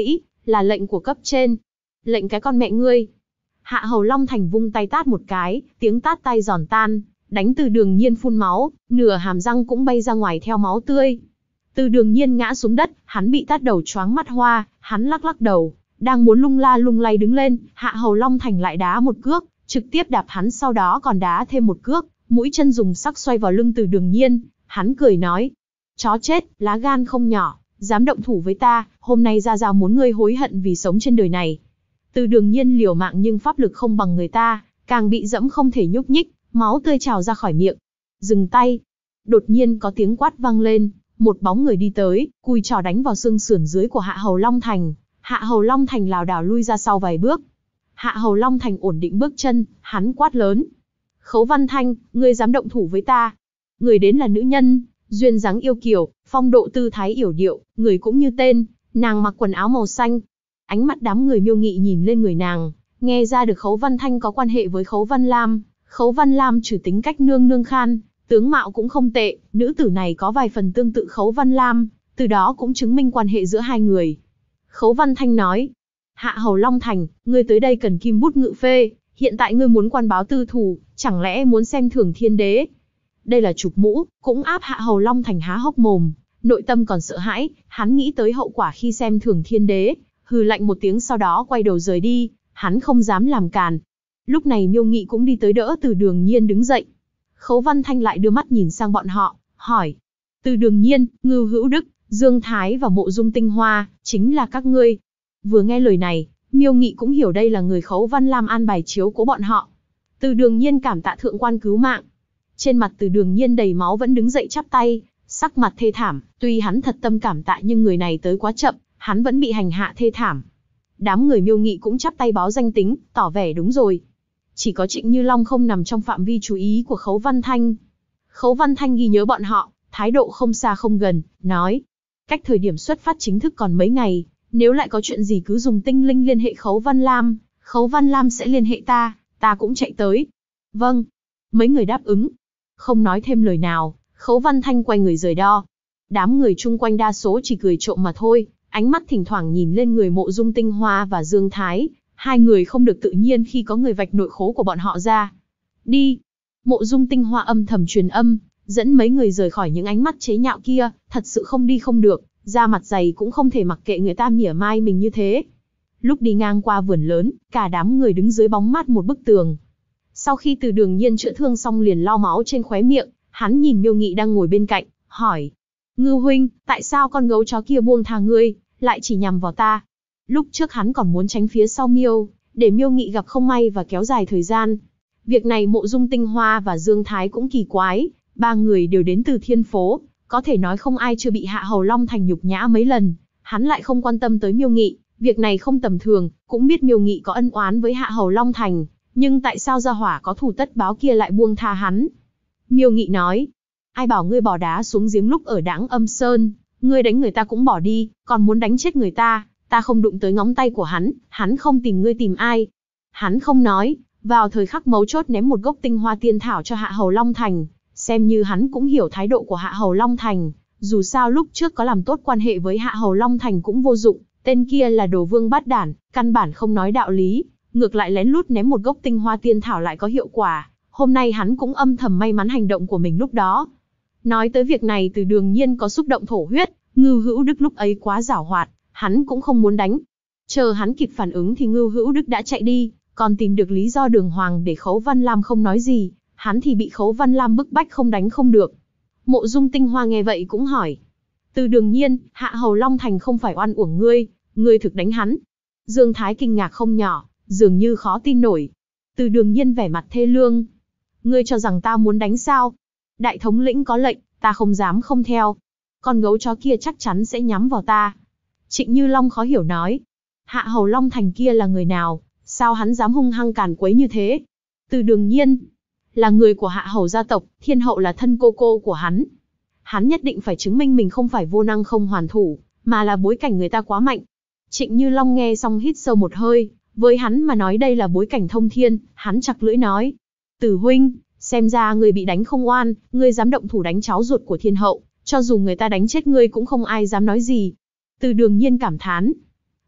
là lệnh của cấp trên. Lệnh cái con mẹ ngươi. Hạ Hầu Long Thành vung tay tát một cái, tiếng tát tay giòn tan, đánh Từ Đường Nhiên phun máu, nửa hàm răng cũng bay ra ngoài theo máu tươi. Từ Đường Nhiên ngã xuống đất, hắn bị tát đầu choáng mắt hoa, hắn lắc lắc đầu, đang muốn lung la lung lay đứng lên, Hạ Hầu Long Thành lại đá một cước, trực tiếp đạp hắn, sau đó còn đá thêm một cước, mũi chân dùng sắc xoay vào lưng Từ Đường Nhiên, hắn cười nói: "Chó chết, lá gan không nhỏ, dám động thủ với ta, hôm nay ra ra muốn ngươi hối hận vì sống trên đời này." Từ Đường Nhiên liều mạng nhưng pháp lực không bằng người ta, càng bị dẫm không thể nhúc nhích, máu tươi trào ra khỏi miệng. "Dừng tay!" Đột nhiên có tiếng quát vang lên, một bóng người đi tới, cùi trò đánh vào xương sườn dưới của Hạ Hầu Long Thành. Hạ Hầu Long Thành lảo đảo lui ra sau vài bước. Hạ Hầu Long Thành ổn định bước chân, hắn quát lớn: "Khấu Văn Thanh, ngươi dám động thủ với ta?" Người đến là nữ nhân, duyên dáng yêu kiều, phong độ tư thái yểu điệu, người cũng như tên, nàng mặc quần áo màu xanh. Ánh mắt đám người Miêu Nghị nhìn lên người nàng, nghe ra được Khấu Văn Thanh có quan hệ với Khấu Văn Lam. Khấu Văn Lam trừ tính cách nương nương khan, tướng mạo cũng không tệ, nữ tử này có vài phần tương tự Khấu Văn Lam, từ đó cũng chứng minh quan hệ giữa hai người. Khấu Văn Thanh nói: "Hạ Hầu Long Thành, ngươi tới đây cần kim bút ngự phê, hiện tại ngươi muốn quan báo tư thù, chẳng lẽ muốn xem thường thiên đế?" Đây là chụp mũ, cũng áp Hạ Hầu Long Thành há hốc mồm, nội tâm còn sợ hãi, hắn nghĩ tới hậu quả khi xem thường thiên đế, hừ lạnh một tiếng sau đó quay đầu rời đi, hắn không dám làm càn. Lúc này Miêu Nghị cũng đi tới đỡ Từ Đường Nhiên đứng dậy. Khấu Văn Thanh lại đưa mắt nhìn sang bọn họ, hỏi: "Từ Đường Nhiên, Ngưu Hữu Đức, Dương Thái và Mộ Dung Tinh Hoa, chính là các ngươi?" Vừa nghe lời này, Miêu Nghị cũng hiểu đây là người Khấu Văn Lam an bài chiếu cố bọn họ. Từ Đường Nhiên cảm tạ thượng quan cứu mạng. Trên mặt Từ Đường Nhiên đầy máu vẫn đứng dậy chắp tay, sắc mặt thê thảm, tuy hắn thật tâm cảm tạ nhưng người này tới quá chậm, hắn vẫn bị hành hạ thê thảm. Đám người Miêu Nghị cũng chắp tay báo danh tính, tỏ vẻ đúng rồi. Chỉ có Trịnh Như Long không nằm trong phạm vi chú ý của Khấu Văn Thanh. Khấu Văn Thanh ghi nhớ bọn họ, thái độ không xa không gần, nói: "Cách thời điểm xuất phát chính thức còn mấy ngày, nếu lại có chuyện gì cứ dùng tinh linh liên hệ Khấu Văn Lam, Khấu Văn Lam sẽ liên hệ ta cũng chạy tới." "Vâng." Mấy người đáp ứng. Không nói thêm lời nào, Khấu Văn Thanh quay người rời đo. Đám người chung quanh đa số chỉ cười trộm mà thôi, ánh mắt thỉnh thoảng nhìn lên người Mộ Dung Tinh Hoa và Dương Thái, hai người không được tự nhiên khi có người vạch nội khố của bọn họ ra. "Đi." Mộ Dung Tinh Hoa âm thầm truyền âm, dẫn mấy người rời khỏi những ánh mắt chế nhạo kia, thật sự không đi không được, da mặt dày cũng không thể mặc kệ người ta mỉa mai mình như thế. Lúc đi ngang qua vườn lớn, cả đám người đứng dưới bóng mát một bức tường. Sau khi Từ Đường Nhiên chữa thương xong liền lau máu trên khóe miệng, hắn nhìn Miêu Nghị đang ngồi bên cạnh, hỏi: "Ngưu huynh, tại sao con gấu chó kia buông tha ngươi, lại chỉ nhằm vào ta?" Lúc trước hắn còn muốn tránh phía sau Miêu, để Miêu Nghị gặp không may và kéo dài thời gian. Việc này Mộ Dung Tinh Hoa và Dương Thái cũng kỳ quái, ba người đều đến từ Thiên Phố, có thể nói không ai chưa bị Hạ Hầu Long Thành nhục nhã mấy lần, hắn lại không quan tâm tới Miêu Nghị, việc này không tầm thường, cũng biết Miêu Nghị có ân oán với Hạ Hầu Long Thành, nhưng tại sao gia hỏa có thù tất báo kia lại buông tha hắn? Miêu Nghị nói: "Ai bảo ngươi bỏ đá xuống giếng lúc ở Đãng Âm Sơn, ngươi đánh người ta cũng bỏ đi, còn muốn đánh chết người ta, ta không đụng tới ngón tay của hắn không tìm ngươi tìm ai?" Hắn không nói, vào thời khắc mấu chốt ném một gốc tinh hoa tiên thảo cho Hạ Hầu Long Thành, xem như hắn cũng hiểu thái độ của Hạ Hầu Long Thành, dù sao lúc trước có làm tốt quan hệ với Hạ Hầu Long Thành cũng vô dụng, tên kia là đồ vương bát đản, căn bản không nói đạo lý, ngược lại lén lút ném một gốc tinh hoa tiên thảo lại có hiệu quả, hôm nay hắn cũng âm thầm may mắn hành động của mình lúc đó. Nói tới việc này Từ Đường Nhiên có xúc động thổ huyết, Ngưu Hữu Đức lúc ấy quá giảo hoạt, hắn cũng không muốn đánh. Chờ hắn kịp phản ứng thì Ngưu Hữu Đức đã chạy đi, còn tìm được lý do đường hoàng để Khấu Văn Lam không nói gì, hắn thì bị Khấu Văn Lam bức bách không đánh không được. Mộ Dung Tinh Hoa nghe vậy cũng hỏi: "Từ Đường Nhiên, Hạ Hầu Long Thành không phải oan uổng ngươi thực đánh hắn?" Dương Thái kinh ngạc không nhỏ, dường như khó tin nổi. Từ Đường Nhiên vẻ mặt thê lương: "Ngươi cho rằng ta muốn đánh sao? Đại thống lĩnh có lệnh, ta không dám không theo. Con gấu chó kia chắc chắn sẽ nhắm vào ta." Trịnh Như Long khó hiểu nói: "Hạ Hầu Long Thành kia là người nào? Sao hắn dám hung hăng càn quấy như thế?" Từ Đường Nhiên: "Là người của Hạ Hầu gia tộc, Thiên hậu là thân cô của hắn. Hắn nhất định phải chứng minh mình không phải vô năng không hoàn thủ, mà là bối cảnh người ta quá mạnh." Trịnh Như Long nghe xong hít sâu một hơi, với hắn mà nói đây là bối cảnh thông thiên, hắn chặt lưỡi nói: "Từ huynh, xem ra người bị đánh không oan, ngươi dám động thủ đánh cháu ruột của Thiên hậu, cho dù người ta đánh chết ngươi cũng không ai dám nói gì." Từ Đường Nhiên cảm thán: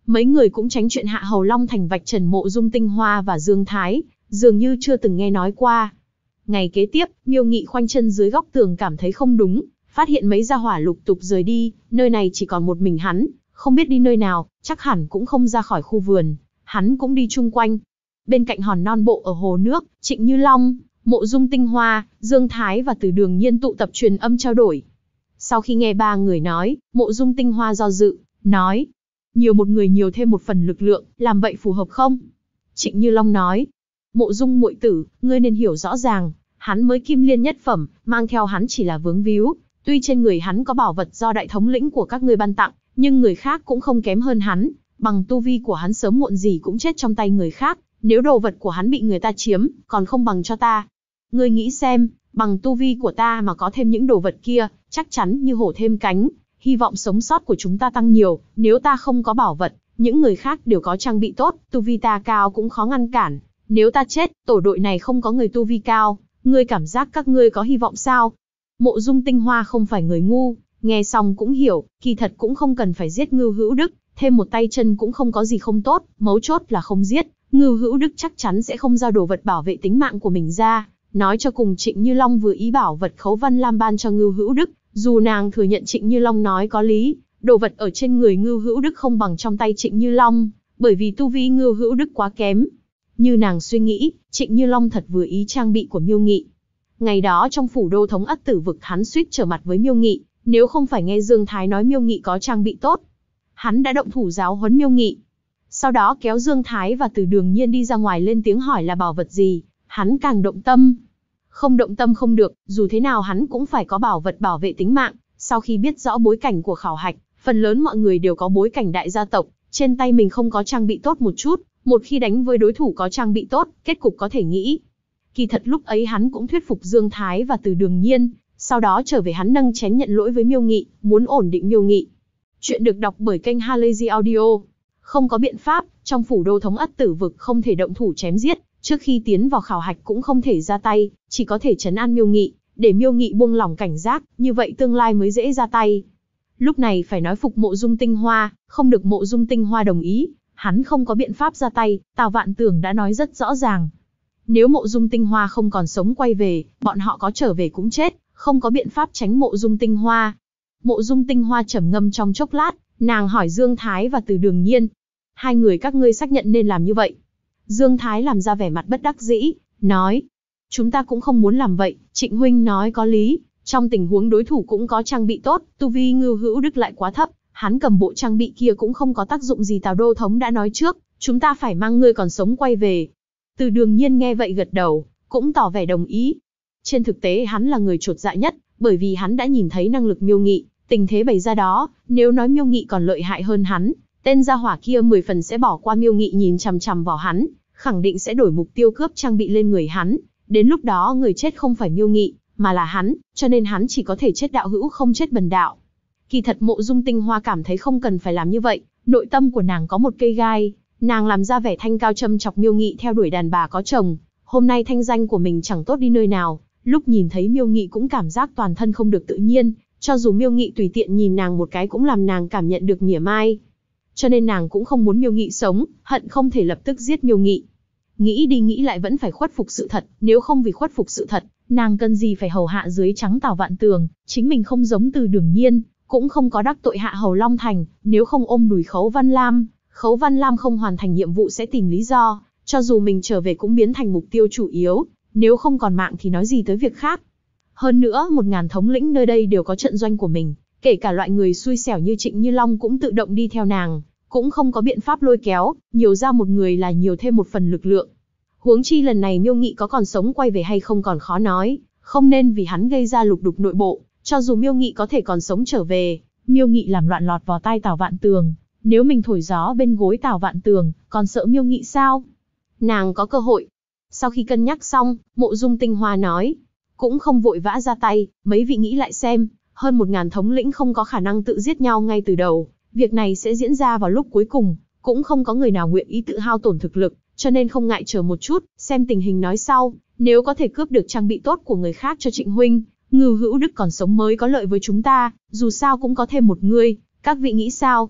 mấy người cũng tránh chuyện Hạ Hầu Long Thành vạch trần Mộ Dung Tinh Hoa và Dương Thái, dường như chưa từng nghe nói qua. Ngày kế tiếp, Miêu Nghị khoanh chân dưới góc tường cảm thấy không đúng, phát hiện mấy gia hỏa lục tục rời đi, nơi này chỉ còn một mình hắn, không biết đi nơi nào, chắc hẳn cũng không ra khỏi khu vườn, hắn cũng đi chung quanh. Bên cạnh hòn non bộ ở hồ nước, Trịnh Như Long, Mộ Dung Tinh Hoa, Dương Thái và Từ Đường Nhiên tụ tập truyền âm trao đổi. Sau khi nghe ba người nói, Mộ Dung Tinh Hoa do dự, nói: nhiều một người nhiều thêm một phần lực lượng, làm vậy phù hợp không? Trịnh Như Long nói: Mộ Dung muội tử, ngươi nên hiểu rõ ràng, hắn mới kim liên nhất phẩm, mang theo hắn chỉ là vướng víu, tuy trên người hắn có bảo vật do đại thống lĩnh của các ngươi ban tặng, nhưng người khác cũng không kém hơn hắn, bằng tu vi của hắn sớm muộn gì cũng chết trong tay người khác, nếu đồ vật của hắn bị người ta chiếm, còn không bằng cho ta. Ngươi nghĩ xem, bằng tu vi của ta mà có thêm những đồ vật kia, chắc chắn như hổ thêm cánh, hy vọng sống sót của chúng ta tăng nhiều, nếu ta không có bảo vật, những người khác đều có trang bị tốt, tu vi ta cao cũng khó ngăn cản, nếu ta chết, tổ đội này không có người tu vi cao, ngươi cảm giác các ngươi có hy vọng sao? Mộ Dung Tinh Hoa không phải người ngu, nghe xong cũng hiểu, kỳ thật cũng không cần phải giết Ngưu Hữu Đức, thêm một tay chân cũng không có gì không tốt, mấu chốt là không giết, Ngưu Hữu Đức chắc chắn sẽ không giao đồ vật bảo vệ tính mạng của mình ra. Nói cho cùng Trịnh Như Long vừa ý bảo vật Khấu Văn Lam ban cho Ngưu Hữu Đức, dù nàng thừa nhận Trịnh Như Long nói có lý, đồ vật ở trên người Ngưu Hữu Đức không bằng trong tay Trịnh Như Long, bởi vì tu vi Ngưu Hữu Đức quá kém. Như nàng suy nghĩ, Trịnh Như Long thật vừa ý trang bị của Miêu Nghị. Ngày đó trong phủ đô thống Ất Tử Vực hắn suýt trở mặt với Miêu Nghị, nếu không phải nghe Dương Thái nói Miêu Nghị có trang bị tốt, hắn đã động thủ giáo huấn Miêu Nghị. Sau đó kéo Dương Thái và Từ Đường Nhiên đi ra ngoài lên tiếng hỏi là bảo vật gì, hắn càng động tâm. Không động tâm không được, dù thế nào hắn cũng phải có bảo vật bảo vệ tính mạng. Sau khi biết rõ bối cảnh của khảo hạch, phần lớn mọi người đều có bối cảnh đại gia tộc, trên tay mình không có trang bị tốt một chút, một khi đánh với đối thủ có trang bị tốt, kết cục có thể nghĩ. Kỳ thật lúc ấy hắn cũng thuyết phục Dương Thái và Từ Đường Nhiên, sau đó trở về hắn nâng chén nhận lỗi với Miêu Nghị, muốn ổn định Miêu Nghị. Chuyện được đọc bởi kênh Halazy Audio. Không có biện pháp, trong phủ đô thống Ất Tử Vực không thể động thủ chém giết, trước khi tiến vào khảo hạch cũng không thể ra tay, chỉ có thể trấn an Miêu Nghị, để Miêu Nghị buông lỏng cảnh giác, như vậy tương lai mới dễ ra tay. Lúc này phải nói phục Mộ Dung Tinh Hoa, không được Mộ Dung Tinh Hoa đồng ý, hắn không có biện pháp ra tay, Tào Vạn Tường đã nói rất rõ ràng. Nếu Mộ Dung Tinh Hoa không còn sống quay về, bọn họ có trở về cũng chết, không có biện pháp tránh Mộ Dung Tinh Hoa. Mộ Dung Tinh Hoa trầm ngâm trong chốc lát, nàng hỏi Dương Thái và Từ Đường Nhiên: hai người các ngươi xác nhận nên làm như vậy? Dương Thái làm ra vẻ mặt bất đắc dĩ, nói: chúng ta cũng không muốn làm vậy, Trịnh huynh nói có lý, trong tình huống đối thủ cũng có trang bị tốt, tu vi Ngưu Hữu Đức lại quá thấp, hắn cầm bộ trang bị kia cũng không có tác dụng gì. Tào đô thống đã nói trước, chúng ta phải mang ngươi còn sống quay về. Từ Đường Nhiên nghe vậy gật đầu, cũng tỏ vẻ đồng ý. Trên thực tế hắn là người chột dạ nhất, bởi vì hắn đã nhìn thấy năng lực Miêu Nghị, tình thế bày ra đó, nếu nói Miêu Nghị còn lợi hại hơn hắn, tên gia hỏa kia 10 phần sẽ bỏ qua Miêu Nghị nhìn chằm chằm vào hắn, khẳng định sẽ đổi mục tiêu cướp trang bị lên người hắn. Đến lúc đó người chết không phải Miêu Nghị, mà là hắn, cho nên hắn chỉ có thể chết đạo hữu không chết bần đạo. Kỳ thật Mộ Dung Tinh Hoa cảm thấy không cần phải làm như vậy, nội tâm của nàng có một cây gai, nàng làm ra vẻ thanh cao châm chọc Miêu Nghị theo đuổi đàn bà có chồng, hôm nay thanh danh của mình chẳng tốt đi nơi nào, lúc nhìn thấy Miêu Nghị cũng cảm giác toàn thân không được tự nhiên, cho dù Miêu Nghị tùy tiện nhìn nàng một cái cũng làm nàng cảm nhận được mỉa mai. Cho nên nàng cũng không muốn Miêu Nghị sống, hận không thể lập tức giết Miêu Nghị. Nghĩ đi nghĩ lại vẫn phải khuất phục sự thật, nếu không vì khuất phục sự thật, nàng cần gì phải hầu hạ dưới trắng Tào Vạn Tường, chính mình không giống Từ Đường Nhiên, cũng không có đắc tội Hạ Hầu Long Thành, nếu không ôm đùi Khấu Văn Lam, Khấu Văn Lam không hoàn thành nhiệm vụ sẽ tìm lý do, cho dù mình trở về cũng biến thành mục tiêu chủ yếu, nếu không còn mạng thì nói gì tới việc khác. Hơn nữa 1000 thống lĩnh nơi đây đều có trận doanh của mình, kể cả loại người xui xẻo như Trịnh Như Long cũng tự động đi theo nàng, cũng không có biện pháp lôi kéo, nhiều ra một người là nhiều thêm một phần lực lượng. Huống chi lần này Miêu Nghị có còn sống quay về hay không còn khó nói, không nên vì hắn gây ra lục đục nội bộ, cho dù Miêu Nghị có thể còn sống trở về, Miêu Nghị làm loạn lọt vào tai Tào Vạn Tường, nếu mình thổi gió bên gối Tào Vạn Tường, còn sợ Miêu Nghị sao? Nàng có cơ hội. Sau khi cân nhắc xong, Mộ Dung Tinh Hoa nói, cũng không vội vã ra tay, mấy vị nghĩ lại xem, hơn 1000 thống lĩnh không có khả năng tự giết nhau ngay từ đầu, việc này sẽ diễn ra vào lúc cuối cùng, cũng không có người nào nguyện ý tự hao tổn thực lực, cho nên không ngại chờ một chút, xem tình hình nói sau, nếu có thể cướp được trang bị tốt của người khác cho Trịnh huynh, Ngưu Hữu Đức còn sống mới có lợi với chúng ta, dù sao cũng có thêm một người, các vị nghĩ sao?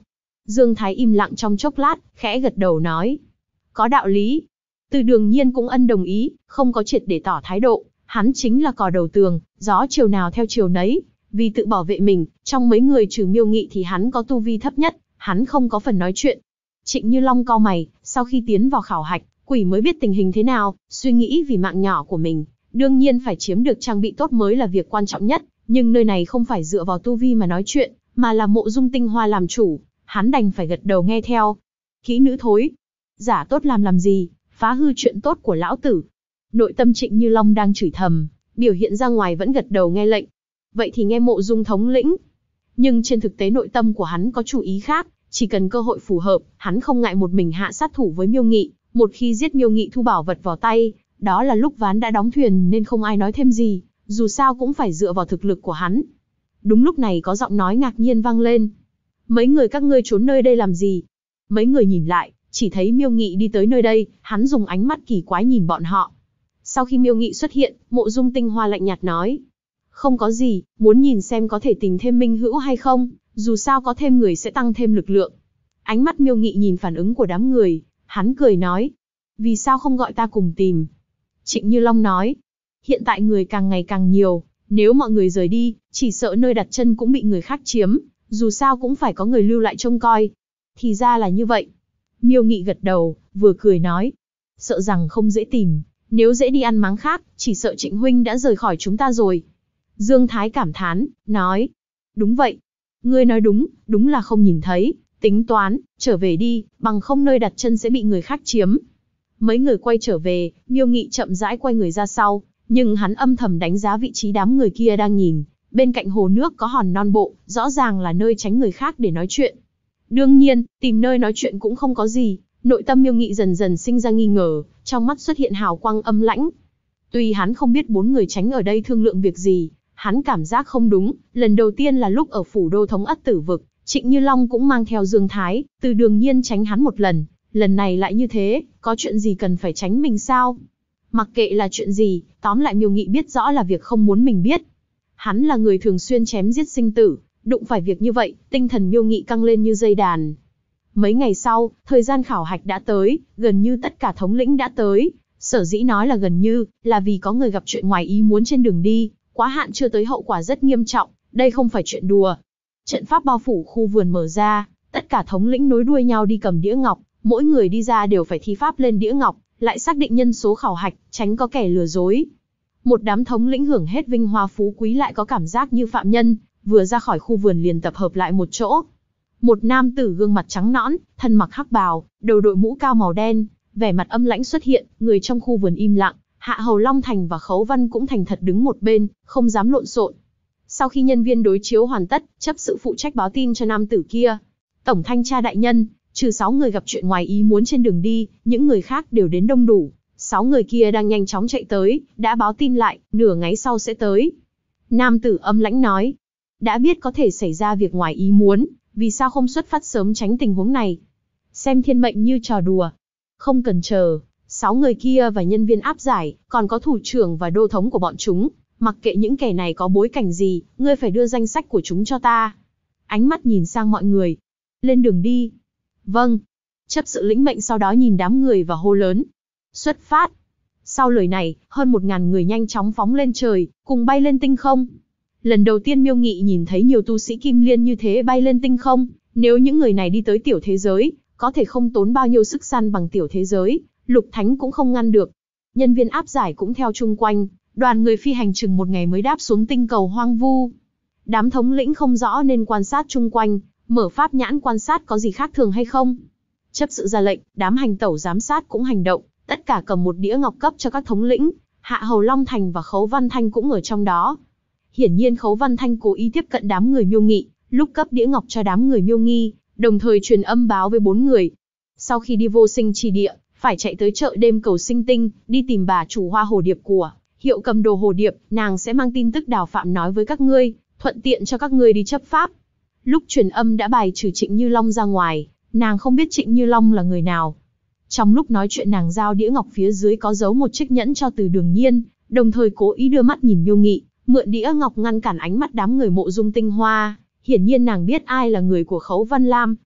Dương Thái im lặng trong chốc lát, khẽ gật đầu nói. Có đạo lý. Từ Đường Nhiên cũng ân đồng ý, không có triệt để tỏ thái độ, hắn chính là cò đầu tường, gió chiều nào theo chiều nấy. Vì tự bảo vệ mình, trong mấy người trừ Miêu Nghị thì hắn có tu vi thấp nhất, hắn không có phần nói chuyện. Trịnh Như Long cau mày, sau khi tiến vào khảo hạch, quỷ mới biết tình hình thế nào, suy nghĩ vì mạng nhỏ của mình, đương nhiên phải chiếm được trang bị tốt mới là việc quan trọng nhất, nhưng nơi này không phải dựa vào tu vi mà nói chuyện, mà là Mộ Dung Tinh Hoa làm chủ, hắn đành phải gật đầu nghe theo. Kỹ nữ thối, giả tốt làm gì, phá hư chuyện tốt của lão tử. Nội tâm Trịnh Như Long đang chửi thầm, biểu hiện ra ngoài vẫn gật đầu nghe lệnh. Vậy thì nghe Mộ Dung thống lĩnh. Nhưng trên thực tế nội tâm của hắn có chủ ý khác, chỉ cần cơ hội phù hợp, hắn không ngại một mình hạ sát thủ với Miêu Nghị, một khi giết Miêu Nghị thu bảo vật vào tay, đó là lúc ván đã đóng thuyền nên không ai nói thêm gì, dù sao cũng phải dựa vào thực lực của hắn. Đúng lúc này có giọng nói ngạc nhiên vang lên. Mấy người các ngươi trốn nơi đây làm gì? Mấy người nhìn lại, chỉ thấy Miêu Nghị đi tới nơi đây, hắn dùng ánh mắt kỳ quái nhìn bọn họ. Sau khi Miêu Nghị xuất hiện, Mộ Dung Tinh Hoa lạnh nhạt nói. Không có gì, muốn nhìn xem có thể tìm thêm minh hữu hay không, dù sao có thêm người sẽ tăng thêm lực lượng. Ánh mắt Miêu Nghị nhìn phản ứng của đám người, hắn cười nói. Vì sao không gọi ta cùng tìm? Trịnh Như Long nói. Hiện tại người càng ngày càng nhiều, nếu mọi người rời đi, chỉ sợ nơi đặt chân cũng bị người khác chiếm, dù sao cũng phải có người lưu lại trông coi. Thì ra là như vậy. Miêu Nghị gật đầu, vừa cười nói. Sợ rằng không dễ tìm, nếu dễ đi ăn máng khác, chỉ sợ Trịnh huynh đã rời khỏi chúng ta rồi. Dương Thái cảm thán, nói. Đúng vậy. Ngươi nói đúng, đúng là không nhìn thấy, tính toán, trở về đi, bằng không nơi đặt chân sẽ bị người khác chiếm. Mấy người quay trở về, Miêu Nghị chậm rãi quay người ra sau, nhưng hắn âm thầm đánh giá vị trí đám người kia đang nhìn. Bên cạnh hồ nước có hòn non bộ, rõ ràng là nơi tránh người khác để nói chuyện. Đương nhiên, tìm nơi nói chuyện cũng không có gì, nội tâm Miêu Nghị dần dần sinh ra nghi ngờ, trong mắt xuất hiện hào quang âm lãnh. Tuy hắn không biết bốn người tránh ở đây thương lượng việc gì, hắn cảm giác không đúng, lần đầu tiên là lúc ở phủ đô thống ất tử vực, Trịnh Như Long cũng mang theo Dương Thái, Từ Đường Nhiên tránh hắn một lần này lại như thế, có chuyện gì cần phải tránh mình sao? Mặc kệ là chuyện gì, tóm lại Miêu Nghị biết rõ là việc không muốn mình biết. Hắn là người thường xuyên chém giết sinh tử, đụng phải việc như vậy, tinh thần Miêu Nghị căng lên như dây đàn. Mấy ngày sau, thời gian khảo hạch đã tới, gần như tất cả thống lĩnh đã tới. Sở dĩ nói là gần như, là vì có người gặp chuyện ngoài ý muốn trên đường đi, quá hạn chưa tới hậu quả rất nghiêm trọng, đây không phải chuyện đùa. Trận pháp bao phủ khu vườn mở ra, tất cả thống lĩnh nối đuôi nhau đi cầm đĩa ngọc, mỗi người đi ra đều phải thi pháp lên đĩa ngọc, lại xác định nhân số khảo hạch, tránh có kẻ lừa dối. Một đám thống lĩnh hưởng hết vinh hoa phú quý lại có cảm giác như phạm nhân, vừa ra khỏi khu vườn liền tập hợp lại một chỗ. Một nam tử gương mặt trắng nõn, thân mặc hắc bào, đầu đội mũ cao màu đen, vẻ mặt âm lãnh xuất hiện, người trong khu vườn im lặng, Hạ Hầu Long Thành và Khấu Văn cũng thành thật đứng một bên, không dám lộn xộn. Sau khi nhân viên đối chiếu hoàn tất, chấp sự phụ trách báo tin cho nam tử kia. Tổng thanh tra đại nhân, trừ 6 người gặp chuyện ngoài ý muốn trên đường đi, những người khác đều đến đông đủ. 6 người kia đang nhanh chóng chạy tới, đã báo tin lại, nửa ngày sau sẽ tới. Nam tử âm lãnh nói, đã biết có thể xảy ra việc ngoài ý muốn, vì sao không xuất phát sớm tránh tình huống này? Xem thiên mệnh như trò đùa. Không cần chờ, 6 người kia và nhân viên áp giải, còn có thủ trưởng và đô thống của bọn chúng. Mặc kệ những kẻ này có bối cảnh gì, ngươi phải đưa danh sách của chúng cho ta. Ánh mắt nhìn sang mọi người. Lên đường đi. Vâng. Chấp sự lĩnh mệnh sau đó nhìn đám người và hô lớn. Xuất phát. Sau lời này, hơn 1000 người nhanh chóng phóng lên trời, cùng bay lên tinh không. Lần đầu tiên Miêu Nghị nhìn thấy nhiều tu sĩ kim liên như thế bay lên tinh không. Nếu những người này đi tới tiểu thế giới, có thể không tốn bao nhiêu sức săn bằng tiểu thế giới, Lục Thánh cũng không ngăn được. Nhân viên áp giải cũng theo chung quanh. Đoàn người phi hành chừng 1 ngày mới đáp xuống tinh cầu hoang vu. Đám thống lĩnh không rõ nên quan sát chung quanh, mở pháp nhãn quan sát có gì khác thường hay không. Chấp sự ra lệnh, đám hành tẩu giám sát cũng hành động, tất cả cầm một đĩa ngọc cấp cho các thống lĩnh. Hạ Hầu Long Thành và Khấu Văn Thanh cũng ở trong đó. Hiển nhiên Khấu Văn Thanh cố ý tiếp cận đám người Miêu Nghị, lúc cấp đĩa ngọc cho đám người Miêu Nghi, đồng thời truyền âm báo với 4 người. Sau khi đi vô sinh chi địa, phải chạy tới chợ đêm cầu sinh tinh, đi tìm bà chủ hoa hồ điệp của Hiệu Cầm Đồ Hồ Điệp, nàng sẽ mang tin tức Đào Phạm nói với các ngươi, thuận tiện cho các ngươi đi chấp pháp. Lúc truyền âm đã bài trừ Trịnh Như Long ra ngoài, nàng không biết Trịnh Như Long là người nào. Trong lúc nói chuyện nàng giao đĩa ngọc phía dưới có giấu một chiếc nhẫn cho Từ Đường Nhiên, đồng thời cố ý đưa mắt nhìn Miêu Nghị, mượn đĩa ngọc ngăn cản ánh mắt đám người Mộ Dung Tinh Hoa. Hiển nhiên nàng biết ai là người của Khấu Văn Lam.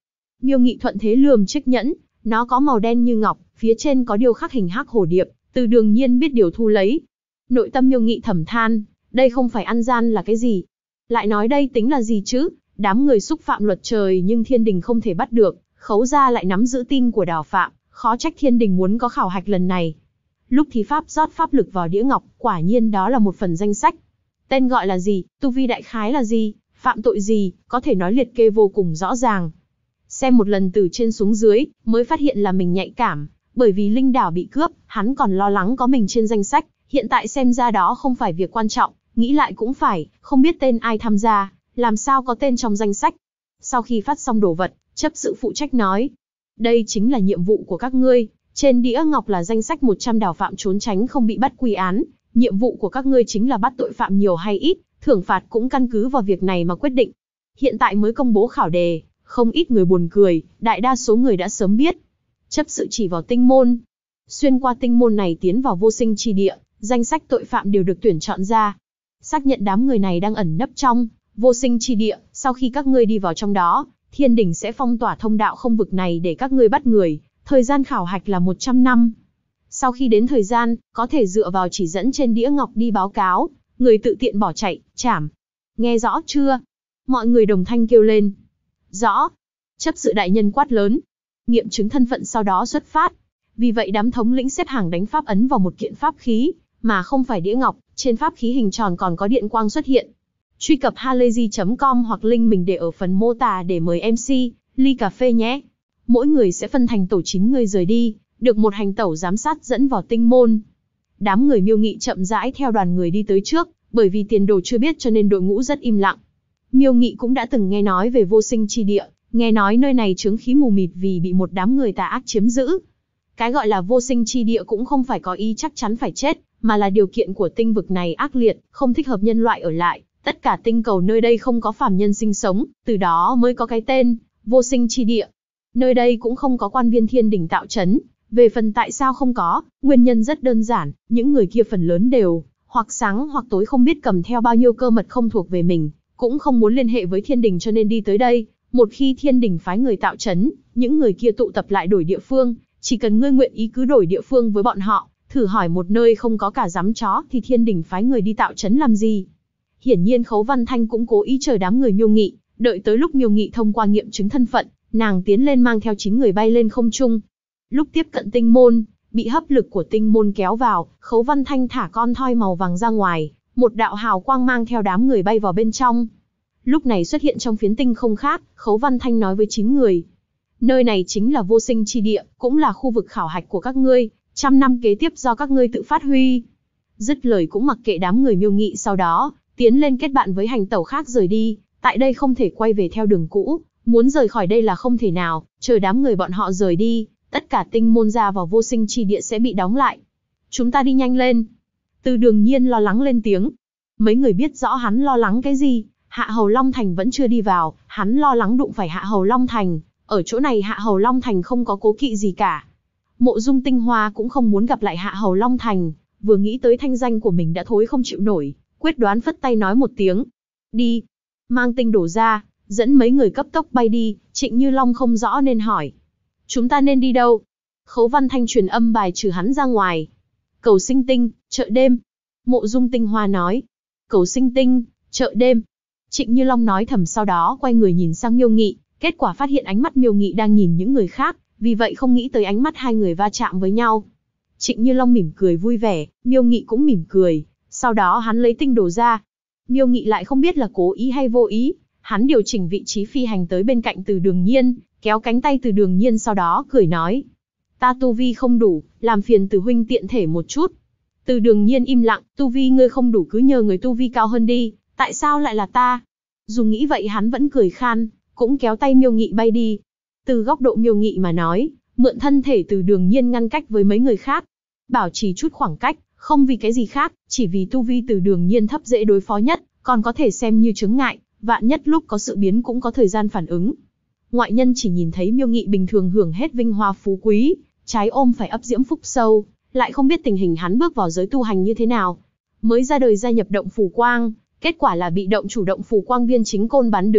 Miêu Nghị thuận thế lườm chiếc nhẫn, nó có màu đen như ngọc, phía trên có điêu khắc hình hắc hổ điệp, Từ Đường Nhiên biết điều thu lấy. Nội tâm Miêu Nghị thầm than, đây không phải ăn gian là cái gì? Lại nói đây tính là gì chứ? Đám người xúc phạm luật trời nhưng thiên đình không thể bắt được, Khấu gia lại nắm giữ tin của Đào Phạm, khó trách thiên đình muốn có khảo hạch lần này. Lúc thí pháp rót pháp lực vào đĩa ngọc, quả nhiên đó là một phần danh sách. Tên gọi là gì, tu vi đại khái là gì, phạm tội gì, có thể nói liệt kê vô cùng rõ ràng. Xem một lần từ trên xuống dưới, mới phát hiện là mình nhạy cảm, bởi vì linh đảo bị cướp, hắn còn lo lắng có mình trên danh sách, hiện tại xem ra đó không phải việc quan trọng, nghĩ lại cũng phải, không biết tên ai tham gia, làm sao có tên trong danh sách. Sau khi phát xong đồ vật, chấp sự phụ trách nói, đây chính là nhiệm vụ của các ngươi, trên đĩa ngọc là danh sách 100 đào phạm trốn tránh không bị bắt quy án, nhiệm vụ của các ngươi chính là bắt tội phạm nhiều hay ít, thưởng phạt cũng căn cứ vào việc này mà quyết định. Hiện tại mới công bố khảo đề, không ít người buồn cười, đại đa số người đã sớm biết. Chấp sự chỉ vào tinh môn. Xuyên qua tinh môn này tiến vào vô sinh chi địa, danh sách tội phạm đều được tuyển chọn ra. Xác nhận đám người này đang ẩn nấp trong vô sinh chi địa, sau khi các ngươi đi vào trong đó, thiên đình sẽ phong tỏa thông đạo không vực này để các ngươi bắt người, thời gian khảo hạch là 100 năm. Sau khi đến thời gian, có thể dựa vào chỉ dẫn trên đĩa ngọc đi báo cáo, người tự tiện bỏ chạy, trảm. Nghe rõ chưa? Mọi người đồng thanh kêu lên. Rõ. Chấp sự đại nhân quát lớn. Nghiệm chứng thân phận sau đó xuất phát. Vì vậy đám thống lĩnh xếp hàng đánh pháp ấn vào một kiện pháp khí, mà không phải đĩa ngọc, trên pháp khí hình tròn còn có điện quang xuất hiện. Truy cập halayzi.com hoặc link mình để ở phần mô tả để mời MC, ly cà phê nhé. Mỗi người sẽ phân thành tổ 9 người rời đi, được một hành tẩu giám sát dẫn vào tinh môn. Đám người Miêu Nghị chậm rãi theo đoàn người đi tới trước, bởi vì tiền đồ chưa biết cho nên đội ngũ rất im lặng. Miêu Nghị cũng đã từng nghe nói về vô sinh chi địa, nghe nói nơi này chướng khí mù mịt vì bị một đám người tà ác chiếm giữ. Cái gọi là vô sinh chi địa cũng không phải có ý chắc chắn phải chết, mà là điều kiện của tinh vực này ác liệt, không thích hợp nhân loại ở lại. Tất cả tinh cầu nơi đây không có phàm nhân sinh sống, từ đó mới có cái tên vô sinh chi địa. Nơi đây cũng không có quan viên thiên đình tạo trấn. Về phần tại sao không có, nguyên nhân rất đơn giản, những người kia phần lớn đều, hoặc sáng hoặc tối không biết cầm theo bao nhiêu cơ mật không thuộc về mình, cũng không muốn liên hệ với thiên đình cho nên đi tới đây. Một khi thiên đình phái người tạo trấn, những người kia tụ tập lại đổi địa phương, chỉ cần ngươi nguyện ý cứ đổi địa phương với bọn họ, thử hỏi một nơi không có cả giám chó thì thiên đình phái người đi tạo trấn làm gì. Hiển nhiên Khấu Văn Thanh cũng cố ý chờ đám người Miêu Nghị, đợi tới lúc Miêu Nghị thông qua nghiệm chứng thân phận, nàng tiến lên mang theo 9 người bay lên không trung. Lúc tiếp cận tinh môn, bị hấp lực của tinh môn kéo vào, Khấu Văn Thanh thả con thoi màu vàng ra ngoài, một đạo hào quang mang theo đám người bay vào bên trong. Lúc này xuất hiện trong phiến tinh không khác, Khấu Văn Thanh nói với 9 người. Nơi này chính là vô sinh chi địa, cũng là khu vực khảo hạch của các ngươi, 100 năm kế tiếp do các ngươi tự phát huy. Dứt lời cũng mặc kệ đám người Miêu Nghị sau đó, tiến lên kết bạn với hành tẩu khác rời đi, tại đây không thể quay về theo đường cũ, muốn rời khỏi đây là không thể nào, chờ đám người bọn họ rời đi, tất cả tinh môn ra vào vô sinh chi địa sẽ bị đóng lại. Chúng ta đi nhanh lên. Từ Đường Nhiên lo lắng lên tiếng. Mấy người biết rõ hắn lo lắng cái gì, Hạ Hầu Long Thành vẫn chưa đi vào, hắn lo lắng đụng phải Hạ Hầu Long Thành, ở chỗ này Hạ Hầu Long Thành không có cố kỵ gì cả. Mộ Dung Tinh Hoa cũng không muốn gặp lại Hạ Hầu Long Thành, vừa nghĩ tới thanh danh của mình đã thối không chịu nổi, quyết đoán phất tay nói một tiếng. Đi. Mang tinh đổ ra, dẫn mấy người cấp tốc bay đi, Trịnh Như Long không rõ nên hỏi. Chúng ta nên đi đâu? Khấu Văn Thanh truyền âm bài trừ hắn ra ngoài. Cầu Sinh Tinh, chợ đêm. Mộ Dung Tinh Hoa nói. Cầu Sinh Tinh, chợ đêm. Trịnh Như Long nói thầm sau đó quay người nhìn sang Miêu Nghị, kết quả phát hiện ánh mắt Miêu Nghị đang nhìn những người khác, vì vậy không nghĩ tới ánh mắt hai người va chạm với nhau. Trịnh Như Long mỉm cười vui vẻ, Miêu Nghị cũng mỉm cười, sau đó hắn lấy tinh đồ ra. Miêu Nghị lại không biết là cố ý hay vô ý, hắn điều chỉnh vị trí phi hành tới bên cạnh Từ Đường Nhiên, kéo cánh tay Từ Đường Nhiên sau đó cười nói. Ta tu vi không đủ, làm phiền Từ huynh tiện thể một chút. Từ Đường Nhiên im lặng, tu vi ngươi không đủ cứ nhờ người tu vi cao hơn đi, tại sao lại là ta? Dù nghĩ vậy hắn vẫn cười khan, cũng kéo tay Miêu Nghị bay đi. Từ góc độ Miêu Nghị mà nói, mượn thân thể Từ Đường Nhiên ngăn cách với mấy người khác, bảo trì chút khoảng cách, không vì cái gì khác, chỉ vì tu vi Từ Đường Nhiên thấp dễ đối phó nhất, còn có thể xem như chướng ngại, vạn nhất lúc có sự biến cũng có thời gian phản ứng. Ngoại nhân chỉ nhìn thấy Miêu Nghị bình thường hưởng hết vinh hoa phú quý, trái ôm phải ấp diễm phúc sâu, lại không biết tình hình hắn bước vào giới tu hành như thế nào. Mới ra đời gia nhập động phủ quang, kết quả là bị động chủ động phủ quang viên chính côn bắn đứng,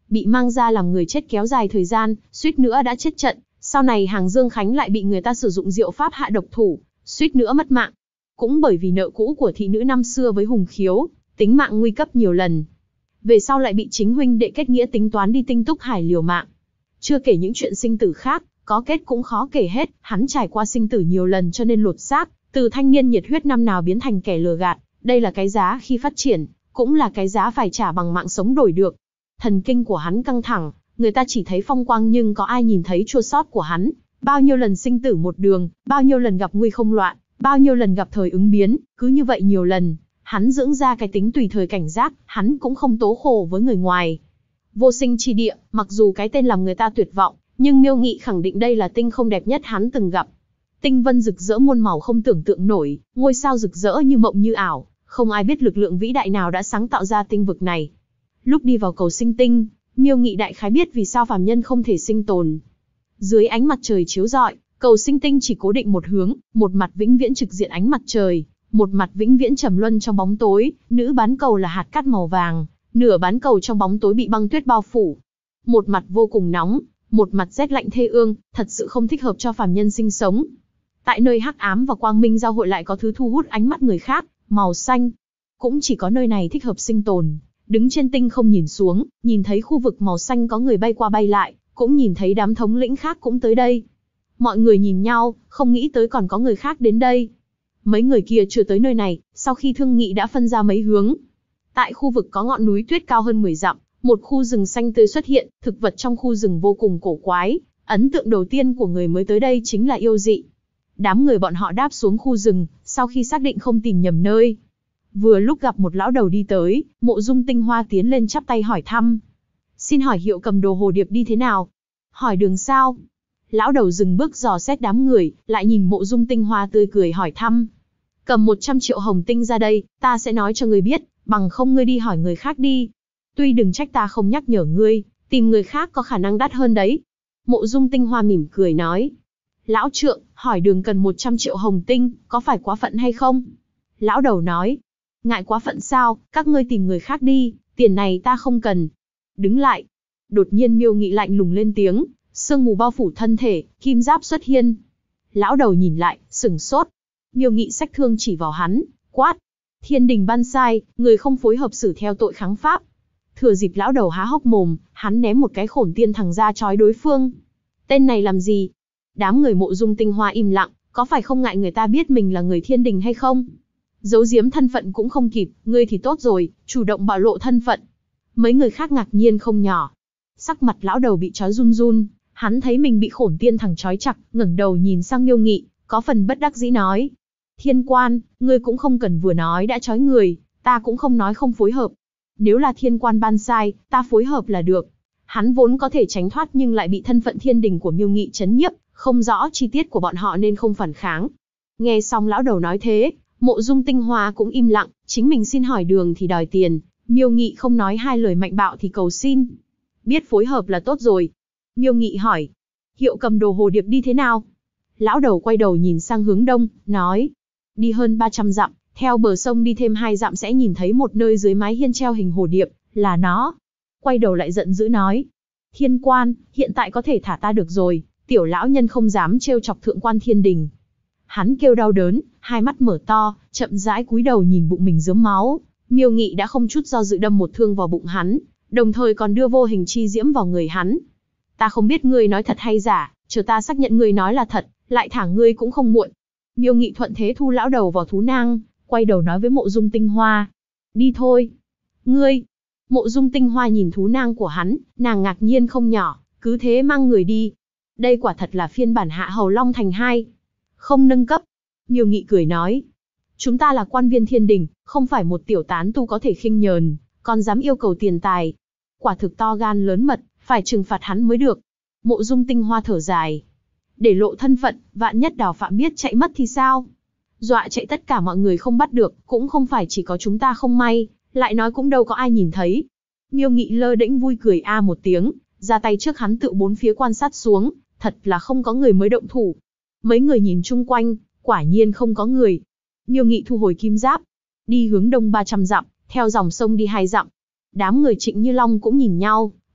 bị mang ra làm người chết kéo dài thời gian, suýt nữa đã chết trận. Sau này Hàng Dương Khánh lại bị người ta sử dụng diệu pháp hạ độc thủ, suýt nữa mất mạng. Cũng bởi vì nợ cũ của thị nữ năm xưa với Hùng Khiếu, tính mạng nguy cấp nhiều lần. Về sau lại bị chính huynh đệ kết nghĩa tính toán đi Tinh Túc Hải liều mạng. Chưa kể những chuyện sinh tử khác, có kết cũng khó kể hết, hắn trải qua sinh tử nhiều lần cho nên lột xác, từ thanh niên nhiệt huyết năm nào biến thành kẻ lừa gạt, đây là cái giá khi phát triển, cũng là cái giá phải trả bằng mạng sống đổi được. Thần kinh của hắn căng thẳng, người ta chỉ thấy phong quang nhưng có ai nhìn thấy chua xót của hắn, bao nhiêu lần sinh tử một đường, bao nhiêu lần gặp nguy không loạn, bao nhiêu lần gặp thời ứng biến, cứ như vậy nhiều lần, hắn dưỡng ra cái tính tùy thời cảnh giác, hắn cũng không tố khổ với người ngoài. Vô sinh chi địa, mặc dù cái tên làm người ta tuyệt vọng, nhưng Miêu Nghị khẳng định đây là tinh không đẹp nhất hắn từng gặp. Tinh vân rực rỡ muôn màu không tưởng tượng nổi, ngôi sao rực rỡ như mộng như ảo, không ai biết lực lượng vĩ đại nào đã sáng tạo ra tinh vực này. Lúc đi vào cầu sinh tinh, Miêu Nghị đại khái biết vì sao phàm nhân không thể sinh tồn. Dưới ánh mặt trời chiếu rọi, cầu sinh tinh chỉ cố định một hướng, một mặt vĩnh viễn trực diện ánh mặt trời, một mặt vĩnh viễn trầm luân trong bóng tối. Nữ bán cầu là hạt cát màu vàng, nửa bán cầu trong bóng tối bị băng tuyết bao phủ. Một mặt vô cùng nóng, một mặt rét lạnh thê ương, thật sự không thích hợp cho phàm nhân sinh sống. Tại nơi hắc ám và quang minh giao hội lại có thứ thu hút ánh mắt người khác, màu xanh. Cũng chỉ có nơi này thích hợp sinh tồn. Đứng trên tinh không nhìn xuống, nhìn thấy khu vực màu xanh có người bay qua bay lại, cũng nhìn thấy đám thống lĩnh khác cũng tới đây. Mọi người nhìn nhau, không nghĩ tới còn có người khác đến đây. Mấy người kia chưa tới nơi này, sau khi thương nghị đã phân ra mấy hướng. Tại khu vực có ngọn núi tuyết cao hơn 10 dặm, một khu rừng xanh tươi xuất hiện, thực vật trong khu rừng vô cùng cổ quái. Ấn tượng đầu tiên của người mới tới đây chính là yêu dị. Đám người bọn họ đáp xuống khu rừng, sau khi xác định không tìm nhầm nơi. Vừa lúc gặp một lão đầu đi tới, Mộ Dung Tinh Hoa tiến lên chắp tay hỏi thăm. Xin hỏi hiệu cầm đồ hồ điệp đi thế nào? Hỏi đường sao? Lão đầu dừng bước dò xét đám người, lại nhìn Mộ Dung Tinh Hoa tươi cười hỏi thăm. Cầm 100 triệu hồng tinh ra đây, ta sẽ nói cho ngươi biết, bằng không ngươi đi hỏi người khác đi. Tuy đừng trách ta không nhắc nhở ngươi, tìm người khác có khả năng đắt hơn đấy. Mộ Dung Tinh Hoa mỉm cười nói. Lão trượng, hỏi đường cần 100 triệu hồng tinh, có phải quá phận hay không? Lão đầu nói. Ngại quá phận sao, các ngươi tìm người khác đi, tiền này ta không cần. Đứng lại. Đột nhiên Miêu Nghị lạnh lùng lên tiếng, sương mù bao phủ thân thể, kim giáp xuất hiện. Lão đầu nhìn lại, sửng sốt. Miêu Nghị xách thương chỉ vào hắn, quát. Thiên đình ban sai, người không phối hợp xử theo tội kháng pháp. Thừa dịp lão đầu há hốc mồm, hắn ném một cái khổn tiên thằng ra chói đối phương. Tên này làm gì? Đám người Mộ Dung Tinh Hoa im lặng, có phải không ngại người ta biết mình là người thiên đình hay không? Giấu giếm thân phận cũng không kịp, ngươi thì tốt rồi, chủ động bạo lộ thân phận. Mấy người khác ngạc nhiên không nhỏ. Sắc mặt lão đầu bị trói run run, hắn thấy mình bị khổn tiên thằng trói chặt, ngẩng đầu nhìn sang Miêu Nghị, có phần bất đắc dĩ nói. Thiên quan, ngươi cũng không cần vừa nói đã trói người, ta cũng không nói không phối hợp. Nếu là thiên quan ban sai, ta phối hợp là được. Hắn vốn có thể tránh thoát nhưng lại bị thân phận thiên đình của Miêu Nghị chấn nhiếp, không rõ chi tiết của bọn họ nên không phản kháng. Nghe xong lão đầu nói thế, Mộ Dung Tinh Hoa cũng im lặng, chính mình xin hỏi đường thì đòi tiền, Miêu Nghị không nói hai lời mạnh bạo thì cầu xin. Biết phối hợp là tốt rồi. Miêu Nghị hỏi, hiệu cầm đồ hồ điệp đi thế nào? Lão đầu quay đầu nhìn sang hướng đông, nói, đi hơn 300 dặm, theo bờ sông đi thêm 2 dặm sẽ nhìn thấy một nơi dưới mái hiên treo hình hồ điệp, là nó. Quay đầu lại giận dữ nói, thiên quan, hiện tại có thể thả ta được rồi, tiểu lão nhân không dám trêu chọc thượng quan thiên đình. Hắn kêu đau đớn, hai mắt mở to, chậm rãi cúi đầu nhìn bụng mình rớm máu. Miêu Nghị đã không chút do dự đâm một thương vào bụng hắn, đồng thời còn đưa vô hình chi diễm vào người hắn. Ta không biết ngươi nói thật hay giả, chờ ta xác nhận ngươi nói là thật, lại thả ngươi cũng không muộn. Miêu Nghị thuận thế thu lão đầu vào thú nang, quay đầu nói với Mộ Dung Tinh Hoa. Đi thôi. Ngươi. Mộ Dung Tinh Hoa nhìn thú nang của hắn, nàng ngạc nhiên không nhỏ, cứ thế mang người đi. Đây quả thật là phiên bản Hạ Hầu Long Thành 2. Không nâng cấp. Miêu Nghị cười nói. Chúng ta là quan viên thiên đình, không phải một tiểu tán tu có thể khinh nhờn, còn dám yêu cầu tiền tài. Quả thực to gan lớn mật, phải trừng phạt hắn mới được. Mộ Dung Tinh Hoa thở dài. Để lộ thân phận, vạn nhất Đào Phạm biết chạy mất thì sao? Dọa chạy tất cả mọi người không bắt được, cũng không phải chỉ có chúng ta không may, lại nói cũng đâu có ai nhìn thấy. Miêu Nghị lơ đễnh vui cười a một tiếng, ra tay trước hắn tự bốn phía quan sát xuống, thật là không có người mới động thủ. Mấy người nhìn chung quanh, quả nhiên không có người. Miêu Nghị thu hồi kim giáp, đi hướng đông 300 dặm, theo dòng sông đi 2 dặm. Đám người Trịnh Như Long cũng nhìn nhau,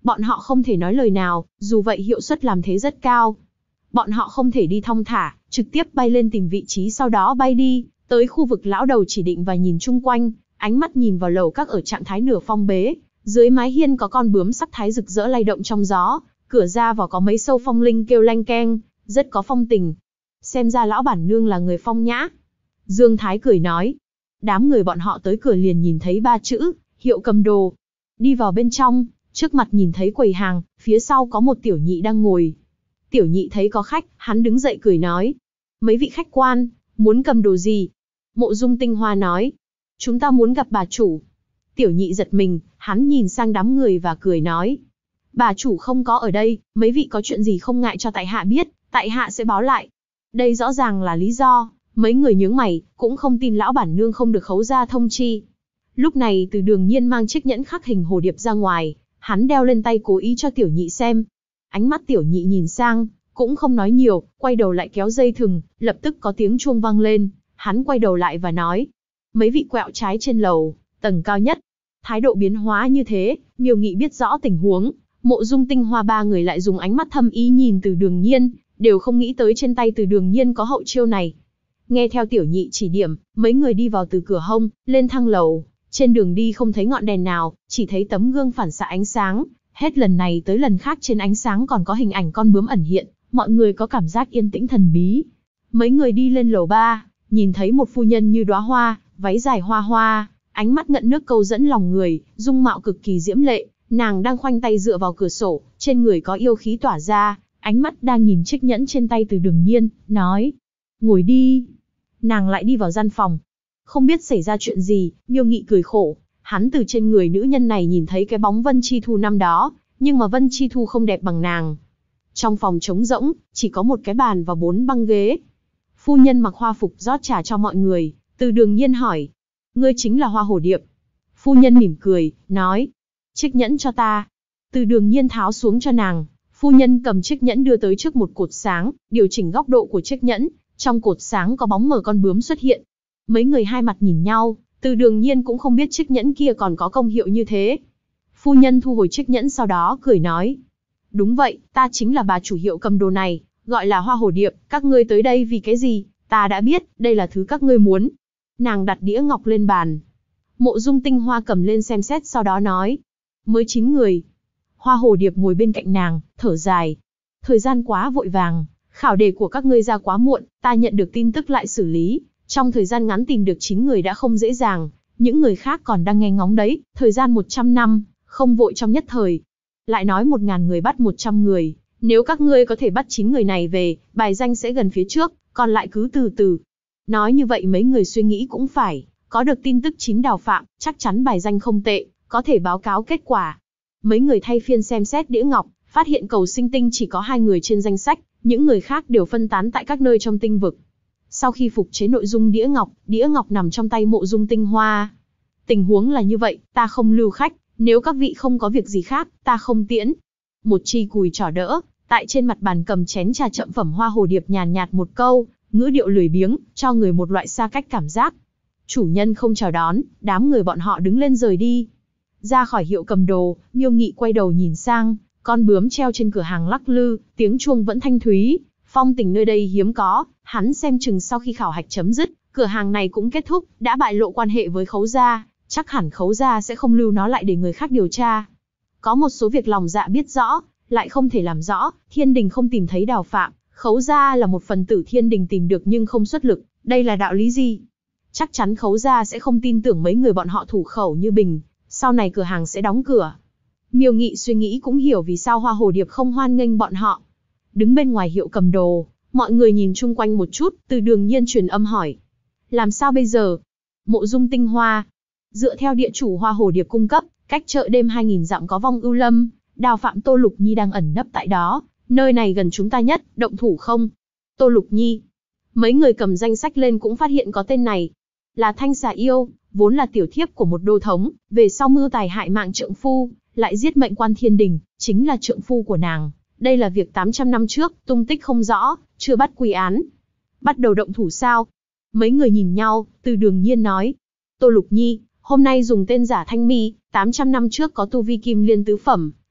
Bọn họ không thể nói lời nào, dù vậy hiệu suất làm thế rất cao. Bọn họ không thể đi thong thả, trực tiếp bay lên tìm vị trí sau đó bay đi, tới khu vực lão đầu chỉ định và nhìn chung quanh, ánh mắt nhìn vào lầu các ở trạng thái nửa phong bế. Dưới mái hiên có con bướm sắc thái rực rỡ lay động trong gió, cửa ra vào có mấy sâu phong linh kêu lanh keng, rất có phong tình. Xem ra lão bản nương là người phong nhã. Dương Thái cười nói. Đám người bọn họ tới cửa liền nhìn thấy 3 chữ, Hiệu Cầm Đồ. Đi vào bên trong, trước mặt nhìn thấy quầy hàng, phía sau có một tiểu nhị đang ngồi. Tiểu nhị thấy có khách, hắn đứng dậy cười nói. Mấy vị khách quan, muốn cầm đồ gì? Mộ Dung Tinh Hoa nói. Chúng ta muốn gặp bà chủ. Tiểu nhị giật mình, hắn nhìn sang đám người và cười nói. Bà chủ không có ở đây, mấy vị có chuyện gì không ngại cho tại hạ biết, tại hạ sẽ báo lại. Đây rõ ràng là lý do, mấy người nhướng mày, cũng không tin lão bản nương không được khấu gia thông chi. Lúc này Từ Đường Nhiên mang chiếc nhẫn khắc hình hồ điệp ra ngoài, hắn đeo lên tay cố ý cho tiểu nhị xem. Ánh mắt tiểu nhị nhìn sang, cũng không nói nhiều, quay đầu lại kéo dây thừng, lập tức có tiếng chuông vang lên, hắn quay đầu lại và nói. Mấy vị quẹo trái trên lầu, tầng cao nhất. Thái độ biến hóa như thế, Miêu Nghị biết rõ tình huống, Mộ Dung Tinh Hoa 3 người lại dùng ánh mắt thâm ý nhìn Từ Đường Nhiên, đều không nghĩ tới trên tay Từ Đường Nhiên có hậu chiêu này. Nghe theo tiểu nhị chỉ điểm, mấy người đi vào từ cửa hông, lên thang lầu, trên đường đi không thấy ngọn đèn nào, chỉ thấy tấm gương phản xạ ánh sáng, hết lần này tới lần khác trên ánh sáng còn có hình ảnh con bướm ẩn hiện, mọi người có cảm giác yên tĩnh thần bí. Mấy người đi lên lầu 3, nhìn thấy một phu nhân như đóa hoa, váy dài hoa hoa, ánh mắt ngậm nước câu dẫn lòng người, dung mạo cực kỳ diễm lệ, nàng đang khoanh tay dựa vào cửa sổ, trên người có yêu khí tỏa ra, ánh mắt đang nhìn chiếc nhẫn trên tay Từ Đường Nhiên, nói: "Ngồi đi." Nàng lại đi vào gian phòng. Không biết xảy ra chuyện gì, Miêu Nghị cười khổ, hắn từ trên người nữ nhân này nhìn thấy cái bóng Vân Chi Thu năm đó, nhưng mà Vân Chi Thu không đẹp bằng nàng. Trong phòng trống rỗng, chỉ có một cái bàn và 4 băng ghế. Phu nhân mặc hoa phục rót trà cho mọi người, Từ Đường Nhiên hỏi: "Ngươi chính là Hoa Hổ Điệp?" Phu nhân mỉm cười, nói: "Chiếc nhẫn cho ta." Từ Đường Nhiên tháo xuống cho nàng, phu nhân cầm chiếc nhẫn đưa tới trước một cột sáng, điều chỉnh góc độ của chiếc nhẫn, trong cột sáng có bóng mờ con bướm xuất hiện. Mấy người hai mặt nhìn nhau, Từ Đường Nhiên cũng không biết chiếc nhẫn kia còn có công hiệu như thế. Phu nhân thu hồi chiếc nhẫn sau đó cười nói: "Đúng vậy, ta chính là bà chủ Hiệu Cầm Đồ này, gọi là Hoa Hổ Điệp, các ngươi tới đây vì cái gì? Ta đã biết, đây là thứ các ngươi muốn." Nàng đặt đĩa ngọc lên bàn. Mộ Dung Tinh Hoa cầm lên xem xét sau đó nói: "Mới 9 người." Hoa Hổ Điệp ngồi bên cạnh nàng, thở dài: "Thời gian quá vội vàng, khảo đề của các ngươi ra quá muộn, ta nhận được tin tức lại xử lý, trong thời gian ngắn tìm được 9 người đã không dễ dàng, những người khác còn đang nghe ngóng đấy, thời gian 100 năm, không vội trong nhất thời. Lại nói 1000 người bắt 100 người, nếu các ngươi có thể bắt 9 người này về, bài danh sẽ gần phía trước, còn lại cứ từ từ." Nói như vậy mấy người suy nghĩ cũng phải, có được tin tức 9 đào phạm, chắc chắn bài danh không tệ, có thể báo cáo kết quả. Mấy người thay phiên xem xét đĩa ngọc, phát hiện Cầu Sinh Tinh chỉ có 2 người trên danh sách, những người khác đều phân tán tại các nơi trong tinh vực. Sau khi phục chế nội dung đĩa ngọc nằm trong tay Mộ Dung Tinh Hoa. Tình huống là như vậy, ta không lưu khách, nếu các vị không có việc gì khác, ta không tiễn. Một chi cùi trỏ đỡ, tại trên mặt bàn cầm chén trà chậm phẩm Hoa Hổ Điệp nhàn nhạt một câu, ngữ điệu lười biếng, cho người một loại xa cách cảm giác. Chủ nhân không chào đón, đám người bọn họ đứng lên rời đi. Ra khỏi Hiệu Cầm Đồ, Miêu Nghị quay đầu nhìn sang, con bướm treo trên cửa hàng lắc lư, tiếng chuông vẫn thanh thúy, phong tình nơi đây hiếm có, hắn xem chừng sau khi khảo hạch chấm dứt, cửa hàng này cũng kết thúc, đã bại lộ quan hệ với Khấu gia, chắc hẳn Khấu gia sẽ không lưu nó lại để người khác điều tra. Có một số việc lòng dạ biết rõ, lại không thể làm rõ, Thiên Đình không tìm thấy đào phạm, Khấu gia là một phần tử Thiên Đình tìm được nhưng không xuất lực, đây là đạo lý gì? Chắc chắn Khấu gia sẽ không tin tưởng mấy người bọn họ thủ khẩu như bình, sau này cửa hàng sẽ đóng cửa. Miêu Nghị suy nghĩ cũng hiểu vì sao Hoa Hổ Điệp không hoan nghênh bọn họ. Đứng bên ngoài Hiệu Cầm Đồ, mọi người nhìn chung quanh một chút, Từ Đường Nhiên truyền âm hỏi: "Làm sao bây giờ?" Mộ Dung Tinh Hoa: "Dựa theo địa chủ Hoa Hổ Điệp cung cấp, cách chợ đêm 2000 dặm có Vong Ưu Lâm, đào phạm Tô Lục Nhi đang ẩn nấp tại đó, nơi này gần chúng ta nhất, động thủ không?" Tô Lục Nhi. Mấy người cầm danh sách lên cũng phát hiện có tên này. Là thanh xà yêu, vốn là tiểu thiếp của một đô thống, về sau mưu tài hại mạng trượng phu, lại giết mệnh quan Thiên Đình, chính là trượng phu của nàng. Đây là việc 800 năm trước, tung tích không rõ, chưa bắt quy án. Bắt đầu động thủ sao? Mấy người nhìn nhau, Từ Đường Nhiên nói: "Tô Lục Nhi, hôm nay dùng tên giả Thanh Mi, 800 năm trước có tu vi Kim Liên tứ phẩm,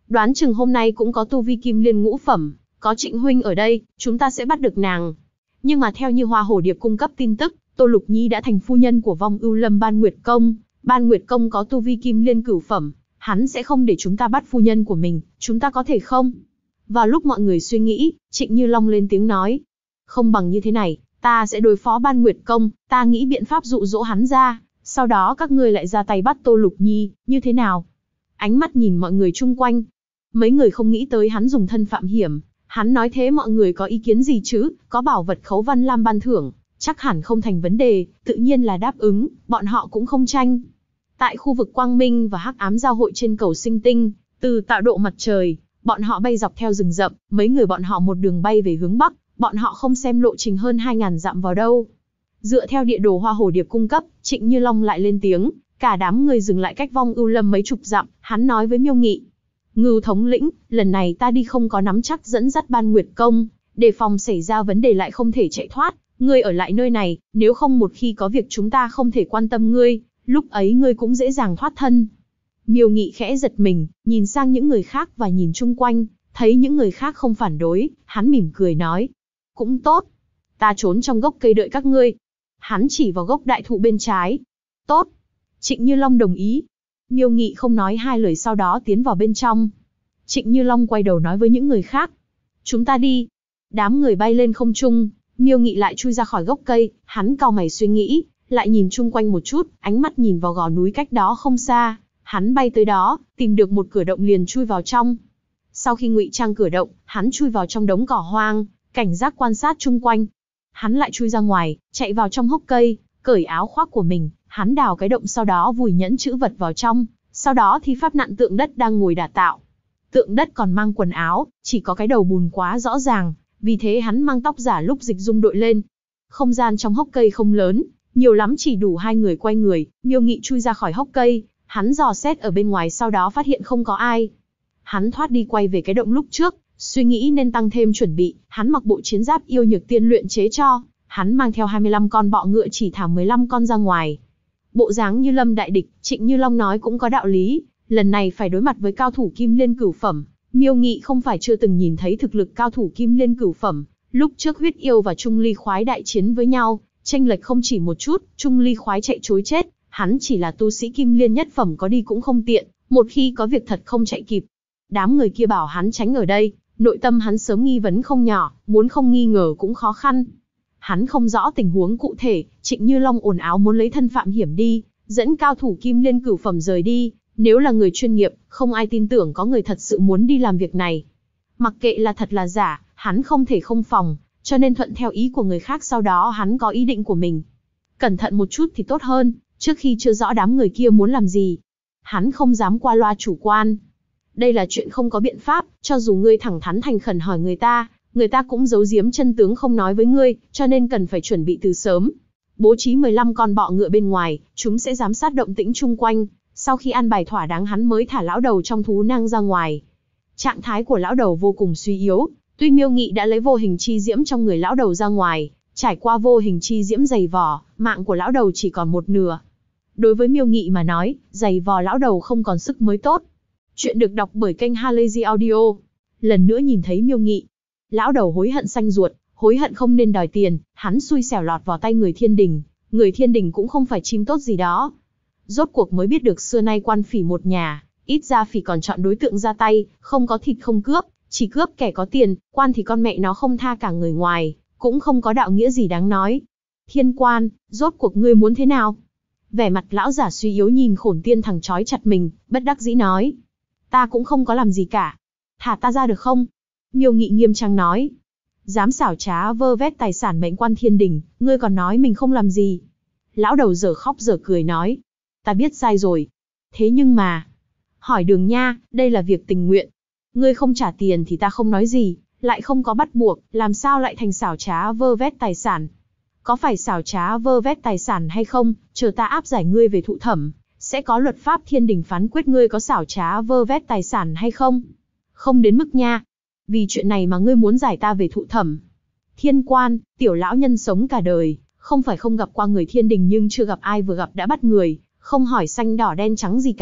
Đoán chừng hôm nay cũng có tu vi kim liên ngũ phẩm, có Trịnh huynh ở đây, chúng ta sẽ bắt được nàng. Nhưng mà theo như Hoa Hổ Điệp cung cấp tin tức, Tô Lục Nhi đã thành phu nhân của Vong Ưu Lâm Ban Nguyệt Công. Ban Nguyệt Công có tu vi kim liên cửu phẩm, hắn sẽ không để chúng ta bắt phu nhân của mình, chúng ta có thể không? Vào lúc mọi người suy nghĩ, Trịnh Như Long lên tiếng nói. Không bằng như thế này, ta sẽ đối phó Ban Nguyệt Công, ta nghĩ biện pháp dụ dỗ hắn ra, sau đó các ngươi lại ra tay bắt Tô Lục Nhi, như thế nào? Ánh mắt nhìn mọi người chung quanh. Mấy người không nghĩ tới hắn dùng thân phạm hiểm, hắn nói thế mọi người có ý kiến gì chứ, có bảo vật khấu văn lam ban thưởng, chắc hẳn không thành vấn đề, tự nhiên là đáp ứng, bọn họ cũng không tranh. Tại khu vực quang minh và hắc ám giao hội trên cầu sinh tinh, từ tạo độ mặt trời, bọn họ bay dọc theo rừng rậm, mấy người bọn họ một đường bay về hướng bắc, bọn họ không xem lộ trình hơn 2000 dặm vào đâu. Dựa theo địa đồ Hoa Hổ Điệp cung cấp, Trịnh Như Long lại lên tiếng, cả đám người dừng lại cách Vong Ưu Lâm mấy chục dặm, hắn nói với Miêu Nghị. Ngưu thống lĩnh, lần này ta đi không có nắm chắc dẫn dắt Ban Nguyệt Công, đề phòng xảy ra vấn đề lại không thể chạy thoát, ngươi ở lại nơi này, nếu không một khi có việc chúng ta không thể quan tâm ngươi, lúc ấy ngươi cũng dễ dàng thoát thân. Miêu Nghị khẽ giật mình, nhìn sang những người khác và nhìn chung quanh, thấy những người khác không phản đối, hắn mỉm cười nói. Cũng tốt, ta trốn trong gốc cây đợi các ngươi. Hắn chỉ vào gốc đại thụ bên trái. Tốt. Trịnh Như Long đồng ý. Miêu Nghị không nói hai lời sau đó tiến vào bên trong. Trịnh Như Long quay đầu nói với những người khác. Chúng ta đi. Đám người bay lên không trung, Miêu Nghị lại chui ra khỏi gốc cây, hắn cau mày suy nghĩ, lại nhìn chung quanh một chút, ánh mắt nhìn vào gò núi cách đó không xa. Hắn bay tới đó, tìm được một cửa động liền chui vào trong. Sau khi ngụy trang cửa động, hắn chui vào trong đống cỏ hoang, cảnh giác quan sát chung quanh. Hắn lại chui ra ngoài, chạy vào trong hốc cây, cởi áo khoác của mình, hắn đào cái động sau đó vùi nhẫn chữ vật vào trong, sau đó thi pháp nặn tượng đất đang ngồi đả tạo. Tượng đất còn mang quần áo, chỉ có cái đầu bùn quá rõ ràng, vì thế hắn mang tóc giả lúc dịch dung đội lên. Không gian trong hốc cây không lớn, nhiều lắm chỉ đủ hai người quay người, Miêu Nghị chui ra khỏi hốc cây, hắn dò xét ở bên ngoài sau đó phát hiện không có ai. Hắn thoát đi quay về cái động lúc trước, suy nghĩ nên tăng thêm chuẩn bị, hắn mặc bộ chiến giáp yêu nhược tiên luyện chế cho, hắn mang theo 25 con bọ ngựa chỉ thả 15 con ra ngoài. Bộ dáng như lâm đại địch, Trịnh Như Long nói cũng có đạo lý, lần này phải đối mặt với cao thủ kim liên cửu phẩm, Miêu Nghị không phải chưa từng nhìn thấy thực lực cao thủ kim liên cửu phẩm, lúc trước huyết yêu và Trung Ly Khoái đại chiến với nhau, chênh lệch không chỉ một chút, Trung Ly Khoái chạy trối chết, hắn chỉ là tu sĩ kim liên nhất phẩm có đi cũng không tiện, một khi có việc thật không chạy kịp. Đám người kia bảo hắn tránh ở đây, nội tâm hắn sớm nghi vấn không nhỏ, muốn không nghi ngờ cũng khó khăn. Hắn không rõ tình huống cụ thể, Trịnh Như Long ồn ào muốn lấy thân phạm hiểm đi, dẫn cao thủ kim liên cửu phẩm rời đi, nếu là người chuyên nghiệp, không ai tin tưởng có người thật sự muốn đi làm việc này. Mặc kệ là thật là giả, hắn không thể không phòng, cho nên thuận theo ý của người khác sau đó hắn có ý định của mình. Cẩn thận một chút thì tốt hơn, trước khi chưa rõ đám người kia muốn làm gì. Hắn không dám qua loa chủ quan. Đây là chuyện không có biện pháp, cho dù ngươi thẳng thắn thành khẩn hỏi người ta cũng giấu giếm chân tướng không nói với ngươi, cho nên cần phải chuẩn bị từ sớm. Bố trí 15 con bọ ngựa bên ngoài, chúng sẽ giám sát động tĩnh chung quanh, sau khi an bài thỏa đáng hắn mới thả lão đầu trong thú nang ra ngoài. Trạng thái của lão đầu vô cùng suy yếu, tuy Miêu Nghị đã lấy vô hình chi diễm trong người lão đầu ra ngoài, trải qua vô hình chi diễm dày vò, mạng của lão đầu chỉ còn một nửa. Đối với Miêu Nghị mà nói, dày vò lão đầu không còn sức mới tốt. Chuyện được đọc bởi kênh Halazy Audio. Lần nữa nhìn thấy Miêu Nghị, lão đầu hối hận xanh ruột, hối hận không nên đòi tiền, hắn xui xẻo lọt vào tay người thiên đình. Người thiên đình cũng không phải chim tốt gì đó. Rốt cuộc mới biết được xưa nay quan phỉ một nhà, ít ra phỉ còn chọn đối tượng ra tay, không có thịt không cướp, chỉ cướp kẻ có tiền, quan thì con mẹ nó không tha cả người ngoài, cũng không có đạo nghĩa gì đáng nói. Thiên quan, rốt cuộc ngươi muốn thế nào? Vẻ mặt lão giả suy yếu nhìn Khổn Tiên thằng trói chặt mình, bất đắc dĩ nói. Ta cũng không có làm gì cả. Thả ta ra được không? Miêu Nghị nghiêm trang nói. Dám xảo trá vơ vét tài sản mệnh quan thiên đình, ngươi còn nói mình không làm gì. Lão đầu dở khóc dở cười nói. Ta biết sai rồi. Thế nhưng mà... Hỏi Đường nha, đây là việc tình nguyện. Ngươi không trả tiền thì ta không nói gì, lại không có bắt buộc, làm sao lại thành xảo trá vơ vét tài sản? Có phải xảo trá vơ vét tài sản hay không, chờ ta áp giải ngươi về thụ thẩm, sẽ có luật pháp thiên đình phán quyết ngươi có xảo trá vơ vét tài sản hay không? Không đến mức nha. Vì chuyện này mà ngươi muốn giải ta về thụ thẩm. Thiên quan, tiểu lão nhân sống cả đời, không phải không gặp qua người thiên đình nhưng chưa gặp ai vừa gặp đã bắt người, không hỏi xanh đỏ đen trắng gì cả.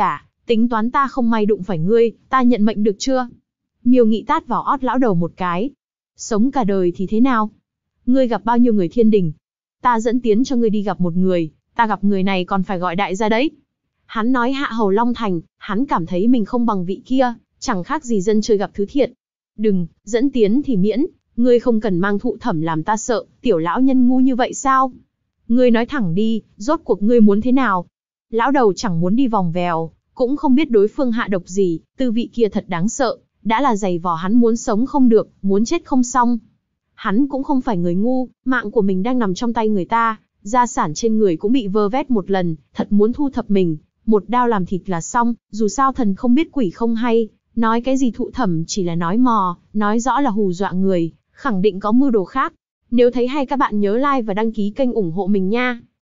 Tính toán ta không may đụng phải ngươi, ta nhận mệnh được chưa? Miêu Nghị tát vào ót lão đầu một cái. Sống cả đời thì thế nào? Ngươi gặp bao nhiêu người thiên đình? Ta dẫn tiến cho ngươi đi gặp một người, ta gặp người này còn phải gọi đại gia đấy. Hắn nói hạ hầu Long Thành, hắn cảm thấy mình không bằng vị kia, chẳng khác gì dân chơi gặp thứ thiện. Đừng, dẫn tiến thì miễn, ngươi không cần mang Thụ Thẩm làm ta sợ, tiểu lão nhân ngu như vậy sao? Ngươi nói thẳng đi, rốt cuộc ngươi muốn thế nào? Lão đầu chẳng muốn đi vòng vèo, cũng không biết đối phương hạ độc gì, tư vị kia thật đáng sợ, đã là giày vò hắn muốn sống không được, muốn chết không xong. Hắn cũng không phải người ngu, mạng của mình đang nằm trong tay người ta, gia sản trên người cũng bị vơ vét một lần, thật muốn thu thập mình, một đao làm thịt là xong, dù sao thần không biết quỷ không hay, nói cái gì Thụ Thẩm chỉ là nói mò, nói rõ là hù dọa người, khẳng định có mưu đồ khác. Nếu thấy hay các bạn nhớ like và đăng ký kênh ủng hộ mình nha.